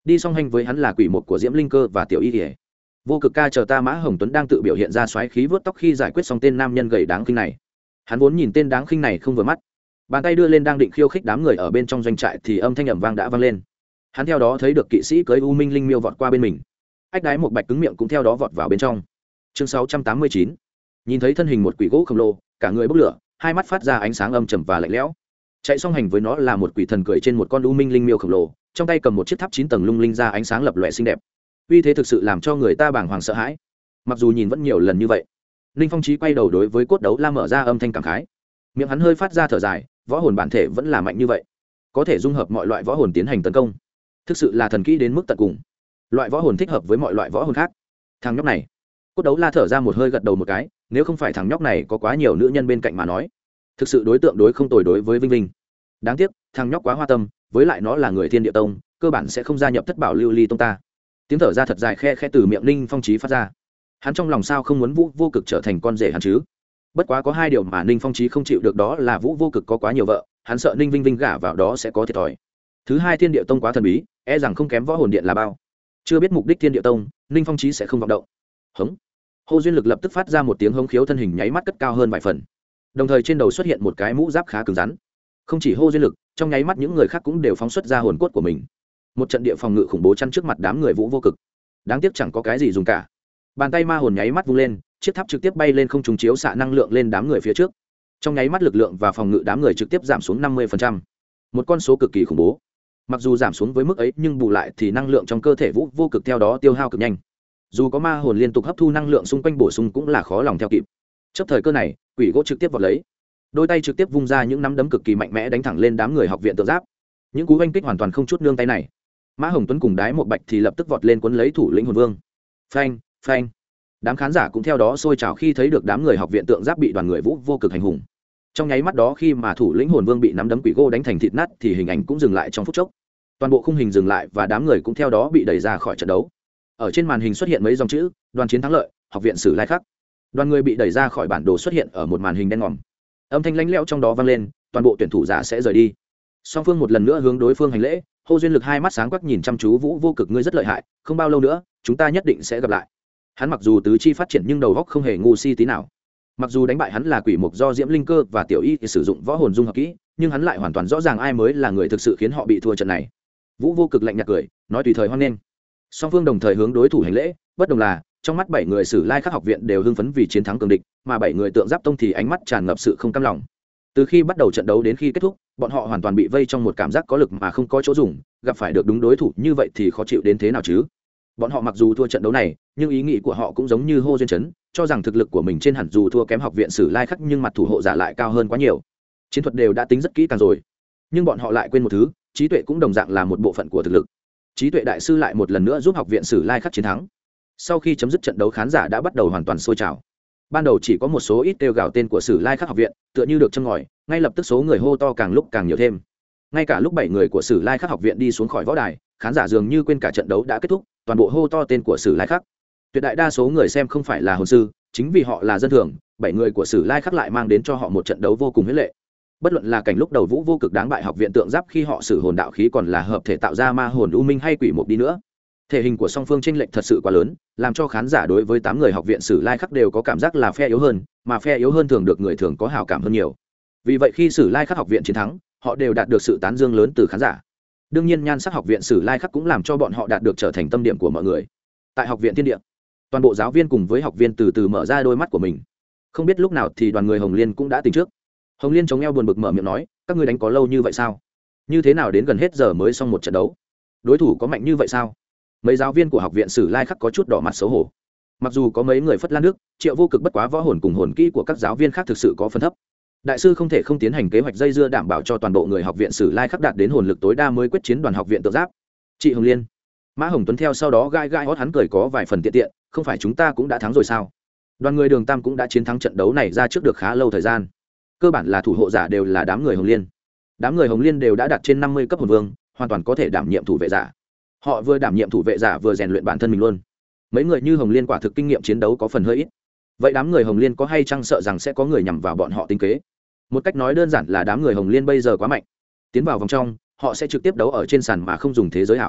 Speaker 1: đi song hành với hắn là quỷ mục của Diễm Linh Cơ và Tiểu Y Kỷ. Vô Cực ca chờ ta Mã Hồng Tuấn đang tự biểu hiện ra xoáy khí vớt tóc khi giải quyết xong tên nam nhân gầy đáng khinh này. Hắn vốn nhìn tên đáng khinh này không vừa mắt, bàn tay đưa lên đang định khiêu khích đám người ở bên trong doanh trại thì âm thanh ầm vang đã vang lên. Hắn theo đó thấy được kỵ sĩ cưỡi U Minh Linh Miêu vọt qua bên mình. Ách Đái một bạch cứng miệng cũng theo đó vọt vào bên trong. Chương 689. Nhìn thấy thân hình một quỷ gỗ khổng lồ, cả người bốc lửa, hai mắt phát ra ánh sáng âm trầm và lạnh lẽo. Chạy song hành với nó là một quỷ thần cười trên một con U Minh Linh Miêu khổng lồ, trong tay cầm một chiếc tháp 9 tầng lung linh ra ánh sáng lập lòe xinh đẹp. Uy thế thực sự làm cho người ta bàng hoàng sợ hãi. Mặc dù nhìn vẫn nhiều lần như vậy, Ninh Phong Chí quay đầu đối với Cốt Đấu La mở ra âm thanh cảm khái. Miệng hắn hơi phát ra thở dài, võ hồn bản thể vẫn là mạnh như vậy, có thể dung hợp mọi loại võ hồn tiến hành tấn công, thực sự là thần kỹ đến mức tận cùng. Loại võ hồn thích hợp với mọi loại võ hồn khác. Thằng nhóc này, Cốt Đấu La thở ra một hơi gật đầu một cái, nếu không phải thằng nhóc này có quá nhiều nữ nhân bên cạnh mà nói, thực sự đối tượng đối không tồi đối với Vinh Vinh. Đáng tiếc, thằng nhóc quá hoa tâm, với lại nó là người Thiên Địa Tông, cơ bản sẽ không gia nhập Thất Bảo Lưu Ly Tông ta. Tiếng thở ra thật dài khe khe từ miệng Ninh Phong Chí phát ra. Hắn trong lòng sao không muốn Vũ Vô Cực trở thành con rể hắn chứ? Bất quá có hai điều mà Ninh Phong Chí không chịu được, đó là Vũ Vô Cực có quá nhiều vợ, hắn sợ Ninh Vinh Vinh gả vào đó sẽ có thiệt thòi. Thứ hai, Thiên Địa Tông quá thần bí, e rằng không kém Võ Hồn Điện là bao. Chưa biết mục đích Thiên Địa Tông, Ninh Phong Chí sẽ không vọng động. Hống. Hồ Duyên Lực lập tức phát ra một tiếng hống khiếu, thân hình nháy mắt cất cao hơn vài phần. Đồng thời trên đầu xuất hiện một cái mũ giáp khá cứng rắn. Không chỉ Hồ Duyên Lực, trong nháy mắt những người khác cũng đều phóng xuất ra hồn cốt của mình. Một trận địa phòng ngự khủng bố chắn trước mặt đám người Vũ Vô Cực. Đáng tiếc chẳng có cái gì dùng cả. Bàn tay ma hồn nháy mắt vung lên, chiếc tháp trực tiếp bay lên không trung chiếu xạ năng lượng lên đám người phía trước. Trong nháy mắt lực lượng và phòng ngự đám người trực tiếp giảm xuống 50%. Một con số cực kỳ khủng bố. Mặc dù giảm xuống với mức ấy nhưng bù lại thì năng lượng trong cơ thể Vũ Vô Cực theo đó tiêu hao cực nhanh. Dù có ma hồn liên tục hấp thu năng lượng xung quanh bổ sung cũng là khó lòng theo kịp. Chấp thời cơ này, quỷ gỗ trực tiếp vọt lấy, đôi tay trực tiếp vung ra những nắm đấm cực kỳ mạnh mẽ đánh thẳng lên đám người học viện Tượng Giáp. Những cú oanh kích hoàn toàn không chút nương tay này. Mã Hồng Tuấn cùng Đái một bạch thì lập tức vọt lên cuốn lấy thủ lĩnh hồn vương. Phanh, phanh. Đám khán giả cũng theo đó sôi trào khi thấy được đám người học viện Tượng Giáp bị đoàn người Vũ Vô Cực hành hùng. Trong nháy mắt đó khi mà thủ lĩnh hồn vương bị nắm đấm quỷ gỗ đánh thành thịt nát thì hình ảnh cũng dừng lại trong phút chốc. Toàn bộ khung hình dừng lại và đám người cũng theo đó bị đẩy ra khỏi trận đấu. Ở trên màn hình xuất hiện mấy dòng chữ: đoàn chiến thắng lợi, học viện Sử Lai Khắc. Đoàn người bị đẩy ra khỏi bản đồ xuất hiện ở một màn hình đen ngòm. Âm thanh lạnh lẽo trong đó vang lên, toàn bộ tuyển thủ giả sẽ rời đi. Song phương một lần nữa hướng đối phương hành lễ. Hồ Duyên Lực hai mắt sáng quắc nhìn chăm chú Vũ Vô Cực, ngươi rất lợi hại, không bao lâu nữa chúng ta nhất định sẽ gặp lại. Hắn mặc dù tứ chi phát triển nhưng đầu óc không hề ngu si tí nào. Mặc dù đánh bại hắn là quỷ mục do Diễm Linh Cơ và Tiểu Y thì sử dụng võ hồn dung hợp kỹ, nhưng hắn lại hoàn toàn rõ ràng ai mới là người thực sự khiến họ bị thua trận này. Vũ Vô Cực lạnh nhạt cười, nói tùy thời hoan nghênh. Song phương đồng thời hướng đối thủ hành lễ, bất đồng là trong mắt 7 người Sử Lai Khắc học viện đều hưng phấn vì chiến thắng cường địch, mà 7 người Tượng Giáp tông thì ánh mắt tràn ngập sự không cam lòng. Từ khi bắt đầu trận đấu đến khi kết thúc, bọn họ hoàn toàn bị vây trong một cảm giác có lực mà không có chỗ dùng, gặp phải được đúng đối thủ như vậy thì khó chịu đến thế nào chứ. Bọn họ mặc dù thua trận đấu này, nhưng ý nghĩ của họ cũng giống như Hồ Duyên Chấn, cho rằng thực lực của mình trên hẳn dù thua kém học viện Sử Lai Khắc nhưng mặt thủ hộ giả lại cao hơn quá nhiều. Chiến thuật đều đã tính rất kỹ càng rồi, nhưng bọn họ lại quên một thứ, trí tuệ cũng đồng dạng là một bộ phận của thực lực. Trí tuệ đại sư lại một lần nữa giúp học viện Sử Lai Khắc chiến thắng. Sau khi chấm dứt trận đấu, khán giả đã bắt đầu hoàn toàn sôi trào. Ban đầu chỉ có một số ít kêu gào tên của Sử Lai Khắc học viện, tựa như được châm ngòi, ngay lập tức số người hô to càng lúc càng nhiều thêm. Ngay cả lúc 7 người của Sử Lai Khắc học viện đi xuống khỏi võ đài, khán giả dường như quên cả trận đấu đã kết thúc, toàn bộ hô to tên của Sử Lai Khắc. Tuyệt đại đa số người xem không phải là hồn sư, chính vì họ là dân thường, 7 người của Sử Lai Khắc lại mang đến cho họ một trận đấu vô cùng huyết lệ. Bất luận là cảnh lúc đầu Vũ Vô Cực đáng bại học viện Tượng Giáp khi họ sử hồn đạo khí còn là hợp thể tạo ra ma hồn u minh hay quỷ mục đi nữa, thể hình của song phương chênh lệch thật sự quá lớn, làm cho khán giả đối với 8 người học viện Sử Lai Khắc đều có cảm giác là phe yếu hơn, mà phe yếu hơn thường được người thường có hảo cảm hơn nhiều. Vì vậy khi Sử Lai Khắc học viện chiến thắng, họ đều đạt được sự tán dương lớn từ khán giả. Đương nhiên nhan sắc học viện Sử Lai Khắc cũng làm cho bọn họ đạt được trở thành tâm điểm của mọi người. Tại học viện Thiên Địa, toàn bộ giáo viên cùng với học viên từ từ mở ra đôi mắt của mình. Không biết lúc nào thì đoàn người Hồng Liên cũng đã tỉnh trước. Hồng Liên chống eo buồn bực mở miệng nói, các ngươi đánh có lâu như vậy sao? Như thế nào đến gần hết giờ mới xong một trận đấu? Đối thủ có mạnh như vậy sao? Mấy giáo viên của học viện Sử Lai Khắc có chút đỏ mặt xấu hổ. Mặc dù có mấy người phất lan nước, Triệu Vô Cực bất quá võ hồn cùng hồn kỹ của các giáo viên khác thực sự có phần thấp. Đại sư không thể không tiến hành kế hoạch dây dưa đảm bảo cho toàn bộ người học viện Sử Lai Khắc đạt đến hồn lực tối đa mới quyết chiến đoàn học viện Tượng Giáp. Chị Hồng Liên, Mã Hồng Tuấn theo sau đó gai gai hót hắn cười có vài phần tiện tiện, không phải chúng ta cũng đã thắng rồi sao? Đoàn người Đường Tam cũng đã chiến thắng trận đấu này ra trước được khá lâu thời gian. Cơ bản là thủ hộ giả đều là đám người Hồng Liên. Đám người Hồng Liên đều đã đạt trên 50 cấp hồn vương, hoàn toàn có thể đảm nhiệm thủ vệ giả. Họ vừa đảm nhiệm thủ vệ giả vừa rèn luyện bản thân mình luôn. Mấy người như Hồng Liên quả thực kinh nghiệm chiến đấu có phần hơi ít. Vậy đám người Hồng Liên có hay chăng sợ rằng sẽ có người nhằm vào bọn họ tính kế? Một cách nói đơn giản là đám người Hồng Liên bây giờ quá mạnh. Tiến vào vòng trong, họ sẽ trực tiếp đấu ở trên sàn mà không dùng thế giới ảo.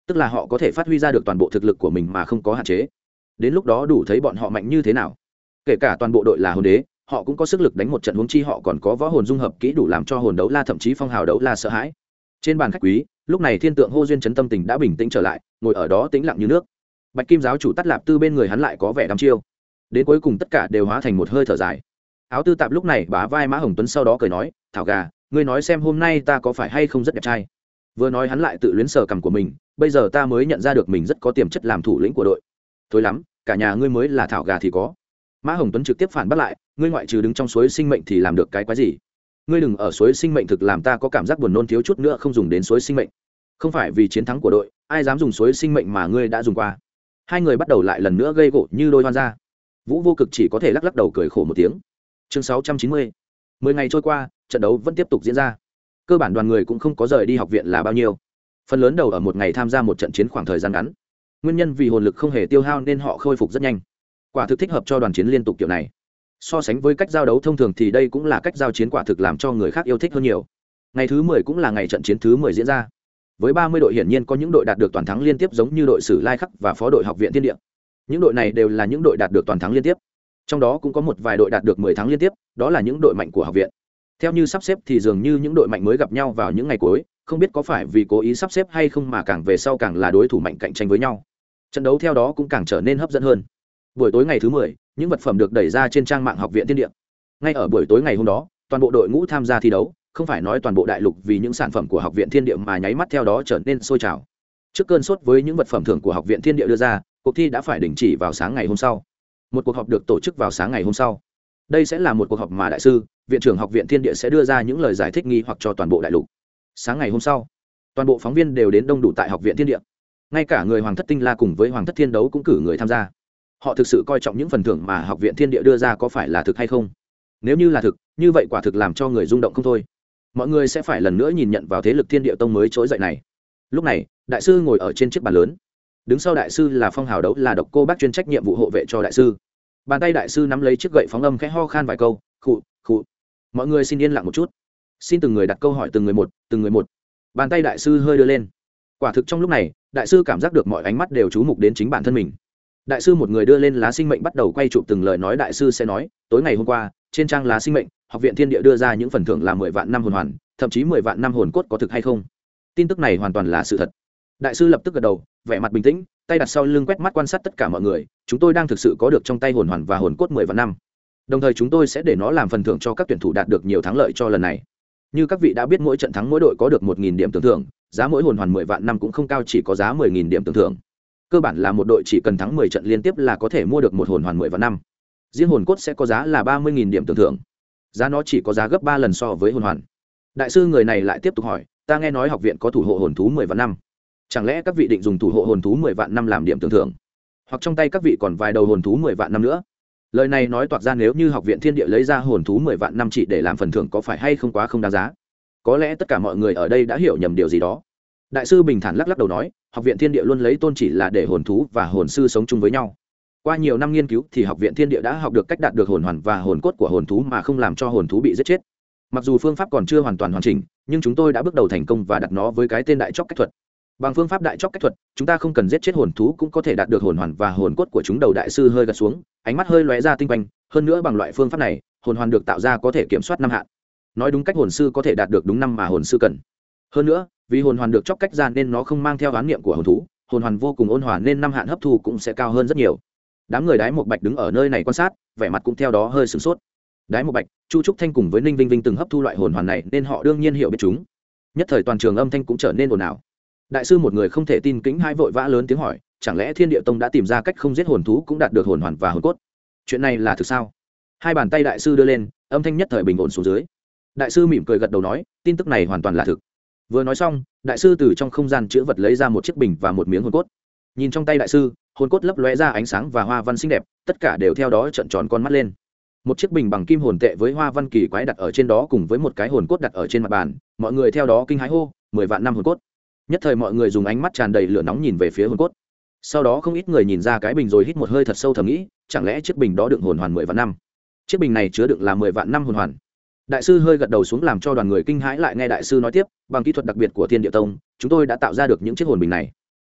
Speaker 1: tức là họ có thể phát huy ra được toàn bộ thực lực của mình mà không có hạn chế. Đến lúc đó đủ thấy bọn họ mạnh như thế nào. Kể cả toàn bộ đội là hồn đế, họ cũng có sức lực đánh một trận, huống chi họ còn có võ hồn dung hợp kỹ đủ làm cho hồn đấu la thậm chí phong hào đấu la sợ hãi. Trên bàn khách quý, lúc này Thiên Tượng Hô Duyên chấn tâm tình đã bình tĩnh trở lại, ngồi ở đó tĩnh lặng như nước. Bạch Kim giáo chủ Tắt Lạp Tư bên người hắn lại có vẻ đăm chiêu. Đến cuối cùng tất cả đều hóa thành một hơi thở dài. Áo Tư Tạp lúc này bá vai Mã Hồng Tuấn, sau đó cười nói, "Thảo gà, ngươi nói xem hôm nay ta có phải hay không rất đẹp trai?" Vừa nói hắn lại tự luyến sờ cằm của mình, "Bây giờ ta mới nhận ra được mình rất có tiềm chất làm thủ lĩnh của đội." "Thôi lắm, cả nhà ngươi mới là thảo gà thì có." Mã Hồng Tuấn trực tiếp phản bác lại, "Ngươi ngoại trừ đứng trong suối sinh mệnh thì làm được cái quái gì? Ngươi đừng ở suối sinh mệnh thực làm ta có cảm giác buồn nôn, thiếu chút nữa không dùng đến suối sinh mệnh. Không phải vì chiến thắng của đội, ai dám dùng suối sinh mệnh mà ngươi đã dùng qua." Hai người bắt đầu lại lần nữa gây gổ như đôi hoan gia. Vũ Vô Cực chỉ có thể lắc lắc đầu cười khổ một tiếng. Chương 690. 10 ngày trôi qua, trận đấu vẫn tiếp tục diễn ra. Cơ bản đoàn người cũng không có rời đi học viện là bao nhiêu. Phần lớn đầu ở một ngày tham gia một trận chiến khoảng thời gian ngắn. Nguyên nhân vì hồn lực không hề tiêu hao nên họ khôi phục rất nhanh. Quả thực thích hợp cho đoàn chiến liên tục kiểu này. So sánh với cách giao đấu thông thường thì đây cũng là cách giao chiến quả thực làm cho người khác yêu thích hơn nhiều. Ngày thứ 10 cũng là ngày trận chiến thứ 10 diễn ra. Với 30 đội hiển nhiên có những đội đạt được toàn thắng liên tiếp giống như đội Sử Lai Khắc và phó đội Học viện Thiên Địa. Những đội này đều là những đội đạt được toàn thắng liên tiếp. Trong đó cũng có một vài đội đạt được 10 thắng liên tiếp, đó là những đội mạnh của học viện. Theo như sắp xếp thì dường như những đội mạnh mới gặp nhau vào những ngày cuối, không biết có phải vì cố ý sắp xếp hay không mà càng về sau càng là đối thủ mạnh cạnh tranh với nhau. Trận đấu theo đó cũng càng trở nên hấp dẫn hơn. Buổi tối ngày thứ 10, những vật phẩm được đẩy ra trên trang mạng Học viện Thiên Địa. Ngay ở buổi tối ngày hôm đó, toàn bộ đội ngũ tham gia thi đấu, không phải nói toàn bộ đại lục vì những sản phẩm của Học viện Thiên Địa mà nháy mắt theo đó trở nên sôi trào. Trước cơn sốt với những vật phẩm thưởng của Học viện Thiên Địa đưa ra, cuộc thi đã phải đình chỉ vào sáng ngày hôm sau. Một cuộc họp được tổ chức vào sáng ngày hôm sau. Đây sẽ là một cuộc họp mà đại sư, viện trưởng Học viện Thiên Địa sẽ đưa ra những lời giải thích nghi hoặc cho toàn bộ đại lục. Sáng ngày hôm sau, toàn bộ phóng viên đều đến đông đủ tại Học viện Thiên Địa. Ngay cả người Hoàng thất Tinh La cùng với Hoàng thất Thiên Đấu cũng cử người tham gia. Họ thực sự coi trọng những phần thưởng mà Học viện Thiên Địa đưa ra có phải là thực hay không. Nếu như là thực, như vậy quả thực làm cho người rung động không thôi. Mọi người sẽ phải lần nữa nhìn nhận vào thế lực Thiên Địa Tông mới trỗi dậy này. Lúc này, đại sư ngồi ở trên chiếc bàn lớn. Đứng sau đại sư là Phong Hào Đấu là Độc Cô Bác chuyên trách nhiệm vụ hộ vệ cho đại sư. Bàn tay đại sư nắm lấy chiếc gậy phóng âm khẽ ho khan vài câu, khụ khụ. Mọi người xin yên lặng một chút. Xin từng người đặt câu hỏi từng người một. Bàn tay đại sư hơi đưa lên. Quả thực trong lúc này, đại sư cảm giác được mọi ánh mắt đều chú mục đến chính bản thân mình. Đại sư một người đưa lên lá sinh mệnh bắt đầu quay chụp từng lời nói đại sư sẽ nói, tối ngày hôm qua, trên trang lá sinh mệnh, Học viện Thiên Địa đưa ra những phần thưởng là 10 vạn năm hồn hoàn, thậm chí 10 vạn năm hồn cốt, có thực hay không? Tin tức này hoàn toàn là sự thật. Đại sư lập tức gật đầu, vẻ mặt bình tĩnh, tay đặt sau lưng quét mắt quan sát tất cả mọi người. Chúng tôi đang thực sự có được trong tay hồn hoàn và hồn cốt 10 vạn năm. Đồng thời chúng tôi sẽ để nó làm phần thưởng cho các tuyển thủ đạt được nhiều thắng lợi cho lần này. Như các vị đã biết, mỗi trận thắng mỗi đội có được 1.000 điểm tưởng thưởng, giá mỗi hồn hoàn 10 vạn năm cũng không cao, chỉ có giá 10.000 điểm tưởng thưởng. Cơ bản là một đội chỉ cần thắng 10 trận liên tiếp là có thể mua được một hồn hoàn 10 vạn năm. Riêng hồn cốt sẽ có giá là 30.000 điểm tưởng thưởng. Giá nó chỉ có giá gấp 3 lần so với hồn hoàn. Đại sư người này lại tiếp tục hỏi, ta nghe nói học viện có thủ hộ hồn thú 10 vạn năm. Chẳng lẽ các vị định dùng thủ hộ hồn thú 10 vạn năm làm điểm tưởng thưởng? Hoặc trong tay các vị còn vài đầu hồn thú 10 vạn năm nữa? Lời này nói toạc ra, nếu như Học viện Thiên Địa lấy ra hồn thú 10 vạn năm chỉ để làm phần thưởng có phải hay không quá không đáng giá? Có lẽ tất cả mọi người ở đây đã hiểu nhầm điều gì đó. Đại sư bình thản lắc lắc đầu nói, Học viện Thiên Địa luôn lấy tôn chỉ là để hồn thú và hồn sư sống chung với nhau. Qua nhiều năm nghiên cứu thì Học viện Thiên Địa đã học được cách đạt được hồn hoàn và hồn cốt của hồn thú mà không làm cho hồn thú bị giết chết. Mặc dù phương pháp còn chưa hoàn toàn hoàn chỉnh, nhưng chúng tôi đã bước đầu thành công và đặt nó với cái tên Đại Chóc Cách Thuật. Bằng phương pháp Đại Chóc Cách Thuật, chúng ta không cần giết chết hồn thú cũng có thể đạt được hồn hoàn và hồn cốt của chúng. Đầu đại sư hơi gật xuống, ánh mắt hơi lóe ra tinh quang. Hơn nữa bằng loại phương pháp này, hồn hoàn được tạo ra có thể kiểm soát năm hạn. Nói đúng cách, hồn sư có thể đạt được đúng năm mà hồn sư cần. Hơn nữa, vì hồn hoàn được chóc cách ra nên nó không mang theo oán niệm của hồn thú, hồn hoàn vô cùng ôn hòa nên năm hạn hấp thu cũng sẽ cao hơn rất nhiều. Đám người Đái Một Bạch đứng ở nơi này quan sát, vẻ mặt cũng theo đó hơi sửng sốt. Đái Một Bạch, Chu Trúc Thanh cùng với Ninh Vinh Vinh từng hấp thu loại hồn hoàn này nên họ đương nhiên hiểu biết chúng. Nhất thời toàn trường âm thanh cũng trở nên ồn ào. Đại sư một người không thể tin kính hai vội vã lớn tiếng hỏi, chẳng lẽ Thiên Địa Tông đã tìm ra cách không giết hồn thú cũng đạt được hồn hoàn và hồn cốt? Chuyện này là thực sao? Hai bàn tay đại sư đưa lên, âm thanh nhất thời bình ổn xuống dưới. Đại sư mỉm cười gật đầu nói, tin tức này hoàn toàn là thực. Vừa nói xong, đại sư từ trong không gian chứa vật lấy ra một chiếc bình và một miếng hồn cốt. Nhìn trong tay đại sư, hồn cốt lấp lóe ra ánh sáng và hoa văn xinh đẹp, tất cả đều theo đó trợn tròn con mắt lên. Một chiếc bình bằng kim hồn tệ với hoa văn kỳ quái đặt ở trên đó cùng với một cái hồn cốt đặt ở trên mặt bàn, mọi người theo đó kinh hãi hô, 10 vạn năm hồn cốt. Nhất thời mọi người dùng ánh mắt tràn đầy lửa nóng nhìn về phía hồn cốt. Sau đó không ít người nhìn ra cái bình rồi hít một hơi thật sâu thầm nghĩ, chẳng lẽ chiếc bình đó đựng hồn hoàn 10 vạn năm? Chiếc bình này chứa đựng là 10 vạn năm hồn hoàn. Đại sư hơi gật đầu xuống làm cho đoàn người kinh hãi. Lại nghe đại sư nói tiếp, bằng kỹ thuật đặc biệt của Thiên Địa Tông, chúng tôi đã tạo ra được những chiếc hồn bình này.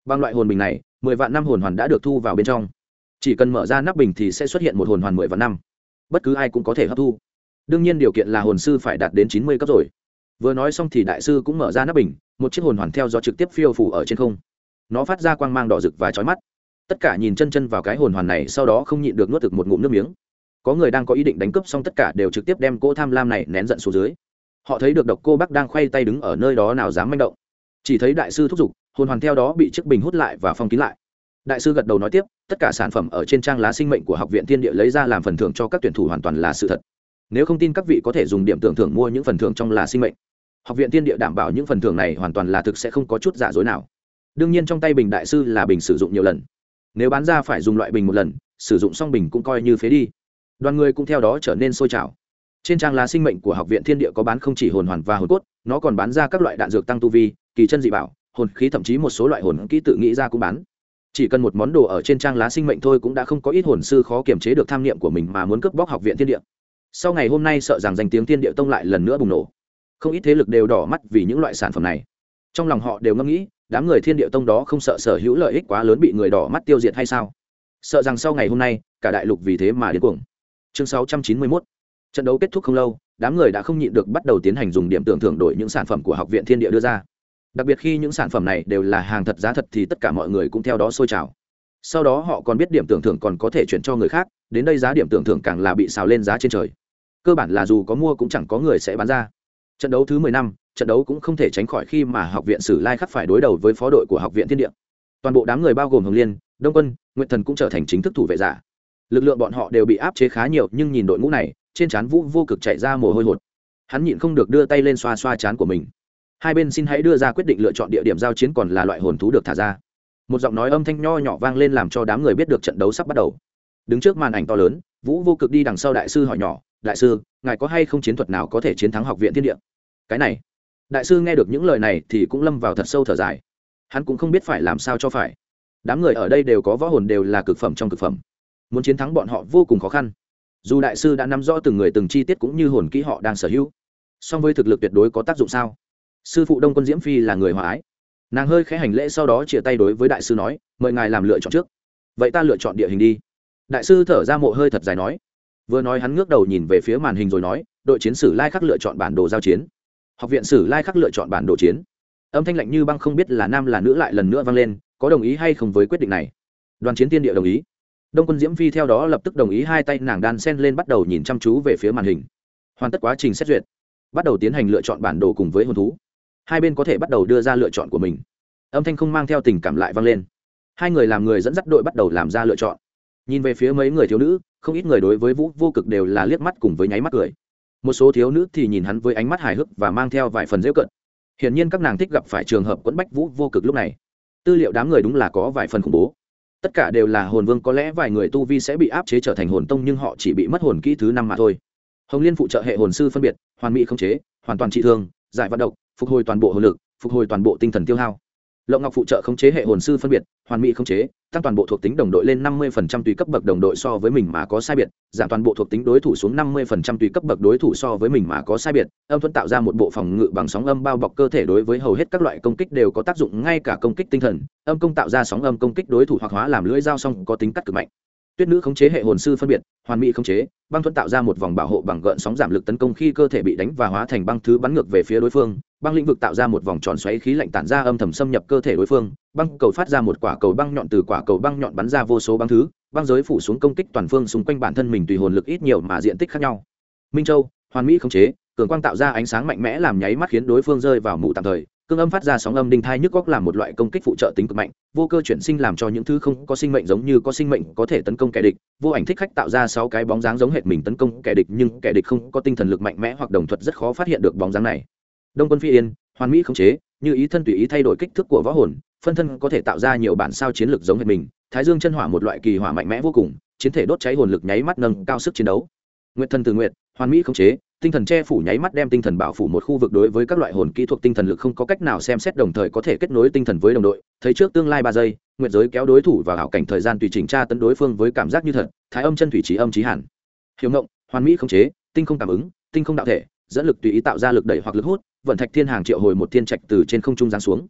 Speaker 1: Bằng loại hồn bình này 10 vạn năm hồn hoàn đã được thu vào bên trong, chỉ cần mở ra nắp bình thì sẽ xuất hiện một hồn hoàn 10 vạn năm, bất cứ ai cũng có thể hấp thu. Đương nhiên điều kiện là hồn sư phải đạt đến 90 cấp rồi. Vừa nói xong thì đại sư cũng mở ra nắp bình, một chiếc hồn hoàn theo gió trực tiếp phiêu phù ở trên không. Nó phát ra quang mang đỏ rực và chói mắt. Tất cả nhìn chân chân vào cái hồn hoàn này, sau đó không nhịn được nuốt thực một ngụm nước miếng. Có người đang có ý định đánh cướp, xong tất cả đều trực tiếp đem cô tham lam này nén giận xuống dưới. Họ thấy được Độc Cô Bác đang khoay tay đứng ở nơi đó, nào dám manh động. Chỉ thấy đại sư thúc giục, hồn hoàn theo đó bị chiếc bình hút lại và phong kín lại. Đại sư gật đầu nói tiếp, tất cả sản phẩm ở trên trang lá sinh mệnh của Học viện Thiên Địa lấy ra làm phần thưởng cho các tuyển thủ hoàn toàn là sự thật. Nếu không tin, các vị có thể dùng điểm tưởng thưởng mua những phần thưởng trong lá sinh mệnh. Học viện Thiên Địa đảm bảo những phần thưởng này hoàn toàn là thực, sẽ không có chút giả dối nào. Đương nhiên trong tay bình đại sư là bình sử dụng nhiều lần, nếu bán ra phải dùng loại bình một lần, sử dụng xong bình cũng coi như phế đi. Đoàn người cũng theo đó trở nên sôi trào. Trên trang lá sinh mệnh của Học viện Thiên Địa có bán không chỉ hồn hoàn và hồn cốt, nó còn bán ra các loại đạn dược tăng tu vi, kỳ chân dị bảo, hồn khí, thậm chí một số loại hồn kỹ tự nghĩ ra cũng bán. Chỉ cần một món đồ ở trên trang lá sinh mệnh thôi cũng đã không có ít hồn sư khó kiềm chế được tham niệm của mình mà muốn cướp bóc Học viện Thiên Địa. Sau ngày hôm nay sợ rằng danh tiếng Thiên Địa Tông lại lần nữa bùng nổ, không ít thế lực đều đỏ mắt vì những loại sản phẩm này. Trong lòng họ đều ngẫm nghĩ, đám người Thiên Địa Tông đó không sợ sở hữu lợi ích quá lớn bị người đỏ mắt tiêu diệt hay sao? Sợ rằng sau ngày hôm nay cả đại lục vì thế mà điên cuồng. Chương 691. Trận đấu kết thúc không lâu, đám người đã không nhịn được bắt đầu tiến hành dùng điểm tưởng thưởng đổi những sản phẩm của Học viện Thiên Địa đưa ra. Đặc biệt khi những sản phẩm này đều là hàng thật giá thật thì tất cả mọi người cũng theo đó sôi trào. Sau đó họ còn biết điểm tưởng thưởng còn có thể chuyển cho người khác, đến đây giá điểm tưởng thưởng càng là bị xào lên giá trên trời. Cơ bản là dù có mua cũng chẳng có người sẽ bán ra. Trận đấu thứ 10 năm, trận đấu cũng không thể tránh khỏi khi mà Học viện Sử Lai Khắc phải đối đầu với phó đội của Học viện Thiên Địa. Toàn bộ đám người bao gồm Hồng Liên, Đông Quân, Nguyệt Thần cũng trở thành chính thức thủ vệ giả. Lực lượng bọn họ đều bị áp chế khá nhiều, nhưng nhìn đội ngũ này, trên trán Vũ Vô Cực chạy ra mồ hôi hột. Hắn nhịn không được đưa tay lên xoa xoa trán của mình. Hai bên xin hãy đưa ra quyết định lựa chọn địa điểm giao chiến, còn là loại hồn thú được thả ra. Một giọng nói âm thanh nho nhỏ vang lên làm cho đám người biết được trận đấu sắp bắt đầu. Đứng trước màn ảnh to lớn, Vũ Vô Cực đi đằng sau đại sư hỏi nhỏ, đại sư, ngài có hay không chiến thuật nào có thể chiến thắng Học viện Thiên Địa? Cái này, đại sư nghe được những lời này thì cũng lâm vào thật sâu thở dài. Hắn cũng không biết phải làm sao cho phải. Đám người ở đây đều có võ hồn, đều là cực phẩm trong cực phẩm, muốn chiến thắng bọn họ vô cùng khó khăn. Dù đại sư đã nắm rõ từng người từng chi tiết cũng như hồn kỹ họ đang sở hữu, song với thực lực tuyệt đối có tác dụng sao? Sư phụ Đông Quân Diễm Phi là người hòa ái, nàng hơi khẽ hành lễ, sau đó chia tay đối với đại sư nói, mời ngài làm lựa chọn trước. Vậy ta lựa chọn địa hình đi. Đại sư thở ra mộ hơi thật dài nói. Vừa nói hắn ngước đầu nhìn về phía màn hình rồi nói, đội chiến Sử Lai Khắc lựa chọn bản đồ giao chiến, Học viện Sử Lai Khắc lựa chọn bản đồ chiến. Âm thanh lạnh như băng không biết là nam là nữ lại lần nữa vang lên, có đồng ý hay không với quyết định này? Đoàn chiến Thiên Địa đồng ý. Đông Quân Diễm Phi theo đó lập tức đồng ý, hai tay nàng đan sen lên bắt đầu nhìn chăm chú về phía màn hình. Hoàn tất quá trình xét duyệt, bắt đầu tiến hành lựa chọn bản đồ cùng với hồn thú. Hai bên có thể bắt đầu đưa ra lựa chọn của mình. Âm thanh không mang theo tình cảm lại vang lên. Hai người làm người dẫn dắt đội bắt đầu làm ra lựa chọn. Nhìn về phía mấy người thiếu nữ, không ít người đối với Vũ Vô Cực đều là liếc mắt cùng với nháy mắt cười. Một số thiếu nữ thì nhìn hắn với ánh mắt hài hước và mang theo vài phần giễu cợt. Hiển nhiên các nàng thích gặp phải trường hợp quẫn bách Vũ Vô Cực lúc này. Tư liệu đám người đúng là có vài phần khủng bố. Tất cả đều là hồn vương, có lẽ vài người tu vi sẽ bị áp chế trở thành hồn tông, nhưng họ chỉ bị mất hồn kỹ thứ 5 mà thôi. Hồng Liên phụ trợ hệ hồn sư phân biệt, hoàn mỹ khống chế, hoàn toàn trị thương, giải vận độc, phục hồi toàn bộ hồn lực, phục hồi toàn bộ tinh thần tiêu hao. Lộng Ngọc phụ trợ khống chế hệ hồn sư phân biệt, hoàn mỹ khống chế, tăng toàn bộ thuộc tính đồng đội lên 50% tùy cấp bậc đồng đội so với mình mà có sai biệt, giảm toàn bộ thuộc tính đối thủ xuống 50% tùy cấp bậc đối thủ so với mình mà có sai biệt. Âm thuẫn tạo ra một bộ phòng ngự bằng sóng âm bao bọc cơ thể, đối với hầu hết các loại công kích đều có tác dụng, ngay cả công kích tinh thần. Âm công tạo ra sóng âm công kích đối thủ hoặc hóa làm lưỡi dao song có tính cắt cực mạnh. Tuyết nữ khống chế hệ hồn sư phân biệt, hoàn mỹ khống chế, băng thuẫn tạo ra một vòng bảo hộ bằng gợn sóng giảm lực tấn công khi cơ thể bị đánh và hóa thành băng thứ bắn ngược về phía đối phương. Băng lĩnh vực tạo ra một vòng tròn xoáy khí lạnh tản ra âm thầm xâm nhập cơ thể đối phương. Băng cầu phát ra một quả cầu băng nhọn, từ quả cầu băng nhọn bắn ra vô số băng thứ. Băng giới phủ xuống công kích toàn phương xung quanh bản thân mình tùy hồn lực ít nhiều mà diện tích khác nhau. Minh Châu, hoàn mỹ khống chế, cường quang tạo ra ánh sáng mạnh mẽ làm nháy mắt khiến đối phương rơi vào mù tạm thời. Cương âm phát ra sóng âm đinh thai nhức góc, làm một loại công kích phụ trợ tính cực mạnh. Vô cơ chuyển sinh làm cho những thứ không có sinh mệnh giống như có sinh mệnh có thể tấn công kẻ địch. Vô ảnh thích khách tạo ra 6 cái bóng dáng giống hệt mình tấn công kẻ địch, nhưng kẻ địch không có tinh thần lực mạnh mẽ hoặc đồng thuật rất khó phát hiện được bóng dáng này. Đông Quân Phi Yên, hoàn mỹ khống chế, như ý thân tùy ý thay đổi kích thước của võ hồn, phân thân có thể tạo ra nhiều bản sao chiến lực giống hệt mình. Thái Dương chân hỏa, một loại kỳ hỏa mạnh mẽ vô cùng, chiến thể đốt cháy hồn lực nháy mắt nâng cao sức chiến đấu. Nguyệt Thần Từ Nguyệt, hoàn mỹ khống chế, tinh thần che phủ nháy mắt đem tinh thần bảo phủ một khu vực, đối với các loại hồn kỹ thuộc tinh thần lực không có cách nào xem xét, đồng thời có thể kết nối tinh thần với đồng đội, thấy trước tương lai 3 giây. Nguyệt giới kéo đối thủ vào ảo cảnh thời gian tùy chỉnh tra tấn đối phương với cảm giác như thật. Thái âm chân thủy trí âm trí hàn. Hiểu ngộng, hoàn mỹ khống chế, tinh không cảm ứng, tinh không đạo thể, dẫn lực tùy ý tạo ra lực đẩy hoặc lực hút. Vận thạch thiên hàng triệu hồi một thiên trạch từ trên không trung giáng xuống.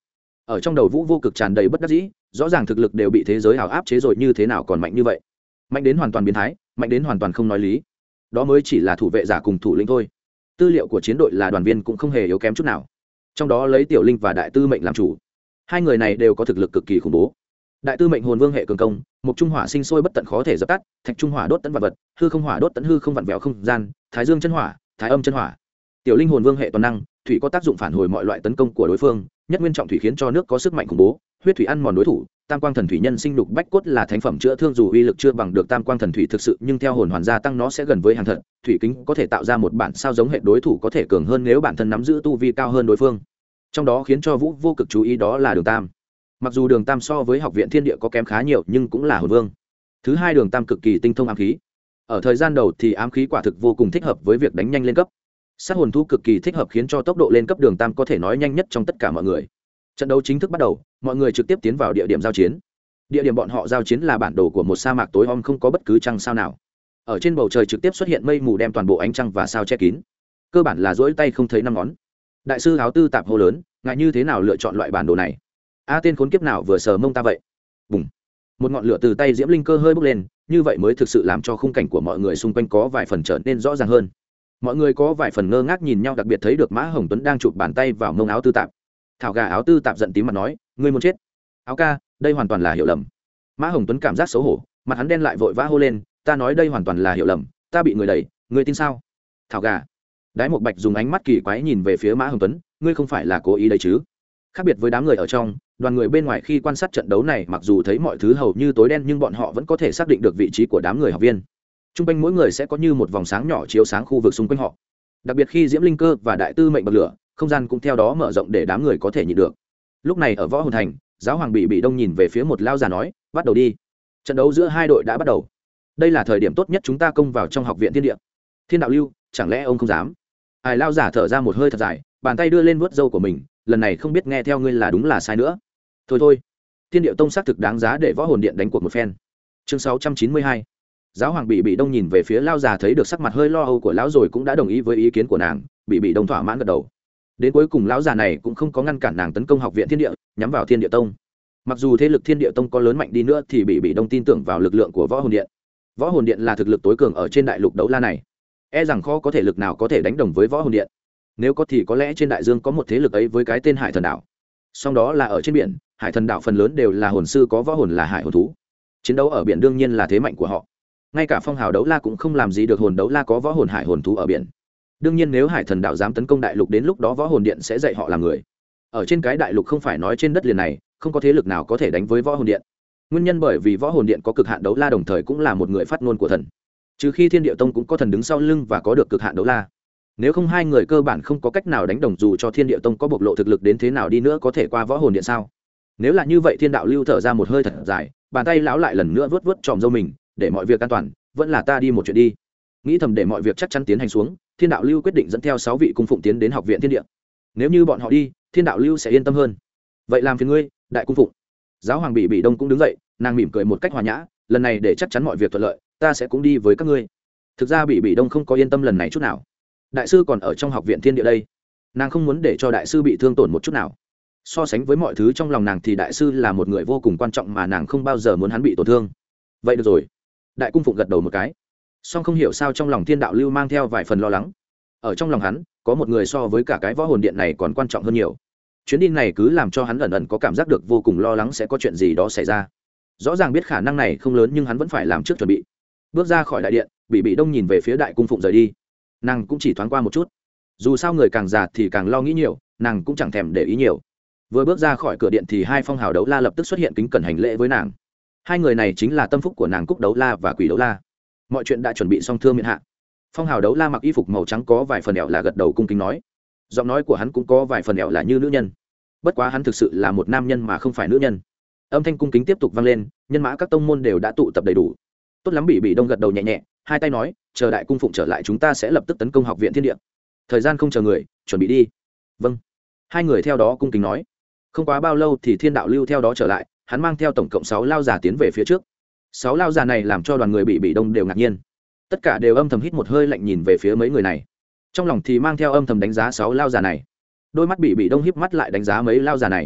Speaker 1: ở trong đầu vũ vô cực tràn đầy bất đắc dĩ, rõ ràng thực lực đều bị thế giới ảo áp chế rồi, như thế nào còn mạnh như vậy, mạnh đến hoàn toàn biến thái, mạnh đến hoàn toàn không nói lý. Đó mới chỉ là thủ vệ giả cùng thủ lĩnh thôi. Tư liệu của chiến đội là đoàn viên cũng không hề yếu kém chút nào, trong đó lấy Tiểu Linh và Đại Tư Mệnh làm chủ. Hai người này đều có thực lực cực kỳ khủng bố. Đại Tư Mệnh hồn vương hệ cường công, Mộc Trung Hỏa sinh sôi bất tận khó thể dập tắt, Thạch Trung Hỏa đốt tận vật vật, Hư Không Hỏa đốt tận hư không vặn vẹo không gian, Thái Dương chân hỏa, Thái Âm chân hỏa. Tiểu Linh hồn vương hệ toàn năng, thủy có tác dụng phản hồi mọi loại tấn công của đối phương, nhất nguyên trọng thủy khiến cho nước có sức mạnh khủng bố, huyết thủy ăn mòn đối thủ. Tam quang thần thủy nhân sinh đục bách cốt là thánh phẩm chữa thương, dù uy lực chưa bằng được tam quang thần thủy thực sự, nhưng theo hồn hoàn gia tăng nó sẽ gần với hàng thật. Thủy kính có thể tạo ra một bản sao giống hệ đối thủ có thể cường hơn nếu bản thân nắm giữ tu vi cao hơn đối phương. Trong đó khiến cho Vũ vô cực chú ý đó là Đường Tam. Mặc dù Đường Tam so với Học viện Thiên Địa có kém khá nhiều, nhưng cũng là hồn vương. Thứ hai, Đường Tam cực kỳ tinh thông ám khí. Ở thời gian đầu thì ám khí quả thực vô cùng thích hợp với việc đánh nhanh lên cấp. Sát hồn thú cực kỳ thích hợp khiến cho tốc độ lên cấp Đường Tam có thể nói nhanh nhất trong tất cả mọi người. Trận đấu chính thức bắt đầu, mọi người trực tiếp tiến vào địa điểm giao chiến. Địa điểm bọn họ giao chiến là bản đồ của một sa mạc tối om, không có bất cứ trăng sao nào. Ở trên bầu trời trực tiếp xuất hiện mây mù đem toàn bộ ánh trăng và sao che kín, cơ bản là duỗi tay không thấy năm ngón. Đại sư áo tư tạp hô lớn, ngại như thế nào lựa chọn loại bản đồ này? A tên khốn kiếp nào vừa sờ mông ta vậy? Bùng! Một ngọn lửa từ tay Diễm Linh Cơ hơi bốc lên, như vậy mới thực sự làm cho khung cảnh của mọi người xung quanh có vài phần trở nên rõ ràng hơn. Mọi người có vài phần ngơ ngác nhìn nhau, đặc biệt thấy được Mã Hồng Tuấn đang chụp bàn tay vào mông áo tư tạp. Thảo gà áo tư tạp giận tím mặt nói, ngươi muốn chết. Áo ca, đây hoàn toàn là hiểu lầm. Mã Hồng Tuấn cảm giác xấu hổ, mặt hắn đen lại vội vã hô lên, ta nói đây hoàn toàn là hiểu lầm, ta bị người đẩy, ngươi tin sao? Thảo gà. Đái Một Bạch dùng ánh mắt kỳ quái nhìn về phía Mã Hồng Tuấn, ngươi không phải là cố ý đấy chứ? Khác biệt với đám người ở trong, đoàn người bên ngoài khi quan sát trận đấu này, mặc dù thấy mọi thứ hầu như tối đen nhưng bọn họ vẫn có thể xác định được vị trí của đám người học viên. Trung quanh mỗi người sẽ có như một vòng sáng nhỏ chiếu sáng khu vực xung quanh họ. Đặc biệt khi Diễm Linh Cơ và Đại Tư Mệnh bật lửa, không gian cũng theo đó mở rộng để đám người có thể nhịn được. Lúc này ở Võ Hồn Thành, giáo hoàng bị đông nhìn về phía một lao già nói, bắt đầu đi. Trận đấu giữa hai đội đã bắt đầu. Đây là thời điểm tốt nhất chúng ta công vào trong Học viện Thiên Địa. Thiên Đạo Lưu, chẳng lẽ ông không dám? Ai lao giả thở ra một hơi thật dài, bàn tay đưa lên vuốt râu của mình, lần này không biết nghe theo ngươi là đúng là sai nữa. Thôi thôi, Thiên Điệu Tông xác thực đáng giá để Võ Hồn Điện đánh cuộc một phen. Chương 692. Giáo hoàng bị đông nhìn về phía lao già, thấy được sắc mặt hơi lo âu của lão rồi cũng đã đồng ý với ý kiến của nàng, bị đông thỏa mãn gật đầu. Đến cuối cùng lão già này cũng không có ngăn cản nàng tấn công Học viện Thiên Địa, nhắm vào Thiên Điệu Tông. Mặc dù thế lực Thiên Điệu Tông có lớn mạnh đi nữa thì bị đông tin tưởng vào lực lượng của Võ Hồn Điện. Võ Hồn Điện là thực lực tối cường ở trên đại lục đấu la này, e rằng khó có thể lực nào có thể đánh đồng với Võ Hồn Điện. Nếu có thì có lẽ trên đại dương có một thế lực ấy với cái tên Hải Thần Đảo. Song đó là ở trên biển, Hải Thần Đảo phần lớn đều là hồn sư có võ hồn là hải hồn thú. Chiến đấu ở biển đương nhiên là thế mạnh của họ. Ngay cả phong hào đấu la cũng không làm gì được hồn đấu la có võ hồn hải hồn thú ở biển. Đương nhiên nếu Hải Thần Đảo dám tấn công đại lục, đến lúc đó Võ Hồn Điện sẽ dạy họ làm người. Ở trên cái đại lục không phải nói trên đất liền này, không có thế lực nào có thể đánh với Võ Hồn Điện. Nguyên nhân bởi vì Võ Hồn Điện có cực hạn đấu la, đồng thời cũng là một người phát ngôn của thần. Trừ khi Thiên Điệu Tông cũng có thần đứng sau lưng và có được cực hạn đấu la. Nếu không hai người cơ bản không có cách nào đánh đồng, dù cho Thiên Điệu Tông có bộc lộ thực lực đến thế nào đi nữa có thể qua Võ Hồn Điện sao? Nếu là như vậy, Thiên Đạo Lưu thở ra một hơi thật dài, bàn tay lão lại lần nữa vuốt vuốt tròm râu mình, để mọi việc an toàn, vẫn là ta đi một chuyện đi. Nghĩ thầm để mọi việc chắc chắn tiến hành xuống, Thiên Đạo Lưu quyết định dẫn theo 6 vị cung phụng tiến đến Học viện Thiên Địa. Nếu như bọn họ đi, Thiên Đạo Lưu sẽ yên tâm hơn. Vậy làm phiền ngươi, đại cung phụng. Giáo hoàng bị đông cũng đứng dậy, nàng mỉm cười một cách hòa nhã, lần này để chắc chắn mọi việc thuận lợi, ta sẽ cũng đi với các ngươi. Thực ra bị đông không có yên tâm lần này chút nào. Đại sư còn ở trong Học viện Thiên Địa đây, nàng không muốn để cho đại sư bị thương tổn một chút nào. So sánh với mọi thứ trong lòng nàng thì đại sư là một người vô cùng quan trọng mà nàng không bao giờ muốn hắn bị tổn thương. Vậy được rồi. Đại cung phụng gật đầu một cái. Song không hiểu sao trong lòng Thiên Đạo Lưu mang theo vài phần lo lắng. Ở trong lòng hắn có một người so với cả cái Võ Hồn Điện này còn quan trọng hơn nhiều. Chuyến đi này cứ làm cho hắn ẩn ẩn có cảm giác được vô cùng lo lắng sẽ có chuyện gì đó xảy ra. Rõ ràng biết khả năng này không lớn nhưng hắn vẫn phải làm trước chuẩn bị. Bước ra khỏi đại điện, bị đông nhìn về phía đại cung phụng rời đi. Nàng cũng chỉ thoáng qua một chút. Dù sao người càng già thì càng lo nghĩ nhiều, nàng cũng chẳng thèm để ý nhiều. Vừa bước ra khỏi cửa điện thì hai phong hào đấu la lập tức xuất hiện kính cẩn hành lễ với nàng. Hai người này chính là tâm phúc của nàng, Cúc Đấu La và Quỷ Đấu La. Mọi chuyện đã chuẩn bị xong thưa miện hạ. Phong hào đấu la mặc y phục màu trắng có vài phần ẹo là gật đầu cung kính nói. Giọng nói của hắn cũng có vài phần ẹo là như nữ nhân. Bất quá hắn thực sự là một nam nhân mà không phải nữ nhân. Âm thanh cung kính tiếp tục vang lên, nhân mã các tông môn đều đã tụ tập đầy đủ. Tốt lắm, bị đông gật đầu nhẹ nhẹ, hai tay nói, chờ đại cung phụng trở lại chúng ta sẽ lập tức tấn công Học viện Thiên Địa. Thời gian không chờ người, chuẩn bị đi. Vâng. Hai người theo đó cung kính nói. Không quá bao lâu thì Thiên Đạo Lưu theo đó trở lại, hắn mang theo tổng cộng 6 lao già tiến về phía trước. 6 lao già này làm cho đoàn người bị đông đều ngạc nhiên. Tất cả đều âm thầm hít một hơi lạnh nhìn về phía mấy người này. Trong lòng thì mang theo âm thầm đánh giá 6 lao già này. Đôi mắt bị đông híp mắt lại đánh giá mấy lao già này.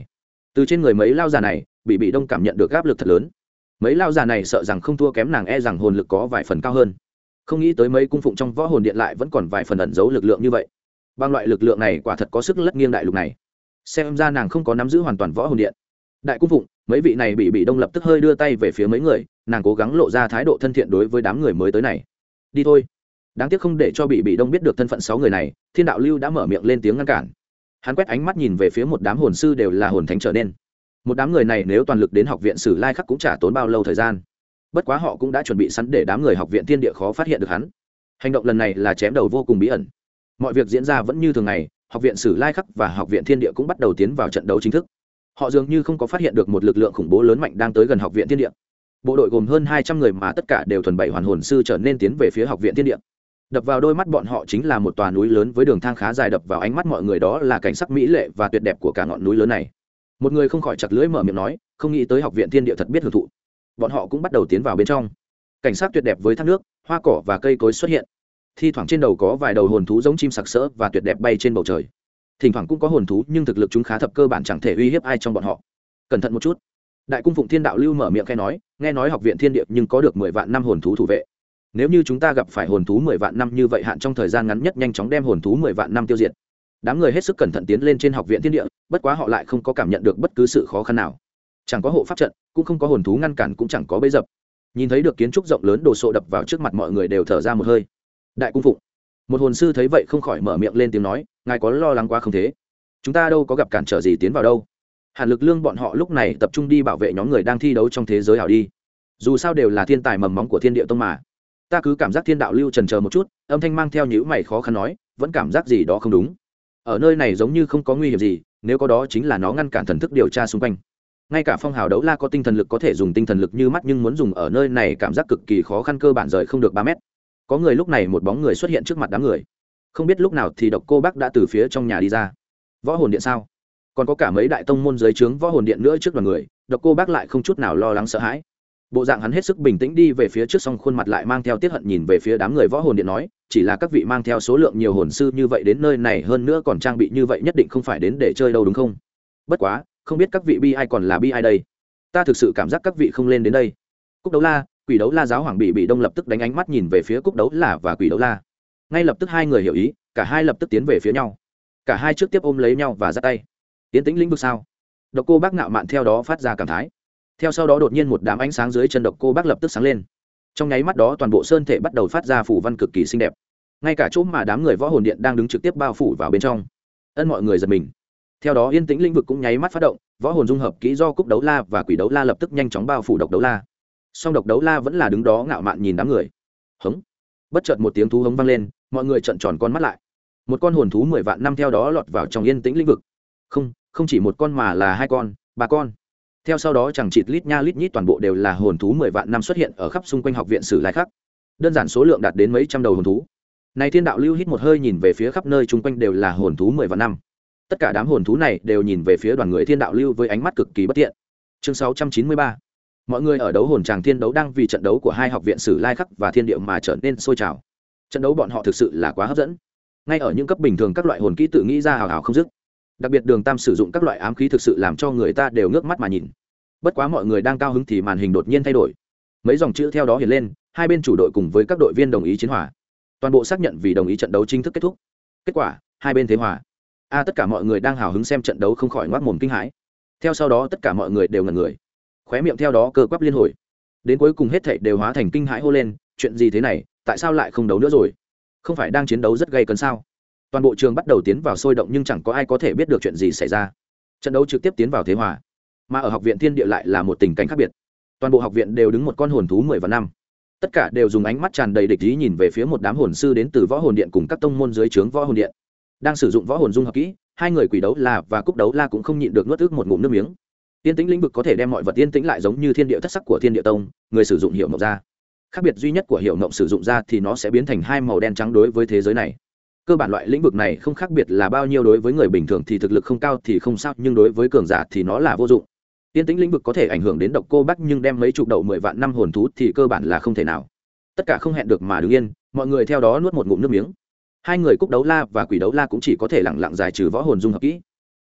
Speaker 1: Từ trên người mấy lao già này bị đông cảm nhận được áp lực thật lớn. Mấy lao già này sợ rằng không thua kém nàng, e rằng hồn lực có vài phần cao hơn. Không nghĩ tới mấy cung phụng trong võ hồn điện lại vẫn còn vài phần ẩn giấu lực lượng như vậy. Bằng loại lực lượng này quả thật có sức lất nghiêng đại lục này. Xem ra nàng không có nắm giữ hoàn toàn võ hồn điện. Đại cung phụng, mấy vị này bị đông lập tức hơi đưa tay về phía mấy người, nàng cố gắng lộ ra thái độ thân thiện đối với đám người mới tới này. Đi thôi. Đáng tiếc không để cho bị đông biết được thân phận 6 người này, Thiên đạo lưu đã mở miệng lên tiếng ngăn cản. Hắn quét ánh mắt nhìn về phía một đám hồn sư đều là hồn thánh trở nên. Một đám người này nếu toàn lực đến học viện Sử Lai Khắc cũng chả tốn bao lâu thời gian. Bất quá họ cũng đã chuẩn bị sẵn để đám người học viện Thiên Địa khó phát hiện được hắn. Hành động lần này là chém đầu vô cùng bí ẩn. Mọi việc diễn ra vẫn như thường ngày, học viện Sử Lai Khắc và học viện Thiên Địa cũng bắt đầu tiến vào trận đấu chính thức. Họ dường như không có phát hiện được một lực lượng khủng bố lớn mạnh đang tới gần học viện Thiên Địa. Bộ đội gồm hơn 200 người mà tất cả đều thuần bảy hoàn hồn sư trở nên tiến về phía học viện Thiên Địa. Đập vào đôi mắt bọn họ chính là một tòa núi lớn với đường thang khá dài, đập vào ánh mắt mọi người đó là cảnh sắc mỹ lệ và tuyệt đẹp của cả ngọn núi lớn này. Một người không khỏi chặt lưỡi mở miệng nói, không nghĩ tới học viện Thiên Địa thật biết hưởng thụ. Bọn họ cũng bắt đầu tiến vào bên trong. Cảnh sắc tuyệt đẹp với thác nước, hoa cỏ và cây cối xuất hiện. Thi thoảng trên đầu có vài đầu hồn thú giống chim sặc sỡ và tuyệt đẹp bay trên bầu trời. Thỉnh thoảng cũng có hồn thú nhưng thực lực chúng khá thấp, cơ bản chẳng thể uy hiếp ai trong bọn họ. Cẩn thận một chút. Đại cung phụng Thiên đạo lưu mở miệng khẽ nói, nghe nói học viện Thiên Địa nhưng có được 10 vạn năm hồn thú thủ vệ. Nếu như chúng ta gặp phải hồn thú 10 vạn năm như vậy, hạn trong thời gian ngắn nhất nhanh chóng đem hồn thú 10 vạn năm tiêu diệt. Đám người hết sức cẩn thận tiến lên trên học viện Thiên Địa, bất quá họ lại không có cảm nhận được bất cứ sự khó khăn nào. Chẳng có hộ pháp trận, cũng không có hồn thú ngăn cản, cũng chẳng có bẫy dập. Nhìn thấy được kiến trúc rộng lớn đồ sộ đập vào trước mặt mọi người đều thở ra một hơi. Đại cung phụng, một hồn sư thấy vậy không khỏi mở miệng lên tiếng nói, ngài có lo lắng quá không thế? Chúng ta đâu có gặp cản trở gì tiến vào đâu. Hàn Lực Lương bọn họ lúc này tập trung đi bảo vệ nhóm người đang thi đấu trong thế giới ảo đi. Dù sao đều là thiên tài mầm móng của Thiên Địa tông mà. Ta cứ cảm giác Thiên đạo lưu chần chờ một chút, âm thanh mang theo nhíu mày khó khăn nói, vẫn cảm giác gì đó không đúng. Ở nơi này giống như không có nguy hiểm gì, nếu có đó chính là nó ngăn cản thần thức điều tra xung quanh. Ngay cả phong hào đấu la có tinh thần lực có thể dùng tinh thần lực như mắt, nhưng muốn dùng ở nơi này cảm giác cực kỳ khó khăn, cơ bản rời không được 3 mét. Có người lúc này một bóng người xuất hiện trước mặt đám người. Không biết lúc nào thì Độc Cô Bác đã từ phía trong nhà đi ra. Võ hồn điện sao? Còn có cả mấy đại tông môn dưới trướng võ hồn điện nữa trước đoàn người. Độc Cô Bác lại không chút nào lo lắng sợ hãi. Bộ dạng hắn hết sức bình tĩnh đi về phía trước, song khuôn mặt lại mang theo tiết hận nhìn về phía đám người võ hồn điện nói, chỉ là các vị mang theo số lượng nhiều hồn sư như vậy đến nơi này, hơn nữa còn trang bị như vậy, nhất định không phải đến để chơi đâu đúng không? Bất quá, không biết các vị bi ai còn là bi ai đây? Ta thực sự cảm giác các vị không lên đến đây. Cúc Đấu La, Quỷ Đấu La giáo hoàng bị đông lập tức đánh ánh mắt nhìn về phía Cúc Đấu La và Quỷ Đấu La. Ngay lập tức hai người hiểu ý, cả hai lập tức tiến về phía nhau. Cả hai trước tiếp ôm lấy nhau và giắt tay. Tiến tĩnh lĩnh vực sao? Độc Cô Bác ngạo mạn theo đó phát ra cảm thái. Theo sau đó đột nhiên một đám ánh sáng dưới chân Độc Cô Bác lập tức sáng lên. Trong nháy mắt đó toàn bộ sơn thể bắt đầu phát ra phủ văn cực kỳ xinh đẹp. Ngay cả chỗ mà đám người võ hồn điện đang đứng trực tiếp bao phủ vào bên trong. Mọi người giật mình. Theo đó yên tĩnh lĩnh vực cũng nháy mắt phát động, võ hồn dung hợp kỹ do Cúc Đấu La và Quỷ Đấu La lập tức nhanh chóng bao phủ Độc Đấu La. Song Độc Đấu La vẫn là đứng đó ngạo mạn nhìn đám người. Hống. Bất chợt một tiếng thú hống vang lên, mọi người trợn tròn con mắt lại. Một con hồn thú 10 vạn năm theo đó lọt vào trong yên tĩnh lĩnh vực. Không chỉ một con mà là 2 con, 3 con. Theo sau đó chẳng chịt lít nha lít nhít, toàn bộ đều là hồn thú 10 vạn năm xuất hiện ở khắp xung quanh học viện Sử Lai Khắc. Đơn giản số lượng đạt đến mấy trăm đầu hồn thú. Này Thiên đạo lưu hít một hơi nhìn về phía khắp nơi chung quanh đều là hồn thú 10 vạn năm. Tất cả đám hồn thú này đều nhìn về phía đoàn người Thiên đạo lưu với ánh mắt cực kỳ bất thiện. Chương 693. Mọi người ở đấu hồn tràng thiên đấu đang vì trận đấu của hai học viện Sử Lai Khắc và Thiên Địa mà trở nên sôi trào. Trận đấu bọn họ thực sự là quá hấp dẫn. Ngay ở những cấp bình thường các loại hồn kỹ tự nghĩ ra hào hào không dứt. Đặc biệt Đường Tam sử dụng các loại ám khí thực sự làm cho người ta đều ngước mắt mà nhìn. Bất quá mọi người đang cao hứng thì màn hình đột nhiên thay đổi. Mấy dòng chữ theo đó hiện lên, hai bên chủ đội cùng với các đội viên đồng ý chiến hòa. Toàn bộ xác nhận vì đồng ý trận đấu chính thức kết thúc. Kết quả, hai bên thế hòa. Tất cả mọi người đang hào hứng xem trận đấu không khỏi ngoác mồm kinh hãi. Theo sau đó tất cả mọi người đều ngẩn người. Khóe miệng theo đó cơ quắp liên hồi. Đến cuối cùng hết thảy đều hóa thành kinh hãi hô lên, chuyện gì thế này, tại sao lại không đấu nữa rồi? Không phải đang chiến đấu rất gay cấn sao? Toàn bộ trường bắt đầu tiến vào sôi động nhưng chẳng có ai có thể biết được chuyện gì xảy ra. Trận đấu trực tiếp tiến vào thế hòa. Mà ở học viện Thiên Địa lại là một tình cảnh khác biệt. Toàn bộ học viện đều đứng một con hồn thú 10 và 5. Tất cả đều dùng ánh mắt tràn đầy địch ý nhìn về phía một đám hồn sư đến từ võ hồn điện cùng các tông môn dưới trướng võ hồn điện. Đang sử dụng võ hồn dung hợp kỹ, hai người Quỷ Đấu La và Cúc Đấu La cũng không nhịn được nuốt ức một ngụm nước miếng. Tiên tĩnh lĩnh vực có thể đem mọi vật yên tĩnh lại, giống như thiên địa thất sắc của Thiên Địa tông, người sử dụng hiệu mộng ra. Khác biệt duy nhất của hiệu mộng sử dụng ra thì nó sẽ biến thành hai màu đen trắng đối với thế giới này. Cơ bản loại lĩnh vực này không khác biệt là bao nhiêu, đối với người bình thường thì thực lực không cao thì không sao, nhưng đối với cường giả thì nó là vô dụng. Tiên tĩnh lĩnh vực có thể ảnh hưởng đến Độc Cô Bác, nhưng đem mấy chục đầu 10 vạn năm hồn thú thì cơ bản là không thể nào. Tất cả không hẹn được mà đứng yên, mọi người theo đó nuốt một ngụm nước miếng. Hai người Cúc Đấu La và Quỷ Đấu La cũng chỉ có thể lặng lặng giải trừ võ hồn dung hợp kỹ.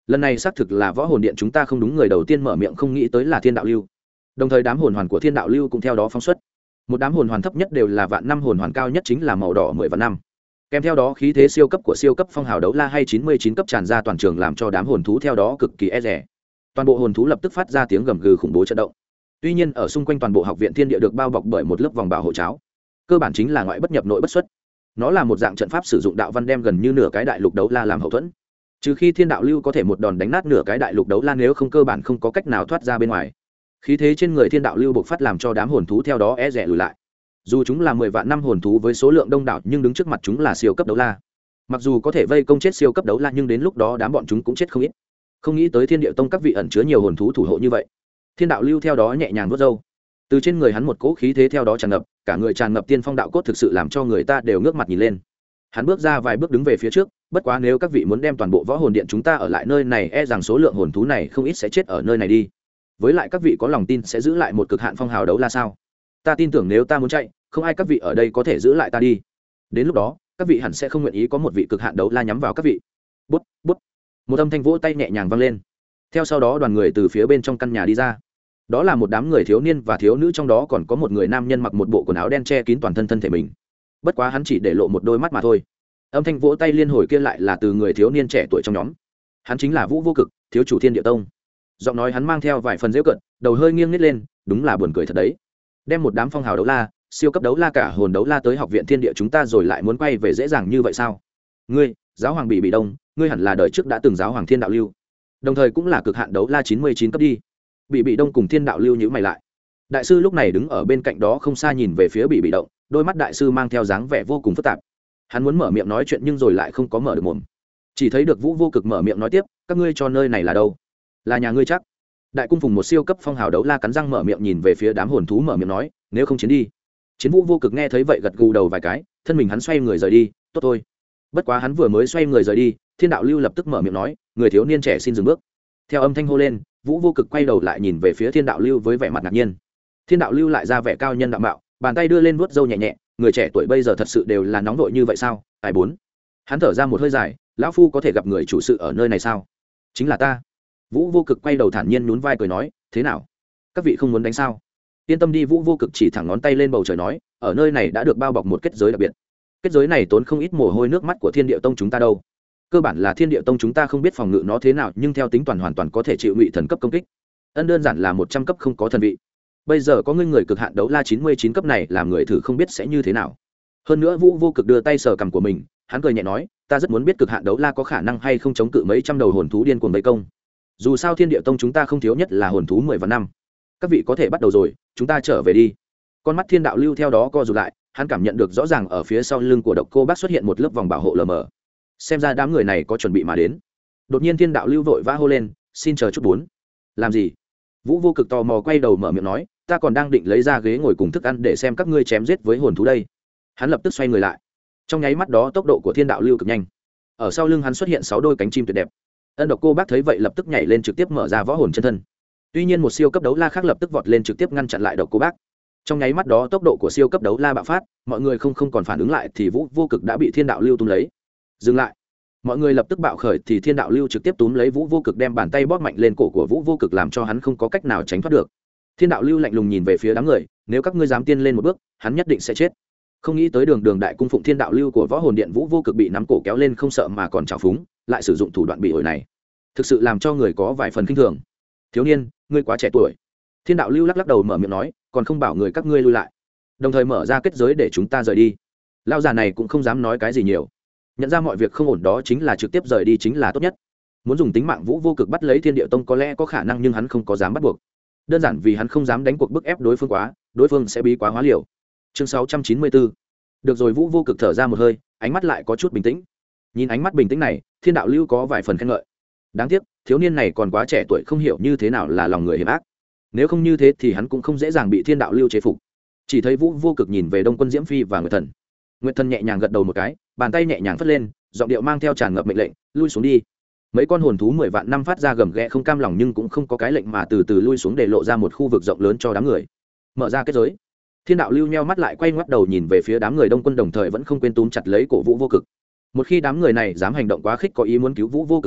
Speaker 1: lần này xác thực là võ hồn điện chúng ta không đúng, người đầu tiên mở miệng không nghĩ tới là thiên đạo lưu. Đồng thời đám hồn hoàn của thiên đạo lưu cũng theo đó phóng xuất. Một đám hồn hoàn thấp nhất đều là vạn năm, hồn hoàn cao nhất chính là màu đỏ 10 vạn năm. Kèm theo đó khí thế siêu cấp của siêu cấp phong hào đấu la hay 99 cấp tràn ra toàn trường, làm cho đám hồn thú theo đó cực kỳ e dè. Toàn bộ hồn thú lập tức phát ra tiếng gầm gừ khủng bố chấn động. Tuy nhiên ở xung quanh toàn bộ học viện thiên địa được bao bọc bởi một lớp vòng bảo hộ cháo, cơ bản chính là ngoại bất nhập nội bất xuất. Nó là một dạng trận pháp sử dụng đạo văn đem gần như nửa cái đại lục đấu la làm hậu thuẫn. Trừ khi thiên đạo lưu có thể một đòn đánh nát nửa cái đại lục đấu la, nếu không cơ bản không có cách nào thoát ra bên ngoài. Khí thế trên người thiên đạo lưu bộc phát làm cho đám hồn thú theo đó e rẻ lùi lại. Dù chúng là 10 vạn năm hồn thú với số lượng đông đảo, nhưng đứng trước mặt chúng là siêu cấp đấu la. Mặc dù có thể vây công chết siêu cấp đấu la, nhưng đến lúc đó đám bọn chúng cũng chết không ít. Không nghĩ tới thiên địa tông các vị ẩn chứa nhiều hồn thú thủ hộ như vậy. Thiên đạo lưu theo đó nhẹ nhàng vuốt râu, từ trên người hắn một cỗ khí thế theo đó tràn ngập, cả người tràn ngập tiên phong đạo cốt, thực sự làm cho người ta đều ngước mặt nhìn lên. Hắn bước ra vài bước đứng về phía trước, bất quá nếu các vị muốn đem toàn bộ võ hồn điện chúng ta ở lại nơi này, e rằng số lượng hồn thú này không ít sẽ chết ở nơi này đi. Với lại các vị có lòng tin sẽ giữ lại một cực hạn phong hào đấu la sao? Ta tin tưởng nếu ta muốn chạy, không ai các vị ở đây có thể giữ lại ta đi. Đến lúc đó các vị hẳn sẽ không nguyện ý có một vị cực hạn đấu la nhắm vào các vị. Bút bút, một âm thanh vỗ tay nhẹ nhàng vang lên. Theo sau đó đoàn người từ phía bên trong căn nhà đi ra. Đó là một đám người thiếu niên và thiếu nữ, trong đó còn có một người nam nhân mặc một bộ quần áo đen che kín toàn thân thân thể mình. Bất quá hắn chỉ để lộ một đôi mắt mà thôi. Âm thanh vỗ tay liên hồi kia lại là từ người thiếu niên trẻ tuổi trong nhóm. Hắn chính là Vũ Vô Cực, thiếu chủ Thiên Địa Tông. Giọng nói hắn mang theo vài phần giễu cợt, đầu hơi nghiêng nít lên, đúng là buồn cười thật đấy. Đem một đám phong hào đấu la, siêu cấp đấu la, cả hồn đấu la tới học viện thiên địa chúng ta rồi lại muốn quay về dễ dàng như vậy sao? Ngươi, giáo hoàng Bị Đông, ngươi hẳn là đời trước đã từng giáo hoàng Thiên Đạo Lưu, đồng thời cũng là cực hạn đấu la 99 cấp đi. Bị Đông cùng Thiên Đạo Lưu nhíu mày lại. Đại sư lúc này đứng ở bên cạnh đó không xa nhìn về phía Bị Đông, đôi mắt đại sư mang theo dáng vẻ vô cùng phức tạp. Hắn muốn mở miệng nói chuyện nhưng rồi lại không có mở được mồm. Chỉ thấy được Vũ Vô Cực mở miệng nói tiếp, các ngươi cho nơi này là đâu? Là nhà ngươi chắc? Đại cung phùng một siêu cấp phong hào đấu la cắn răng mở miệng nhìn về phía đám hồn thú mở miệng nói, nếu không chiến đi. Chiến Vũ Vô Cực nghe thấy vậy gật gù đầu vài cái, thân mình hắn xoay người rời đi, tốt thôi. Bất quá hắn vừa mới xoay người rời đi, Thiên Đạo Lưu lập tức mở miệng nói, người thiếu niên trẻ xin dừng bước. Theo âm thanh hô lên, Vũ Vô Cực quay đầu lại nhìn về phía Thiên Đạo Lưu với vẻ mặt ngạc nhiên. Thiên Đạo Lưu lại ra vẻ cao nhân đạm bạo, bàn tay đưa lên vuốt râu nhẹ nhẹ, người trẻ tuổi bây giờ thật sự đều là nóng vội như vậy sao? Ai bốn. Hắn thở ra một hơi dài, lão phu có thể gặp người chủ sự ở nơi này sao? Chính là ta. Vũ Vô Cực quay đầu thản nhiên nhún vai cười nói, thế nào? Các vị không muốn đánh sao? Yên tâm đi, Vũ Vô Cực chỉ thẳng ngón tay lên bầu trời nói, ở nơi này đã được bao bọc một kết giới đặc biệt. Kết giới này tốn không ít mồ hôi nước mắt của Thiên Địa Tông chúng ta đâu. Cơ bản là Thiên Địa Tông chúng ta không biết phòng ngự nó thế nào, nhưng theo tính toàn hoàn toàn có thể chịu ngụy thần cấp công kích. Đơn giản là 100 cấp không có thần vị. Bây giờ có người cực hạn đấu la 99 cấp này làm người thử không biết sẽ như thế nào. Hơn nữa Vũ Vô Cực đưa tay sờ cằm của mình, hắn cười nhẹ nói, ta rất muốn biết cực hạn đấu la có khả năng hay không chống cự mấy trăm đầu hồn thú điên cuồng vây công. Dù sao Thiên Địa Tông chúng ta không thiếu nhất là hồn thú 10 vạn năm. Các vị có thể bắt đầu rồi, chúng ta trở về đi. Con mắt Thiên Đạo Lưu theo đó co rụt lại, hắn cảm nhận được rõ ràng ở phía sau lưng của Độc Cô Bác xuất hiện một lớp vòng bảo hộ lờ mờ. Xem ra đám người này có chuẩn bị mà đến. Đột nhiên Thiên Đạo Lưu vội vã hô lên, xin chờ chút bốn. Làm gì? Vũ Vô Cực tò mò quay đầu mở miệng nói, ta còn đang định lấy ra ghế ngồi cùng thức ăn để xem các ngươi chém giết với hồn thú đây. Hắn lập tức xoay người lại. Trong nháy mắt đó tốc độ của Thiên Đạo Lưu cực nhanh. Ở sau lưng hắn xuất hiện 6 đôi cánh chim tuyệt đẹp. Độc Cô Bác thấy vậy lập tức nhảy lên trực tiếp mở ra võ hồn chân thân. Tuy nhiên một siêu cấp đấu la khác lập tức vọt lên trực tiếp ngăn chặn lại Độc Cô Bác. Trong nháy mắt đó tốc độ của siêu cấp đấu la bạo phát, mọi người không còn phản ứng lại thì Vũ Vô Cực đã bị Thiên Đạo Lưu túm lấy. Dừng lại. Mọi người lập tức bạo khởi thì Thiên Đạo Lưu trực tiếp túm lấy Vũ Vô Cực, đem bàn tay bóp mạnh lên cổ của Vũ Vô Cực làm cho hắn không có cách nào tránh thoát được. Thiên Đạo Lưu lạnh lùng nhìn về phía đám người, nếu các ngươi dám tiên lên một bước, hắn nhất định sẽ chết. Không nghĩ tới đường đại cung phụng Thiên Đạo Lưu của võ hồn điện Vũ Vô Cực bị nắm cổ kéo lên không sợ mà còn trào phúng, lại sử dụng thủ đoạn bị ổi này, thực sự làm cho người có vài phần khinh thường. Thiếu niên, ngươi quá trẻ tuổi. Thiên Đạo Lưu lắc đầu mở miệng nói, còn không bảo người các ngươi lui lại, đồng thời mở ra kết giới để chúng ta rời đi. Lão già này cũng không dám nói cái gì nhiều, nhận ra mọi việc không ổn đó chính là trực tiếp rời đi chính là tốt nhất. Muốn dùng tính mạng Vũ Vô Cực bắt lấy Thiên Địa Tông có lẽ có khả năng, nhưng hắn không có dám bắt buộc, đơn giản vì hắn không dám đánh cuộc bức ép đối phương quá, đối phương sẽ bí quá hóa liều. Chương 694. Được rồi, Vũ Vô Cực thở ra một hơi, ánh mắt lại có chút bình tĩnh. Nhìn ánh mắt bình tĩnh này, Thiên Đạo Lưu có vài phần khen ngợi. Đáng tiếc thiếu niên này còn quá trẻ tuổi, không hiểu như thế nào là lòng người hiểm ác. Nếu không như thế thì hắn cũng không dễ dàng bị Thiên Đạo Lưu chế phục. Chỉ thấy Vũ Vô Cực nhìn về Đông Quân Diễm Phi và Nguyệt Thần. Nguyệt Thần nhẹ nhàng gật đầu một cái, bàn tay nhẹ nhàng phất lên, giọng điệu mang theo tràn ngập mệnh lệnh, lui xuống đi. Mấy con hồn thú 10 vạn năm phát ra gầm ghẹ không cam lòng, nhưng cũng không có cái lệnh mà từ từ lui xuống để lộ ra một khu vực rộng lớn cho đám người. Mở ra kết giới. Thiên Đạo Lưu nheo mắt lại, quay ngoắt đầu nhìn về phía đám người Đông Quân, đồng thời vẫn không quên túm chặt lấy cổ Vũ Vô Cực. Một khi đám người này dám hành động quá khích, có ý muốn cứu Vũ Vô Cực ra,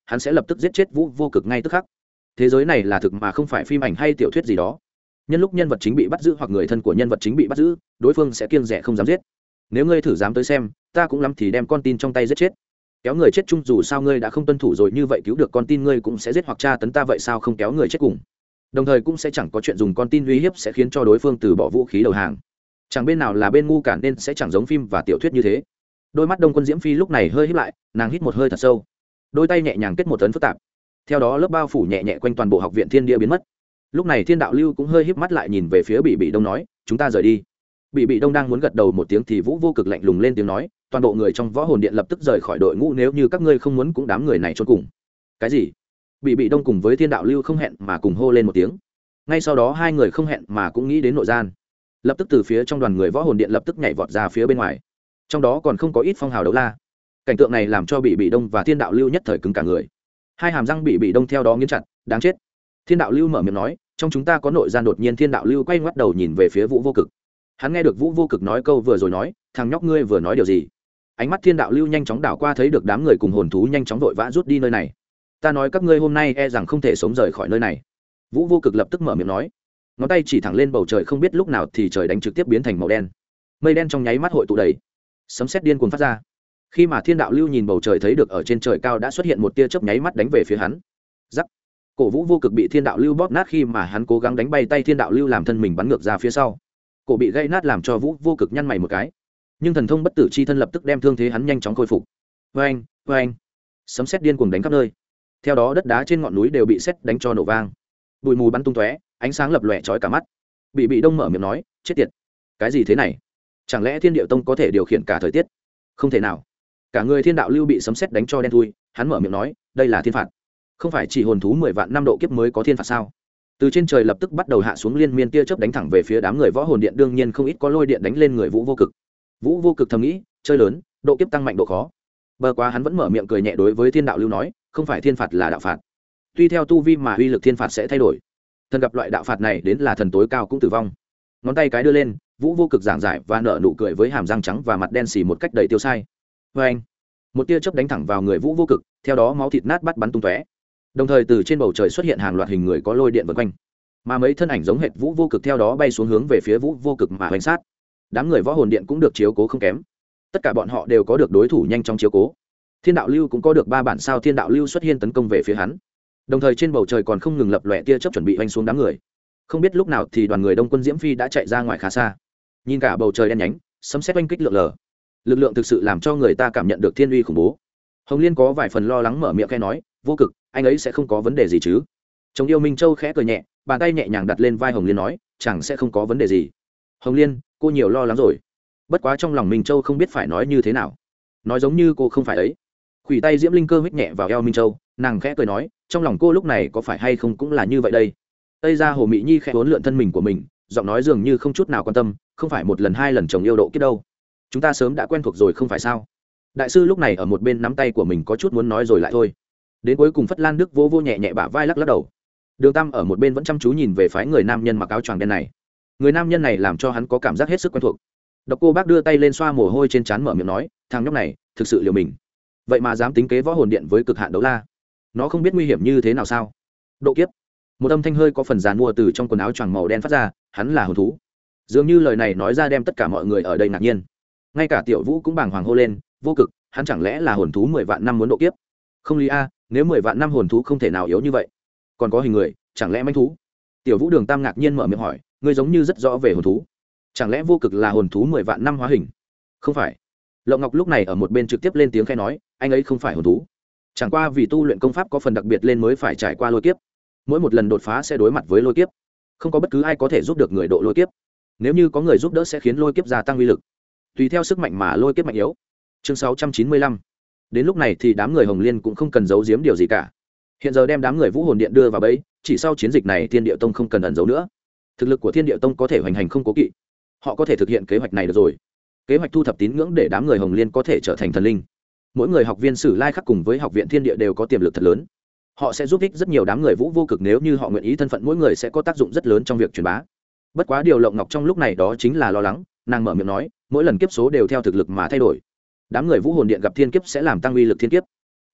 Speaker 1: hắn sẽ lập tức giết chết vũ vô cực ngay tức khắc. Thế giới này là thực mà không phải phim ảnh hay tiểu thuyết gì đó. Nhân lúc nhân vật chính bị bắt giữ hoặc người thân của nhân vật chính bị bắt giữ, đối phương sẽ kiêng dè không dám giết. Nếu ngươi thử dám tới xem, ta cũng lắm thì đem con tin trong tay giết chết. Kéo người chết chung, dù sao ngươi đã không tuân thủ rồi, như vậy cứu được con tin ngươi cũng sẽ giết hoặc tra tấn ta, vậy sao không kéo người chết cùng. Đồng thời cũng sẽ chẳng có chuyện dùng con tin uy hiếp sẽ khiến cho đối phương từ bỏ vũ khí đầu hàng. Chẳng bên nào là bên ngu cả nên sẽ chẳng giống phim và tiểu thuyết như thế. Đôi mắt Đông Quân Diễm Phi lúc này hơi híp lại, nàng hít một hơi thật sâu, đôi tay nhẹ nhàng kết một ấn phức tạp. Theo đó lớp bao phủ nhẹ nhẹ quanh toàn bộ học viện Thiên Địa biến mất. Lúc này Thiên Đạo Lưu cũng hơi híp mắt lại nhìn về phía Bị Bị Đông nói, chúng ta rời đi. Bị Đông đang muốn gật đầu một tiếng thì Vũ Vô Cực lạnh lùng lên tiếng nói, toàn bộ người trong Võ Hồn Điện lập tức rời khỏi đội ngũ, nếu như các ngươi không muốn cũng đám người này chôn cùng. Cái gì? Bị Đông cùng với Thiên Đạo Lưu không hẹn mà cùng hô lên một tiếng. Ngay sau đó hai người không hẹn mà cũng nghĩ đến nội gian, lập tức từ phía trong đoàn người Võ Hồn Điện lập tức nhảy vọt ra phía bên ngoài, trong đó còn không có ít phong hào đấu la. Cảnh tượng này làm cho Bị Đông và Thiên Đạo Lưu nhất thời cứng cả người, hai hàm răng Bị Đông theo đó nghiến chặt. Đáng chết! Thiên Đạo Lưu mở miệng nói, trong chúng ta có nội gian. Đột nhiên Thiên Đạo Lưu quay ngoắt đầu nhìn về phía Vũ Vô Cực. Hắn nghe được Vũ Vô Cực nói câu vừa rồi, nói, thằng nhóc ngươi vừa nói điều gì? Ánh mắt Thiên Đạo Lưu nhanh chóng đảo qua, thấy được đám người cùng hồn thú nhanh chóng vội vã rút đi nơi này. Ta nói các ngươi hôm nay e rằng không thể sống rời khỏi nơi này. Vũ Vô Cực lập tức mở miệng nói, ngón tay chỉ thẳng lên bầu trời, không biết lúc nào thì trời đánh trực tiếp biến thành màu đen, mây đen trong nháy mắt hội tụ đầy, sấm sét điên cuồng phát ra. Khi mà Thiên Đạo Lưu nhìn bầu trời, thấy được ở trên trời cao đã xuất hiện một tia chớp nháy mắt đánh về phía hắn. Rắc, cổ Vũ Vô Cực bị Thiên Đạo Lưu bóp nát, khi mà hắn cố gắng đánh bay tay Thiên Đạo Lưu làm thân mình bắn ngược ra phía sau, cổ bị gãy nát làm cho Vũ Vô Cực nhăn mày một cái, nhưng thần thông bất tử chi thân lập tức đem thương thế hắn nhanh chóng khôi phục. Oeng, oeng, sấm sét điên cuồng đánh khắp nơi, theo đó đất đá trên ngọn núi đều bị sét đánh cho nổ vang, bụi mù bắn tung tóe, ánh sáng lập lòe chói cả mắt. Bị Đông mở miệng nói, chết tiệt, cái gì thế này? Chẳng lẽ Thiên Điệu Tông có thể điều khiển cả thời tiết? Không thể nào. Cả người Thiên Đạo Lưu bị sấm sét đánh cho đen thui. Hắn mở miệng nói, đây là thiên phạt. Không phải chỉ hồn thú 10 vạn năm độ kiếp mới có thiên phạt sao? Từ trên trời lập tức bắt đầu hạ xuống liên miên tia chớp đánh thẳng về phía đám người Võ Hồn Điện, đương nhiên không ít có lôi điện đánh lên người Vũ Vô Cực. Vũ Vô Cực thầm nghĩ, chơi lớn, độ kiếp tăng mạnh độ khó. Bờ quá hắn vẫn mở miệng cười nhẹ đối với Thiên Đạo Lưu nói, không phải thiên phạt là đạo phạt. Tuy theo tu vi mà uy lực thiên phạt sẽ thay đổi. Thần gặp loại đạo phạt này đến là thần tối cao cũng tử vong. Ngón tay cái đưa lên, Vũ Vô Cực giảng giải và nở nụ cười với hàm răng trắng và mặt đen xì một cách đầy tiêu sai. Vê anh, một tia chớp đánh thẳng vào người Vũ Vô Cực, theo đó máu thịt nát bắt bắn tung tóe. Đồng thời từ trên bầu trời xuất hiện hàng loạt hình người có lôi điện vần quanh, mà mấy thân ảnh giống hệt Vũ Vô Cực theo đó bay xuống hướng về phía Vũ Vô Cực mà hoành sát. Đám người Võ Hồn Điện cũng được chiếu cố không kém, tất cả bọn họ đều có được đối thủ nhanh chóng chiếu cố. Thiên Đạo Lưu cũng có được 3 bản sao Thiên Đạo Lưu xuất hiện tấn công về phía hắn. Đồng thời trên bầu trời còn không ngừng lập lòe tia chớp chuẩn bị oanh xuống đám người. Không biết lúc nào thì đoàn người Đông Quân Diễm Phi đã chạy ra ngoài khá xa. Nhìn cả bầu trời đen nhánh, sấm sét oanh kích lượn lờ, lực lượng thực sự làm cho người ta cảm nhận được thiên uy khủng bố. Hồng Liên có vài phần lo lắng mở miệng khẽ nói, Vô Cực, anh ấy sẽ không có vấn đề gì chứ? Chồng yêu Minh Châu khẽ cười nhẹ, bàn tay nhẹ nhàng đặt lên vai Hồng Liên nói, chẳng sẽ không có vấn đề gì. Hồng Liên, cô nhiều lo lắng rồi. Bất quá trong lòng Minh Châu không biết phải nói như thế nào, nói giống như cô không phải ấy. Khủy tay Diễm Linh Cơ hít nhẹ vào eo Minh Châu, nàng khẽ cười nói, trong lòng cô lúc này có phải hay không cũng là như vậy đây. Tây ra Hồ Mỹ Nhi khẽ uốn lượn thân mình của mình, giọng nói dường như không chút nào quan tâm, không phải một lần hai lần chồng yêu độ kiếp đâu, chúng ta sớm đã quen thuộc rồi không phải sao? Đại sư lúc này ở một bên nắm tay của mình có chút muốn nói rồi lại thôi. Đến cuối cùng Phất Lan Đức vô vô nhẹ nhẹ bả vai lắc lắc đầu. Đường Tam ở một bên vẫn chăm chú nhìn về phái người nam nhân mặc áo choàng đen này. Người nam nhân này làm cho hắn có cảm giác hết sức quen thuộc. Độc Cô Bác đưa tay lên xoa mồ hôi trên trán mở miệng nói, thằng nhóc này thực sự liều mình, vậy mà dám tính kế Võ Hồn Điện với cực hạn đấu la, nó không biết nguy hiểm như thế nào sao? Độ kiếp. Một âm thanh hơi có phần giàn mua từ trong quần áo choàng màu đen phát ra, hắn là hồn thú. Dường như lời này nói ra đem tất cả mọi người ở đây ngạc nhiên. Ngay cả Tiểu Vũ cũng bàng hoàng hô lên, Vô Cực, hắn chẳng lẽ là hồn thú 10 vạn năm muốn độ kiếp? Không lý a, nếu 10 vạn năm hồn thú không thể nào yếu như vậy. Còn có hình người, chẳng lẽ manh thú? Tiểu Vũ Đường Tam ngạc nhiên mở miệng hỏi, ngươi giống như rất rõ về hồn thú. Chẳng lẽ Vô Cực là hồn thú 10 vạn năm hóa hình? Không phải. Lộng Ngọc lúc này ở một bên trực tiếp lên tiếng khẽ nói, anh ấy không phải hồn thú, chẳng qua vì tu luyện công pháp có phần đặc biệt lên mới phải trải qua lôi kiếp. Mỗi một lần đột phá sẽ đối mặt với lôi kiếp, không có bất cứ ai có thể giúp được người độ lôi kiếp. Nếu như có người giúp đỡ sẽ khiến lôi kiếp gia tăng uy lực, tùy theo sức mạnh mà lôi kiếp mạnh yếu. Chương 695. Đến lúc này thì đám người Hồng Liên cũng không cần giấu giếm điều gì cả. Hiện giờ đem đám người Vũ Hồn Điện đưa vào bẫy, chỉ sau chiến dịch này Thiên Điệu Tông không cần ẩn giấu nữa. Thực lực của Thiên Điệu Tông có thể hoành hành không cố kỵ, họ có thể thực hiện kế hoạch này được rồi. Kế hoạch thu thập tín ngưỡng để đám người Hồng Liên có thể trở thành thần linh. Mỗi người học viên Sử Lai Khắc cùng với học viện Thiên Địa đều có tiềm lực thật lớn. Họ sẽ giúp ích rất nhiều đám người Vũ Vô Cực, nếu như họ nguyện ý thân phận mỗi người sẽ có tác dụng rất lớn trong việc truyền bá. Bất quá điều Lộng Ngọc trong lúc này đó chính là lo lắng, nàng mở miệng nói, mỗi lần kiếp số đều theo thực lực mà thay đổi. Đám người Vũ Hồn Điện gặp thiên kiếp sẽ làm tăng uy lực thiên kiếp,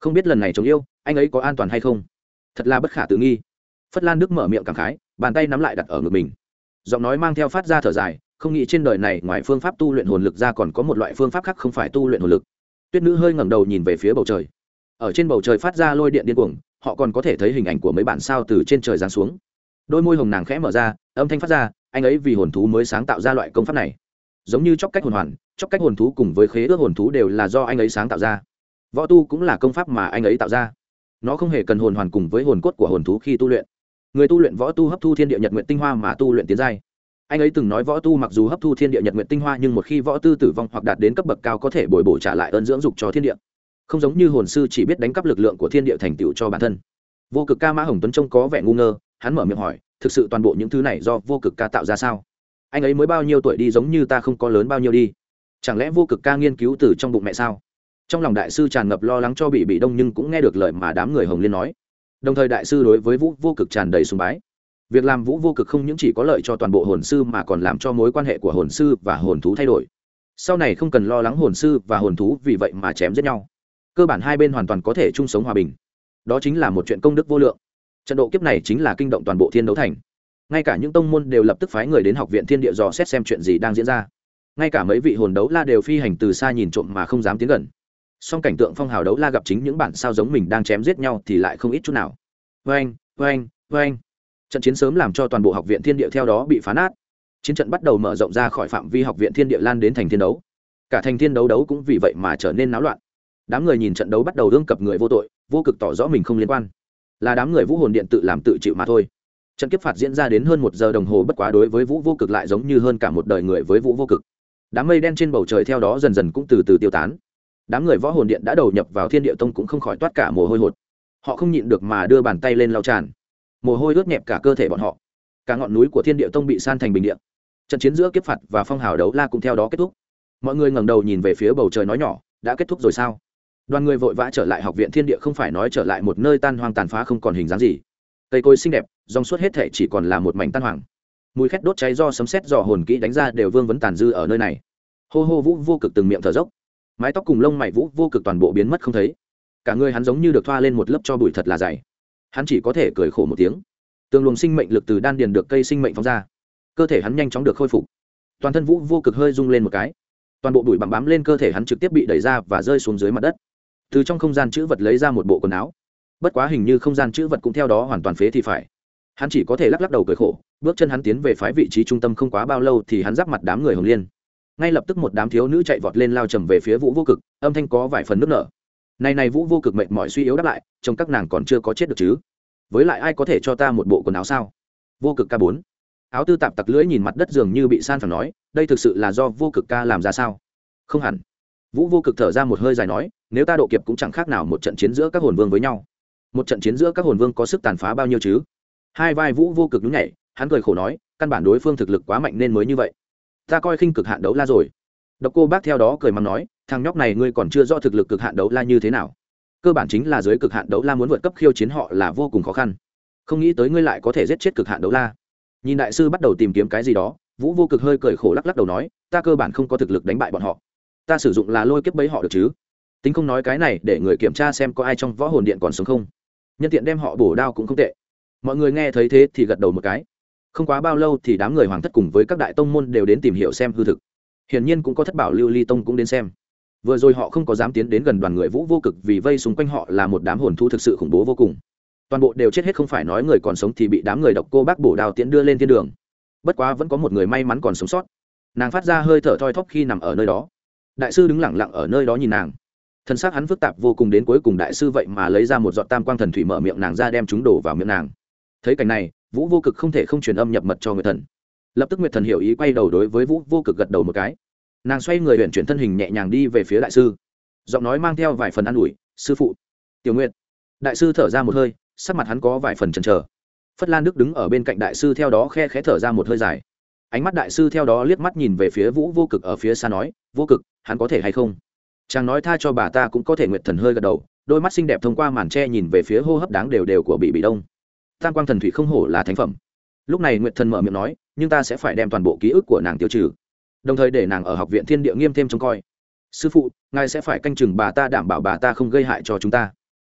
Speaker 1: không biết lần này chống yêu anh ấy có an toàn hay không. Thật là bất khả tư nghi. Phất Lan Đức mở miệng cảm khái, bàn tay nắm lại đặt ở ngực mình, giọng nói mang theo phát ra thở dài, không nghĩ trên đời này ngoài phương pháp tu luyện hồn lực ra còn có một loại phương pháp khác không phải tu luyện hồn lực. Tuyết Nữ hơi ngẩng đầu nhìn về phía bầu trời, ở trên bầu trời phát ra lôi điện điên cuồng, họ còn có thể thấy hình ảnh của mấy bản sao từ trên trời giáng xuống. Đôi môi hồng nàng khẽ mở ra, âm thanh phát ra, anh ấy vì hồn thú mới sáng tạo ra loại công pháp này, giống như chóc cách hồn hoàn, chóc cách hồn thú cùng với khế ước hồn thú đều là do anh ấy sáng tạo ra. Võ tu cũng là công pháp mà anh ấy tạo ra, nó không hề cần hồn hoàn cùng với hồn cốt của hồn thú khi tu luyện. Người tu luyện võ tu hấp thu thiên địa nhật nguyện tinh hoa mà tu luyện tiến giai. Anh ấy từng nói võ tu mặc dù hấp thu thiên địa nhật nguyện tinh hoa nhưng một khi võ tư tử vong hoặc đạt đến cấp bậc cao có thể bồi bổ trả lại ơn dưỡng dục cho thiên địa, không giống như hồn sư chỉ biết đánh cắp lực lượng của thiên địa thành tựu cho bản thân. Vô Cực ca Mã Hồng Tuấn trông có vẻ ngu ngơ, hắn mở miệng hỏi, thực sự toàn bộ những thứ này do Vô Cực ca tạo ra sao? Anh ấy mới bao nhiêu tuổi đi, giống như ta không có lớn bao nhiêu đi, chẳng lẽ Vô Cực ca nghiên cứu từ trong bụng mẹ sao? Trong lòng đại sư tràn ngập lo lắng cho Bị Đông, nhưng cũng nghe được lời mà đám người Hồng Liên nói. Đồng thời đại sư đối với Vũ Vô Cực tràn đầy sùng bái. Việc làm Vũ Vô Cực không những chỉ có lợi cho toàn bộ hồn sư mà còn làm cho mối quan hệ của hồn sư và hồn thú thay đổi. Sau này không cần lo lắng hồn sư và hồn thú vì vậy mà chém giết nhau, cơ bản hai bên hoàn toàn có thể chung sống hòa bình. Đó chính là một chuyện công đức vô lượng. Trận độ kiếp này chính là kinh động toàn bộ Thiên Đấu Thành. Ngay cả những tông môn đều lập tức phái người đến học viện Thiên Địa dò xét xem chuyện gì đang diễn ra. Ngay cả mấy vị hồn đấu la đều phi hành từ xa nhìn trộm mà không dám tiến gần. Song cảnh tượng phong hào đấu la gặp chính những bản sao giống mình đang chém giết nhau thì lại không ít chút nào. Oeng, oeng, oeng. Trận chiến sớm làm cho toàn bộ học viện Thiên Địa theo đó bị phá nát. Chiến trận bắt đầu mở rộng ra khỏi phạm vi học viện Thiên Địa lan đến thành thiên đấu. Cả thành thiên đấu đấu cũng vì vậy mà trở nên náo loạn. Đám người nhìn trận đấu bắt đầu đương cập người vô tội, Vô Cực tỏ rõ mình không liên quan, là đám người Vũ Hồn Điện tự làm tự chịu mà thôi. Trận kiếp phạt diễn ra đến hơn 1 giờ đồng hồ, bất quá đối với Vũ Vô Cực lại giống như hơn cả một đời người với Vũ Vô Cực. Đám mây đen trên bầu trời theo đó dần dần cũng từ từ tiêu tán. Đám người Võ Hồn Điện đã đầu nhập vào Thiên Địa Tông cũng không khỏi toát cả mồ hôi hột. Họ không nhịn được mà đưa bàn tay lên lau tràn, mồ hôi ướt nhẹp cả cơ thể bọn họ. Cả ngọn núi của Thiên Địa Tông bị san thành bình địa. Trận chiến giữa kiếp phạt và phong hào đấu la cũng theo đó kết thúc. Mọi người ngẩng đầu nhìn về phía bầu trời nói nhỏ, đã kết thúc rồi sao? Đoàn người vội vã trở lại học viện Thiên Địa, không phải nói trở lại một nơi tan hoang tàn phá không còn hình dáng gì. Cây cối xinh đẹp, dòng suốt hết thể chỉ còn là một mảnh tan hoang. Mùi khét đốt cháy do sấm sét dò hồn kỹ đánh ra đều vương vấn tàn dư ở nơi này. Hô hô, Vũ Vô Cực từng miệng thở dốc, mái tóc cùng lông mày Vũ Vô Cực toàn bộ biến mất không thấy. Cả người hắn giống như được thoa lên một lớp cho bụi thật là dày. Hắn chỉ có thể cười khổ một tiếng. Tường luồng sinh mệnh lực từ đan điền được cây sinh mệnh phóng ra, cơ thể hắn nhanh chóng được khôi phục. Toàn thân Vũ Vô Cực hơi rung lên một cái, toàn bộ bụi bặm bám lên cơ thể hắn trực tiếp bị đẩy ra và rơi xuống dưới mặt đất. Từ trong không gian chữ vật lấy ra một bộ quần áo, bất quá hình như không gian chữ vật cũng theo đó hoàn toàn phế thì phải. Hắn chỉ có thể lắc lắc đầu cười khổ, bước chân hắn tiến về phái vị trí trung tâm. Không quá bao lâu thì hắn giáp mặt đám người Hồng Liên. Ngay lập tức một đám thiếu nữ chạy vọt lên lao trầm về phía Vũ Vô Cực, âm thanh có vài phần nức nở. Này Vũ Vô Cực mệt mỏi suy yếu đáp lại, trông các nàng còn chưa có chết được chứ? Với lại ai có thể cho ta một bộ quần áo sao? Vô Cực ca 4. Áo tư tạp tặc lưỡi nhìn mặt đất dường như bị san phẳng nói, đây thực sự là do Vô Cực ca làm ra sao? Không hẳn. Vũ Vô Cực thở ra một hơi dài nói, nếu ta độ kiếp cũng chẳng khác nào một trận chiến giữa các hồn vương với nhau. Một trận chiến giữa các hồn vương có sức tàn phá bao nhiêu chứ? Hai vai Vũ Vô Cực nhún nhảy, hắn cười khổ nói, căn bản đối phương thực lực quá mạnh nên mới như vậy. Ta coi khinh cực hạn đấu la rồi. Độc Cô Bác theo đó cười mắng nói, thằng nhóc này ngươi còn chưa rõ thực lực cực hạn đấu la như thế nào. Cơ bản chính là dưới cực hạn đấu la muốn vượt cấp khiêu chiến họ là vô cùng khó khăn. Không nghĩ tới ngươi lại có thể giết chết cực hạn đấu la. Nhìn đại sư bắt đầu tìm kiếm cái gì đó, Vũ Vô Cực hơi cười khổ lắc lắc đầu nói, ta cơ bản không có thực lực đánh bại bọn họ. Ta sử dụng là lôi kiếp bẫy họ được chứ? Tính không nói cái này để người kiểm tra xem có ai trong Võ Hồn Điện còn sống không. Nhân tiện đem họ bổ đao cũng không tệ. Mọi người nghe thấy thế thì gật đầu một cái. Không quá bao lâu thì đám người hoàng thất cùng với các đại tông môn đều đến tìm hiểu xem hư thực. Hiển nhiên cũng có Thất Bảo Lưu Ly Tông cũng đến xem. Vừa rồi họ không có dám tiến đến gần đoàn người Vũ Vô Cực vì vây xung quanh họ là một đám hồn thú thực sự khủng bố vô cùng. Toàn bộ đều chết hết, không phải nói người còn sống thì bị đám người Độc Cô Bác bổ đao tiễn đưa lên thiên đường. Bất quá vẫn có một người may mắn còn sống sót. Nàng phát ra hơi thở thoi thóp khi nằm ở nơi đó. Đại sư đứng lặng lặng ở nơi đó nhìn nàng. Thân xác hắn phức tạp vô cùng, đến cuối cùng đại sư vậy mà lấy ra một giọt Tam Quang Thần Thủy mở miệng nàng ra đem chúng đổ vào miệng nàng. Thấy cảnh này, Vũ Vô Cực không thể không truyền âm nhập mật cho Nguyệt Thần. Lập tức Nguyệt Thần hiểu ý, quay đầu đối với Vũ Vô Cực gật đầu một cái. Nàng xoay người huyền chuyển thân hình nhẹ nhàng đi về phía đại sư, giọng nói mang theo vài phần an ủi, sư phụ. Tiểu Nguyệt. Đại sư thở ra một hơi, sắc mặt hắn có vài phần chần chờ. Phất Lan Đức đứng ở bên cạnh đại sư theo đó khe khẽ thở ra một hơi dài. Ánh mắt đại sư theo đó liếc mắt nhìn về phía Vũ Vô Cực ở phía xa nói, Vô Cực, hắn có thể hay không? Chàng nói tha cho bà ta cũng có thể. Nguyệt Thần hơi gật đầu, đôi mắt xinh đẹp thông qua màn tre nhìn về phía hô hấp đáng đều đều của Bị Đông. Tam Quang Thần Thủy không hổ là thánh phẩm. Lúc này Nguyệt Thần mở miệng nói, nhưng ta sẽ phải đem toàn bộ ký ức của nàng tiêu trừ, đồng thời để nàng ở học viện Thiên Địa nghiêm thêm trông coi. Sư phụ, ngài sẽ phải canh chừng bà ta, đảm bảo bà ta không gây hại cho chúng ta.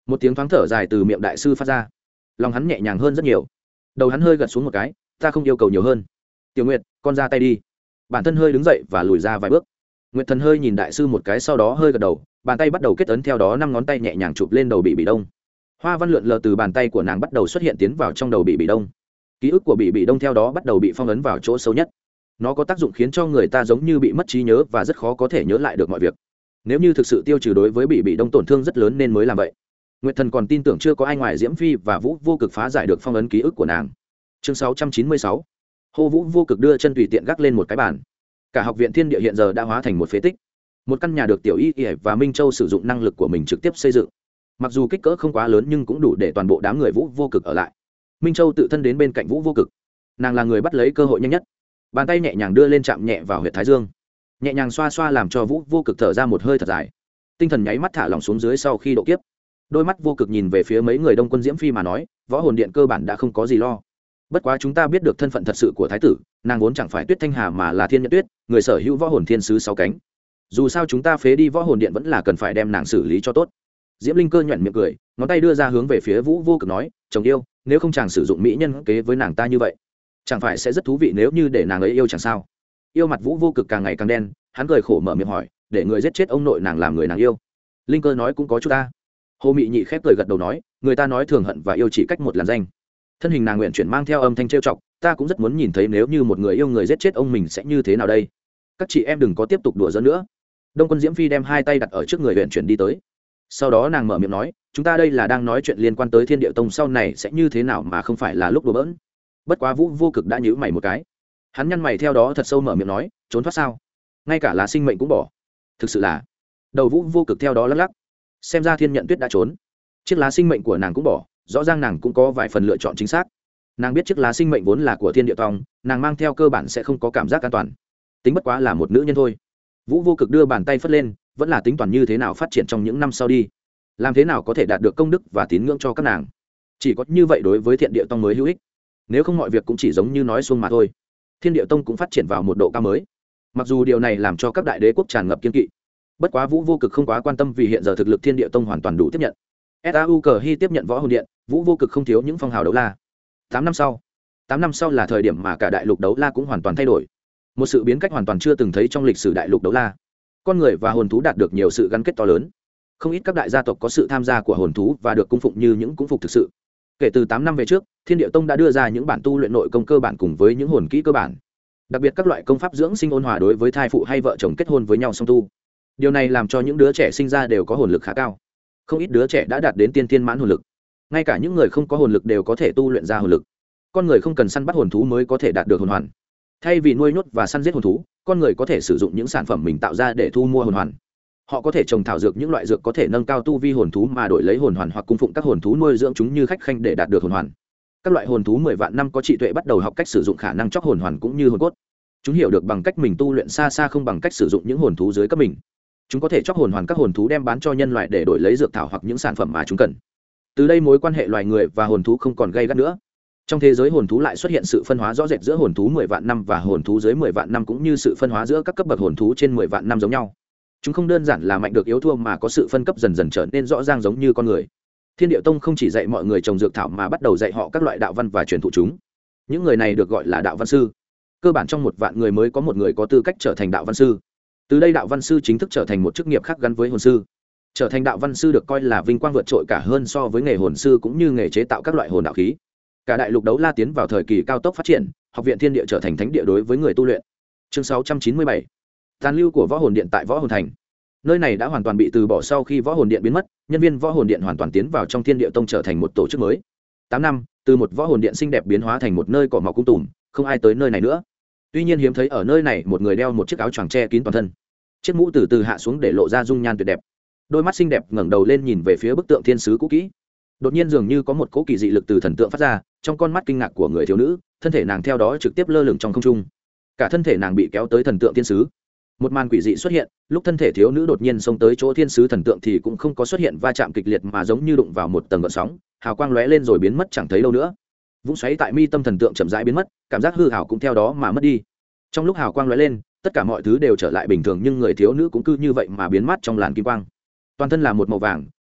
Speaker 1: Một tiếng thoáng thở dài từ miệng đại sư phát ra, lòng hắn nhẹ nhàng hơn rất nhiều. Đầu hắn hơi gật xuống một cái, ta không yêu cầu nhiều hơn. Tiểu Nguyệt, con ra tay đi. Bản thân hơi đứng dậy và lùi ra vài bước. Nguyệt Thần hơi nhìn đại sư một cái, sau đó hơi gật đầu, bàn tay bắt đầu kết ấn, theo đó 5 ngón tay nhẹ nhàng chụp lên đầu Bị Đông. Hoa văn lượn lờ từ bàn tay của nàng bắt đầu xuất hiện tiến vào trong đầu Bị Đông. Ký ức của Bị Đông theo đó bắt đầu bị phong ấn vào chỗ sâu nhất. Nó có tác dụng khiến cho người ta giống như bị mất trí nhớ và rất khó có thể nhớ lại được mọi việc. Nếu như thực sự tiêu trừ đối với Bị Đông tổn thương rất lớn nên mới làm vậy. Nguyệt Thần còn tin tưởng chưa có ai ngoài Diễm Phi và Vũ Vô Cực phá giải được phong ấn ký ức của nàng. Chương 696. Hô Vũ Vô Cực đưa chân tùy tiện gác lên một cái bàn. Cả học viện Thiên Địa hiện giờ đã hóa thành một phế tích. Một căn nhà được Tiểu Y và Minh Châu sử dụng năng lực của mình trực tiếp xây dựng. Mặc dù kích cỡ không quá lớn nhưng cũng đủ để toàn bộ đám người Vũ Vô Cực ở lại. Minh Châu tự thân đến bên cạnh Vũ Vô Cực. Nàng là người bắt lấy cơ hội nhanh nhất. Bàn tay nhẹ nhàng đưa lên chạm nhẹ vào huyệt thái dương. Nhẹ nhàng xoa xoa làm cho Vũ Vô Cực thở ra một hơi thật dài. Tinh thần nháy mắt thả lỏng xuống dưới sau khi độ kiếp. Đôi mắt Vô Cực nhìn về phía mấy người Đông Quân Diễm Phi mà nói, Võ Hồn Điện cơ bản đã không có gì lo. Bất quá chúng ta biết được thân phận thật sự của thái tử, nàng vốn chẳng phải Tuyết Thanh Hà mà là Thiên Nhật Tuyết, người sở hữu võ hồn thiên sứ 6 cánh. Dù sao chúng ta phế đi Võ Hồn Điện vẫn là cần phải đem nàng xử lý cho tốt. Diễm Linh Cơ nhuyễn miệng cười, ngón tay đưa ra hướng về phía Vũ Vô Cực nói, chồng yêu, nếu không chàng sử dụng mỹ nhân kế với nàng ta như vậy, chẳng phải sẽ rất thú vị nếu như để nàng ấy yêu chẳng sao? Yêu mặt Vũ Vô Cực càng ngày càng đen, hắn cười khổ mở miệng hỏi, để người giết chết ông nội nàng làm người nàng yêu. Linh Cơ nói cũng có chút ta. Hồ Mị Nhị khép cười gật đầu nói, người ta nói thường hận và yêu chỉ cách một làn danh. Thân hình nàng nguyện chuyển mang theo âm thanh trêu chọc, ta cũng rất muốn nhìn thấy nếu như một người yêu người giết chết ông mình sẽ như thế nào đây. Các chị em đừng có tiếp tục đùa giỡn nữa. Đông Quân Diễm Phi đem 2 tay đặt ở trước người nguyện chuyển đi tới. Sau đó nàng mở miệng nói, chúng ta đây là đang nói chuyện liên quan tới Thiên Địa Tông sau này sẽ như thế nào mà không phải là lúc đùa bỡn. Bất quá Vũ Vô Cực đã nhíu mày một cái. Hắn nhăn mày theo đó thật sâu mở miệng nói, trốn thoát sao? Ngay cả lá sinh mệnh cũng bỏ. Thực sự là. Đầu Vũ Vô Cực theo đó lắc lắc. Xem ra Thiên Nhận Tuyết đã trốn. Chiếc lá sinh mệnh của nàng cũng bỏ, rõ ràng nàng cũng có vài phần lựa chọn chính xác. Nàng biết chiếc lá sinh mệnh vốn là của Thiên Địa Tông, nàng mang theo cơ bản sẽ không có cảm giác an toàn. Tính bất quá là một nữ nhân thôi. Vũ Vô Cực đưa bàn tay phất lên, vẫn là tính toàn như thế nào phát triển trong những năm sau đi, làm thế nào có thể đạt được công đức và tín ngưỡng cho các nàng. Chỉ có như vậy đối với Thiên Địa Tông mới hữu ích, nếu không mọi việc cũng chỉ giống như nói suông mà thôi. Thiên Địa Tông cũng phát triển vào một độ cao mới, mặc dù điều này làm cho các đại đế quốc tràn ngập kiên kỵ. Bất quá Vũ Vô Cực không quá quan tâm vì hiện giờ thực lực Thiên Địa Tông hoàn toàn đủ tiếp nhận. Sau Cờ Hy tiếp nhận Võ Hồn Điện, Vũ Vô Cực không thiếu những phong hào đấu la. 8 năm sau là thời điểm mà cả đại lục đấu la cũng hoàn toàn thay đổi, một sự biến cách hoàn toàn chưa từng thấy trong lịch sử đại lục đấu la. Con người và hồn thú đạt được nhiều sự gắn kết to lớn, không ít các đại gia tộc có sự tham gia của hồn thú và được cung phụng như những cung phục thực sự. Kể từ 8 năm về trước, Thiên Địa Tông đã đưa ra những bản tu luyện nội công cơ bản cùng với những hồn kỹ cơ bản, đặc biệt các loại công pháp dưỡng sinh ôn hòa đối với thai phụ hay vợ chồng kết hôn với nhau song tu. Điều này làm cho những đứa trẻ sinh ra đều có hồn lực khá cao, không ít đứa trẻ đã đạt đến tiên thiên mãn hồn lực. Ngay cả những người không có hồn lực đều có thể tu luyện ra hồn lực. Con người không cần săn bắt hồn thú mới có thể đạt được hồn hoàn. Thay vì nuôi nhốt và săn giết hồn thú, con người có thể sử dụng những sản phẩm mình tạo ra để thu mua hồn hoàn. Họ có thể trồng thảo dược, những loại dược có thể nâng cao tu vi hồn thú mà đổi lấy hồn hoàn, hoặc cung phụng các hồn thú nuôi dưỡng chúng như khách khanh để đạt được hồn hoàn. Các loại hồn thú 10 vạn năm có trí tuệ bắt đầu học cách sử dụng khả năng chóc hồn hoàn cũng như hồn cốt. Chúng hiểu được bằng cách mình tu luyện xa xa không bằng cách sử dụng những hồn thú dưới cấp mình. Chúng có thể chóc hồn hoàn các hồn thú đem bán cho nhân loại để đổi lấy dược thảo hoặc những sản phẩm mà chúng cần. Từ đây mối quan hệ loài người và hồn thú không còn gay gắt nữa. Trong thế giới hồn thú lại xuất hiện sự phân hóa rõ rệt giữa hồn thú 10 vạn năm và hồn thú dưới 10 vạn năm, cũng như sự phân hóa giữa các cấp bậc hồn thú trên 10 vạn năm giống nhau. Chúng không đơn giản là mạnh được yếu thua mà có sự phân cấp dần dần trở nên rõ ràng giống như con người. Thiên Địa Tông không chỉ dạy mọi người trồng dược thảo mà bắt đầu dạy họ các loại đạo văn và truyền thụ chúng. Những người này được gọi là đạo văn sư. Cơ bản trong 1 vạn người mới có một người có tư cách trở thành đạo văn sư. Từ đây đạo văn sư chính thức trở thành một chức nghiệp khác gắn với hồn sư. Trở thành đạo văn sư được coi là vinh quang vượt trội cả hơn so với nghề hồn sư cũng như nghề chế tạo các loại hồn đạo khí. Cả đại lục đấu la tiến vào thời kỳ cao tốc phát triển, học viện Thiên Địa trở thành thánh địa đối với người tu luyện. Chương 697. Tàn lưu của Võ Hồn Điện tại Võ Hồn Thành. Nơi này đã hoàn toàn bị từ bỏ sau khi Võ Hồn Điện biến mất, nhân viên Võ Hồn Điện hoàn toàn tiến vào trong Thiên Địa Tông trở thành một tổ chức mới. 8 năm, từ một Võ Hồn Điện xinh đẹp biến hóa thành một nơi cỏ mọc cung tùm, không ai tới nơi này nữa. Tuy nhiên hiếm thấy ở nơi này một người đeo một chiếc áo choàng che kín toàn thân. Chiếc mũ từ từ hạ xuống để lộ ra dung nhan tuyệt đẹp. Đôi mắt xinh đẹp ngẩng đầu lên nhìn về phía bức tượng thiên sứ cũ kỹ. Đột nhiên dường như có một cỗ kỳ dị lực từ thần tượng phát ra, trong con mắt kinh ngạc của người thiếu nữ, thân thể nàng theo đó trực tiếp lơ lửng trong không trung. Cả thân thể nàng bị kéo tới thần tượng thiên sứ. Một màn quỷ dị xuất hiện, lúc thân thể thiếu nữ đột nhiên xông tới chỗ thiên sứ thần tượng thì cũng không có xuất hiện va chạm kịch liệt mà giống như đụng vào một tầng gợn sóng, hào quang lóe lên rồi biến mất chẳng thấy đâu nữa. Vũng xoáy tại mi tâm thần tượng chậm rãi biến mất, cảm giác hư ảo cũng theo đó mà mất đi. Trong lúc hào quang lóe lên, tất cả mọi thứ đều trở lại bình thường, nhưng người thiếu nữ cũng cứ như vậy mà biến mất trong làn kim quang. Toàn thân là một màu vàng,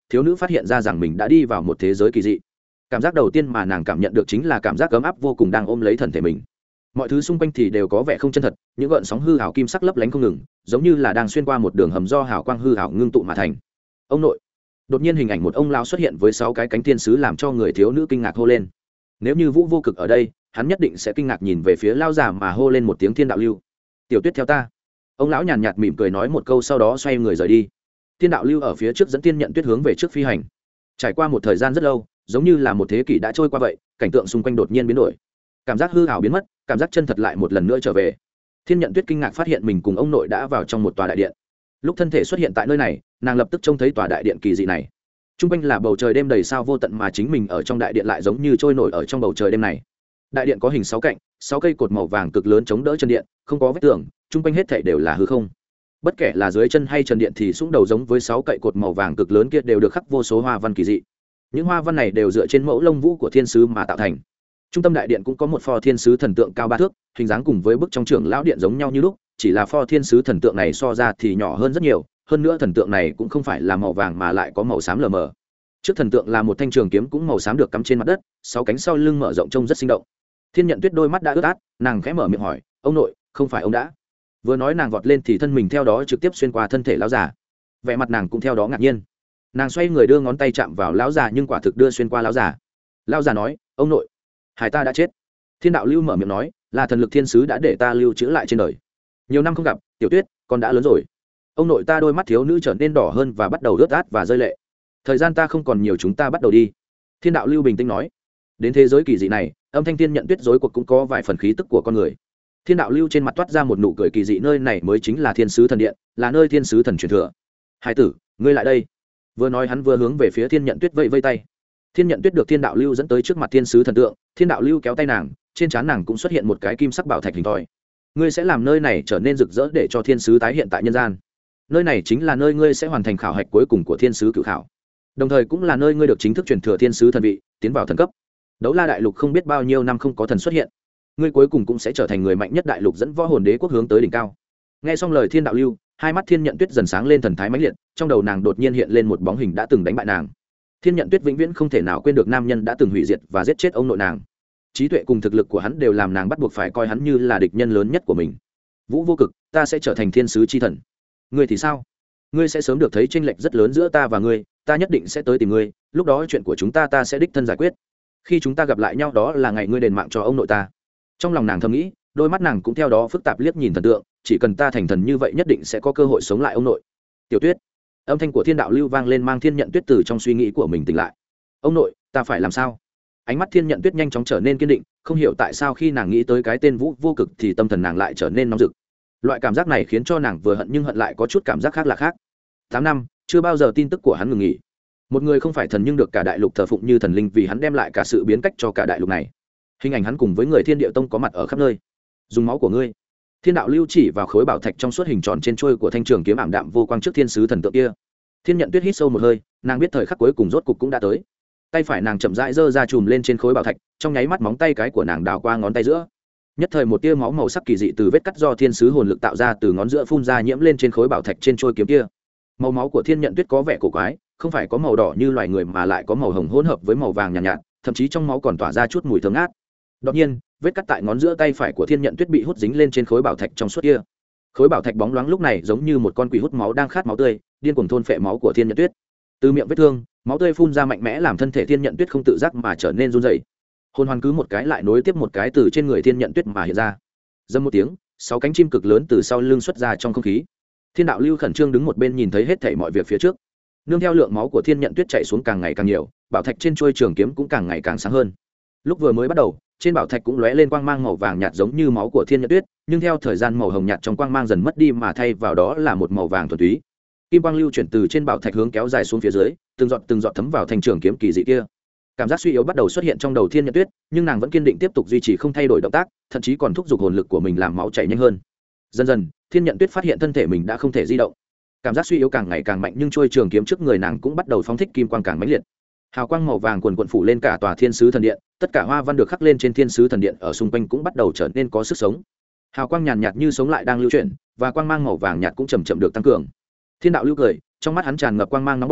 Speaker 1: thiếu nữ phát hiện ra rằng mình đã đi vào một thế giới kỳ dị. Cảm giác đầu tiên mà nàng cảm nhận được chính là cảm giác ấm áp vô cùng đang ôm lấy thân thể mình. Mọi thứ xung quanh thì đều có vẻ không chân thật, những gợn sóng hư ảo kim sắc lấp lánh không ngừng, giống như là đang xuyên qua một đường hầm do hào quang hư ảo ngưng tụ mà thành. Ông nội! Đột nhiên hình ảnh một ông lão xuất hiện với 6 cái cánh thiên sứ làm cho người thiếu nữ kinh ngạc hô lên. Nếu như Vũ Vô Cực ở đây, hắn nhất định sẽ kinh ngạc nhìn về phía lão già mà hô lên một tiếng Thiên Đạo Lưu. Tiểu Tuyết theo ta. Ông lão nhàn nhạt mỉm cười nói một câu sau đó xoay người rời đi. Thiên Đạo Lưu ở phía trước dẫn Thiên Nhận Tuyết hướng về trước phi hành. Trải qua một thời gian rất lâu, giống như là một thế kỷ đã trôi qua vậy, cảnh tượng xung quanh đột nhiên biến đổi. Cảm giác hư ảo biến mất, cảm giác chân thật lại một lần nữa trở về. Thiên Nhận Tuyết kinh ngạc phát hiện mình cùng ông nội đã vào trong một tòa đại điện. Lúc thân thể xuất hiện tại nơi này, nàng lập tức trông thấy tòa đại điện kỳ dị này. Trung quanh là bầu trời đêm đầy sao vô tận mà chính mình ở trong đại điện lại giống như trôi nổi ở trong bầu trời đêm này. Đại điện có hình 6 cạnh, 6 cây cột màu vàng cực lớn chống đỡ chân điện, không có vách tường, trung quanh hết thảy đều là hư không. Bất kể là dưới chân hay trần điện thì xung đầu giống với 6 cậy cột màu vàng cực lớn kia đều được khắc vô số hoa văn kỳ dị. Những hoa văn này đều dựa trên mẫu lông vũ của thiên sứ mà tạo thành. Trung tâm đại điện cũng có một pho thiên sứ thần tượng cao 3 thước, hình dáng cùng với bức trong trưởng lão điện giống nhau như lúc, chỉ là pho thiên sứ thần tượng này so ra thì nhỏ hơn rất nhiều, hơn nữa thần tượng này cũng không phải là màu vàng mà lại có màu xám lờ mờ. Trước thần tượng là một thanh trường kiếm cũng màu xám được cắm trên mặt đất, 6 cánh sau lưng mở rộng trông rất sinh động. Thiên Nhận Tuyết đôi mắt đã ướt át, nàng khẽ mở miệng hỏi, "Ông nội, không phải ông đã?" Vừa nói nàng vọt lên thì thân mình theo đó trực tiếp xuyên qua thân thể lão già. Vẻ mặt nàng cũng theo đó ngạc nhiên. Nàng xoay người đưa ngón tay chạm vào lão già nhưng quả thực đưa xuyên qua lão già. Lão già nói, "Ông nội, hải ta đã chết." Thiên Đạo Lưu mở miệng nói, "Là thần lực thiên sứ đã để ta lưu trữ lại trên đời. Nhiều năm không gặp, Tiểu Tuyết, con đã lớn rồi." Ông nội ta đôi mắt thiếu nữ trở nên đỏ hơn và bắt đầu ướt át và rơi lệ. "Thời gian ta không còn nhiều, chúng ta bắt đầu đi." Thiên Đạo Lưu bình tĩnh nói. Đến thế giới kỳ dị này, âm thanh Thiên Nhận Tuyết rối cuộc cũng có vài phần khí tức của con người. Thiên Đạo Lưu trên mặt toát ra một nụ cười kỳ dị, nơi này mới chính là thiên sứ thần điện, là nơi thiên sứ thần truyền thừa. "Hải tử, ngươi lại đây." Vừa nói hắn vừa hướng về phía Thiên Nhận Tuyết vẫy vẫy tay. Thiên Nhận Tuyết được Thiên Đạo Lưu dẫn tới trước mặt thiên sứ thần tượng, Thiên Đạo Lưu kéo tay nàng, trên trán nàng cũng xuất hiện một cái kim sắc bảo thạch hình thoi. "Ngươi sẽ làm nơi này trở nên rực rỡ để cho thiên sứ tái hiện tại nhân gian. Nơi này chính là nơi ngươi sẽ hoàn thành khảo hạch cuối cùng của thiên sứ cửu khảo, đồng thời cũng là nơi ngươi được chính thức truyền thừa thiên sứ thần vị, tiến vào thần cấp. Đấu La đại lục không biết bao nhiêu năm không có thần xuất hiện, ngươi cuối cùng cũng sẽ trở thành người mạnh nhất đại lục, dẫn võ hồn đế quốc hướng tới đỉnh cao." Nghe xong lời Thiên Đạo Lưu, hai mắt Thiên Nhận Tuyết dần sáng lên thần thái mãnh liệt, trong đầu nàng đột nhiên hiện lên một bóng hình đã từng đánh bại nàng. Thiên Nhận Tuyết vĩnh viễn không thể nào quên được nam nhân đã từng hủy diệt và giết chết ông nội nàng. Trí tuệ cùng thực lực của hắn đều làm nàng bắt buộc phải coi hắn như là địch nhân lớn nhất của mình. "Vũ Vô Cực, ta sẽ trở thành thiên sứ chi thần. Ngươi thì sao? Ngươi sẽ sớm được thấy chênh lệch rất lớn giữa ta và ngươi, ta nhất định sẽ tới tìm ngươi, lúc đó chuyện của chúng ta sẽ đích thân giải quyết. Khi chúng ta gặp lại nhau đó là ngày ngươi đền mạng cho ông nội ta." Trong lòng nàng thầm nghĩ, đôi mắt nàng cũng theo đó phức tạp liếc nhìn thần tượng, chỉ cần ta thành thần như vậy nhất định sẽ có cơ hội sống lại ông nội. "Tiểu Tuyết." Âm thanh của Thiên Đạo Lưu vang lên mang Thiên Nhận Tuyết từ trong suy nghĩ của mình tỉnh lại. "Ông nội, ta phải làm sao?" Ánh mắt Thiên Nhận Tuyết nhanh chóng trở nên kiên định, không hiểu tại sao khi nàng nghĩ tới cái tên Vũ Vô Cực thì tâm thần nàng lại trở nên nóng rực. Loại cảm giác này khiến cho nàng vừa hận nhưng hận lại có chút cảm giác khác lạ khác. 8 năm, chưa bao giờ tin tức của hắn ngừng nghỉ. Một người không phải thần nhưng được cả đại lục thờ phụng như thần linh vì hắn đem lại cả sự biến cách cho cả đại lục này. Hình ảnh hắn cùng với người Thiên Địa Tông có mặt ở khắp nơi. "Dùng máu của ngươi." Thiên Đạo Lưu chỉ vào khối bảo thạch trong suốt hình tròn trên chuôi của thanh trường kiếm ảm đạm vô quang trước thiên sứ thần tượng kia. Thiên Nhận Tuyết hít sâu một hơi, nàng biết thời khắc cuối cùng rốt cục cũng đã tới. Tay phải nàng chậm rãi giơ ra chùm lên trên khối bảo thạch, trong nháy mắt móng tay cái của nàng đào qua ngón tay giữa. Nhất thời một tia máu màu sắc kỳ dị từ vết cắt do thiên sứ hồn lực tạo ra từ ngón giữa phun ra nhiễm lên trên khối bảo thạch trên chuôi kiếm kia. Màu máu của Thiên Nhận Tuyết có vẻ cổ quái, không phải có màu đỏ như loài người mà lại có màu hồng hỗn hợp với màu vàng nhàn nhạt, thậm chí trong máu còn tỏa ra chút mùi thơm ngát. Đột nhiên, vết cắt tại ngón giữa tay phải của Thiên Nhận Tuyết bị hút dính lên trên khối bảo thạch trong suốt kia. Khối bảo thạch bóng loáng lúc này giống như một con quỷ hút máu đang khát máu tươi, điên cuồng thôn phệ máu của Thiên Nhận Tuyết. Từ miệng vết thương, máu tươi phun ra mạnh mẽ làm thân thể Thiên Nhận Tuyết không tự giác mà trở nên run rẩy. Hồn hoàn cứ một cái lại nối tiếp một cái từ trên người Thiên Nhận Tuyết mà hiện ra. Dầm một tiếng, 6 cánh chim cực lớn từ sau lưng xuất ra trong không khí. Thiên Đạo Lưu khẩn trương đứng một bên nhìn thấy hết thảy mọi việc phía trước. Nương theo lượng máu của Thiên Nhận Tuyết chảy xuống càng ngày càng nhiều, bảo thạch trên chuôi trường kiếm cũng càng ngày càng sáng hơn. Lúc vừa mới bắt đầu, trên bảo thạch cũng lóe lên quang mang màu vàng nhạt giống như máu của Thiên Nhận Tuyết, nhưng theo thời gian màu hồng nhạt trong quang mang dần mất đi mà thay vào đó là một màu vàng thuần túy. Kim quang lưu chuyển từ trên bảo thạch hướng kéo dài xuống phía dưới, từng giọt thấm vào thanh trường kiếm kỳ dị kia. Cảm giác suy yếu bắt đầu xuất hiện trong đầu Thiên Nhận Tuyết, nhưng nàng vẫn kiên định tiếp tục duy trì không thay đổi động tác, thậm chí còn thúc giục hồn lực của mình làm máu chảy nhanh hơn. Dần dần, Thiên Nhận Tuyết phát hiện thân thể mình đã không thể di động. Cảm giác suy yếu càng ngày càng mạnh, nhưng chuôi trường kiếm trước người nàng cũng bắt đầu phóng thích kim quang càng mãnh liệt. Hào quang màu vàng quần quần phủ lên cả tòa Thiên Sứ Thần Điện, tất cả hoa văn được khắc lên trên Thiên Sứ Thần Điện ở xung quanh cũng bắt đầu trở nên có sức sống. Hào quang nhàn nhạt như sống lại đang lưu chuyển, và quang mang màu vàng nhạt cũng chậm chậm được tăng cường. Thiên Đạo Lưu cười, trong mắt hắn tràn ngập quang mang nóng bỏng,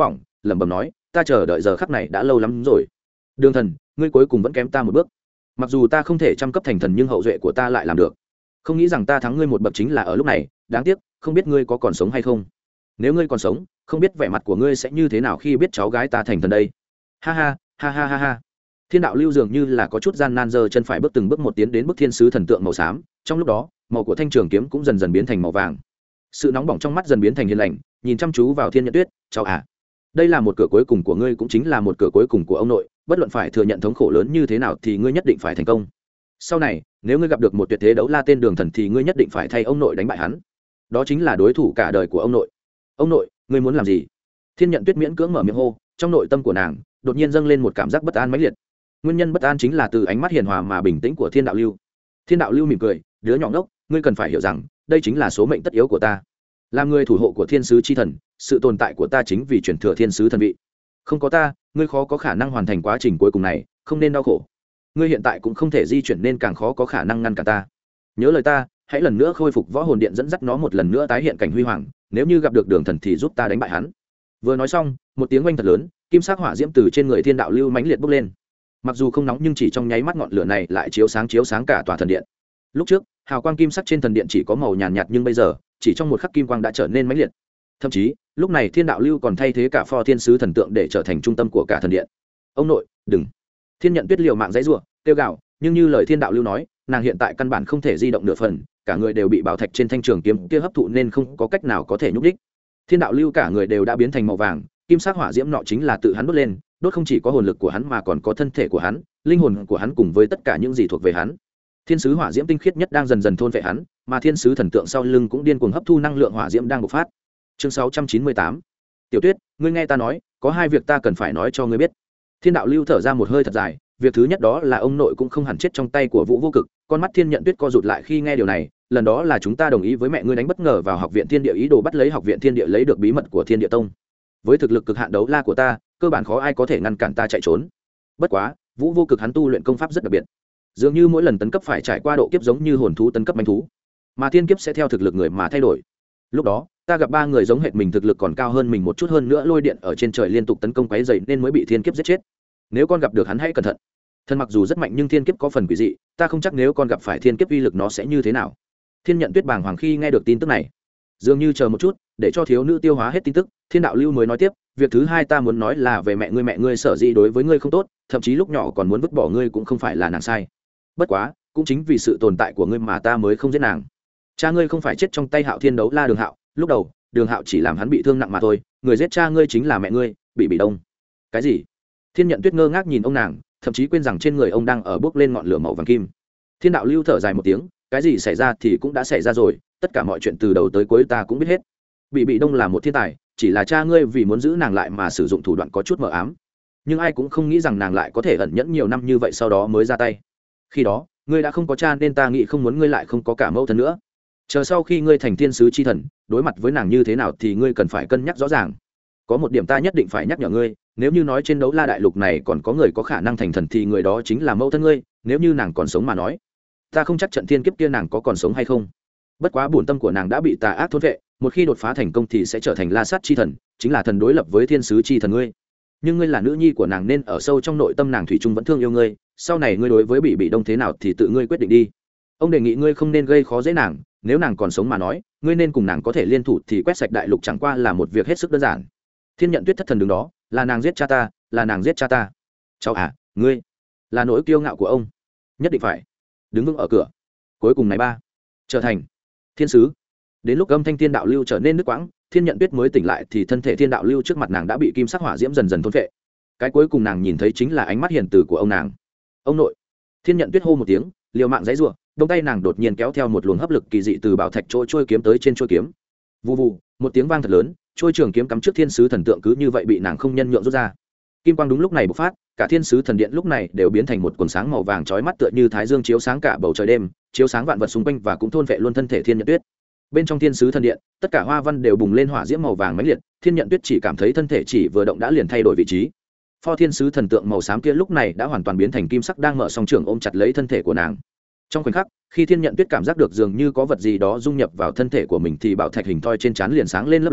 Speaker 1: lẩm bẩm nói ta chờ đợi giờ khắc này đã lâu lắm rồi. Đường thần, ngươi cuối cùng vẫn kém ta một bước. Mặc dù ta không thể trăm cấp thành thần nhưng hậu duệ của ta lại làm được. Không nghĩ rằng ta thắng ngươi một bậc chính là ở lúc này, đáng tiếc không biết ngươi có còn sống hay không. Nếu ngươi còn sống, không biết vẻ mặt của ngươi sẽ như thế nào khi biết cháu gái ta thành thần đây. Ha ha ha ha ha ha. Thiên đạo lưu dường như là có chút gian nan giơ chân phải bước từng bước một tiến đến bức thiên sứ thần tượng màu xám, trong lúc đó màu của thanh trường kiếm cũng dần dần biến thành màu vàng. Sự nóng bỏng trong mắt dần biến thành hiền lành, nhìn chăm chú vào Thiên Nhận Tuyết, cháu à, đây là một cửa cuối cùng của ngươi, cũng chính là một cửa cuối cùng của ông nội, bất luận phải thừa nhận thống khổ lớn như thế nào thì ngươi nhất định phải thành công. Sau này nếu ngươi gặp được một tuyệt thế đấu la tên Đường Thần thì ngươi nhất định phải thay ông nội đánh bại hắn, đó chính là đối thủ cả đời của ông nội. Ông nội, ngươi muốn làm gì? Thiên Nhận Tuyết miễn cưỡng mở miệng hô, trong nội tâm của nàng đột nhiên dâng lên một cảm giác bất an mãnh liệt. Nguyên nhân bất an chính là từ ánh mắt hiền hòa mà bình tĩnh của Thiên Đạo Lưu. Thiên Đạo Lưu mỉm cười, đứa nhỏ ngốc, ngươi cần phải hiểu rằng đây chính là số mệnh tất yếu của ta. Làm người thủ hộ của thiên sứ chi thần, sự tồn tại của ta chính vì truyền thừa thiên sứ thần vị. Không có ta, ngươi khó có khả năng hoàn thành quá trình cuối cùng này, không nên đau khổ. Ngươi hiện tại cũng không thể di chuyển nên càng khó có khả năng ngăn cản ta. Nhớ lời ta, hãy lần nữa khôi phục võ hồn điện, dẫn dắt nó một lần nữa tái hiện cảnh huy hoàng, nếu như gặp được Đường Thần thì giúp ta đánh bại hắn. Vừa nói xong, một tiếng oanh thật lớn, kim sắc hỏa diễm từ trên người Thiên Đạo Lưu mãnh liệt bốc lên. Mặc dù không nóng nhưng chỉ trong nháy mắt ngọn lửa này lại chiếu sáng cả tòa thần điện. Lúc trước hào quang kim sắc trên thần điện chỉ có màu nhàn nhạt nhưng bây giờ chỉ trong một khắc kim quang đã trở nên mãnh liệt. Thậm chí lúc này Thiên Đạo Lưu còn thay thế cả pho thiên sứ thần tượng để trở thành trung tâm của cả thần điện. Ông nội, đừng! Thiên Nhận Tuyết liều mạng giãy giụa, kêu gào, nhưng như lời Thiên Đạo Lưu nói, nàng hiện tại căn bản không thể di động nửa phần, cả người đều bị bảo thạch trên thanh trường kiếm kia hấp thụ nên không có cách nào có thể nhúc đích. Thiên Đạo Lưu cả người đều đã biến thành màu vàng, kim sắc hỏa diễm nọ chính là tự hắn đốt lên, đốt không chỉ có hồn lực của hắn mà còn có thân thể của hắn, linh hồn của hắn cùng với tất cả những gì thuộc về hắn. Thiên sứ hỏa diễm tinh khiết nhất đang dần dần thôn phệ hắn, mà thiên sứ thần tượng sau lưng cũng điên cuồng hấp thu năng lượng hỏa diễm đang bộc phát. Chương 698. Tiểu Tuyết, ngươi nghe ta nói, có hai việc ta cần phải nói cho ngươi biết. Thiên Đạo Lưu thở ra một hơi thật dài, việc thứ nhất đó là ông nội cũng không hẳn chết trong tay của Vũ Vô Cực. Con mắt Thiên Nhận Tuyết co rụt lại khi nghe điều này, lần đó là chúng ta đồng ý với mẹ ngươi đánh bất ngờ vào học viện Thiên Địa, ý đồ bắt lấy học viện Thiên Địa lấy được bí mật của Thiên Địa Tông. Với thực lực cực hạn đấu la của ta, cơ bản khó ai có thể ngăn cản ta chạy trốn. Bất quá Vũ Vô Cực hắn tu luyện công pháp rất đặc biệt, dường như mỗi lần tấn cấp phải trải qua độ kiếp giống như hồn thú tấn cấp manh thú, mà thiên kiếp sẽ theo thực lực người mà thay đổi. Lúc đó ta gặp ba người giống hệt mình, thực lực còn cao hơn mình một chút, hơn nữa lôi điện ở trên trời liên tục tấn công quấy dày nên mới bị thiên kiếp giết chết. Nếu con gặp được hắn hãy cẩn thận. Thân mặc dù rất mạnh nhưng thiên kiếp có phần quỷ dị, ta không chắc nếu con gặp phải thiên kiếp uy lực nó sẽ như thế nào. Thiên Nhận Tuyết bàng hoàng khi nghe được tin tức này, dường như chờ một chút để cho thiếu nữ tiêu hóa hết tin tức. Thiên Đạo Lưu mới nói tiếp, việc thứ hai ta muốn nói là về mẹ ngươi. Mẹ ngươi sở dĩ đối với ngươi không tốt, thậm chí lúc nhỏ còn muốn vứt bỏ ngươi cũng không phải là nàng sai. Bất quá cũng chính vì sự tồn tại của ngươi mà ta mới không giết nàng. Cha ngươi không phải chết trong tay Hạo Thiên đấu la Đường Hạo, lúc đầu Đường Hạo chỉ làm hắn bị thương nặng mà thôi, người giết cha ngươi chính là mẹ ngươi, Bị Đông. Cái gì? Thiên Nhận Tuyết ngơ ngác nhìn ông nàng, thậm chí quên rằng trên người ông đang ở bốc lên ngọn lửa màu vàng kim. Thiên Đạo Lưu thở dài một tiếng, cái gì xảy ra thì cũng đã xảy ra rồi, tất cả mọi chuyện từ đầu tới cuối ta cũng biết hết. Bị Đông là một thiên tài, chỉ là cha ngươi vì muốn giữ nàng lại mà sử dụng thủ đoạn có chút mờ ám, nhưng ai cũng không nghĩ rằng nàng lại có thể ẩn nhẫn nhiều năm như vậy sau đó mới ra tay. Khi đó ngươi đã không có cha nên ta nghĩ không muốn ngươi lại không có cả mẫu thân nữa. Chờ sau khi ngươi thành thiên sứ chi thần, đối mặt với nàng như thế nào thì ngươi cần phải cân nhắc rõ ràng. Có một điểm ta nhất định phải nhắc nhở ngươi, nếu như nói trên đấu la đại lục này còn có người có khả năng thành thần thì người đó chính là mẫu thân ngươi. Nếu như nàng còn sống mà nói, ta không chắc trận thiên kiếp kia nàng có còn sống hay không. Bất quá bổn tâm của nàng đã bị tà ác thôn vệ, một khi đột phá thành công thì sẽ trở thành La Sát chi thần, chính là thần đối lập với thiên sứ chi thần ngươi. Nhưng ngươi là nữ nhi của nàng nên ở sâu trong nội tâm nàng thủy chung vẫn thương yêu ngươi. Sau này ngươi đối với Bị Đông thế nào thì tự ngươi quyết định đi. Ông đề nghị ngươi không nên gây khó dễ nàng, nếu nàng còn sống mà nói, ngươi nên cùng nàng có thể liên thủ thì quét sạch đại lục chẳng qua là một việc hết sức đơn giản. Thiên Nhận Tuyết thất thần đứng đó, là nàng giết cha ta, là nàng giết cha ta. Cháu à, ngươi là nỗi kiêu ngạo của ông, nhất định phải đứng vững ở cửa. Cuối cùng này ba, trở thành thiên sứ. Đến lúc âm thanh Thiên Đạo Lưu trở nên nước quãng, Thiên Nhận Tuyết mới tỉnh lại thì thân thể Thiên Đạo Lưu trước mặt nàng đã bị kim sắc hỏa diễm dần dần thôn phệ. Cái cuối cùng nàng nhìn thấy chính là ánh mắt hiền từ của ông nàng. Ông nội! Thiên Nhận Tuyết hô một tiếng, liều mạng giãy giụa, đôi tay nàng đột nhiên kéo theo một luồng hấp lực kỳ dị từ bảo thạch trôi kiếm tới trên trôi kiếm. Vù vù, một tiếng vang thật lớn, trôi trường kiếm cắm trước thiên sứ thần tượng cứ như vậy bị nàng không nhân nhượng rút ra. Kim quang đúng lúc này bộc phát, cả thiên sứ thần điện lúc này đều biến thành một quần sáng màu vàng chói mắt tựa như thái dương chiếu sáng cả bầu trời đêm, chiếu sáng vạn vật xung quanh và cũng thôn vệ luôn thân thể Thiên Nhận Tuyết. Bên trong thiên sứ thần điện, tất cả hoa văn đều bùng lên hỏa diễm màu vàng mãnh liệt, Thiên Nhận Tuyết chỉ cảm thấy thân thể chỉ vừa động đã liền thay đổi vị trí. Pho thiên sứ thần tượng màu xám kia lúc này đã hoàn toàn biến thành kim sắc đang mở song trường ôm chặt lấy thân thể của nàng. Trong khoảnh khắc, khi Thiên Nhận Tuyết cảm giác được dường như có vật gì đó dung nhập vào thân thể của mình thì bảo thạch hình thoi trên trán liền sáng lên lấp lánh,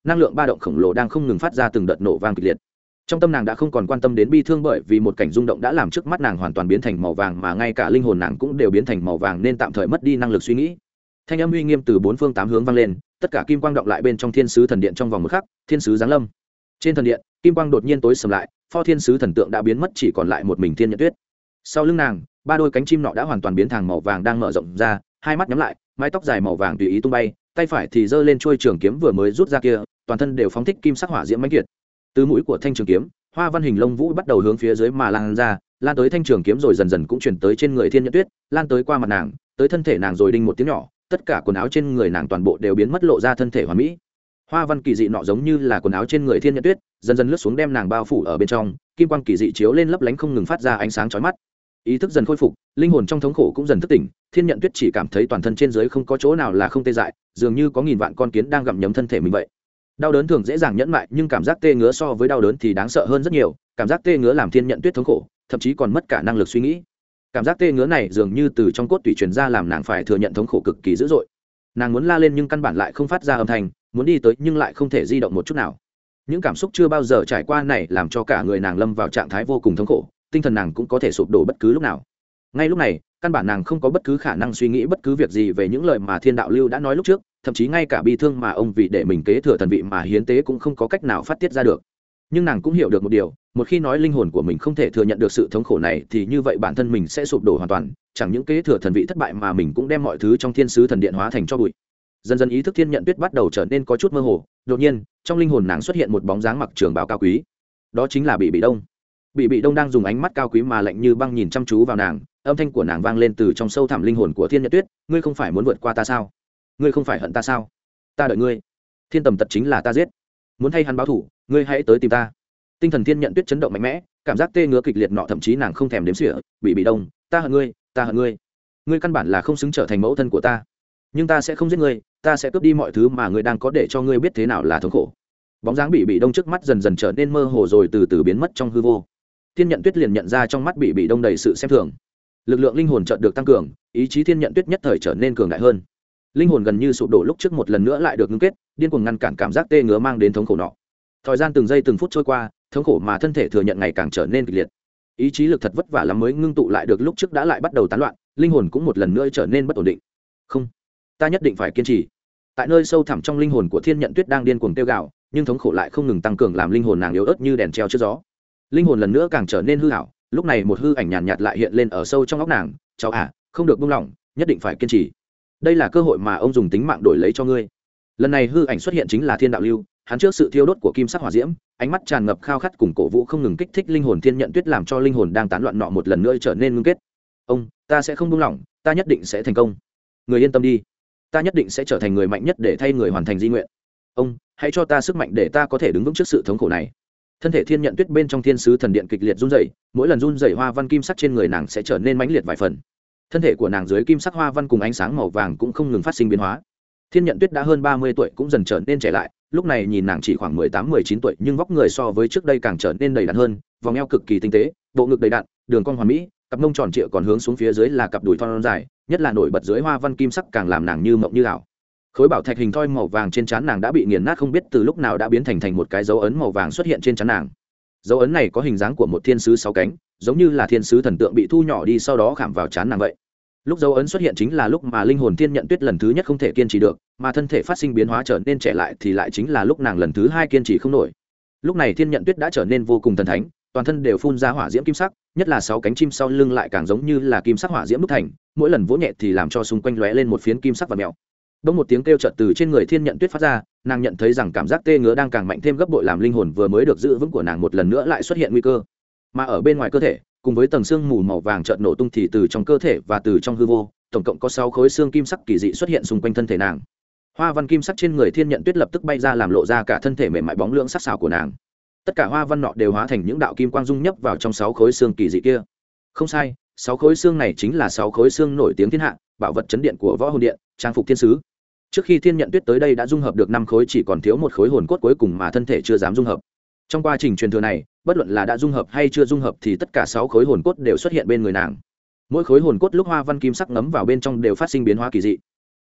Speaker 1: năng lượng ba động khổng lồ đang không ngừng phát ra từng đợt nổ vang kịch liệt. Trong tâm nàng đã không còn quan tâm đến bi thương, bởi vì một cảnh rung động đã làm trước mắt nàng hoàn toàn biến thành màu vàng, mà ngay cả linh hồn nàng cũng đều biến thành màu vàng, nên tạm thời mất đi năng lực suy nghĩ. Thanh âm uy nghiêm từ bốn phương tám hướng vang lên, tất cả kim quang động lại bên trong thiên sứ thần điện. Trong vòng một khắc, thiên sứ giáng lâm. Trên thần điện, kim quang đột nhiên tối sầm lại, pho thiên sứ thần tượng đã biến mất, chỉ còn lại một mình Thiên Nhận Tuyết. Sau lưng nàng, ba đôi cánh chim nọ đã hoàn toàn biến thành màu vàng đang mở rộng ra, hai mắt nhắm lại, mái tóc dài màu vàng tùy ý tung bay, tay phải thì giơ lên chuôi trường kiếm vừa mới rút ra kia, toàn thân đều phóng thích kim sắc hỏa diễm mãnh liệt. Từ mũi của thanh trường kiếm, hoa văn hình lông vũ bắt đầu hướng phía dưới mà lan ra, lan tới thanh trường kiếm rồi dần dần cũng chuyển tới trên người Thiên Nhận Tuyết, lan tới qua mặt nàng, tới thân thể nàng rồi đinh một tiếng nhỏ, tất cả quần áo trên người nàng toàn bộ đều biến mất, lộ ra thân thể hoàn mỹ. Hoa văn kỳ dị nọ giống như là quần áo trên người Thiên Nhận Tuyết, dần dần lướt xuống đem nàng bao phủ ở bên trong, kim quang kỳ dị chiếu lên lấp lánh không ngừng phát ra ánh sáng chói mắt. Ý thức dần khôi phục, linh hồn trong thống khổ cũng dần thức tỉnh, Thiên Nhận Tuyết chỉ cảm thấy toàn thân trên dưới không có chỗ nào là không tê dại, dường như có nghìn vạn con kiến đang gặm nhấm thân thể mình vậy. Đau đớn thường dễ dàng nhẫn lại, nhưng cảm giác tê ngứa so với đau đớn thì đáng sợ hơn rất nhiều. Cảm giác tê ngứa làm Thiên Nhận Tuyết thống khổ, thậm chí còn mất cả năng lực suy nghĩ. Cảm giác tê ngứa này dường như từ trong cốt tủy truyền ra, làm nàng phải thừa nhận thống khổ cực kỳ dữ dội. Nàng muốn la lên nhưng căn bản lại không phát ra âm thanh, muốn đi tới nhưng lại không thể di động một chút nào. Những cảm xúc chưa bao giờ trải qua này làm cho cả người nàng lâm vào trạng thái vô cùng thống khổ, tinh thần nàng cũng có thể sụp đổ bất cứ lúc nào. Ngay lúc này, căn bản nàng không có bất cứ khả năng suy nghĩ bất cứ việc gì về những lời mà Thiên Đạo Lưu đã nói lúc trước, thậm chí ngay cả bi thương mà ông vì để mình kế thừa thần vị mà hiến tế cũng không có cách nào phát tiết ra được. Nhưng nàng cũng hiểu được một điều, một khi nói linh hồn của mình không thể thừa nhận được sự thống khổ này thì như vậy bản thân mình sẽ sụp đổ hoàn toàn, chẳng những kế thừa thần vị thất bại mà mình cũng đem mọi thứ trong Thiên Sứ Thần Điện hóa thành tro bụi. Dần dần ý thức Thiên Nhận Tuyết bắt đầu trở nên có chút mơ hồ, đột nhiên, trong linh hồn nàng xuất hiện một bóng dáng mặc trường bào cao quý. Đó chính là Bỉ Bỉ Đông. Bỉ Bỉ Đông đang dùng ánh mắt cao quý mà lạnh như băng nhìn chăm chú vào nàng, âm thanh của nàng vang lên từ trong sâu thẳm linh hồn của Thiên Nhận Tuyết, ngươi không phải muốn vượt qua ta sao? Ngươi không phải hận ta sao? Ta đợi ngươi. Thiên Tầm Tật chính là ta giết. Muốn thay hắn báo thù, ngươi hãy tới tìm ta. Tinh thần Thiên Nhận Tuyết chấn động mạnh mẽ, cảm giác tê ngứa kịch liệt nọ thậm chí nàng không thèm đếm xỉa, Bỉ Bỉ Đông, ta hận ngươi, ta hận ngươi. Ngươi căn bản là không xứng trở thành mẫu thân của ta. Nhưng ta sẽ không giết ngươi, ta sẽ cướp đi mọi thứ mà ngươi đang có để cho ngươi biết thế nào là thống khổ. Bóng dáng Bỉ Bỉ Đông trước mắt dần dần trở nên mơ hồ rồi từ từ biến mất trong hư vô. Thiên Nhận Tuyết liền nhận ra trong mắt Bỉ Bỉ Đông đầy sự xem thường. Lực lượng linh hồn chợt được tăng cường, ý chí Thiên Nhận Tuyết nhất thời trở nên cường đại hơn. Linh hồn gần như sụp đổ lúc trước một lần nữa lại được ngưng kết, điên cuồng ngăn cản cảm giác tê ngứa mang đến thống khổ nọ. Thời gian từng giây từng phút trôi qua, thống khổ mà thân thể thừa nhận ngày càng trở nên kịch liệt. Ý chí lực thật vất vả lắm mới ngưng tụ lại được lúc trước đã lại bắt đầu tán loạn, linh hồn cũng một lần nữa trở nên bất ổn định. Không, ta nhất định phải kiên trì. Tại nơi sâu thẳm trong linh hồn của Thiên Nhận Tuyết đang điên cuồng kêu gào, nhưng thống khổ lại không ngừng tăng cường làm linh hồn nàng yếu ớt như đèn treo trước gió. Linh hồn lần nữa càng trở nên hư ảo, lúc này một hư ảnh nhàn nhạt lại hiện lên ở sâu trong óc nàng, cháu à, không được buông lỏng, nhất định phải kiên trì. Đây là cơ hội mà ông dùng tính mạng đổi lấy cho ngươi. Lần này hư ảnh xuất hiện chính là Thiên Đạo Lưu, hắn trước sự thiêu đốt của kim sắc hỏa diễm, ánh mắt tràn ngập khao khát cùng cổ vũ không ngừng kích thích linh hồn Thiên Nhận Tuyết, làm cho linh hồn đang tán loạn nọ một lần nữa trở nên ngưng kết. Ông, ta sẽ không buông lỏng, ta nhất định sẽ thành công. Người yên tâm đi, ta nhất định sẽ trở thành người mạnh nhất để thay người hoàn thành di nguyện. Ông, hãy cho ta sức mạnh để ta có thể đứng vững trước sự thống khổ này. Thân thể Thiên Nhận Tuyết bên trong Thiên Sứ Thần Điện kịch liệt run rẩy, mỗi lần run rẩy hoa văn kim sắc trên người nàng sẽ trở nên mãnh liệt vài phần. Thân thể của nàng dưới kim sắc hoa văn cùng ánh sáng màu vàng cũng không ngừng phát sinh biến hóa. Thiên Nhận Tuyết đã hơn 30 tuổi cũng dần trở nên trẻ lại, lúc này nhìn nàng chỉ khoảng 18-19 tuổi, nhưng vóc người so với trước đây càng trở nên đầy đặn hơn, vòng eo cực kỳ tinh tế, bộ ngực đầy đặn, đường cong hoàn mỹ, cặp mông tròn trịa còn hướng xuống phía dưới là cặp đùi thon dài, nhất là nổi bật dưới hoa văn kim sắc càng làm nàng như mộng như ảo. Khối bảo thạch hình thoi màu vàng trên trán nàng đã bị nghiền nát, không biết từ lúc nào đã biến thành một cái dấu ấn màu vàng xuất hiện trên trán nàng. Dấu ấn này có hình dáng của một thiên sứ 6 cánh, giống như là thiên sứ thần tượng bị thu nhỏ đi sau đó khảm vào trán nàng vậy. Lúc dấu ấn xuất hiện chính là lúc mà linh hồn Thiên Nhận Tuyết lần thứ nhất không thể kiên trì được, mà thân thể phát sinh biến hóa trở nên trẻ lại thì lại chính là lúc nàng lần thứ 2 kiên trì không nổi. Lúc này Thiên Nhận Tuyết đã trở nên vô cùng thần thánh, toàn thân đều phun ra hỏa diễm kim sắc, nhất là 6 cánh chim sau lưng lại càng giống như là kim sắc hỏa diễm đúc thành, mỗi lần vỗ nhẹ thì làm cho xung quanh lóe lên một phiến kim sắc và mèo. Bỗng một tiếng kêu chợt từ trên người Thiên Nhận Tuyết phát ra, nàng nhận thấy rằng cảm giác tê ngứa đang càng mạnh thêm gấp bội, làm linh hồn vừa mới được giữ vững của nàng một lần nữa lại xuất hiện nguy cơ. Mà ở bên ngoài cơ thể, cùng với tầng xương mù màu vàng chợt nổ tung thì từ trong cơ thể và từ trong hư vô, tổng cộng có 6 khối xương kim sắc kỳ dị xuất hiện xung quanh thân thể nàng. Hoa văn kim sắc trên người Thiên Nhận Tuyết lập tức bay ra làm lộ ra cả thân thể mềm mại bóng lưỡng sắc sảo của nàng. Tất cả hoa văn nọ đều hóa thành những đạo kim quang dung nhấp vào trong 6 khối xương kỳ dị kia. Không sai, 6 khối xương này chính là 6 khối xương nổi tiếng thiên hạ, bảo vật chấn điện của Võ Hồn Điện, trang phục thiên sứ. Trước khi Thiên Nhận Tuyết tới đây đã dung hợp được 5 khối, chỉ còn thiếu một khối hồn cốt cuối cùng mà thân thể chưa dám dung hợp. Trong quá trình truyền thừa này, bất luận là đã dung hợp hay chưa dung hợp thì tất cả 6 khối hồn cốt đều xuất hiện bên người nàng. Mỗi khối hồn cốt lúc hoa văn kim sắc ngấm vào bên trong đều phát sinh biến hóa kỳ dị.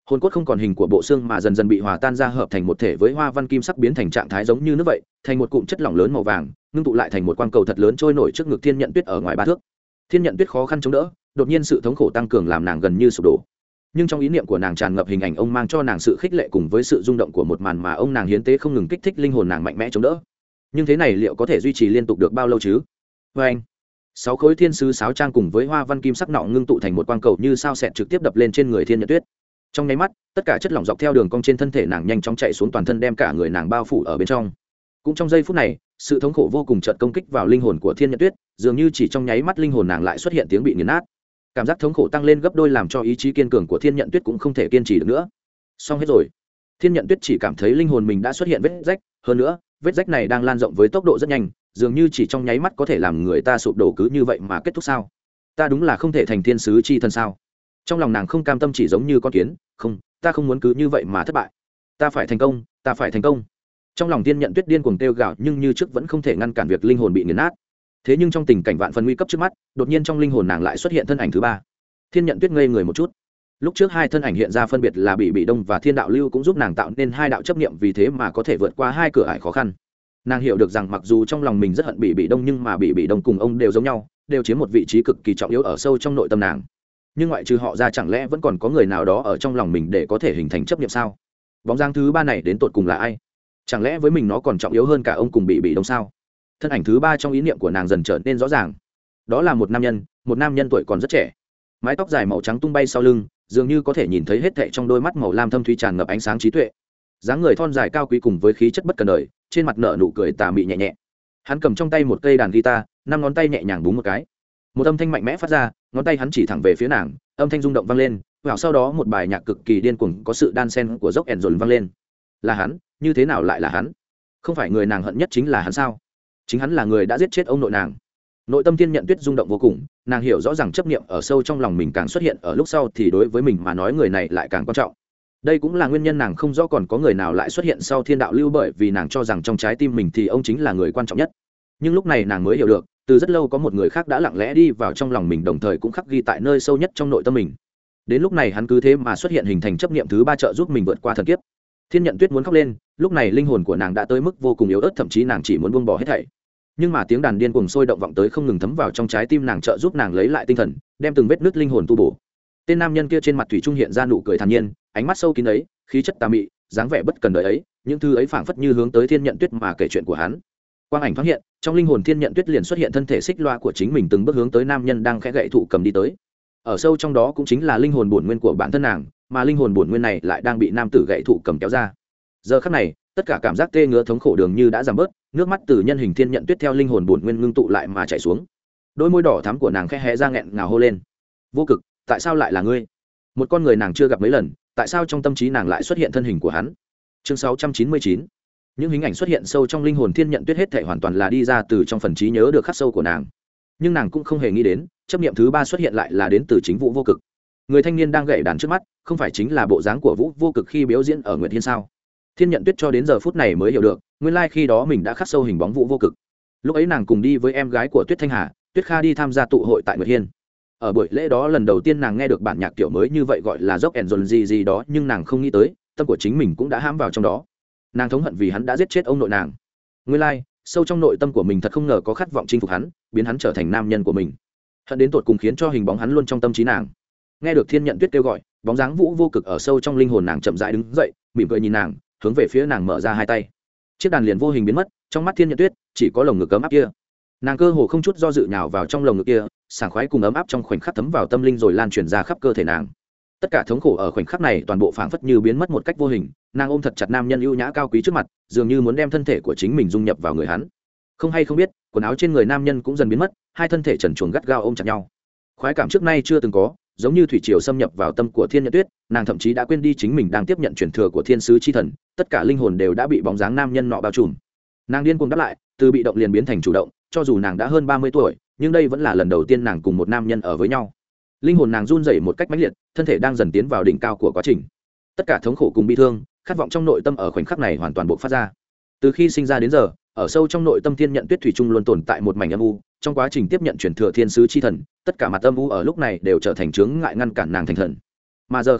Speaker 1: hồn cốt không còn hình của bộ xương mà dần dần bị hòa tan ra hợp thành một thể với hoa văn kim sắc biến thành trạng thái giống như nước vậy, thành một cụm chất lỏng lớn màu vàng ngưng tụ lại thành một quang cầu thật lớn trôi nổi trước ngực Thiên Nhận Tuyết ở ngoài 3 thước. Thiên Nhận Tuyết khó khăn chống đỡ, đột nhiên sự thống khổ tăng cường làm nàng gần như sụp đổ, nhưng trong ý niệm của nàng tràn ngập hình ảnh ông mang cho nàng sự khích lệ cùng với sự rung động của một màn mà ông nàng hiến tế không ngừng kích thích linh hồn nàng mạnh mẽ chống đỡ. Nhưng thế này liệu có thể duy trì liên tục được bao lâu chứ? Vê anh, 6 khối thiên sứ sáo trang cùng với hoa văn kim sắc nọ ngưng tụ thành một quang cầu như sao xẹt trực tiếp đập lên trên người Thiên Nhận Tuyết. Trong nháy mắt, tất cả chất lỏng dọc theo đường cong trên thân thể nàng nhanh chóng chạy xuống toàn thân, đem cả người nàng bao phủ ở bên trong. Cũng trong giây phút này, sự thống khổ vô cùng chợt công kích vào linh hồn của Thiên Nhận Tuyết, dường như chỉ trong nháy mắt linh hồn nàng lại xuất hiện tiếng bị nghiền nát. Cảm giác thống khổ tăng lên gấp đôi làm cho ý chí kiên cường của Thiên Nhận Tuyết cũng không thể kiên trì được nữa. Xong hết rồi. Thiên Nhận Tuyết chỉ cảm thấy linh hồn mình đã xuất hiện vết rách, hơn nữa, vết rách này đang lan rộng với tốc độ rất nhanh, dường như chỉ trong nháy mắt có thể làm người ta sụp đổ, cứ như vậy mà kết thúc sao? Ta đúng là không thể thành thiên sứ chi thân sao? Trong lòng nàng không cam tâm, chỉ giống như con kiến, không, ta không muốn cứ như vậy mà thất bại. Ta phải thành công, ta phải thành công. Trong lòng Thiên Nhận Tuyết điên cuồng kêu gào, nhưng như trước vẫn không thể ngăn cản việc linh hồn bị nghiền nát. Thế nhưng trong tình cảnh vạn phần nguy cấp trước mắt, đột nhiên trong linh hồn nàng lại xuất hiện thân ảnh thứ ba. Thiên Nhận Tuyết ngây người một chút. Lúc trước hai thân ảnh hiện ra phân biệt là Bị Đông và Thiên Đạo Lưu cũng giúp nàng tạo nên hai đạo chấp niệm, vì thế mà có thể vượt qua hai cửa ải khó khăn. Nàng hiểu được rằng mặc dù trong lòng mình rất hận Bị Đông, nhưng mà Bị Đông cùng ông đều giống nhau, đều chiếm một vị trí cực kỳ trọng yếu ở sâu trong nội tâm nàng. Nhưng ngoại trừ họ ra, chẳng lẽ vẫn còn có người nào đó ở trong lòng mình để có thể hình thành chấp niệm sao? Bóng dáng thứ ba này đến tột cùng là ai? Chẳng lẽ với mình nó còn trọng yếu hơn cả ông cùng Bị Đông sao? Thân ảnh thứ ba trong ý niệm của nàng dần trở nên rõ ràng. Đó là một nam nhân tuổi còn rất trẻ, mái tóc dài màu trắng tung bay sau lưng, dường như có thể nhìn thấy hết thảy trong đôi mắt màu lam thâm thúy tràn ngập ánh sáng trí tuệ. Dáng người thon dài cao quý cùng với khí chất bất cần đời, trên mặt nở nụ cười tà mị nhẹ nhẹ. Hắn cầm trong tay một cây đàn guitar, 5 ngón tay nhẹ nhàng búng một cái, một âm thanh mạnh mẽ phát ra, ngón tay hắn chỉ thẳng về phía nàng, âm thanh rung động vang lên, và sau đó một bài nhạc cực kỳ điên cuồng có sự đan xen của dốc ẻn dồn vang lên. Là hắn, như thế nào lại là hắn? Không phải người nàng hận nhất chính là hắn sao? Chính hắn là người đã giết chết ông nội nàng. Nội tâm Thiên Nhận Tuyết rung động vô cùng, nàng hiểu rõ rằng chấp niệm ở sâu trong lòng mình càng xuất hiện ở lúc sau thì đối với mình mà nói người này lại càng quan trọng. Đây cũng là nguyên nhân nàng không rõ còn có người nào lại xuất hiện sau Thiên Đạo Lưu, bởi vì nàng cho rằng trong trái tim mình thì ông chính là người quan trọng nhất. Nhưng lúc này nàng mới hiểu được, từ rất lâu có một người khác đã lặng lẽ đi vào trong lòng mình, đồng thời cũng khắc ghi tại nơi sâu nhất trong nội tâm mình. Đến lúc này hắn cứ thế mà xuất hiện, hình thành chấp niệm thứ ba trợ giúp mình vượt qua thần kiếp. Thiên Nhận Tuyết muốn khóc lên, lúc này linh hồn của nàng đã tới mức vô cùng yếu ớt, thậm chí nàng chỉ muốn buông bỏ hết thảy. Nhưng mà tiếng đàn điên cuồng sôi động vọng tới, không ngừng thấm vào trong trái tim nàng, trợ giúp nàng lấy lại tinh thần, đem từng vết nứt linh hồn tu bổ. Tên nam nhân kia trên mặt thủy trung hiện ra nụ cười thản nhiên, ánh mắt sâu kín ấy, khí chất tà mị, dáng vẻ bất cần đời ấy, những thứ ấy phảng phất như hướng tới Thiên Nhận Tuyết mà kể chuyện của hắn. Quang ảnh thoáng hiện, trong linh hồn Thiên Nhận Tuyết liền xuất hiện thân thể xích loa của chính mình, từng bước hướng tới nam nhân đang khẽ gậy thụ cầm đi tới. Ở sâu trong đó cũng chính là linh hồn bổn nguyên của bản thân nàng, mà linh hồn bổn nguyên này lại đang bị nam tử gậy thụ cầm kéo ra. Giờ khắc này, tất cả cảm giác tê ngứa thống khổ dường như đã giảm bớt, nước mắt từ nhân hình Thiên Nhận Tuyết theo linh hồn bổn nguyên ngưng tụ lại mà chảy xuống. Đôi môi đỏ thắm của nàng khẽ hé ra, nghẹn ngào hô lên: "Vô Cực, tại sao lại là ngươi?" Một con người nàng chưa gặp mấy lần, tại sao trong tâm trí nàng lại xuất hiện thân hình của hắn? Chương 699. Những hình ảnh xuất hiện sâu trong linh hồn Thiên Nhận Tuyết hết thảy hoàn toàn là đi ra từ trong phần trí nhớ được khắc sâu của nàng. Nhưng nàng cũng không hề nghĩ đến, chấp niệm thứ ba xuất hiện lại là đến từ chính Vũ Vô Cực. Người thanh niên đang gảy đàn trước mắt, không phải chính là bộ dáng của Vũ Vô Cực khi biểu diễn ở Nguyệt Hiên sao? Thiên Nhận Tuyết cho đến giờ phút này mới hiểu được, nguyên lai khi đó mình đã khắc sâu hình bóng Vũ Vô Cực. Lúc ấy nàng cùng đi với em gái của Tuyết Thanh Hà, Tuyết Kha đi tham gia tụ hội tại Nguyệt Hiên. Ở buổi lễ đó lần đầu tiên nàng nghe được bản nhạc kiểu mới như vậy, gọi là dốc ẻn dồn gì đó, nhưng nàng không nghĩ tới, tâm của chính mình cũng đã hãm vào trong đó. Nàng thống hận vì hắn đã giết chết ông nội nàng. Nguyên lai, sâu trong nội tâm của mình thật không ngờ có khát vọng chinh phục hắn, biến hắn trở thành nam nhân của mình. Hận đến tột cùng khiến cho hình bóng hắn luôn trong tâm trí nàng. Nghe được Thiên Nhận Tuyết kêu gọi, bóng dáng Vũ Vô Cực ở sâu trong linh hồn nàng chậm rãi đứng dậy, mỉm cười nhìn nàng, hướng về phía nàng mở ra hai tay. Chiếc đàn liền vô hình biến mất, trong mắt Thiên Nhận Tuyết chỉ có lồng ngực ấm áp kia. Nàng cơ hồ không chút do dự nhào vào trong lồng ngực kia, sảng khoái cùng ấm áp trong khoảnh khắc thấm vào tâm linh rồi lan truyền ra khắp cơ thể nàng. Tất cả thống khổ ở khoảnh khắc này toàn bộ phảng phất như biến mất một cách vô hình, nàng ôm thật chặt nam nhân ưu nhã cao quý trước mặt, dường như muốn đem thân thể của chính mình dung nhập vào người hắn. Không hay không biết, quần áo trên người nam nhân cũng dần biến mất, hai thân thể trần truồng gắt gao ôm chặt nhau. Khoái cảm trước nay chưa từng có, giống như thủy triều xâm nhập vào tâm của Thiên Nhận Tuyết, nàng thậm chí đã quên đi chính mình đang tiếp nhận truyền thừa của thiên sứ chi thần, tất cả linh hồn đều đã bị bóng dáng nam nhân nọ bao trùm. Nàng điên cuồng đáp lại, từ bị động liền biến thành chủ động, cho dù nàng đã hơn 30 tuổi, nhưng đây vẫn là lần đầu tiên nàng cùng một nam nhân ở với nhau. Linh hồn nàng run rẩy một cách mãnh liệt, thân thể đang dần tiến vào đỉnh cao của quá trình. Tất cả thống khổ cùng bi thương, khát vọng trong nội tâm ở khoảnh khắc này hoàn toàn bộc phát ra. Từ khi sinh ra đến giờ, ở sâu trong nội tâm Thiên Nhận Tuyết thủy chung luôn tồn tại một mảnh âm u, trong quá trình tiếp nhận truyền thừa thiên sứ chi thần, tất cả mặt âm u ở lúc này đều trở thành chướng ngại ngăn cản nàng thành thần. Mà giờ khắc này,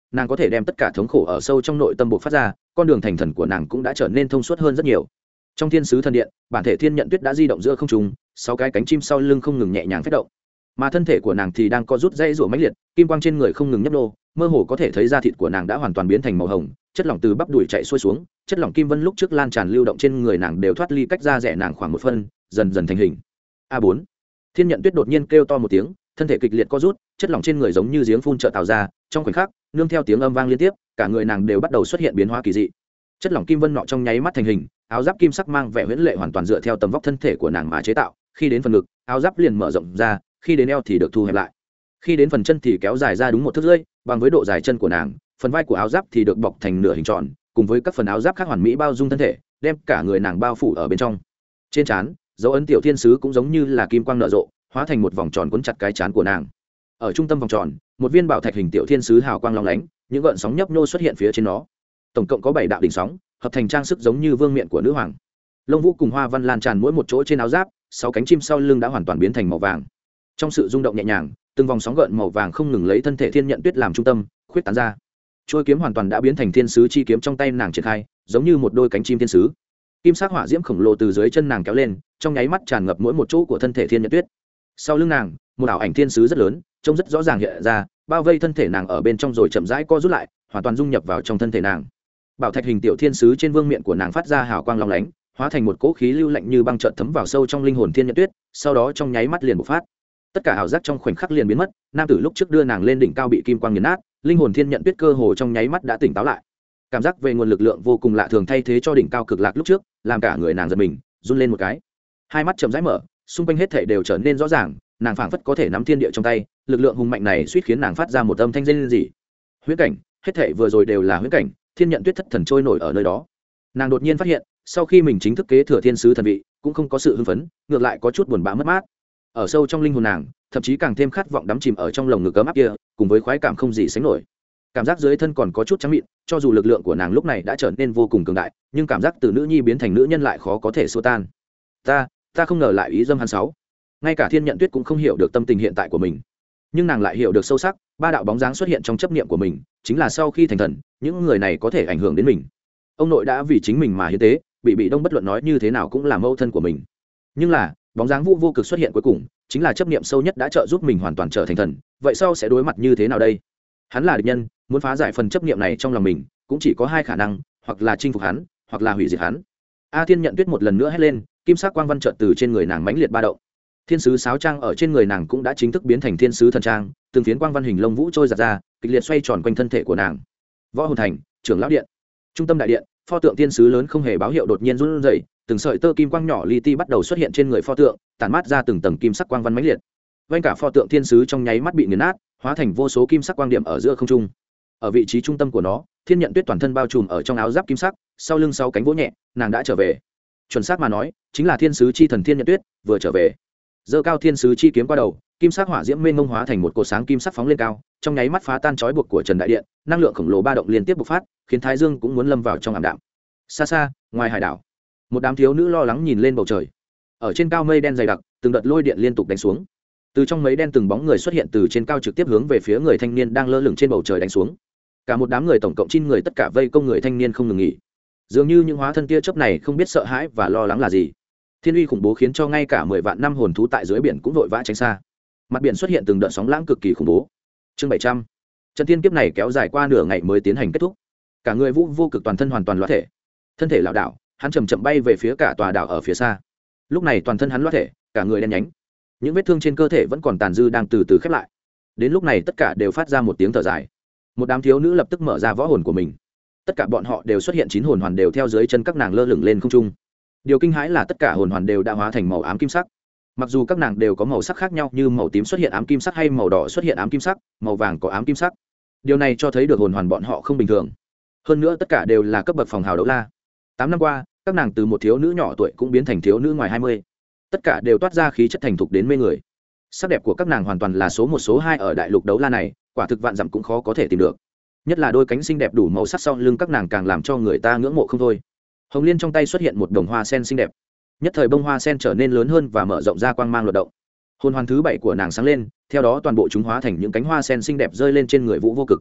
Speaker 1: nàng có thể đem tất cả thống khổ ở sâu trong nội tâm buộc phát ra, con đường thành thần của nàng cũng đã trở nên thông suốt hơn rất nhiều. Trong thiên sứ thần điện, bản thể thiên nhận tuyết đã di động giữa không trung, 6 cái cánh chim sau lưng không ngừng nhẹ nhàng phép động, mà thân thể của nàng thì đang co rút dây rủa mãnh liệt, kim quang trên người không ngừng nhấp nô, mơ hồ có thể thấy da thịt của nàng đã hoàn toàn biến thành màu hồng, chất lỏng từ bắp đùi chạy xuôi xuống, chất lỏng kim vân lúc trước lan tràn lưu động trên người nàng đều thoát ly cách da rẻ nàng khoảng 1 phân, dần dần thành hình. A4. Thiên nhận tuyết đột nhiên kêu to một tiếng, thân thể kịch liệt co rút, chất lỏng trên người giống như giếng phun chợt tạo ra, trong khoảnh khắc, nương theo tiếng âm vang liên tiếp, cả người nàng đều bắt đầu xuất hiện biến hóa kỳ dị. Chất lỏng kim vân nọ trong nháy mắt thành hình, áo giáp kim sắc mang vẻ huyễn lệ hoàn toàn dựa theo tầm vóc thân thể của nàng mà chế tạo, khi đến phần ngực, áo giáp liền mở rộng ra, khi đến eo thì được thu hẹp lại, khi đến phần chân thì kéo dài ra đúng 1 thước rưỡi, bằng với độ dài chân của nàng, phần vai của áo giáp thì được bọc thành nửa hình tròn, cùng với các phần áo giáp khác hoàn mỹ bao dung thân thể, đem cả người nàng bao phủ ở bên trong. Trên trán, dấu ấn tiểu thiên sứ cũng giống như là kim quang nở rộ, hóa thành một vòng tròn cuốn chặt cái trán của nàng. Ở trung tâm vòng tròn, một viên bảo thạch hình tiểu thiên sứ hào quang long lánh, những gợn sóng nhấp nhô xuất hiện phía trên nó. Tổng cộng có 7 đạo đỉnh sóng, hợp thành trang sức giống như vương miện của nữ hoàng. Lông vũ cùng hoa văn lan tràn mỗi một chỗ trên áo giáp, 6 cánh chim sau lưng đã hoàn toàn biến thành màu vàng. Trong sự rung động nhẹ nhàng, từng vòng sóng gợn màu vàng không ngừng lấy thân thể thiên nhận tuyết làm trung tâm, khuyết tán ra. Trôi kiếm hoàn toàn đã biến thành thiên sứ chi kiếm trong tay nàng triển khai, giống như một đôi cánh chim thiên sứ. Kim sắc hỏa diễm khổng lồ từ dưới chân nàng kéo lên, trong nháy mắt tràn ngập mỗi một chỗ của thân thể thiên nhận tuyết. Sau lưng nàng, một ảo ảnh thiên sứ rất lớn, trông rất rõ ràng hiện ra, bao vây thân thể nàng ở bên trong rồi chậm rãi co rút lại, hoàn toàn dung nhập vào trong thân thể nàng. Bảo thạch hình tiểu thiên sứ trên vương miện của nàng phát ra hào quang long lánh, hóa thành một cỗ khí lưu lạnh như băng chợt thấm vào sâu trong linh hồn thiên nhận tuyết, sau đó trong nháy mắt liền bộc phát. Tất cả ảo giác trong khoảnh khắc liền biến mất, nam tử lúc trước đưa nàng lên đỉnh cao bị kim quang nghiền nát, linh hồn thiên nhận tuyết cơ hồ trong nháy mắt đã tỉnh táo lại. Cảm giác về nguồn lực lượng vô cùng lạ thường thay thế cho đỉnh cao cực lạc lúc trước, làm cả người nàng giật mình, run lên một cái. Hai mắt chậm rãi mở, xung quanh hết thảy đều trở nên rõ ràng, nàng phảng phất có thể nắm thiên địa trong tay, lực lượng hùng mạnh này suýt khiến nàng phát ra một âm thanh rên rỉ. Huyễn cảnh, hết thảy vừa rồi đều là huyễn cảnh, thiên nhận tuyết thất thần trôi nổi ở nơi đó. Nàng đột nhiên phát hiện, sau khi mình chính thức kế thừa thiên sứ thần vị, cũng không có sự hưng phấn, ngược lại có chút buồn bã mất mát. Ở sâu trong linh hồn nàng, thậm chí càng thêm khát vọng đắm chìm ở trong lồng ngực ấm áp kia, cùng với khoái cảm không gì sánh nổi. Cảm giác dưới thân còn có chút trắng mịn, cho dù lực lượng của nàng lúc này đã trở nên vô cùng cường đại, nhưng cảm giác từ nữ nhi biến thành nữ nhân lại khó có thể xua tan. Ta không ngờ lại ý dâm hắn sáu. Ngay cả thiên nhận tuyết cũng không hiểu được tâm tình hiện tại của mình, nhưng nàng lại hiểu được sâu sắc, 3 đạo bóng dáng xuất hiện trong chấp niệm của mình, chính là sau khi thành thần, những người này có thể ảnh hưởng đến mình. Ông nội đã vì chính mình mà hiến tế, bị đông bất luận nói như thế nào cũng là mẫu thân của mình. Nhưng là, bóng dáng vũ vô cực xuất hiện cuối cùng, chính là chấp niệm sâu nhất đã trợ giúp mình hoàn toàn trở thành thần, vậy sau sẽ đối mặt như thế nào đây? Hắn là địch nhân, muốn phá giải phần chấp niệm này trong lòng mình, cũng chỉ có 2 khả năng, hoặc là chinh phục hắn, hoặc là hủy diệt hắn. A Thiên nhận tuyết một lần nữa hét lên, kim sắc quang văn chợt từ trên người nàng mãnh liệt ba động. Thiên sứ sáo trang ở trên người nàng cũng đã chính thức biến thành thiên sứ thần trang, từng phiến quang văn hình lông vũ trôi giạt ra, kịch liệt xoay tròn quanh thân thể của nàng. Võ hồn thành, trưởng lão điện, trung tâm đại điện, pho tượng thiên sứ lớn không hề báo hiệu đột nhiên run rẩy, từng sợi tơ kim quang nhỏ li ti bắt đầu xuất hiện trên người pho tượng, tản mát ra từng tầng kim sắc quang văn mãnh liệt. Vành cả pho tượng thiên sứ trong nháy mắt bị nghiền nát, hóa thành vô số kim sắc quang điểm ở giữa không trung. Ở vị trí trung tâm của nó, Thiên nhận tuyết toàn thân bao trùm ở trong áo giáp kim sắc, sau lưng 6 cánh vỗ nhẹ, nàng đã trở về. Chuẩn xác mà nói, chính là thiên sứ chi thần Thiên nhận tuyết vừa trở về. Giơ cao thiên sứ chi kiếm qua đầu, kim sắc hỏa diễm mênh mông hóa thành một cột sáng kim sắc phóng lên cao, trong nháy mắt phá tan trói buộc của Trần Đại Điện, năng lượng khổng lồ ba động liên tiếp bộc phát, khiến Thái Dương cũng muốn lâm vào trong ảm đạm. Xa xa, ngoài hải đảo, một đám thiếu nữ lo lắng nhìn lên bầu trời. Ở trên cao mây đen dày đặc, từng đợt lôi điện liên tục đánh xuống. Từ trong mấy đen từng bóng người xuất hiện từ trên cao trực tiếp hướng về phía người thanh niên đang lơ lửng trên bầu trời đánh xuống. Cả một đám người tổng cộng 9 người tất cả vây công người thanh niên không ngừng nghỉ. Dường như những hóa thân tia chớp này không biết sợ hãi và lo lắng là gì. Thiên uy khủng bố khiến cho ngay cả 10 vạn năm hồn thú tại dưới biển cũng vội vã tránh xa. Mặt biển xuất hiện từng đợt sóng lãng cực kỳ khủng bố. Chương 700. Trận thiên kiếp này kéo dài qua nửa ngày mới tiến hành kết thúc. Cả người Vũ vô cực toàn thân hoàn toàn loãng thể, thân thể lảo đảo, hắn chậm chậm bay về phía cả tòa đảo ở phía xa. Lúc này toàn thân hắn loãng thể, cả người đen nhánh, những vết thương trên cơ thể vẫn còn tàn dư đang từ từ khép lại. Đến lúc này tất cả đều phát ra một tiếng thở dài. Một đám thiếu nữ lập tức mở ra võ hồn của mình. Tất cả bọn họ đều xuất hiện 9 hồn hoàn đều theo dưới chân các nàng lơ lửng lên không trung. Điều kinh hãi là tất cả hồn hoàn đều đã hóa thành màu ám kim sắc. Mặc dù các nàng đều có màu sắc khác nhau như màu tím xuất hiện ám kim sắc hay màu đỏ xuất hiện ám kim sắc, màu vàng có ám kim sắc. Điều này cho thấy được hồn hoàn bọn họ không bình thường. Hơn nữa tất cả đều là cấp bậc phòng hào đấu la. 8 năm qua, các nàng từ một thiếu nữ nhỏ tuổi cũng biến thành thiếu nữ ngoài 20. Tất cả đều toát ra khí chất thành thục đến mê người. Sắc đẹp của các nàng hoàn toàn là số 1 số 2 ở đại lục đấu la này, quả thực vạn dặm cũng khó có thể tìm được. Nhất là đôi cánh xinh đẹp đủ màu sắc sau lưng các nàng càng làm cho người ta ngưỡng mộ không thôi. Hồng Liên trong tay xuất hiện một đồng hoa sen xinh đẹp. Nhất thời bông hoa sen trở nên lớn hơn và mở rộng ra quang mang luật động. Hồn hoàn thứ 7 của nàng sáng lên, theo đó toàn bộ chúng hóa thành những cánh hoa sen xinh đẹp rơi lên trên người Vũ vô cực.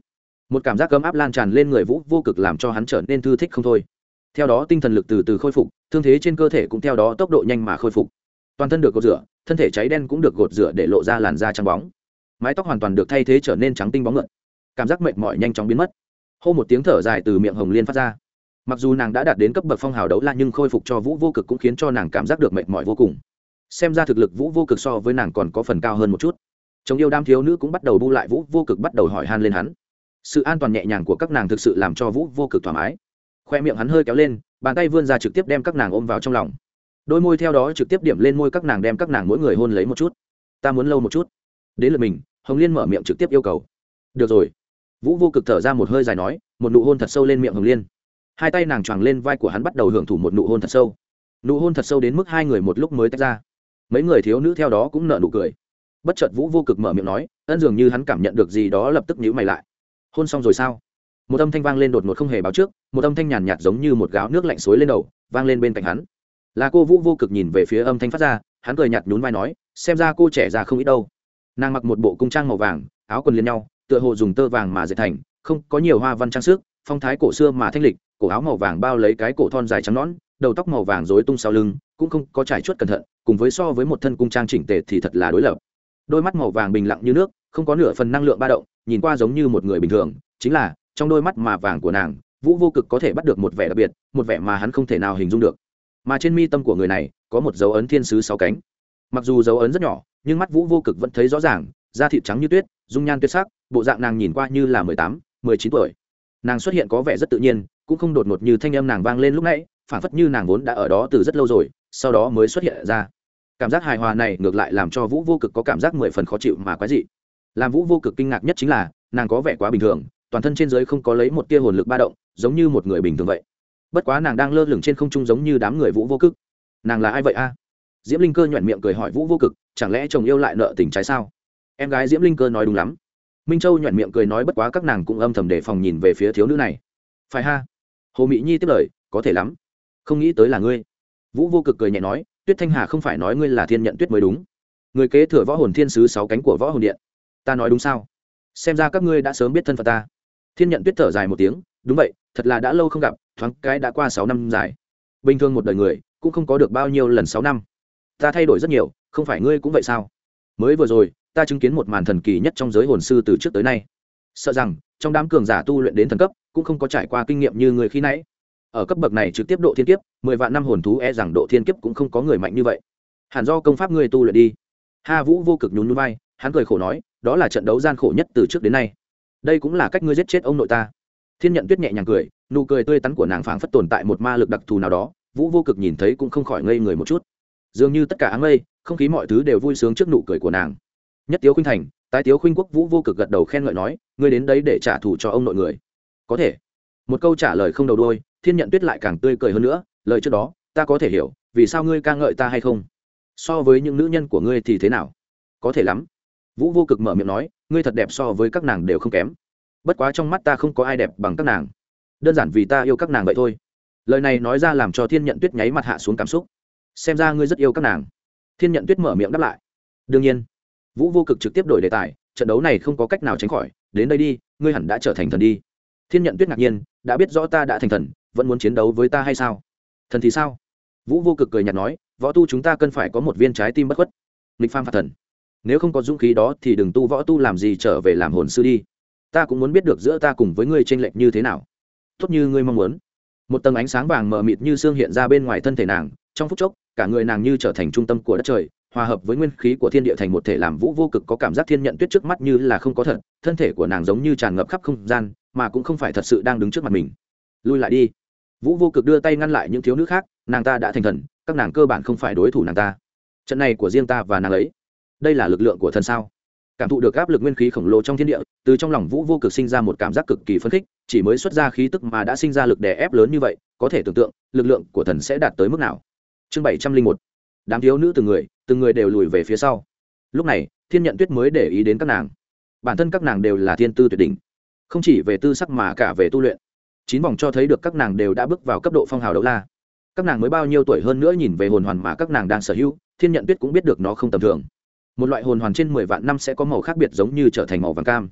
Speaker 1: một cảm giác ấm áp lan tràn lên người vũ vô cực làm cho hắn trở nên thư thích không thôi. Theo đó tinh thần lực từ từ khôi phục, thương thế trên cơ thể cũng theo đó tốc độ nhanh mà khôi phục. Toàn thân được gột rửa, thân thể cháy đen cũng được gột rửa để lộ ra làn da trắng bóng, mái tóc hoàn toàn được thay thế trở nên trắng tinh bóng lượn, cảm giác mệt mỏi nhanh chóng biến mất. Hô một tiếng thở dài từ miệng Hồng Liên phát ra. Mặc dù nàng đã đạt đến cấp bậc phong hào đấu la nhưng khôi phục cho vũ vô cực cũng khiến cho nàng cảm giác được mệt mỏi vô cùng. Xem ra thực lực vũ vô cực so với nàng còn có phần cao hơn một chút. Chồng yêu đám thiếu nữ cũng bắt đầu bu lại vũ vô cực, bắt đầu hỏi han lên hắn. Sự an toàn nhẹ nhàng của các nàng thực sự làm cho vũ vô cực thoải mái. Khoe miệng hắn hơi kéo lên, bàn tay vươn ra trực tiếp đem các nàng ôm vào trong lòng. Đôi môi theo đó trực tiếp điểm lên môi các nàng, đem các nàng mỗi người hôn lấy một chút. Ta muốn lâu một chút. Đến lượt mình, Hồng Liên mở miệng trực tiếp yêu cầu. Được rồi. Vũ vô cực thở ra một hơi dài nói, một nụ hôn thật sâu lên miệng Hồng Liên. Hai tay nàng choàng lên vai của hắn, bắt đầu hưởng thụ một nụ hôn thật sâu. Nụ hôn thật sâu đến mức hai người một lúc mới tách ra. Mấy người thiếu nữ theo đó cũng nở nụ cười. Bất chợt vũ vô cực mở miệng nói, ân, dường như hắn cảm nhận được gì đó, lập tức nhíu mày lại. Hôn xong rồi sao? Một âm thanh vang lên đột ngột không hề báo trước, một âm thanh nhàn nhạt giống như một gáo nước lạnh xối lên đầu, vang lên bên cạnh hắn. Là cô. Vũ vô cực nhìn về phía âm thanh phát ra, hắn cười nhạt nhún vai nói, xem ra cô trẻ già không ít đâu. Nàng mặc một bộ cung trang màu vàng, áo quần liền nhau, tựa hồ dùng tơ vàng mà dệt thành, không có nhiều hoa văn trang sức, phong thái cổ xưa mà thanh lịch. Cổ áo màu vàng bao lấy cái cổ thon dài trắng nõn, đầu tóc màu vàng rối tung sau lưng, cũng không có trải chuốt cẩn thận, cùng với so với một thân cung trang chỉnh tề thì thật là đối lập. Đôi mắt màu vàng bình lặng như nước, không có nửa phần năng lượng ba động, nhìn qua giống như một người bình thường. Chính là trong đôi mắt mà vàng của nàng, vũ vô cực có thể bắt được một vẻ đặc biệt, một vẻ mà hắn không thể nào hình dung được. Mà trên mi tâm của người này có một dấu ấn thiên sứ 6 cánh. Mặc dù dấu ấn rất nhỏ, nhưng mắt vũ vô cực vẫn thấy rõ ràng, da thịt trắng như tuyết, dung nhan tuyệt sắc, bộ dạng nàng nhìn qua như là 18, 19 tuổi. Nàng xuất hiện có vẻ rất tự nhiên, cũng không đột ngột như thanh âm nàng vang lên lúc nãy, phản phất như nàng vốn đã ở đó từ rất lâu rồi, sau đó mới xuất hiện ra. Cảm giác hài hòa này ngược lại làm cho vũ vô cực có cảm giác 10 phần khó chịu mà quái dị. Làm vũ vô cực kinh ngạc nhất chính là nàng có vẻ quá bình thường, toàn thân trên dưới không có lấy một tia hồn lực ba động, giống như một người bình thường vậy. Bất quá nàng đang lơ lửng trên không trung giống như đám người vũ vô cực. Nàng là ai vậy a? Diễm Linh Cơ nhoẻn miệng cười hỏi vũ vô cực, chẳng lẽ chồng yêu lại nợ tình trái sao? Em gái Diễm Linh Cơ nói đúng lắm. Minh Châu nhoẻn miệng cười nói, bất quá các nàng cũng âm thầm đề phòng nhìn về phía thiếu nữ này. Phải ha? Hồ Mị Nhi tiếp lời, có thể lắm. Không nghĩ tới là ngươi. Vũ vô cực cười nhẹ nói, Tuyết Thanh Hà không phải nói ngươi là Thiên Nhận Tuyết mới đúng, người kế thừa võ hồn thiên sứ 6 cánh của võ hồn điện. Ta nói đúng sao? Xem ra các ngươi đã sớm biết thân phận ta. Thiên Nhận Tuyết thở dài một tiếng, đúng vậy, thật là đã lâu không gặp, thoáng cái đã qua 6 năm dài. Bình thường một đời người cũng không có được bao nhiêu lần 6 năm. Ta thay đổi rất nhiều, không phải ngươi cũng vậy sao? Mới vừa rồi ta chứng kiến một màn thần kỳ nhất trong giới hồn sư từ trước tới nay. Sợ rằng trong đám cường giả tu luyện đến thần cấp cũng không có trải qua kinh nghiệm như người khi nãy. Ở cấp bậc này trực tiếp độ thiên kiếp, 10 vạn năm hồn thú rằng độ thiên kiếp cũng không có người mạnh như vậy. Hẳn do công pháp ngươi tu luyện đi. Ha Vũ vô cực nhún nhún vai, hắn cười khổ nói, đó là trận đấu gian khổ nhất từ trước đến nay. Đây cũng là cách ngươi giết chết ông nội ta. Thiên Nhận Tuyết nhẹ nhàng cười, nụ cười tươi tắn của nàng phảng phất tồn tại một ma lực đặc thù nào đó, Vũ vô cực nhìn thấy cũng không khỏi ngây người một chút. Dường như tất cả áng mây, không khí mọi thứ đều vui sướng trước nụ cười của nàng. Nhất Tiếu Khuynh Thành, tái Tiếu Khuynh Quốc. Vũ vô cực gật đầu khen ngợi nói, ngươi đến đấy để trả thù cho ông nội người. Có thể. Một câu trả lời không đầu đuôi, Thiên Nhận Tuyết lại càng tươi cười hơn nữa, lời trước đó ta có thể hiểu vì sao ngươi ca ngợi ta hay không. So với những nữ nhân của ngươi thì thế nào? Có thể lắm. Vũ vô cực mở miệng nói, ngươi thật đẹp, so với các nàng đều không kém. Bất quá trong mắt ta không có ai đẹp bằng các nàng, đơn giản vì ta yêu các nàng vậy thôi. Lời này nói ra làm cho Thiên Nhận Tuyết nháy mặt hạ xuống cảm xúc. Xem ra ngươi rất yêu các nàng. Thiên Nhận Tuyết mở miệng đáp lại. Đương nhiên. Vũ vô cực trực tiếp đổi đề tài, trận đấu này không có cách nào tránh khỏi, đến đây đi, ngươi hẳn đã trở thành thần đi. Thiên Nhận Tuyết ngạc nhiên, đã biết rõ ta đã thành thần, vẫn muốn chiến đấu với ta hay sao? Thần thì sao? Vũ vô cực cười nhạt nói, võ tu chúng ta cần phải có một viên trái tim bất khuất, nghịch phàm phạt thần. Nếu không có dũng khí đó thì đừng tu võ tu làm gì, trở về làm hồn sư đi. Ta cũng muốn biết được giữa ta cùng với ngươi chênh lệch như thế nào. Tốt như ngươi mong muốn. Một tầng ánh sáng vàng mờ mịt như sương hiện ra bên ngoài thân thể nàng, trong phút chốc, cả người nàng như trở thành trung tâm của đất trời, hòa hợp với nguyên khí của thiên địa thành một thể, làm Vũ vô cực có cảm giác Thiên Nhận Tuyết trước mắt như là không có thật, thân thể của nàng giống như tràn ngập khắp không gian, mà cũng không phải thật sự đang đứng trước mặt mình. Lui lại đi. Vũ vô cực đưa tay ngăn lại những thiếu nữ khác, nàng ta đã thành thần, các nàng cơ bản không phải đối thủ nàng ta. Trận này của riêng ta và nàng ấy. Đây là lực lượng của thần sao? Cảm thụ được áp lực nguyên khí khổng lồ trong thiên địa, từ trong lòng Vũ vô cực sinh ra một cảm giác cực kỳ phấn khích, chỉ mới xuất ra khí tức mà đã sinh ra lực đè ép lớn như vậy, có thể tưởng tượng lực lượng của thần sẽ đạt tới mức nào. Chương 701. Đám thiếu nữ từng người đều lùi về phía sau. Lúc này Thiên Nhận Tuyết mới để ý đến các nàng. Bản thân các nàng đều là thiên tư tuyệt đỉnh, không chỉ về tư sắc mà cả về tu luyện. 9 vòng cho thấy được các nàng đều đã bước vào cấp độ phong hào đấu la. Các nàng mới bao nhiêu tuổi hơn nữa, nhìn về hồn hoàn mà các nàng đang sở hữu, Thiên Nhận Tuyết cũng biết được nó không tầm thường. Một loại hồn hoàn trên 10 vạn năm sẽ có màu khác biệt, giống như trở thành màu vàng cam.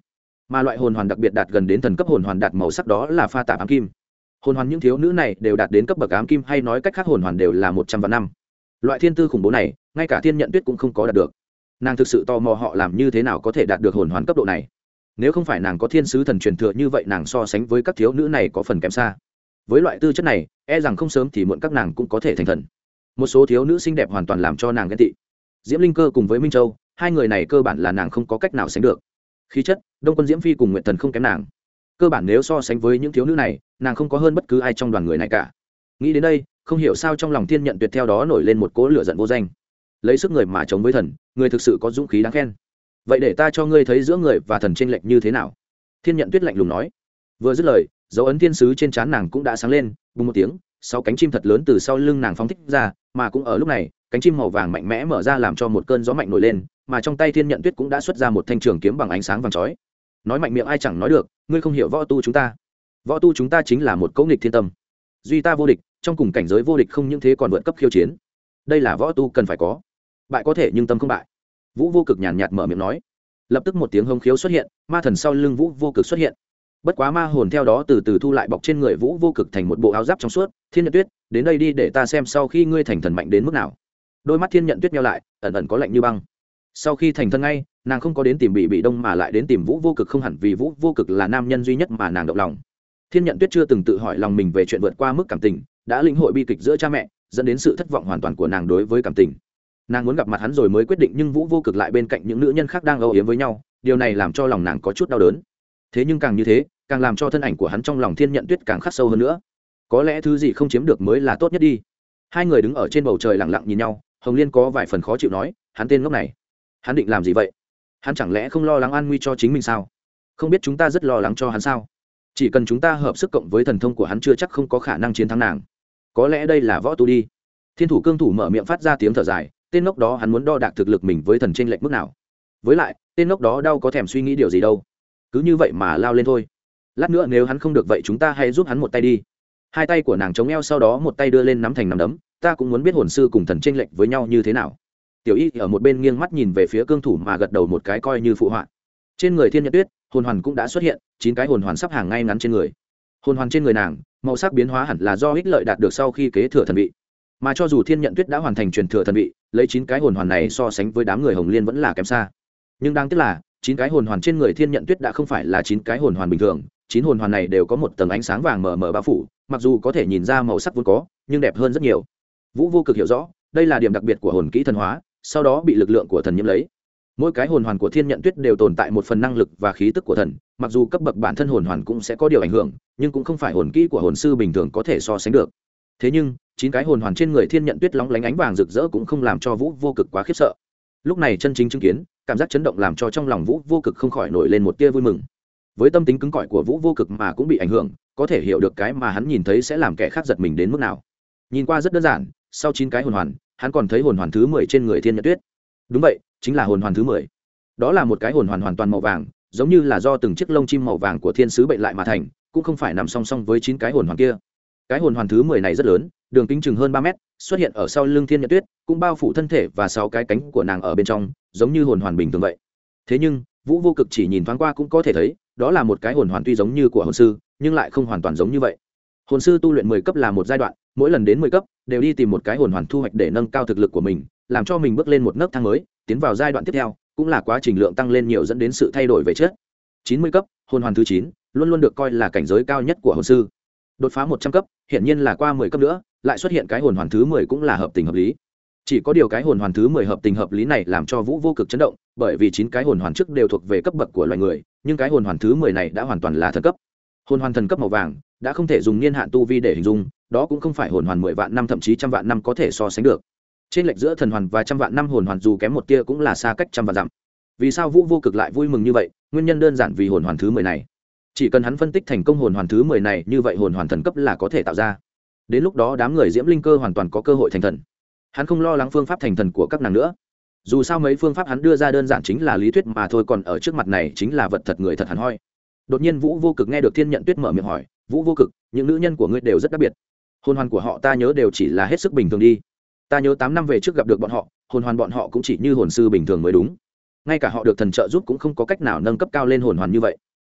Speaker 1: mà loại hồn hoàn đặc biệt đạt gần đến thần cấp hồn hoàn đạt màu sắc đó là pha tạp ám kim. Hồn hoàn những thiếu nữ này đều đạt đến cấp bậc ám kim, hay nói cách khác hồn hoàn đều là 100 vạn năm. Loại thiên tư khủng bố này ngay cả Thiên Nhận Tuyết cũng không có đạt được. Nàng thực sự tò mò họ làm như thế nào có thể đạt được hồn hoàn cấp độ này. Nếu không phải nàng có thiên sứ thần truyền thừa như vậy, nàng so sánh với các thiếu nữ này có phần kém xa. Với loại tư chất này e rằng không sớm thì muộn các nàng cũng có thể thành thần. Một số thiếu nữ xinh đẹp hoàn toàn làm cho nàng ghen tị. Diễm Linh Cơ cùng với Minh Châu, hai người này cơ bản là nàng không có cách nào sánh được. Khí chất, Đông Quân Diễm Phi cùng Nguyệt Thần không kém nàng. Cơ bản nếu so sánh với những thiếu nữ này, nàng không có hơn bất cứ ai trong đoàn người này cả. Nghĩ đến đây, không hiểu sao trong lòng Thiên Nhận Tuyệt theo đó nổi lên một cỗ lửa giận vô danh. Lấy sức người mà chống với thần, người thực sự có dũng khí đáng khen. Vậy để ta cho ngươi thấy giữa người và thần chênh lệch như thế nào. Thiên Nhận Tuyết lạnh lùng nói. Vừa dứt lời, dấu ấn thiên sứ trên trán nàng cũng đã sáng lên, bùng một tiếng, 6 cánh chim thật lớn từ sau lưng nàng phóng thích ra, mà cũng ở lúc này, cánh chim màu vàng mạnh mẽ mở ra làm cho một cơn gió mạnh nổi lên, mà trong tay Thiên Nhận Tuyết cũng đã xuất ra một thanh trường kiếm bằng ánh sáng vàng chói. Nói mạnh miệng ai chẳng nói được, ngươi không hiểu võ tu chúng ta. Võ tu chúng ta chính là một cấu nghịch thiên tâm. Duy ta vô địch, trong cùng cảnh giới vô địch không những thế còn vượt cấp khiêu chiến. Đây là võ tu cần phải có. Bại có thể nhưng tâm không bại. Vũ Vô Cực nhàn nhạt mở miệng nói. Lập tức một tiếng hống khiếu xuất hiện, ma thần sau lưng Vũ Vô Cực xuất hiện. Bất quá ma hồn theo đó từ từ thu lại bọc trên người Vũ Vô Cực thành một bộ áo giáp trong suốt. Thiên Nhận Tuyết, đến đây đi để ta xem sau khi ngươi thành thần mạnh đến mức nào. Đôi mắt Thiên Nhận Tuyết nheo lại, ẩn ẩn có lạnh như băng. Sau khi thành thân ngay, nàng không có đến tìm Bị Đông mà lại đến tìm Vũ Vô Cực, không hẳn vì Vũ Vô Cực là nam nhân duy nhất mà nàng động lòng. Thiên Nhận Tuyết chưa từng tự hỏi lòng mình về chuyện vượt qua mức cảm tình, đã lĩnh hội bi kịch giữa cha mẹ, dẫn đến sự thất vọng hoàn toàn của nàng đối với cảm tình. Nàng muốn gặp mặt hắn rồi mới quyết định, nhưng Vũ Vô Cực lại bên cạnh những nữ nhân khác đang âu yếm với nhau, điều này làm cho lòng nàng có chút đau đớn. Thế nhưng càng như thế, càng làm cho thân ảnh của hắn trong lòng Thiên Nhận Tuyết càng khắc sâu hơn nữa. Có lẽ thứ gì không chiếm được mới là tốt nhất đi. Hai người đứng ở trên bầu trời lặng lặng nhìn nhau, Hồng Liên có vài phần khó chịu nói, hắn tên ngốc này, hắn định làm gì vậy? Hắn chẳng lẽ không lo lắng an nguy cho chính mình sao? Không biết chúng ta rất lo lắng cho hắn sao? Chỉ cần chúng ta hợp sức cộng với thần thông của hắn chưa chắc không có khả năng chiến thắng nàng. Có lẽ đây là võ tu đi. Thiên Thủ Cương Thủ mở miệng phát ra tiếng thở dài, tên ngốc đó hắn muốn đo đạc thực lực mình với thần chênh lệch mức nào. Với lại, tên ngốc đó đâu có thèm suy nghĩ điều gì đâu. Cứ như vậy mà lao lên thôi. Lát nữa nếu hắn không được vậy chúng ta hãy giúp hắn một tay đi. Hai tay của nàng chống eo, sau đó một tay đưa lên nắm thành nắm đấm, ta cũng muốn biết hồn sư cùng thần chênh lệch với nhau như thế nào. Tiểu Y ở một bên nghiêng mắt nhìn về phía Cương Thủ mà gật đầu một cái coi như phụ họa. Trên người Thiên Nhận Tuyết, hồn hoàn cũng đã xuất hiện, 9 cái hồn hoàn sắp hàng ngay ngắn trên người. Hồn hoàn trên người nàng, màu sắc biến hóa hẳn là do ích lợi đạt được sau khi kế thừa thần vị. Mà cho dù Thiên Nhận Tuyết đã hoàn thành truyền thừa thần vị, lấy 9 cái hồn hoàn này so sánh với đám người Hồng Liên vẫn là kém xa. Nhưng đáng tiếc là, 9 cái hồn hoàn trên người Thiên Nhận Tuyết đã không phải là 9 cái hồn hoàn bình thường, 9 hồn hoàn này đều có một tầng ánh sáng vàng mờ mờ bao phủ, mặc dù có thể nhìn ra màu sắc vốn có, nhưng đẹp hơn rất nhiều. Vũ Vô Cực hiểu rõ, đây là điểm đặc biệt của hồn kỹ thần hóa, sau đó bị lực lượng của thần nhiễm lấy. Mỗi cái hồn hoàn của Thiên Nhận Tuyết đều tồn tại một phần năng lực và khí tức của thần, mặc dù cấp bậc bản thân hồn hoàn cũng sẽ có điều ảnh hưởng, nhưng cũng không phải hồn kỹ của hồn sư bình thường có thể so sánh được. Thế nhưng, 9 cái hồn hoàn trên người Thiên Nhận Tuyết lóng lánh ánh vàng rực rỡ cũng không làm cho Vũ Vô Cực quá khiếp sợ. Lúc này chân chính chứng kiến, cảm giác chấn động làm cho trong lòng Vũ Vô Cực không khỏi nổi lên một tia vui mừng. Với tâm tính cứng cỏi của Vũ Vô Cực mà cũng bị ảnh hưởng, có thể hiểu được cái mà hắn nhìn thấy sẽ làm kẻ khác giật mình đến mức nào. Nhìn qua rất đơn giản, sau 9 cái hồn hoàn, hắn còn thấy hồn hoàn thứ 10 trên người Thiên Nhận Tuyết. Đúng vậy, chính là hồn hoàn thứ 10. Đó là một cái hồn hoàn hoàn toàn màu vàng, giống như là do từng chiếc lông chim màu vàng của thiên sứ bệnh lại mà thành, cũng không phải nằm song song với 9 cái hồn hoàn kia. Cái hồn hoàn thứ 10 này rất lớn, đường kính chừng hơn 3 mét, xuất hiện ở sau lưng Thiên Nhận Tuyết, cũng bao phủ thân thể và 6 cái cánh của nàng ở bên trong, giống như hồn hoàn bình thường vậy. Thế nhưng, Vũ Vô Cực chỉ nhìn thoáng qua cũng có thể thấy, đó là một cái hồn hoàn tuy giống như của hồn sư, nhưng lại không hoàn toàn giống như vậy. Hồn sư tu luyện 10 cấp là một giai đoạn, mỗi lần đến 10 cấp đều đi tìm một cái hồn hoàn thu hoạch để nâng cao thực lực của mình, làm cho mình bước lên một nấc thang mới, tiến vào giai đoạn tiếp theo, cũng là quá trình lượng tăng lên nhiều dẫn đến sự thay đổi về chất. 90 cấp, hồn hoàn thứ 9, luôn luôn được coi là cảnh giới cao nhất của hồn sư. Đột phá 100 cấp, hiển nhiên là qua 10 cấp nữa, lại xuất hiện cái hồn hoàn thứ 10 cũng là hợp tình hợp lý. Chỉ có điều cái hồn hoàn thứ 10 hợp tình hợp lý này làm cho Vũ Vô Cực chấn động, bởi vì 9 cái hồn hoàn trước đều thuộc về cấp bậc của loài người, nhưng cái hồn hoàn thứ 10 này đã hoàn toàn là thần cấp. Hồn hoàn thần cấp màu vàng, đã không thể dùng niên hạn tu vi để hình dung, đó cũng không phải hồn hoàn 10 vạn năm thậm chí trăm vạn năm có thể so sánh được. Trên lệch giữa thần hoàn và trăm vạn năm hồn hoàn dù kém một tia cũng là xa cách trăm vạn dặm. Vì sao Vũ Vô Cực lại vui mừng như vậy? Nguyên nhân đơn giản vì hồn hoàn thứ 10 này. Chỉ cần hắn phân tích thành công hồn hoàn thứ 10 này, như vậy hồn hoàn thần cấp là có thể tạo ra. Đến lúc đó đám người Diễm Linh Cơ hoàn toàn có cơ hội thành thần. Hắn không lo lắng phương pháp thành thần của các nàng nữa. Dù sao mấy phương pháp hắn đưa ra đơn giản chính là lý thuyết mà thôi, còn ở trước mặt này chính là vật thật người thật hẳn hoi. Đột nhiên Vũ Vô Cực nghe được Thiên Nhận Tuyết mở miệng hỏi, Vũ Vô Cực, những nữ nhân của ngươi đều rất đặc biệt. Hồn hoàn của họ ta nhớ đều chỉ là hết sức bình thường đi. Ta nhớ 8 năm về trước gặp được bọn họ, hồn hoàn bọn họ cũng chỉ như hồn sư bình thường mới đúng. Ngay cả họ được thần trợ giúp cũng không có cách nào nâng cấp cao lên hồn hoàn như vậy.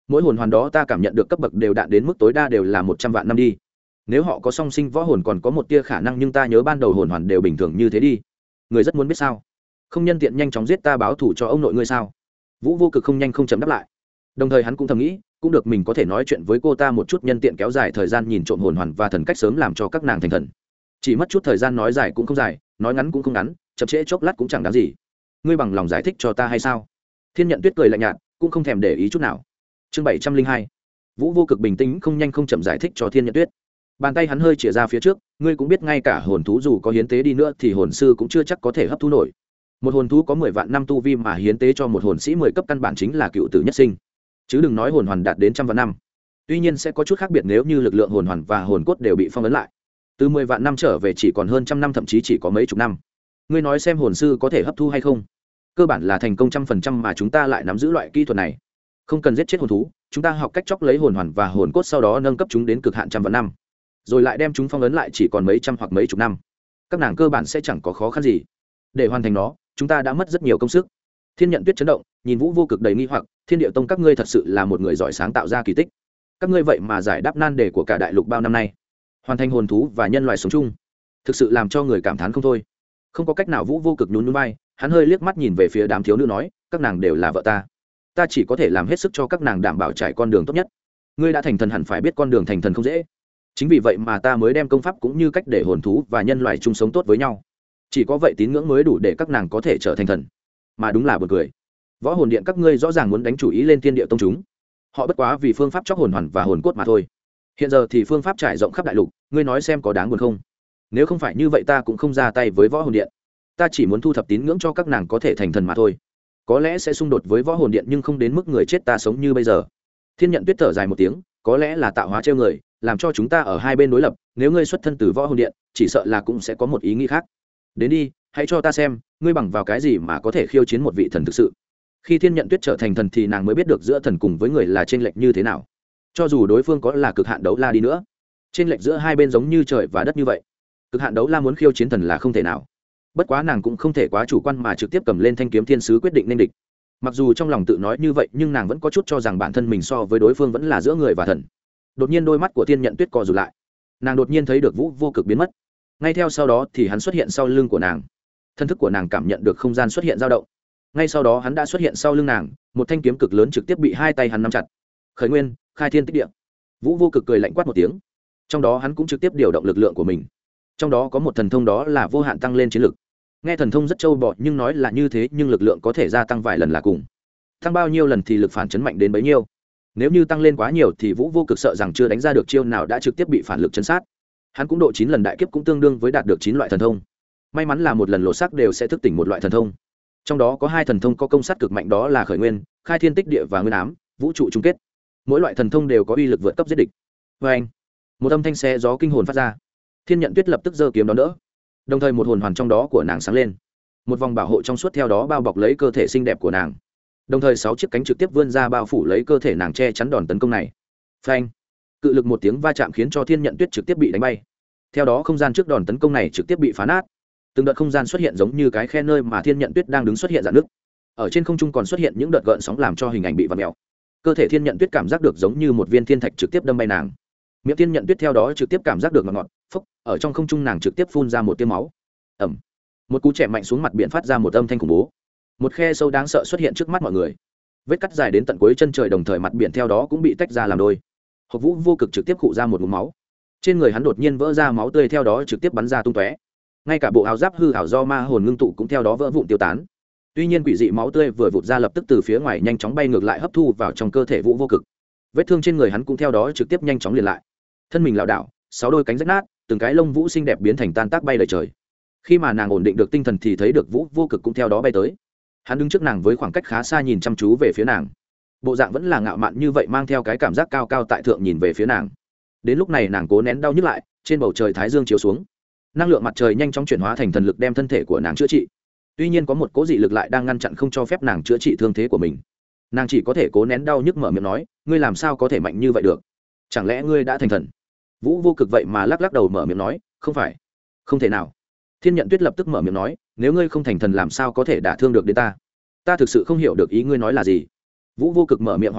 Speaker 1: mỗi hồn hoàn đó ta cảm nhận được cấp bậc đều đạt đến mức tối đa đều là 100 vạn năm đi. Nếu họ có song sinh võ hồn còn có một tia khả năng, nhưng ta nhớ ban đầu hồn hoàn đều bình thường như thế đi. Người rất muốn biết sao? Không nhân tiện nhanh chóng giết ta báo thù cho ông nội ngươi sao? Vũ Vô Cực không nhanh không chậm đáp lại. Đồng thời hắn cũng thầm nghĩ, cũng được mình có thể nói chuyện với cô ta một chút, nhân tiện kéo dài thời gian nhìn trộm hồn hoàn và thần cách sớm làm cho các nàng thành thần. Chỉ mất chút thời gian, nói dài cũng không dài, nói ngắn cũng không ngắn, chậm trễ chốc lát cũng chẳng đáng gì. Ngươi bằng lòng giải thích cho ta hay sao? Thiên Nhận Tuyết cười lạnh nhạt, cũng không thèm để ý chút nào. Chương 702. Vũ Vô Cực bình tĩnh không nhanh không chậm giải thích cho Thiên Nhận Tuyết. Bàn tay hắn hơi chĩa ra phía trước, ngươi cũng biết ngay cả hồn thú dù có hiến tế đi nữa thì hồn sư cũng chưa chắc có thể hấp thu nổi. Một hồn thú có 10 vạn năm tu vi mà hiến tế cho một hồn sĩ 10 cấp căn bản chính là cựu tử nhất sinh, chứ đừng nói hồn hoàn đạt đến trăm vạn năm. Tuy nhiên sẽ có chút khác biệt nếu như lực lượng hồn hoàn và hồn cốt đều bị phong ấn lại. Từ 10 vạn năm trở về chỉ còn hơn trăm năm, thậm chí chỉ có mấy chục năm. Ngươi nói xem hồn sư có thể hấp thu hay không? Cơ bản là thành công 100%, mà chúng ta lại nắm giữ loại kỹ thuật này. Không cần giết chết hồn thú, chúng ta học cách chóc lấy hồn hoàn và hồn cốt, sau đó nâng cấp chúng đến cực hạn trăm vạn năm, rồi lại đem chúng phong ấn lại chỉ còn mấy trăm hoặc mấy chục năm. Các nàng cơ bản sẽ chẳng có khó khăn gì. Để hoàn thành nó, chúng ta đã mất rất nhiều công sức. Thiên Nhận Tuyết chấn động, nhìn Vũ Vô Cực đầy nghi hoặc. Thiên Điệu Tông các ngươi thật sự là một người giỏi sáng tạo ra kỳ tích. Các ngươi vậy mà giải đáp nan đề của cả đại lục bao năm nay, hoàn thành hồn thú và nhân loại sống chung, thực sự làm cho người cảm thán không thôi. Không có cách nào, Vũ Vô Cực nhún nhún vai, hắn hơi liếc mắt nhìn về phía đám thiếu nữ nói, các nàng đều là vợ ta, ta chỉ có thể làm hết sức cho các nàng đảm bảo trải con đường tốt nhất. Ngươi đã thành thần hẳn phải biết con đường thành thần không dễ. Chính vì vậy mà ta mới đem công pháp cũng như cách để hồn thú và nhân loại chung sống tốt với nhau. Chỉ có vậy tín ngưỡng mới đủ để các nàng có thể trở thành thần. Mà đúng là buồn cười, Võ Hồn Điện các ngươi rõ ràng muốn đánh chủ ý lên Thiên Điệu Tông chúng. Họ bất quá vì phương pháp chóc hồn hoàn và hồn cốt mà thôi. Hiện giờ thì phương pháp trải rộng khắp đại lục, ngươi nói xem có đáng buồn không? Nếu không phải như vậy ta cũng không ra tay với Võ Hồn Điện. Ta chỉ muốn thu thập tín ngưỡng cho các nàng có thể thành thần mà thôi. Có lẽ sẽ xung đột với Võ Hồn Điện, nhưng không đến mức người chết ta sống như bây giờ. Thiên Nhận Tuyết thở dài một tiếng, có lẽ là tạo hóa trêu người, làm cho chúng ta ở hai bên đối lập. Nếu ngươi xuất thân từ Võ Hồn Điện, chỉ sợ là cũng sẽ có một ý nghĩ khác. Đến đi, hãy cho ta xem, ngươi bằng vào cái gì mà có thể khiêu chiến một vị thần thực sự? Khi Thiên Nhận Tuyết trở thành thần thì nàng mới biết được giữa thần cùng với người là chênh lệch như thế nào. Cho dù đối phương có là cực hạn đấu la đi nữa, chênh lệch giữa hai bên giống như trời và đất như vậy. Cực hạn đấu la muốn khiêu chiến thần là không thể nào. Bất quá nàng cũng không thể quá chủ quan mà trực tiếp cầm lên thanh kiếm thiên sứ quyết định nên địch. Mặc dù trong lòng tự nói như vậy, nhưng nàng vẫn có chút cho rằng bản thân mình so với đối phương vẫn là giữa người và thần. Đột nhiên đôi mắt của Thiên Nhận Tuyết co rụt lại, nàng đột nhiên thấy được Vũ Vô Cực biến mất. Ngay theo sau đó thì hắn xuất hiện sau lưng của nàng. Thân thức của nàng cảm nhận được không gian xuất hiện dao động. Ngay sau đó hắn đã xuất hiện sau lưng nàng, một thanh kiếm cực lớn trực tiếp bị hai tay hắn nắm chặt. Khởi nguyên, khai thiên tích địa. Vũ Vô Cực cười lạnh quát một tiếng. Trong đó hắn cũng trực tiếp điều động lực lượng của mình. Trong đó có một thần thông, đó là vô hạn tăng lên chiến lực. Nghe thần thông rất trâu bọ, nhưng nói là như thế, nhưng lực lượng có thể gia tăng vài lần là cùng. Tăng bao nhiêu lần thì lực phản chấn mạnh đến bấy nhiêu. Nếu như tăng lên quá nhiều thì Vũ Vô Cực sợ rằng chưa đánh ra được chiêu nào đã trực tiếp bị phản lực chấn sát. Hắn cũng độ 9 lần đại kiếp, cũng tương đương với đạt được 9 loại thần thông. May mắn là một lần lộ sắc đều sẽ thức tỉnh một loại thần thông. Trong đó có 2 thần thông có công sát cực mạnh, đó là khởi nguyên, khai thiên tích địa và nguyên ám, vũ trụ chung kết. Mỗi loại thần thông đều có uy lực vượt cấp giết địch. Và anh, một âm thanh xé gió kinh hồn phát ra. Thiên Nhận Tuyết lập tức giơ kiếm đón đỡ, đồng thời một hồn hoàn trong đó của nàng sáng lên, một vòng bảo hộ trong suốt theo đó bao bọc lấy cơ thể xinh đẹp của nàng, đồng thời 6 chiếc cánh trực tiếp vươn ra bao phủ lấy cơ thể nàng, che chắn đòn tấn công này. Phanh, cự lực một tiếng va chạm khiến cho Thiên Nhận Tuyết trực tiếp bị đánh bay. Theo đó không gian trước đòn tấn công này trực tiếp bị phá nát, từng đợt không gian xuất hiện giống như cái khe nơi mà Thiên Nhận Tuyết đang đứng xuất hiện rạn nứt. Ở trên không trung còn xuất hiện những đợt gợn sóng làm cho hình ảnh bị vặn mèo. Cơ thể Thiên Nhận Tuyết cảm giác được giống như một viên thiên thạch trực tiếp đâm bay nàng. Miệng Thiên Nhận Tuyết theo đó trực tiếp cảm giác được ngọt ngọt, phốc, ở trong không trung nàng trực tiếp phun ra một tia máu. Ầm. Một cú chém mạnh xuống mặt biển phát ra một âm thanh khủng bố. Một khe sâu đáng sợ xuất hiện trước mắt mọi người. Vết cắt dài đến tận cuối chân trời, đồng thời mặt biển theo đó cũng bị tách ra làm đôi. Hộc Vũ Vô Cực trực tiếp khụ ra một ngụm máu. Trên người hắn đột nhiên vỡ ra máu tươi, theo đó trực tiếp bắn ra tung tóe. Ngay cả bộ áo giáp hư ảo do ma hồn ngưng tụ cũng theo đó vỡ vụn tiêu tán. Tuy nhiên quỷ dị máu tươi vừa vụt ra lập tức từ phía ngoài nhanh chóng bay ngược lại hấp thu vào trong cơ thể Vũ Vô Cực. Vết thương trên người hắn cũng theo đó trực tiếp nhanh chóng liền lại. Thân mình lảo đảo, 6 đôi cánh rách nát, từng cái lông vũ xinh đẹp biến thành tan tác bay lời trời. Khi mà nàng ổn định được tinh thần thì thấy được Vũ Vô Cực cũng theo đó bay tới. Hắn đứng trước nàng với khoảng cách khá xa, nhìn chăm chú về phía nàng. Bộ dạng vẫn là ngạo mạn như vậy, mang theo cái cảm giác cao cao tại thượng nhìn về phía nàng. Đến lúc này nàng cố nén đau nhức lại, trên bầu trời thái dương chiếu xuống, năng lượng mặt trời nhanh chóng chuyển hóa thành thần lực đem thân thể của nàng chữa trị. Tuy nhiên có một cố dị lực lại đang ngăn chặn không cho phép nàng chữa trị thương thế của mình. Nàng chỉ có thể cố nén đau nhức mở miệng nói, ngươi làm sao có thể mạnh như vậy được? Chẳng lẽ ngươi đã thành thần? Vũ Vô Cực vậy mà lắc lắc đầu mở miệng nói, không phải, không thể nào. Thiên Nhận Tuyết lập tức mở miệng nói, nếu ngươi không thành thần làm sao có thể đả thương được đến ta? Ta thực sự không hiểu được ý ngươi nói là gì. Vũ Vô Cực mở miệng hỏi lại,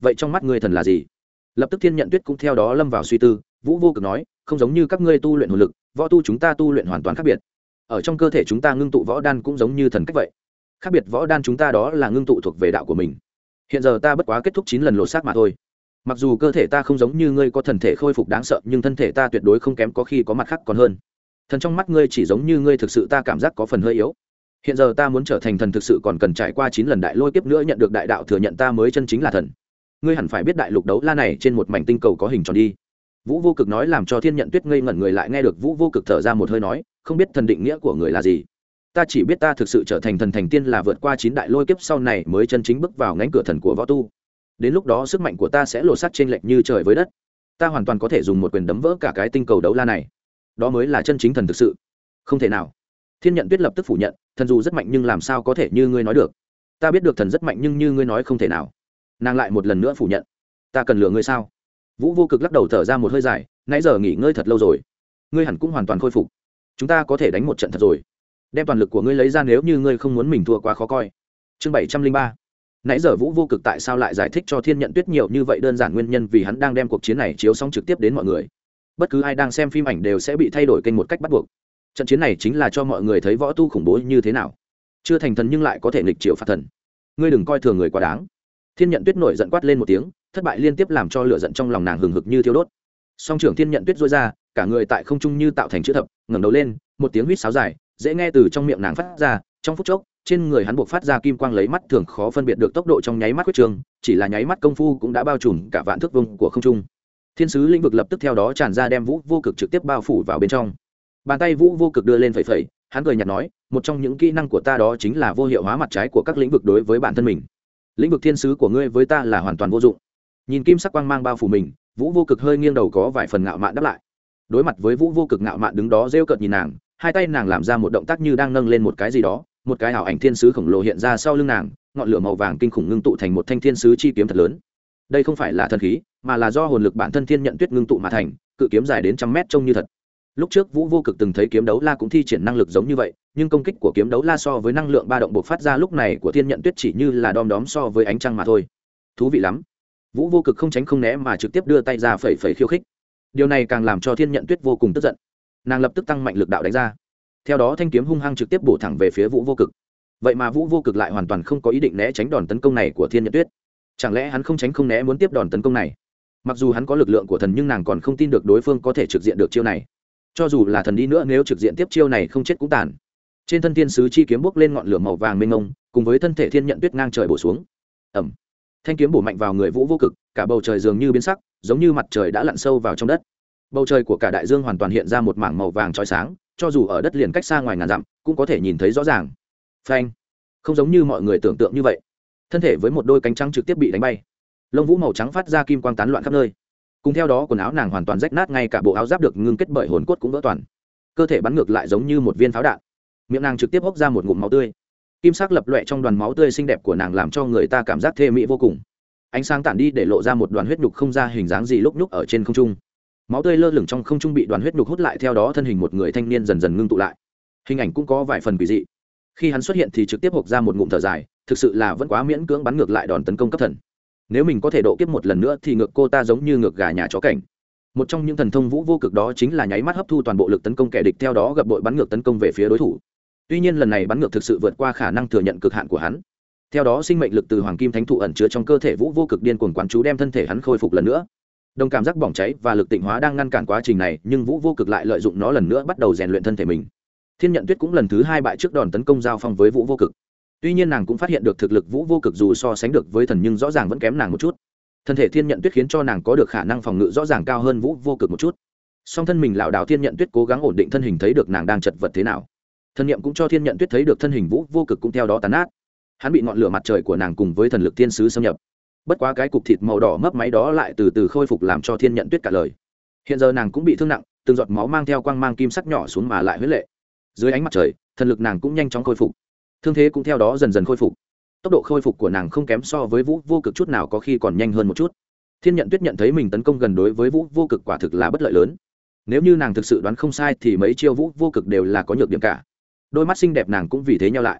Speaker 1: vậy trong mắt ngươi thần là gì? Lập tức Thiên Nhận Tuyết cũng theo đó lâm vào suy tư. Vũ Vô Cực nói, không giống như các ngươi tu luyện hồn lực, võ tu chúng ta tu luyện hoàn toàn khác biệt. Ở trong cơ thể chúng ta ngưng tụ võ đan cũng giống như thần cách vậy. Khác biệt võ đan chúng ta đó là ngưng tụ thuộc về đạo của mình. Hiện giờ ta bất quá kết thúc 9 lần lột xác mà thôi. Mặc dù cơ thể ta không giống như ngươi có thần thể khôi phục đáng sợ, nhưng thân thể ta tuyệt đối không kém, có khi có mặt khác còn hơn. Thần trong mắt ngươi chỉ giống như ngươi thực sự ta cảm giác có phần hơi yếu. Hiện giờ ta muốn trở thành thần thực sự còn cần trải qua 9 lần đại lôi kiếp nữa nhận được đại đạo thừa nhận ta mới chân chính là thần. Ngươi hẳn phải biết đại lục đấu la này trên một mảnh tinh cầu có hình tròn đi. Vũ Vô Cực nói làm cho Thiên Nhận Tuyết ngây ngẩn người lại, nghe được Vũ Vô Cực thở ra một hơi nói, không biết thần định nghĩa của người là gì. Ta chỉ biết ta thực sự trở thành thần thành tiên là vượt qua 9 đại lôi kiếp sau này mới chân chính bước vào ngánh cửa thần của võ tu. Đến lúc đó sức mạnh của ta sẽ lột xác chênh lệch như trời với đất. Ta hoàn toàn có thể dùng một quyền đấm vỡ cả cái tinh cầu đấu la này. Đó mới là chân chính thần thực sự. Không thể nào. Thiên Nhận Tuyết lập tức phủ nhận, thần dù rất mạnh nhưng làm sao có thể như ngươi nói được. Ta biết được thần rất mạnh nhưng như ngươi nói không thể nào. Nàng lại một lần nữa phủ nhận. Ta cần lừa ngươi sao? Vũ Vô Cực lắc đầu thở ra một hơi dài, nãy giờ nghỉ ngơi thật lâu rồi, ngươi hẳn cũng hoàn toàn khôi phục, chúng ta có thể đánh một trận thật rồi. Đem toàn lực của ngươi lấy ra nếu như ngươi không muốn mình thua quá khó coi. Chương 703. Nãy giờ Vũ Vô Cực tại sao lại giải thích cho Thiên Nhận Tuyết nhiều như vậy, đơn giản nguyên nhân vì hắn đang đem cuộc chiến này chiếu sóng trực tiếp đến mọi người. Bất cứ ai đang xem phim ảnh đều sẽ bị thay đổi kênh một cách bắt buộc. Trận chiến này chính là cho mọi người thấy võ tu khủng bố như thế nào. Chưa thành thần nhưng lại có thể nghịch triệu phạt thần. Ngươi đừng coi thường người quá đáng. Thiên Nhận Tuyết nổi giận quát lên một tiếng, thất bại liên tiếp làm cho lửa giận trong lòng nàng hừng hực như thiêu đốt. Song trưởng Thiên Nhận Tuyết duỗi ra, cả người tại không trung như tạo thành chữ thập, ngẩng đầu lên, một tiếng huýt sáo dài, dễ nghe từ trong miệng nàng phát ra, trong phút chốc, trên người hắn buộc phát ra kim quang lấy mắt thường khó phân biệt được tốc độ trong nháy mắt quyết trường, chỉ là nháy mắt công phu cũng đã bao trùm cả vạn thước vuông của không trung. Thiên sứ lĩnh vực lập tức theo đó tràn ra đem Vũ Vô Cực trực tiếp bao phủ vào bên trong. Bàn tay Vũ Vô Cực đưa lên phẩy phẩy, hắn cười nhạt nói, một trong những kỹ năng của ta đó chính là vô hiệu hóa mặt trái của các lĩnh vực đối với bản thân mình. Lĩnh vực thiên sứ của ngươi với ta là hoàn toàn vô dụng. Nhìn kim sắc quang mang bao phủ mình, Vũ Vô Cực hơi nghiêng đầu có vài phần ngạo mạn đáp lại. Đối mặt với Vũ Vô Cực ngạo mạn đứng đó rêu cợt nhìn nàng, hai tay nàng làm ra một động tác như đang nâng lên một cái gì đó, một cái ảo ảnh thiên sứ khổng lồ hiện ra sau lưng nàng, ngọn lửa màu vàng kinh khủng ngưng tụ thành một thanh thiên sứ chi kiếm thật lớn. Đây không phải là thần khí, mà là do hồn lực bản thân Thiên Nhận Tuyết ngưng tụ mà thành, cự kiếm dài đến 100 mét trông như thật. Lúc trước Vũ Vô Cực từng thấy kiếm đấu la cũng thi triển năng lực giống như vậy, nhưng công kích của kiếm đấu la so với năng lượng ba động bộc phát ra lúc này của Thiên Nhận Tuyết chỉ như là đom đóm so với ánh trăng mà thôi. Thú vị lắm. Vũ Vô Cực không tránh không né mà trực tiếp đưa tay ra phẩy phẩy khiêu khích. Điều này càng làm cho Thiên Nhận Tuyết vô cùng tức giận. Nàng lập tức tăng mạnh lực đạo đánh ra. Theo đó thanh kiếm hung hăng trực tiếp bổ thẳng về phía Vũ Vô Cực. Vậy mà Vũ Vô Cực lại hoàn toàn không có ý định né tránh đòn tấn công này của Thiên Nhận Tuyết. Chẳng lẽ hắn không tránh không né muốn tiếp đòn tấn công này? Mặc dù hắn có lực lượng của thần nhưng nàng còn không tin được đối phương có thể trực diện được chiêu này. Cho dù là thần đi nữa nếu trực diện tiếp chiêu này không chết cũng tàn. Trên thân thiên sứ chi kiếm bốc lên ngọn lửa màu vàng mênh mông, cùng với thân thể Thiên Nhận Tuyết ngang trời bổ xuống. Ầm. Thanh kiếm bổ mạnh vào người Vũ Vô Cực, cả bầu trời dường như biến sắc, giống như mặt trời đã lặn sâu vào trong đất. Bầu trời của cả đại dương hoàn toàn hiện ra một mảng màu vàng chói sáng, cho dù ở đất liền cách xa ngoài ngàn dặm, cũng có thể nhìn thấy rõ ràng. Phanh. Không giống như mọi người tưởng tượng như vậy. Thân thể với một đôi cánh trắng trực tiếp bị đánh bay. Lông vũ màu trắng phát ra kim quang tán loạn khắp nơi. Cùng theo đó quần áo nàng hoàn toàn rách nát, ngay cả bộ áo giáp được ngưng kết bởi hồn cốt cũng vỡ toàn. Cơ thể bắn ngược lại giống như một viên pháo đạn. Miệng nàng trực tiếp hốc ra một ngụm máu tươi. Kim sắc lập loè trong đoàn máu tươi xinh đẹp của nàng làm cho người ta cảm giác thê mỹ vô cùng. Ánh sáng tản đi để lộ ra một đoàn huyết nhục không ra hình dáng gì lúc nhúc ở trên không trung. Máu tươi lơ lửng trong không trung bị đoàn huyết nhục hút lại, theo đó thân hình một người thanh niên dần dần ngưng tụ lại. Hình ảnh cũng có vài phần kỳ dị. Khi hắn xuất hiện thì trực tiếp hộc ra một ngụm thở dài, thực sự là vẫn quá miễn cưỡng bắn ngược lại đòn tấn công cấp thần. Nếu mình có thể độ kiếp một lần nữa thì ngược cô ta giống như ngược gà nhà chó cảnh. Một trong những thần thông Vũ Vô Cực đó chính là nháy mắt hấp thu toàn bộ lực tấn công kẻ địch, theo đó gập bội bắn ngược tấn công về phía đối thủ. Tuy nhiên lần này bắn ngược thực sự vượt qua khả năng thừa nhận cực hạn của hắn. Theo đó sinh mệnh lực từ hoàng kim thánh thụ ẩn chứa trong cơ thể Vũ Vô Cực điên cuồng quán chú đem thân thể hắn khôi phục lần nữa. Đồng cảm giác bỏng cháy và lực tịnh hóa đang ngăn cản quá trình này, nhưng Vũ Vô Cực lại lợi dụng nó lần nữa bắt đầu rèn luyện thân thể mình. Thiên Nhận Tuyết cũng lần thứ 2 bại trước đòn tấn công giao phong với Vũ Vô Cực. Tuy nhiên nàng cũng phát hiện được thực lực Vũ Vô Cực dù so sánh được với thần nhưng rõ ràng vẫn kém nàng một chút. Thân thể Thiên Nhận Tuyết khiến cho nàng có được khả năng phòng ngự rõ ràng cao hơn Vũ Vô Cực một chút. Song thân mình lảo đảo, Thiên Nhận Tuyết cố gắng ổn định thân hình, thấy được nàng đang chật vật thế nào. Thân niệm cũng cho Thiên Nhận Tuyết thấy được thân hình Vũ Vô Cực cũng theo đó tàn nát. Hắn bị ngọn lửa mặt trời của nàng cùng với thần lực thiên sứ xâm nhập. Bất quá cái cục thịt màu đỏ mấp máy đó lại từ từ khôi phục làm cho Thiên Nhận Tuyết cả lời. Hiện giờ nàng cũng bị thương nặng, từng giọt máu mang theo quang mang kim sắc nhỏ xuống mà lại huyết lệ. Dưới ánh mặt trời, thần lực nàng cũng nhanh chóng khôi phục, thương thế cũng theo đó dần dần khôi phục. Tốc độ khôi phục của nàng không kém so với Vũ Vô Cực chút nào, có khi còn nhanh hơn một chút. Thiên Nhận Tuyết nhận thấy mình tấn công gần đối với Vũ Vô Cực quả thực là bất lợi lớn. Nếu như nàng thực sự đoán không sai thì mấy chiêu Vũ Vô Cực đều là có nhược điểm cả. Đôi mắt xinh đẹp nàng cũng vì thế nheo lại.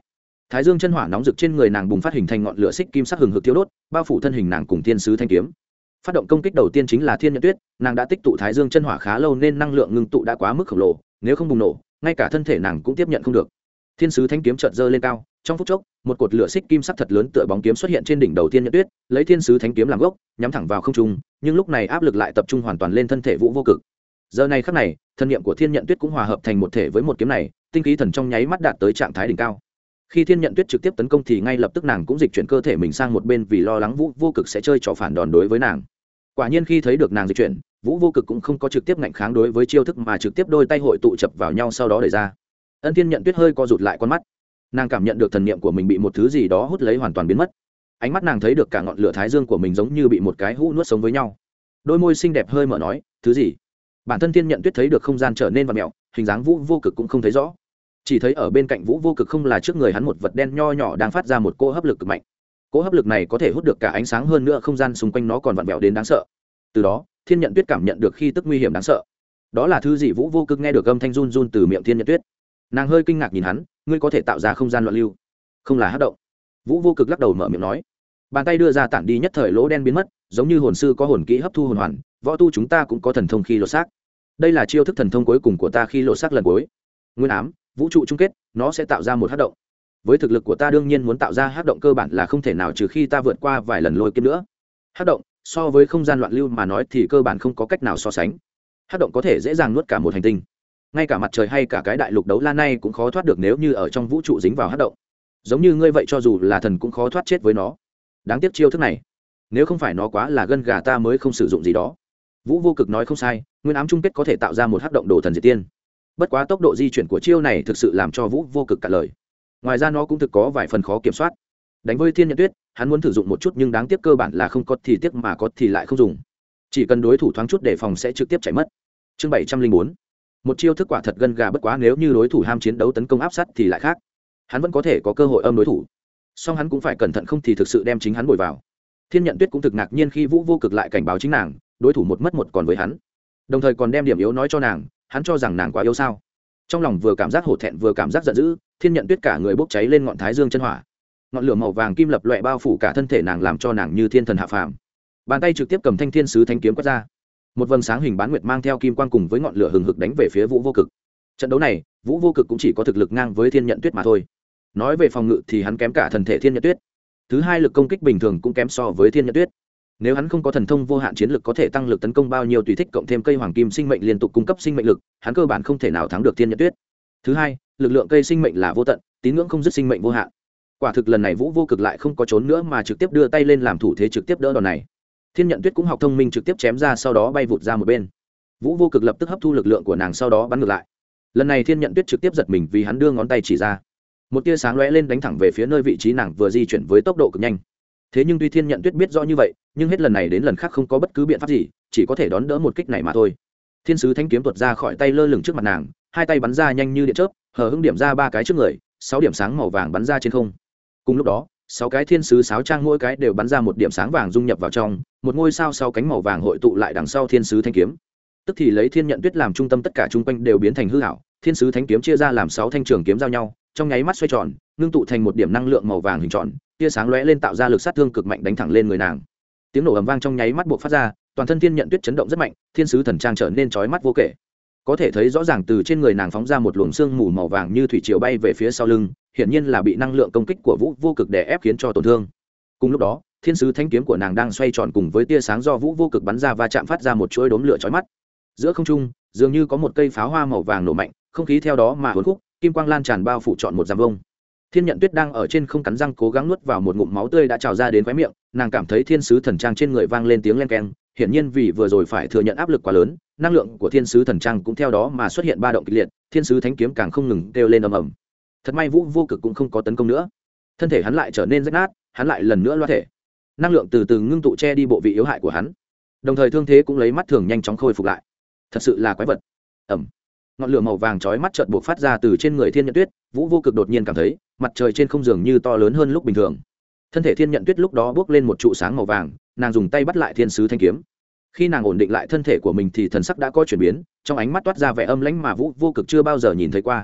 Speaker 1: Thái dương chân hỏa nóng rực trên người nàng bùng phát hình thành ngọn lửa xích kim sắc hừng hực thiêu đốt, bao phủ thân hình nàng cùng thiên sứ thanh kiếm. Phát động công kích đầu tiên chính là thiên nhận tuyết, nàng đã tích tụ thái dương chân hỏa khá lâu nên năng lượng ngưng tụ đã quá mức khổng lồ, nếu không bùng nổ, ngay cả thân thể nàng cũng tiếp nhận không được. Thiên sứ thanh kiếm chợt giơ lên cao, trong phút chốc, một cột lửa xích kim sắc thật lớn tựa bóng kiếm xuất hiện trên đỉnh đầu thiên nhận tuyết, lấy thiên sứ thanh kiếm làm gốc, nhắm thẳng vào không trung, nhưng lúc này áp lực lại tập trung hoàn toàn lên thân thể Vũ Vô Cực. Giờ này khắc này, thân niệm của thiên nhận tuyết cũng hòa hợp thành một thể với một kiếm này, tinh khí thần trong nháy mắt đạt tới trạng thái đỉnh cao. Khi thiên nhận tuyết trực tiếp tấn công thì ngay lập tức nàng cũng dịch chuyển cơ thể mình sang một bên vì lo lắng Vũ Vô Cực sẽ chơi trò phản đòn đối với nàng. Quả nhiên khi thấy được nàng dịch chuyển, Vũ Vô Cực cũng không có trực tiếp ngạnh kháng đối với chiêu thức mà trực tiếp đôi tay hội tụ chập vào nhau sau đó đẩy ra. Ân Thiên Nhận Tuyết hơi co rụt lại con mắt, nàng cảm nhận được thần niệm của mình bị một thứ gì đó hút lấy hoàn toàn biến mất. Ánh mắt nàng thấy được cả ngọn lửa thái dương của mình giống như bị một cái hũ nuốt sống với nhau. Đôi môi xinh đẹp hơi mở nói, thứ gì? Bản thân Thiên Nhận Tuyết thấy được không gian trở nên vặn mèo, hình dáng Vũ Vô Cực cũng không thấy rõ, chỉ thấy ở bên cạnh Vũ Vô Cực không là trước người hắn một vật đen nho nhỏ đang phát ra một cỗ hấp lực cực mạnh. Cỗ hấp lực này có thể hút được cả ánh sáng, hơn nữa không gian xung quanh nó còn vặn vẹo đến đáng sợ. Từ đó Thiên Nhận Tuyết cảm nhận được khi tức nguy hiểm đáng sợ. Đó là thứ gì? Vũ Vô Cực nghe được âm thanh run run từ miệng Thiên Nhận Tuyết, nàng hơi kinh ngạc nhìn hắn, ngươi có thể tạo ra không gian loạn lưu? Không là hắc động. Vũ Vô Cực lắc đầu mở miệng nói, bàn tay đưa ra tản đi, nhất thời lỗ đen biến mất, giống như hồn sư có hồn kỹ hấp thu hồn hoàn, võ tu chúng ta cũng có thần thông khi lột xác. Đây là chiêu thức thần thông cuối cùng của ta khi lột xác lần cuối. Nguyên ám, vũ trụ chung kết, nó sẽ tạo ra một hắc động. Với thực lực của ta đương nhiên muốn tạo ra hắc động cơ bản là không thể nào, trừ khi ta vượt qua vài lần lôi kiếp nữa. Hắc động so với không gian loạn lưu mà nói thì cơ bản không có cách nào so sánh. Hắc động có thể dễ dàng nuốt cả một hành tinh, ngay cả mặt trời hay cả cái đại lục đấu la này cũng khó thoát được nếu như ở trong vũ trụ dính vào hắc động. Giống như ngươi vậy, cho dù là thần cũng khó thoát chết với nó. Đáng tiếc chiêu thức này, nếu không phải nó quá là gân gà ta mới không sử dụng gì đó. Vũ Vô Cực nói không sai, nguyên ám chung kết có thể tạo ra một hắc động đồ thần diệt tiên. Bất quá tốc độ di chuyển của chiêu này thực sự làm cho Vũ Vô Cực cả lời. Ngoài ra nó cũng thực có vài phần khó kiểm soát. Đánh với Thiên Nhận Tuyết, hắn muốn thử dụng một chút nhưng đáng tiếc cơ bản là không có thì tiếc mà có thì lại không dùng. Chỉ cần đối thủ thoáng chút đề phòng sẽ trực tiếp chạy mất. Chương 704. Một chiêu thức quả thật gân gà, bất quá nếu như đối thủ ham chiến đấu tấn công áp sát thì lại khác. Hắn vẫn có thể có cơ hội âm đối thủ, song hắn cũng phải cẩn thận không thì thực sự đem chính hắn bồi vào. Thiên Nhận Tuyết cũng thực ngạc nhiên khi Vũ Vô Cực lại cảnh báo chính nàng, đối thủ một mất một còn với hắn, đồng thời còn đem điểm yếu nói cho nàng. Hắn cho rằng nàng quá yếu sao? Trong lòng vừa cảm giác hổ thẹn vừa cảm giác giận dữ, Thiên Nhận Tuyết cả người bốc cháy lên ngọn thái dương chân hỏa, ngọn lửa màu vàng kim lập loè bao phủ cả thân thể nàng, làm cho nàng như thiên thần hạ phàm. Bàn tay trực tiếp cầm thanh thiên sứ thanh kiếm quét ra, một vầng sáng hình bán nguyệt mang theo kim quang cùng với ngọn lửa hừng hực đánh về phía Vũ Vô Cực. Trận đấu này Vũ Vô Cực cũng chỉ có thực lực ngang với Thiên Nhận Tuyết mà thôi. Nói về phòng ngự thì hắn kém cả thần thể Thiên Nhận Tuyết, thứ hai lực công kích bình thường cũng kém so với Thiên Nhận Tuyết. Nếu hắn không có thần thông vô hạn chiến lực có thể tăng lực tấn công bao nhiêu tùy thích, cộng thêm cây hoàng kim sinh mệnh liên tục cung cấp sinh mệnh lực, hắn cơ bản không thể nào thắng được Thiên Nhận Tuyết. Thứ hai, lực lượng cây sinh mệnh là vô tận, tín ngưỡng không dứt, sinh mệnh vô hạn. Quả thực lần này Vũ Vô Cực lại không có trốn nữa mà trực tiếp đưa tay lên làm thủ thế trực tiếp đỡ đòn này. Thiên Nhận Tuyết cũng học thông minh, trực tiếp chém ra sau đó bay vụt ra một bên. Vũ Vô Cực lập tức hấp thu lực lượng của nàng sau đó bắn ngược lại. Lần này Thiên Nhận Tuyết trực tiếp giật mình vì hắn đưa ngón tay chỉ ra, một tia sáng lóe lên đánh thẳng về phía nơi vị trí nàng vừa di chuyển với tốc độ cực nhanh. Thế nhưng tuy Thiên Nhận Tuyết biết rõ như vậy, nhưng hết lần này đến lần khác không có bất cứ biện pháp gì, chỉ có thể đón đỡ một kích này mà thôi. Thiên sứ thanh kiếm tuột ra khỏi tay lơ lửng trước mặt nàng, hai tay bắn ra nhanh như điện chớp, hờ hững điểm ra 3 cái trước người, 6 điểm sáng màu vàng bắn ra trên không. Cùng lúc đó, 6 cái thiên sứ sáo trang mỗi cái đều bắn ra một điểm sáng vàng dung nhập vào trong, một ngôi sao 6 cánh màu vàng hội tụ lại đằng sau thiên sứ thanh kiếm. Tức thì lấy Thiên Nhận Tuyết làm trung tâm, tất cả chung quanh đều biến thành hư ảo. Thiên sứ thanh kiếm chia ra làm 6 thanh trường kiếm giao nhau, trong nháy mắt xoay tròn, ngưng tụ thành một điểm năng lượng màu vàng hình tròn, tia sáng lóe lên tạo ra lực sát thương cực mạnh đánh thẳng lên người nàng. Tiếng nổ ầm vang trong nháy mắt buộc phát ra, toàn thân Thiên Nhận Tuyết chấn động rất mạnh, thiên sứ thần trang trở nên chói mắt vô kể. Có thể thấy rõ ràng từ trên người nàng phóng ra một luồng sương mù màu vàng như thủy triều bay về phía sau lưng, hiển nhiên là bị năng lượng công kích của Vũ Vô Cực đè ép khiến cho tổn thương. Cùng lúc đó, thiên sứ thanh kiếm của nàng đang xoay tròn cùng với tia sáng do Vũ Vô Cực bắn ra va chạm phát ra một chuỗi đốm lửa chói mắt. Giữa không trung, dường như có một cây pháo hoa màu vàng nổ mạnh, không khí theo đó mà uốn khúc, kim quang lan tràn bao phủ trọn một dặm vuông. Thiên Nhận Tuyết đang ở trên không cắn răng cố gắng nuốt vào một ngụm máu tươi đã trào ra đến khóe miệng, nàng cảm thấy thiên sứ thần trang trên người vang lên tiếng len keng, hiển nhiên vì vừa rồi phải thừa nhận áp lực quá lớn, năng lượng của thiên sứ thần trang cũng theo đó mà xuất hiện ba động kịch liệt, thiên sứ thánh kiếm càng không ngừng kêu lên ầm ầm. Thật may Vũ Vô Cực cũng không có tấn công nữa, thân thể hắn lại trở nên rách nát, hắn lại lần nữa loa thể, năng lượng từ từ ngưng tụ che đi bộ vị yếu hại của hắn, đồng thời thương thế cũng lấy mắt thường nhanh chóng khôi phục lại. Thật sự là quái vật. Ầm. Ngọn lửa màu vàng chói mắt chợt buộc phát ra từ trên người Thiên Nhận Tuyết, Vũ Vô Cực đột nhiên cảm thấy mặt trời trên không dường như to lớn hơn lúc bình thường. Thân thể Thiên Nhận Tuyết lúc đó bước lên một trụ sáng màu vàng, nàng dùng tay bắt lại thiên sứ thanh kiếm. Khi nàng ổn định lại thân thể của mình thì thần sắc đã có chuyển biến, trong ánh mắt toát ra vẻ âm lãnh mà Vũ Vô Cực chưa bao giờ nhìn thấy qua.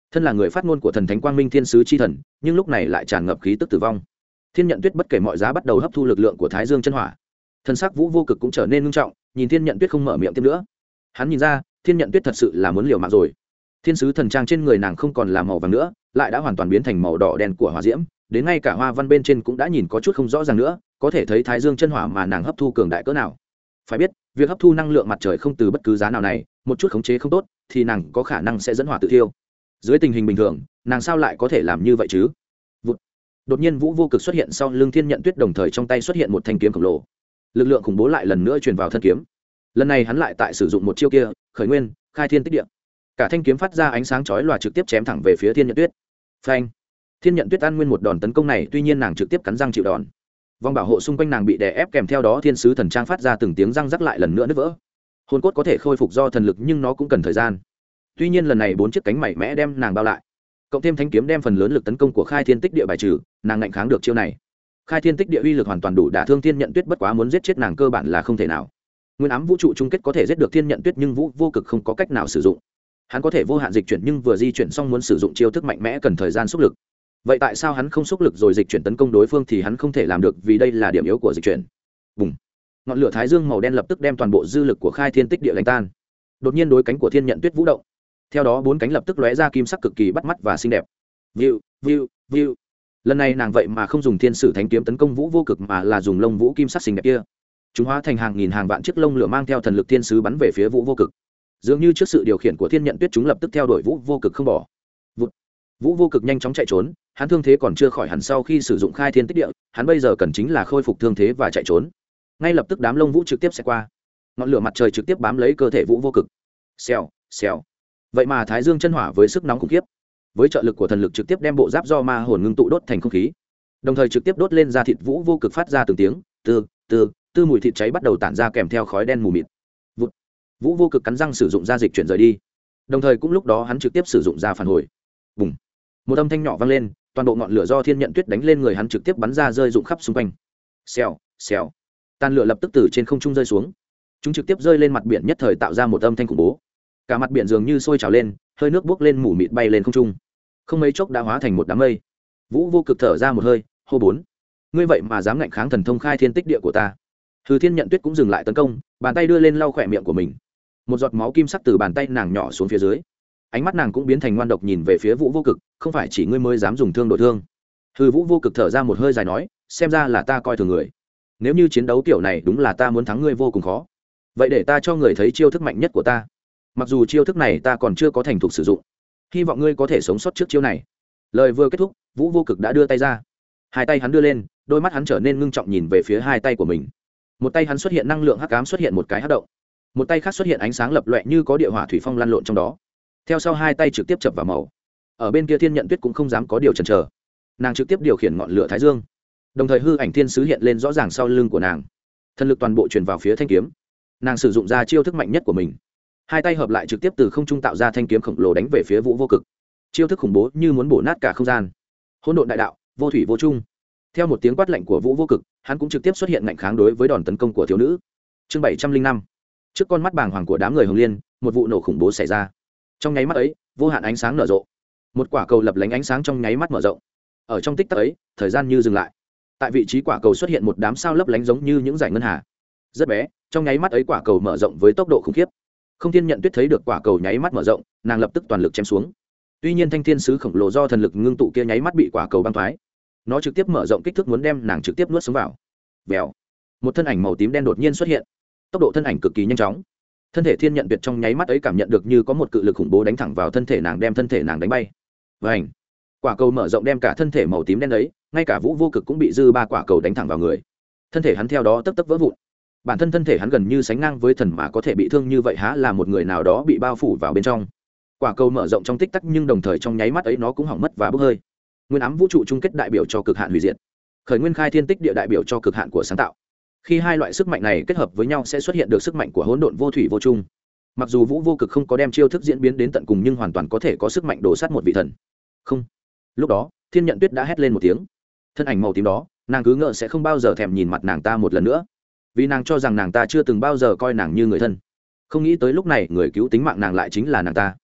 Speaker 1: thân là người phát ngôn của thần thánh quang minh thiên sứ chi thần, nhưng lúc này lại tràn ngập khí tức tử vong. Thiên Nhận Tuyết bất kể mọi giá bắt đầu hấp thu lực lượng của Thái Dương chân hỏa. Thân sắc Vũ Vô Cực cũng trở nên nghiêm trọng, nhìn Thiên Nhận Tuyết không mở miệng tiếp nữa. Hắn nhìn ra, Thiên Nhận Tuyết thật sự là muốn liều mạng rồi. Thiên sứ thần trang trên người nàng không còn là màu vàng nữa, lại đã hoàn toàn biến thành màu đỏ đen của hỏa diễm, đến ngay cả hoa văn bên trên cũng đã nhìn có chút không rõ ràng nữa, có thể thấy Thái Dương chân hỏa mà nàng hấp thu cường đại cỡ nào. Phải biết, việc hấp thu năng lượng mặt trời không từ bất cứ giá nào này, một chút khống chế không tốt thì nàng có khả năng sẽ dẫn hỏa tự thiêu. Dưới tình hình bình thường, nàng sao lại có thể làm như vậy chứ? Đột nhiên Vũ Vô Cực xuất hiện sau lưng Thiên Nhận Tuyết, đồng thời trong tay xuất hiện một thanh kiếm khổng lồ. Lực lượng khủng bố lại lần nữa truyền vào thân kiếm. Lần này hắn lại tại sử dụng một chiêu kia, khởi nguyên, khai thiên tích địa. Cả thanh kiếm phát ra ánh sáng chói lòa trực tiếp chém thẳng về phía Thiên Nhận Tuyết. Phanh! Thiên Nhận Tuyết ăn nguyên một đòn tấn công này, tuy nhiên nàng trực tiếp cắn răng chịu đòn. Vòng bảo hộ xung quanh nàng bị đè ép, kèm theo đó thiên sứ thần trang phát ra từng tiếng răng rắc lại lần nữa nứt vỡ. Hồn cốt có thể khôi phục do thần lực, nhưng nó cũng cần thời gian. Tuy nhiên lần này 4 chiếc cánh mạnh mẽ đem nàng bao lại, cộng thêm thanh kiếm đem phần lớn lực tấn công của khai thiên tích địa bài trừ, nàng ngạnh kháng được chiêu này. Khai thiên tích địa uy lực hoàn toàn đủ đả thương Thiên Nhận Tuyết, bất quá muốn giết chết nàng cơ bản là không thể nào. Nguyên ám vũ trụ chung kết có thể giết được Thiên Nhận Tuyết, nhưng Vũ Vô Cực không có cách nào sử dụng. Hắn có thể vô hạn dịch chuyển, nhưng vừa di chuyển xong muốn sử dụng chiêu thức mạnh mẽ cần thời gian xúc lực. Vậy tại sao hắn không xúc lực rồi dịch chuyển tấn công đối phương thì hắn không thể làm được, vì đây là điểm yếu của dịch chuyển. Bùng! Ngọn lửa thái dương màu đen lập tức đem toàn bộ dư lực của khai thiên tích địa đánh tan. Đột nhiên đối cánh của Thiên Nhận Tuyết vũ động, theo đó 4 cánh lập tức lóe ra kim sắc cực kỳ bắt mắt và xinh đẹp. View, view, view. Lần này nàng vậy mà không dùng thiên sử thánh kiếm tấn công Vũ Vô Cực, mà là dùng lông vũ kim sắc xinh đẹp kia. Chúng hóa thành hàng nghìn hàng vạn chiếc lông lửa mang theo thần lực thiên sứ bắn về phía Vũ Vô Cực. Dường như trước sự điều khiển của Thiên Nhận Tuyết, chúng lập tức theo đuổi Vũ Vô Cực không bỏ. Vũ Vô Cực nhanh chóng chạy trốn, hắn thương thế còn chưa khỏi hẳn sau khi sử dụng khai thiên tích địa, hắn bây giờ cần chính là khôi phục thương thế và chạy trốn. Ngay lập tức đám lông vũ trực tiếp sẽ qua, ngọn lửa mặt trời trực tiếp bám lấy cơ thể Vũ Vô Cực. Xèo, xèo. Vậy mà Thái Dương chân hỏa với sức nóng khủng khiếp, với trợ lực của thần lực trực tiếp đem bộ giáp do ma hồn ngưng tụ đốt thành không khí, đồng thời trực tiếp đốt lên da thịt Vũ Vô Cực, phát ra từng tiếng tư mùi thịt cháy bắt đầu tản ra, kèm theo khói đen mù mịt. Vũ Vô Cực cắn răng sử dụng da dịch chuyển rời đi, đồng thời cũng lúc đó hắn trực tiếp sử dụng da phản hồi. Bùng! Một âm thanh nhỏ vang lên, toàn bộ ngọn lửa do Thiên Nhận Tuyết đánh lên người hắn trực tiếp bắn ra rơi rụng khắp xung quanh. Xèo, xèo. Tàn lửa lập tức từ trên không trung rơi xuống, chúng trực tiếp rơi lên mặt biển, nhất thời tạo ra một âm thanh khủng bố. Cả mặt biển dường như sôi trào lên, hơi nước bốc lên mù mịt bay lên không trung, không mấy chốc đã hóa thành một đám mây. Vũ Vô Cực thở ra một hơi, hô: 4. Ngươi vậy mà dám ngạnh kháng thần thông khai thiên tích địa của ta? Hư Thiên Nhận Tuyết cũng dừng lại tấn công, bàn tay đưa lên lau khỏe miệng của mình. Một giọt máu kim sắc từ bàn tay nàng nhỏ xuống phía dưới, ánh mắt nàng cũng biến thành ngoan độc nhìn về phía Vũ Vô Cực. Không phải chỉ ngươi mới dám dùng thương đổi thương? Vũ Vô Cực thở ra một hơi dài nói, xem ra là ta coi thường người. Nếu như chiến đấu kiểu này đúng là ta muốn thắng ngươi vô cùng khó. Vậy để ta cho người thấy chiêu thức mạnh nhất của ta. Mặc dù chiêu thức này ta còn chưa có thành thục sử dụng, hy vọng ngươi có thể sống sót trước chiêu này. Lời vừa kết thúc, Vũ Vô Cực đã đưa tay ra, hai tay hắn đưa lên, đôi mắt hắn trở nên ngưng trọng nhìn về phía hai tay của mình. Một tay hắn xuất hiện năng lượng hắc ám, xuất hiện một cái hắc động, một tay khác xuất hiện ánh sáng lập loè như có địa hỏa thủy phong lăn lộn trong đó. Theo sau hai tay trực tiếp chập vào màu. Ở bên kia Thiên Nhận Tuyết cũng không dám có điều chần chờ, nàng trực tiếp điều khiển ngọn lửa thái dương, đồng thời hư ảnh thiên sứ hiện lên rõ ràng sau lưng của nàng, thần lực toàn bộ truyền vào phía thanh kiếm. Nàng sử dụng ra chiêu thức mạnh nhất của mình, hai tay hợp lại trực tiếp từ không trung tạo ra thanh kiếm khổng lồ đánh về phía Vũ Vô Cực. Chiêu thức khủng bố như muốn bổ nát cả không gian. Hỗn độn đại đạo, vô thủy vô chung. Theo một tiếng quát lạnh của Vũ Vô Cực, hắn cũng trực tiếp xuất hiện ngạnh kháng đối với đòn tấn công của thiếu nữ. Chương 705. Trước con mắt bàng hoàng của đám người Hồng Liên, một vụ nổ khủng bố xảy ra. Trong nháy mắt ấy, vô hạn ánh sáng nở rộ, một quả cầu lập lánh ánh sáng trong nháy mắt mở rộng. Ở trong tích tắc ấy, thời gian như dừng lại. Tại vị trí quả cầu xuất hiện một đám sao lấp lánh giống như những dải ngân hà. Rất bé, trong nháy mắt ấy quả cầu mở rộng với tốc độ khủng khiếp. Không Thiên Nhận Tuyết thấy được quả cầu nháy mắt mở rộng, nàng lập tức toàn lực chém xuống. Tuy nhiên thanh thiên sứ khổng lồ do thần lực ngưng tụ kia nháy mắt bị quả cầu băng thoái, nó trực tiếp mở rộng kích thước muốn đem nàng trực tiếp nuốt sống vào. Vèo, một thân ảnh màu tím đen đột nhiên xuất hiện, tốc độ thân ảnh cực kỳ nhanh chóng. Thân thể Thiên Nhận Tuyết trong nháy mắt ấy cảm nhận được như có một cự lực khủng bố đánh thẳng vào thân thể nàng, đem thân thể nàng đánh bay. Vành, quả cầu mở rộng đem cả thân thể màu tím đen ấy, ngay cả Vũ Vô Cực cũng bị dư 3 quả cầu đánh thẳng vào người. Thân thể hắn theo đó tấp tấp vỡ vụn. Bản thân thân thể hắn gần như sánh ngang với thần, mà có thể bị thương như vậy há là một người nào đó bị bao phủ vào bên trong. Quả cầu mở rộng trong tích tắc, nhưng đồng thời trong nháy mắt ấy nó cũng hỏng mất và bốc hơi. Nguyên ám vũ trụ chung kết đại biểu cho cực hạn hủy diệt, khởi nguyên khai thiên tích địa đại biểu cho cực hạn của sáng tạo. Khi hai loại sức mạnh này kết hợp với nhau sẽ xuất hiện được sức mạnh của hỗn độn vô thủy vô chung. Mặc dù Vũ Vô Cực không có đem chiêu thức diễn biến đến tận cùng, nhưng hoàn toàn có thể có sức mạnh đổ sát một vị thần. Không. Lúc đó, Thiên Nhận Tuyết đã hét lên một tiếng. Thân ảnh màu tím đó, nàng cứ ngỡ sẽ không bao giờ thèm nhìn mặt nàng ta một lần nữa, vì nàng cho rằng nàng ta chưa từng bao giờ coi nàng như người thân. Không nghĩ tới lúc này người cứu tính mạng nàng lại chính là nàng ta.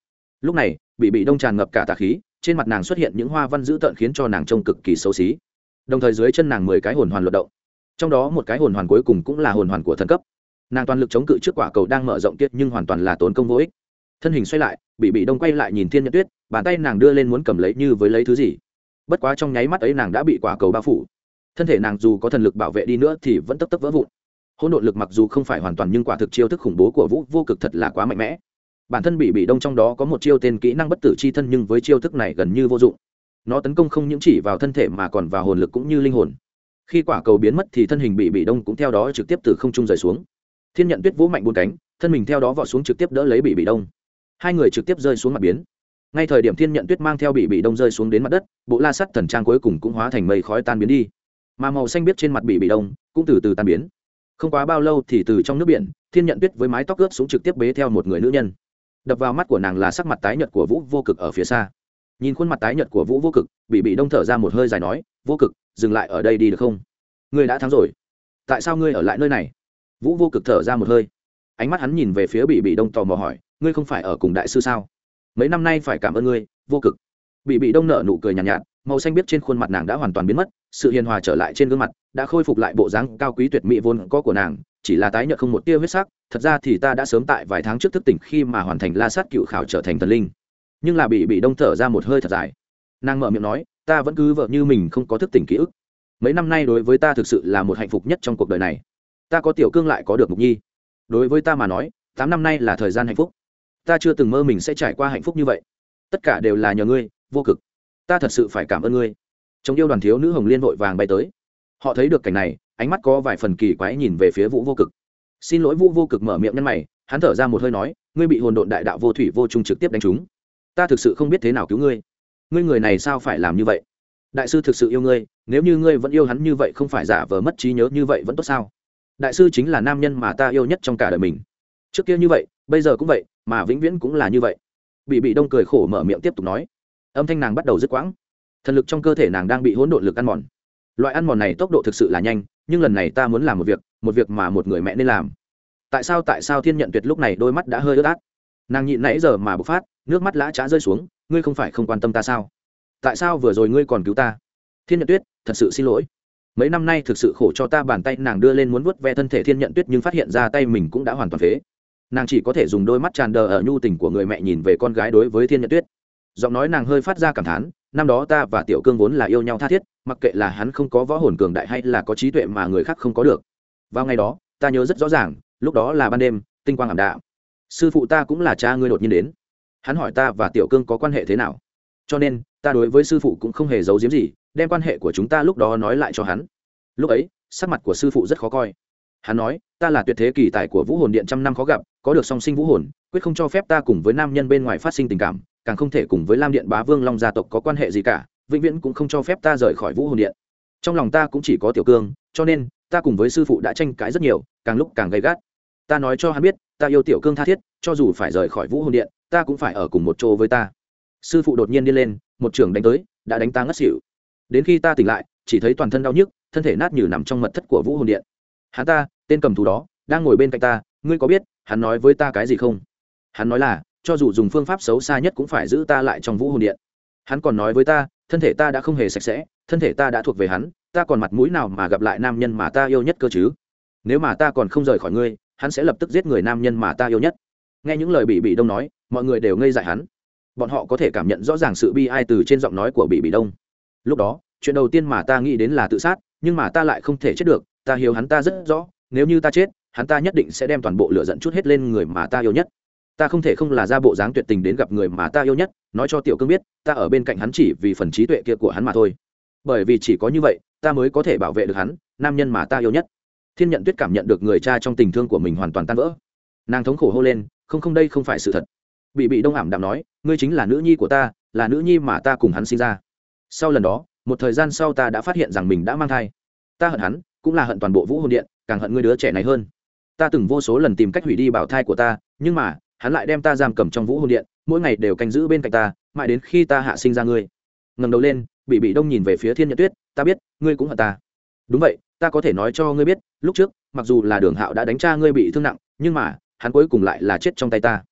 Speaker 1: lúc này bị đông tràn ngập cả tà khí, trên mặt nàng xuất hiện những hoa văn dữ tợn khiến cho nàng trông cực kỳ xấu xí. Đồng thời dưới chân nàng 10 cái hồn hoàn luận động, trong đó một cái hồn hoàn cuối cùng cũng là hồn hoàn của thần cấp. Nàng toàn lực chống cự trước quả cầu đang mở rộng tiết nhưng hoàn toàn là tốn công vô ích. Thân hình xoay lại, bị đông quay lại nhìn Thiên Nhận Tuyết, bàn tay nàng đưa lên muốn cầm lấy như với lấy thứ gì. Bất quá trong nháy mắt ấy nàng đã bị quả cầu bao phủ. Thân thể nàng dù có thần lực bảo vệ đi nữa thì vẫn tấp vỡ vụn. Hỗn độn lực mặc dù không phải hoàn toàn nhưng quả thực chiêu thức khủng bố của Vũ Vô Cực thật là quá mạnh mẽ. Bản thân bị đông trong đó có một chiêu tên kỹ năng bất tử chi thân, nhưng với chiêu thức này gần như vô dụng. Nó tấn công không những chỉ vào thân thể mà còn vào hồn lực cũng như linh hồn. Khi quả cầu biến mất thì thân hình bị đông cũng theo đó trực tiếp từ không trung rơi xuống. Thiên Nhận Tuyết vỗ mạnh bốn cánh, thân mình theo đó vọt xuống trực tiếp đỡ lấy bị đông. Hai người trực tiếp rơi xuống mặt biến. Ngay thời điểm Thiên Nhận Tuyết mang theo bị đông rơi xuống đến mặt đất, bộ la sắt thần trang cuối cùng cũng hóa thành mây khói tan biến đi, mà màu xanh biếc trên mặt bị đông cũng từ từ tan biến. Không quá bao lâu thì từ trong nước biển, Thiên Nhận Tuyết với mái tóc ướt xuống trực tiếp bế theo một người nữ nhân. Đập vào mắt của nàng là sắc mặt tái nhợt của Vũ Vô Cực ở phía xa. Nhìn khuôn mặt tái nhợt của Vũ Vô Cực, bị đông thở ra một hơi dài nói, Vô Cực, dừng lại ở đây đi được không? Ngươi đã thắng rồi, tại sao ngươi ở lại nơi này? Vũ Vô Cực thở ra một hơi, ánh mắt hắn nhìn về phía bị đông tò mò hỏi, ngươi không phải ở cùng đại sư sao? Mấy năm nay phải cảm ơn ngươi, Vô Cực. Bị đông nở nụ cười nhàn nhạt, màu xanh biếc trên khuôn mặt nàng đã hoàn toàn biến mất, sự hiền hòa trở lại trên gương mặt, đã khôi phục lại bộ dáng cao quý tuyệt mỹ vốn có của nàng, chỉ là tái nhợt không một tia huyết sắc. Thật ra thì ta đã sớm tại vài tháng trước thức tỉnh khi mà hoàn thành La Sát Cựu Khảo trở thành thần linh. Nhưng là bị đông thở ra một hơi thật dài, nàng mở miệng nói, ta vẫn cứ vợ như mình không có thức tỉnh ký ức. Mấy năm nay đối với ta thực sự là một hạnh phúc nhất trong cuộc đời này. Ta có Tiểu Cương lại có được Mục Nhi, đối với ta mà nói 8 năm nay là thời gian hạnh phúc. Ta chưa từng mơ mình sẽ trải qua hạnh phúc như vậy, tất cả đều là nhờ ngươi, Vô Cực. Ta thật sự phải cảm ơn ngươi. Trong yêu đoàn thiếu nữ Hồng Liên vội vàng bay tới, họ thấy được cảnh này, ánh mắt có vài phần kỳ quái nhìn về phía Vũ Vô Cực. Xin lỗi. Vũ Vô Cực mở miệng nhăn mày, hắn thở ra một hơi nói, ngươi bị hồn độn đại đạo vô thủy vô chung trực tiếp đánh trúng, ta thực sự không biết thế nào cứu ngươi. Ngươi người này sao phải làm như vậy? Đại sư thực sự yêu ngươi, nếu như ngươi vẫn yêu hắn như vậy không phải giả vờ mất trí nhớ như vậy vẫn tốt sao? Đại sư chính là nam nhân mà ta yêu nhất trong cả đời mình, trước kia như vậy, bây giờ cũng vậy, mà vĩnh viễn cũng là như vậy. Bị đông cười khổ mở miệng tiếp tục nói, âm thanh nàng bắt đầu dứt quãng, thần lực trong cơ thể nàng đang bị hỗn độn lực ăn mòn. Loại ăn mòn này tốc độ thực sự là nhanh, nhưng lần này ta muốn làm một việc mà một người mẹ nên làm. Tại sao Thiên Nhận Tuyệt lúc này đôi mắt đã hơi ướt át, nàng nhịn nãy giờ mà bộc phát, nước mắt lã chã rơi xuống. Ngươi không phải không quan tâm ta sao? Tại sao vừa rồi ngươi còn cứu ta? Thiên Nhận Tuyết, thật sự xin lỗi, mấy năm nay thực sự khổ cho ta. Bàn tay nàng đưa lên muốn vuốt ve thân thể Thiên Nhận Tuyết, nhưng phát hiện ra tay mình cũng đã hoàn toàn phế. Nàng chỉ có thể dùng đôi mắt tràn đầy ở nhu tình của người mẹ nhìn về con gái. Đối với Thiên Nhận Tuyết, giọng nói nàng hơi phát ra cảm thán, năm đó ta và Tiểu Cương vốn là yêu nhau tha thiết, mặc kệ là hắn không có võ hồn cường đại hay là có trí tuệ mà người khác không có được. Vào ngày đó ta nhớ rất rõ ràng, lúc đó là ban đêm, tinh quang ảm đạm, sư phụ ta cũng là cha ngươi đột nhiên đến, hắn hỏi ta và Tiểu Cương có quan hệ thế nào, cho nên ta đối với sư phụ cũng không hề giấu giếm gì, đem quan hệ của chúng ta lúc đó nói lại cho hắn. Lúc ấy sắc mặt của sư phụ rất khó coi, hắn nói ta là tuyệt thế kỳ tài của vũ hồn điện, trăm năm khó gặp, có được song sinh vũ hồn, quyết không cho phép ta cùng với nam nhân bên ngoài phát sinh tình cảm, càng không thể cùng với Lam Điện Bá Vương Long gia tộc có quan hệ gì cả, vĩnh viễn cũng không cho phép ta rời khỏi vũ hồn điện. Trong lòng ta cũng chỉ có Tiểu Cương, cho nên ta cùng với sư phụ đã tranh cãi rất nhiều, càng lúc càng gay gắt. Ta nói cho hắn biết ta yêu Tiểu Cương tha thiết, cho dù phải rời khỏi vũ hồn điện ta cũng phải ở cùng một chỗ với ta. Sư phụ đột nhiên điên lên, một trường đánh tới, đã đánh ta ngất xỉu. Đến khi ta tỉnh lại chỉ thấy toàn thân đau nhức, thân thể nát nhừ nằm trong mật thất của vũ hồn điện. Hắn ta, tên cầm thú đó, đang ngồi bên cạnh ta, ngươi có biết hắn nói với ta cái gì không? Hắn nói là cho dù dùng phương pháp xấu xa nhất cũng phải giữ ta lại trong vũ hồn điện. Hắn còn nói với ta, thân thể ta đã không hề sạch sẽ, thân thể ta đã thuộc về hắn, ta còn mặt mũi nào mà gặp lại nam nhân mà ta yêu nhất cơ chứ? Nếu mà ta còn không rời khỏi ngươi, hắn sẽ lập tức giết người nam nhân mà ta yêu nhất. Nghe những lời bị đông nói, mọi người đều ngây dại hắn. Bọn họ có thể cảm nhận rõ ràng sự bi ai từ trên giọng nói của bị đông. Lúc đó chuyện đầu tiên mà ta nghĩ đến là tự sát, nhưng mà ta lại không thể chết được, ta hiểu hắn ta rất rõ, nếu như ta chết, hắn ta nhất định sẽ đem toàn bộ lửa giận chút hết lên người mà ta yêu nhất. Ta không thể không là ra bộ dáng tuyệt tình đến gặp người mà ta yêu nhất, nói cho Tiểu Cương biết ta ở bên cạnh hắn chỉ vì phần trí tuệ kia của hắn mà thôi, bởi vì chỉ có như vậy ta mới có thể bảo vệ được hắn, nam nhân mà ta yêu nhất. Thiên Nhận Tuyết cảm nhận được người cha trong tình thương của mình hoàn toàn tan vỡ, nàng thống khổ hô lên, không, đây không phải sự thật. Bị đông ảm đạm nói, ngươi chính là nữ nhi của ta, là nữ nhi mà ta cùng hắn sinh ra. Sau lần đó, một thời gian sau ta đã phát hiện rằng mình đã mang thai. Ta hận hắn, cũng là hận toàn bộ vũ hồn điện, càng hận ngươi đứa trẻ này hơn. Ta từng vô số lần tìm cách hủy đi bào thai của ta, nhưng mà hắn lại đem ta giam cầm trong vũ hồn điện, mỗi ngày đều canh giữ bên cạnh ta, mãi đến khi ta hạ sinh ra ngươi. Ngẩng đầu lên, bị đông nhìn về phía Thiên Nhận Tuyết, ta biết ngươi cũng hận ta. Đúng vậy, ta có thể nói cho ngươi biết, lúc trước mặc dù là Đường Hạo đã đánh cha ngươi bị thương nặng, nhưng mà hắn cuối cùng lại là chết trong tay ta.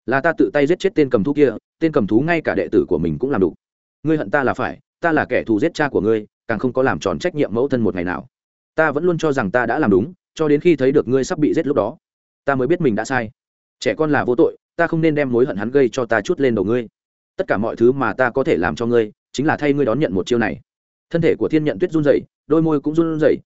Speaker 1: là ta tự tay giết chết tên cầm thú kia, tên cầm thú ngay cả đệ tử của mình cũng làm đủ. Ngươi hận ta là phải, ta là kẻ thù giết cha của ngươi, càng không có làm tròn trách nhiệm mẫu thân một ngày nào. Ta vẫn luôn cho rằng ta đã làm đúng, cho đến khi thấy được ngươi sắp bị giết lúc đó ta mới biết mình đã sai. Trẻ con là vô tội, ta không nên đem mối hận hắn gây cho ta chút lên đầu ngươi. Tất cả mọi thứ mà ta có thể làm cho ngươi chính là thay ngươi đón nhận một chiêu này. Thân thể của Thiên Nhận Tuyết run rẩy, đôi môi cũng run rẩy.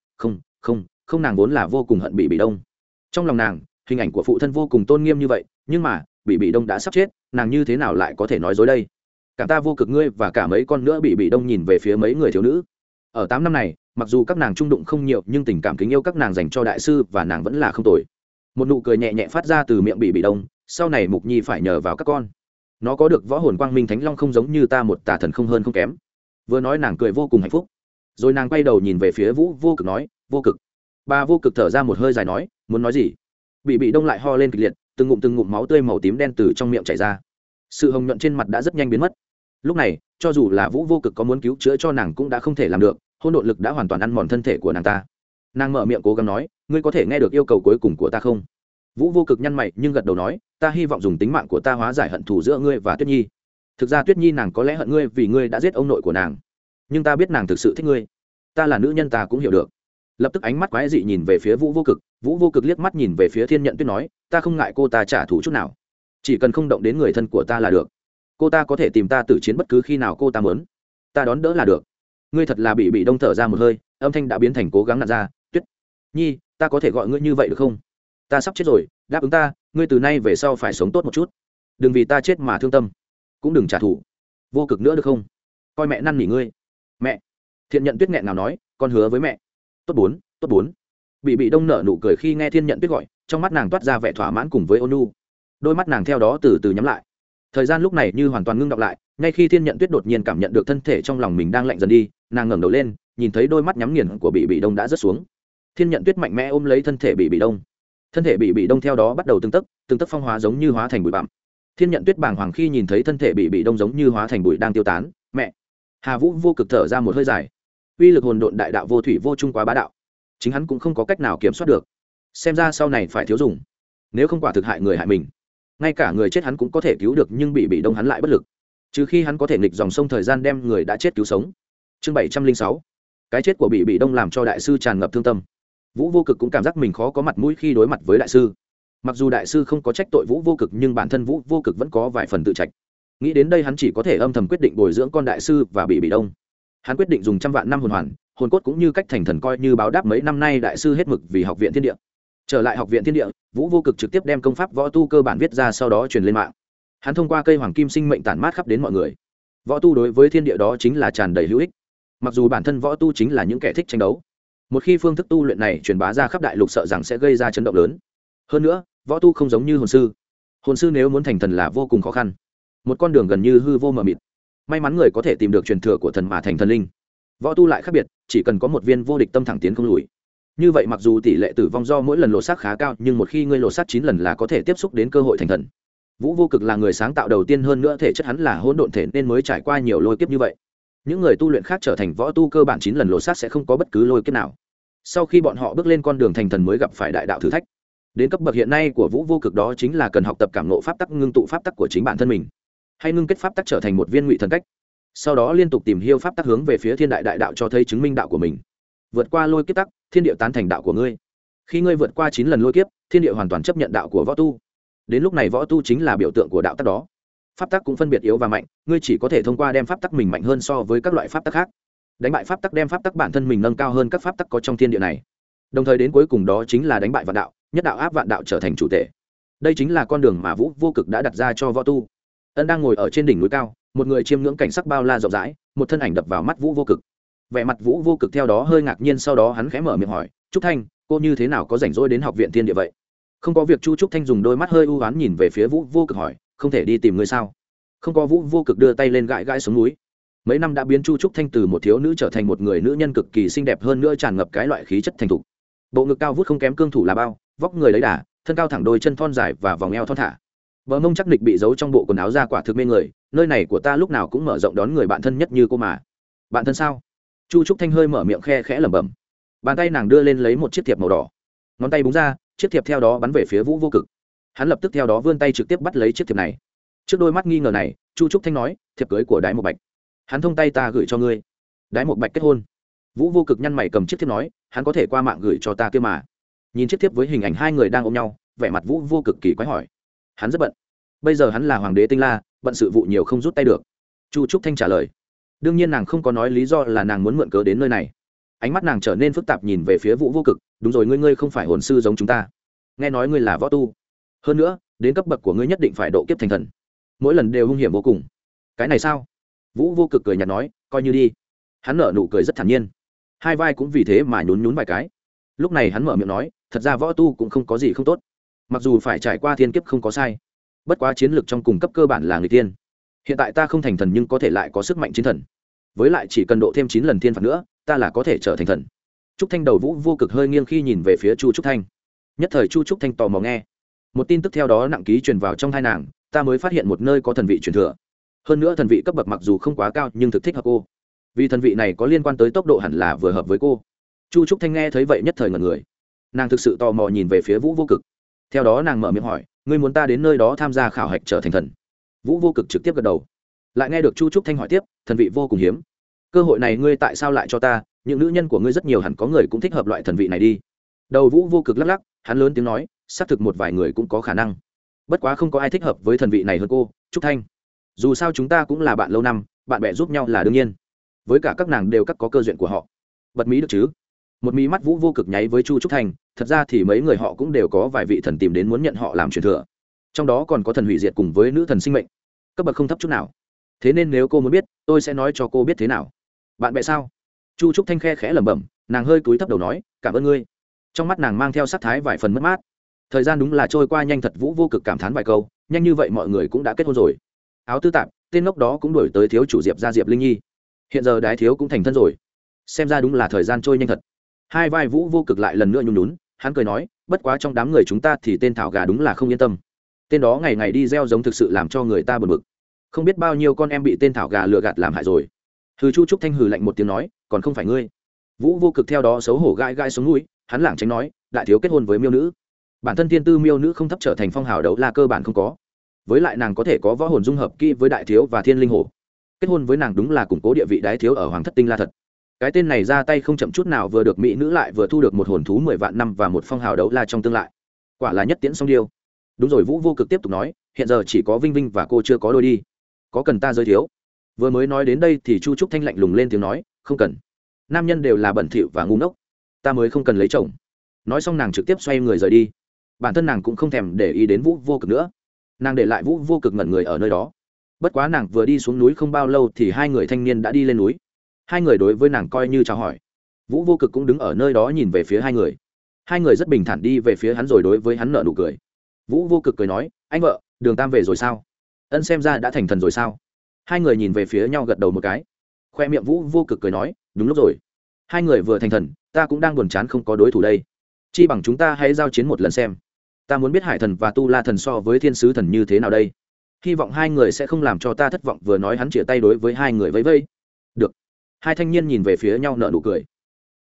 Speaker 1: Không, nàng vốn là vô cùng hận Bị Đông. Trong lòng nàng, hình ảnh của phụ thân vô cùng tôn nghiêm như vậy, nhưng mà Bị Đông đã sắp chết, nàng như thế nào lại có thể nói dối đây? Cả ta vô cực ngươi và cả mấy con nữa. Bị Đông nhìn về phía mấy người thiếu nữ. Ở 8 năm này, mặc dù các nàng trung đụng không nhiều, nhưng tình cảm kính yêu các nàng dành cho đại sư và nàng vẫn là không tồi. Một nụ cười nhẹ nhẹ phát ra từ miệng Bị Đông. Sau này Mục Nhi phải nhờ vào các con. Nó có được võ hồn quang minh thánh long, không giống như ta một tà thần, không hơn không kém. Vừa nói nàng cười vô cùng hạnh phúc, rồi nàng quay đầu nhìn về phía Vũ Vô Cực nói, Vô Cực. Bà Vô Cực thở ra một hơi dài nói, muốn nói gì? Bị Đông lại ho lên kịch liệt, từng ngụm máu tươi màu tím đen từ trong miệng chảy ra. Sự hồng nhuận trên mặt đã rất nhanh biến mất. Lúc này, cho dù là Vũ Vô Cực có muốn cứu chữa cho nàng cũng đã không thể làm được, hôn độn lực đã hoàn toàn ăn mòn thân thể của nàng ta. Nàng mở miệng cố gắng nói, ngươi có thể nghe được yêu cầu cuối cùng của ta không? Vũ Vô Cực nhăn mày nhưng gật đầu nói, ta hy vọng dùng tính mạng của ta hóa giải hận thù giữa ngươi và Tuyết Nhi. Thực ra Tuyết Nhi nàng có lẽ hận ngươi vì ngươi đã giết ông nội của nàng, nhưng ta biết nàng thực sự thích ngươi. Ta là nữ nhân, ta cũng hiểu được. Lập tức ánh mắt quái dị nhìn về phía Vũ Vô Cực. Vũ Vô Cực liếc mắt nhìn về phía Thiên Nhận Tuyết nói, ta không ngại cô ta trả thù chút nào, chỉ cần không động đến người thân của ta là được. Cô ta có thể tìm ta tử chiến bất cứ khi nào cô ta muốn, ta đón đỡ là được. Ngươi thật là Bị Đông thở ra một hơi, âm thanh đã biến thành cố gắng nặn ra, Tuyết Nhi, ta có thể gọi ngươi như vậy được không? Ta sắp chết rồi, đáp ứng ta, ngươi từ nay về sau phải sống tốt một chút, đừng vì ta chết mà thương tâm, cũng đừng trả thù Vô Cực nữa được không? Coi mẹ năn nỉ ngươi. Mẹ. Thiên Nhận Tuyết nghẹn ngào nói, con hứa với mẹ. Tốt bốn. Bị Đông nở nụ cười khi nghe Thiên Nhận Tuyết gọi, trong mắt nàng toát ra vẻ thỏa mãn cùng với ôn nhu, đôi mắt nàng theo đó từ từ nhắm lại. Thời gian lúc này như hoàn toàn ngưng đọng lại, ngay khi Thiên Nhận Tuyết đột nhiên cảm nhận được thân thể trong lòng mình đang lạnh dần đi, nàng ngẩng đầu lên, nhìn thấy đôi mắt nhắm nghiền của Bị Đông đã rớt xuống. Thiên Nhận Tuyết mạnh mẽ ôm lấy thân thể Bị Đông. Thân thể Bị Đông theo đó bắt đầu từng tấc phong hóa, giống như hóa thành bụi bặm. Thiên Nhận Tuyết bàng hoàng khi nhìn thấy thân thể Bị Đông giống như hóa thành bụi đang tiêu tán. Mẹ. Hà Vũ Vô Cực thở ra một hơi dài. Uy lực hồn độn đại đạo vô thủy vô chung quá bá đạo, chính hắn cũng không có cách nào kiểm soát được. Xem ra sau này phải thiếu dùng, nếu không quả thực hại người hại mình. Ngay cả người chết hắn cũng có thể cứu được, nhưng Bị Đông hắn lại bất lực, trừ khi hắn có thể nghịch dòng sông thời gian đem người đã chết cứu sống. Chương 706. Cái chết của Bị Đông làm cho đại sư tràn ngập thương tâm. Vũ Vô Cực cũng cảm giác mình khó có mặt mũi khi đối mặt với đại sư. Mặc dù đại sư không có trách tội Vũ Vô Cực, nhưng bản thân Vũ Vô Cực vẫn có vài phần tự trách. Nghĩ đến đây hắn chỉ có thể âm thầm quyết định bồi dưỡng con đại sư và Bị Đông. Hắn quyết định dùng 100 vạn năm hồn hoàn, hồn cốt cũng như cách thành thần, coi như báo đáp mấy năm nay đại sư hết mực vì Học viện Thiên Địa. Trở lại Học viện Thiên Địa, Vũ Vô Cực trực tiếp đem công pháp võ tu cơ bản viết ra, sau đó truyền lên mạng. Hắn thông qua cây hoàng kim sinh mệnh tản mát khắp đến mọi người. Võ tu đối với thiên địa đó chính là tràn đầy hữu ích. Mặc dù bản thân võ tu chính là những kẻ thích tranh đấu, một khi phương thức tu luyện này truyền bá ra khắp đại lục sợ rằng sẽ gây ra chấn động lớn. Hơn nữa, võ tu không giống như hồn sư. Hồn sư nếu muốn thành thần là vô cùng khó khăn, một con đường gần như hư vô mờ mịt. May mắn người có thể tìm được truyền thừa của thần mà thành thần linh. Võ tu lại khác biệt, chỉ cần có một viên vô địch tâm thẳng tiến không lùi. Như vậy mặc dù tỷ lệ tử vong do mỗi lần lột xác khá cao, nhưng một khi ngươi lột xác 9 lần là có thể tiếp xúc đến cơ hội thành thần. Vũ Vô Cực là người sáng tạo đầu tiên, hơn nữa thể chất hắn là hỗn độn thể nên mới trải qua nhiều lôi kiếp như vậy. Những người tu luyện khác trở thành võ tu cơ bản 9 lần lột xác sẽ không có bất cứ lôi kiếp nào. Sau khi bọn họ bước lên con đường thành thần mới gặp phải đại đạo thử thách. Đến cấp bậc hiện nay của Vũ Vô Cực đó chính là cần học tập cảm ngộ pháp tắc, ngưng tụ pháp tắc của chính bản thân mình, hay ngưng kết pháp tắc trở thành một viên ngụy thần cách. Sau đó liên tục tìm hiểu pháp tắc hướng về phía thiên đại đại đạo, cho thấy chứng minh đạo của mình. Vượt qua lôi kiếp tắc, thiên địa tán thành đạo của ngươi. Khi ngươi vượt qua 9 lần lôi kiếp, thiên địa hoàn toàn chấp nhận đạo của võ tu. Đến lúc này võ tu chính là biểu tượng của đạo tắc đó. Pháp tắc cũng phân biệt yếu và mạnh, ngươi chỉ có thể thông qua đem pháp tắc mình mạnh hơn so với các loại pháp tắc khác, đánh bại pháp tắc, đem pháp tắc bản thân mình nâng cao hơn các pháp tắc có trong thiên địa này. Đồng thời đến cuối cùng đó chính là đánh bại vạn đạo, nhất đạo áp vạn đạo trở thành chủ thể. Đây chính là con đường mà Vũ Vô Cực đã đặt ra cho võ tu. Ân đang ngồi ở trên đỉnh núi cao, một người chiêm ngưỡng cảnh sắc bao la rộng rãi, một thân ảnh đập vào mắt Vũ Vô Cực. Vẻ mặt Vũ Vô Cực theo đó hơi ngạc nhiên, sau đó hắn khẽ mở miệng hỏi, Trúc Thanh, cô như thế nào có rảnh rỗi đến Học viện Thiên Địa vậy? Không có việc. Chu Trúc Thanh dùng đôi mắt hơi u ám nhìn về phía Vũ Vô Cực hỏi, không thể đi tìm ngươi sao? Không có. Vũ Vô Cực đưa tay lên gãi gãi sống núi. Mấy năm đã biến Chu Trúc Thanh từ một thiếu nữ trở thành một người nữ nhân cực kỳ xinh đẹp, hơn nữa tràn ngập cái loại khí chất thành thục. Bộ ngực cao vút không kém cương thủ là bao, vóc người lấy đà, thân cao thẳng, đôi chân thon dài và vòng eo thon thả. Bờ mông chắc nịch bị giấu trong bộ quần áo ra, quả thực mê người. Nơi này của ta lúc nào cũng mở rộng đón người bạn thân nhất như cô mà. Bạn thân sao? Chu Trúc Thanh hơi mở miệng khe khẽ lẩm bẩm. Bàn tay nàng đưa lên lấy một chiếc thiệp màu đỏ, ngón tay búng ra, chiếc thiệp theo đó bắn về phía Vũ Vô Cực. hắn lập tức theo đó vươn tay trực tiếp bắt lấy chiếc thiệp này. Trước đôi mắt nghi ngờ này, Chu Trúc Thanh nói, thiệp cưới của Đái Một Bạch. Hắn thông tay ta gửi cho ngươi. Đái Một Bạch kết hôn. Vũ Vô Cực nhăn mày cầm chiếc thiệp nói, hắn có thể qua mạng gửi cho ta kia mà. Nhìn chiếc thiệp với hình ảnh hai người đang ôm nhau, vẻ mặt Vũ Vô Cực kỳ quái hỏi. Hắn rất bận. Bây giờ hắn là hoàng đế Tinh La, bận sự vụ nhiều không rút tay được. Chu Trúc Thanh trả lời. Đương nhiên nàng không có nói lý do là nàng muốn mượn cớ đến nơi này. Ánh mắt nàng trở nên phức tạp nhìn về phía Vũ Vô Cực, đúng rồi, ngươi không phải hồn sư giống chúng ta. Nghe nói ngươi là võ tu. Hơn nữa, đến cấp bậc của ngươi nhất định phải độ kiếp thành thần. Mỗi lần đều hung hiểm vô cùng. Cái này sao? Vũ Vô Cực cười nhạt nói, coi như đi. Hắn nở nụ cười rất thản nhiên, hai vai cũng vì thế mà nhún nhún vài cái. Lúc này hắn mở miệng nói, thật ra võ tu cũng không có gì không tốt, mặc dù phải trải qua thiên kiếp không có sai, bất quá chiến lược trong cùng cấp cơ bản là người tiên. Hiện tại ta không thành thần nhưng có thể lại có sức mạnh chiến thần, với lại chỉ cần độ thêm 9 lần thiên phạt nữa, ta là có thể trở thành thần. Trúc Thanh đầu Vũ Vô Cực hơi nghiêng khi nhìn về phía Chu Trúc Thanh. Nhất thời Chu Trúc Thanh tò mò nghe. Một tin tức theo đó nặng ký truyền vào trong tai nàng, ta mới phát hiện một nơi có thần vị truyền thừa. Hơn nữa thần vị cấp bậc mặc dù không quá cao nhưng thực thích hợp cô. Vì thần vị này có liên quan tới tốc độ hẳn là vừa hợp với cô. Chu Trúc Thanh nghe thấy vậy nhất thời ngẩn người. Nàng thực sự tò mò nhìn về phía Vũ Vô Cực. Theo đó nàng mở miệng hỏi, ngươi muốn ta đến nơi đó tham gia khảo hạch trở thành thần? Vũ Vô Cực trực tiếp gật đầu. Lại nghe được Chu Trúc Thanh hỏi tiếp, thần vị vô cùng hiếm, cơ hội này ngươi tại sao lại cho ta? Những nữ nhân của ngươi rất nhiều, hẳn có người cũng thích hợp loại thần vị này đi. Đầu Vũ Vô Cực lắc lắc, hắn lớn tiếng nói, xác thực một vài người cũng có khả năng, bất quá không có ai thích hợp với thần vị này hơn cô, Trúc Thanh. Dù sao chúng ta cũng là bạn lâu năm, bạn bè giúp nhau là đương nhiên, với cả các nàng đều các có cơ duyên của họ. Bật mí được chứ? Một mí mắt Vũ Vô Cực nháy với Chu Trúc Thanh, thật ra thì mấy người họ cũng đều có vài vị thần tìm đến muốn nhận họ làm truyền thừa, trong đó còn có thần hủy diệt cùng với nữ thần sinh mệnh, cấp bậc không thấp chút nào. Thế nên nếu cô muốn biết, tôi sẽ nói cho cô biết thế nào. Bạn bè sao? Chu Trúc Thanh khe khẽ lẩm bẩm, nàng hơi cúi thấp đầu nói, cảm ơn ngươi. Trong mắt nàng mang theo sắc thái vài phần mất mát. Thời gian đúng là trôi qua nhanh thật. Vũ Vô Cực cảm thán vài câu, nhanh như vậy mọi người cũng đã kết hôn rồi. Áo tư tạp, tên ngốc đó cũng đuổi tới thiếu chủ Diệp gia Diệp Linh Nhi. Hiện giờ Đái thiếu cũng thành thân rồi. Xem ra đúng là thời gian trôi nhanh thật. Hai vai Vũ Vô Cực lại lần nữa nhún nhún, hắn cười nói, bất quá trong đám người chúng ta thì tên thảo gà đúng là không yên tâm. Tên đó ngày ngày đi gieo giống thực sự làm cho người ta buồn bực. Không biết bao nhiêu con em bị tên thảo gà lừa gạt làm hại rồi. Hừ. Chu Trúc Thanh hừ lạnh một tiếng nói, còn không phải ngươi. Vũ Vô Cực theo đó xấu hổ gãi gãi xuống mũi, hắn lảng tránh nói, đại thiếu kết hôn với miêu nữ. Bản thân thiên tư miêu nữ không thấp, trở thành phong hào đấu la cơ bản không có. Với lại nàng có thể có võ hồn dung hợp kỹ với đại thiếu và thiên linh hổ. Kết hôn với nàng đúng là củng cố địa vị Đái thiếu ở Hoàng Thất Tinh La thật. Cái tên này ra tay không chậm chút nào, vừa được mỹ nữ lại vừa thu được một hồn thú 10 vạn năm và một phong hào đấu la trong tương lai. Quả là nhất tiễn song điêu. Đúng rồi, Vũ Vô Cực tiếp tục nói, hiện giờ chỉ có Vinh Vinh và cô chưa có đôi đi. Có cần ta giới thiệu? Vừa mới nói đến đây thì Chu Trúc Thanh lạnh lùng lên tiếng nói, không cần. Nam nhân đều là bẩn thỉu và ngu ngốc, ta mới không cần lấy chồng. Nói xong nàng trực tiếp xoay người rời đi. Bản thân nàng cũng không thèm để ý đến Vũ Vô Cực nữa. Nàng để lại Vũ Vô Cực ngẩn người ở nơi đó. Bất quá nàng vừa đi xuống núi không bao lâu thì hai người thanh niên đã đi lên núi. Hai người đối với nàng coi như chào hỏi. Vũ Vô Cực cũng đứng ở nơi đó nhìn về phía hai người. Hai người rất bình thản đi về phía hắn rồi đối với hắn nở nụ cười. Vũ Vô Cực cười nói, anh vợ, Đường Tam về rồi sao? Ân, xem ra đã thành thần rồi sao? Hai người nhìn về phía nhau gật đầu một cái. Khoe miệng Vũ Vô Cực cười nói, đúng lúc rồi. Hai người vừa thành thần, ta cũng đang buồn chán không có đối thủ đây. Chi bằng chúng ta hãy giao chiến một lần xem. Ta muốn biết Hải thần và Tu La thần so với Thiên sứ thần như thế nào đây. Hy vọng hai người sẽ không làm cho ta thất vọng. Vừa nói hắn chĩa tay đối với hai người vẫy vẫy. Được. Hai thanh niên nhìn về phía nhau nở nụ cười.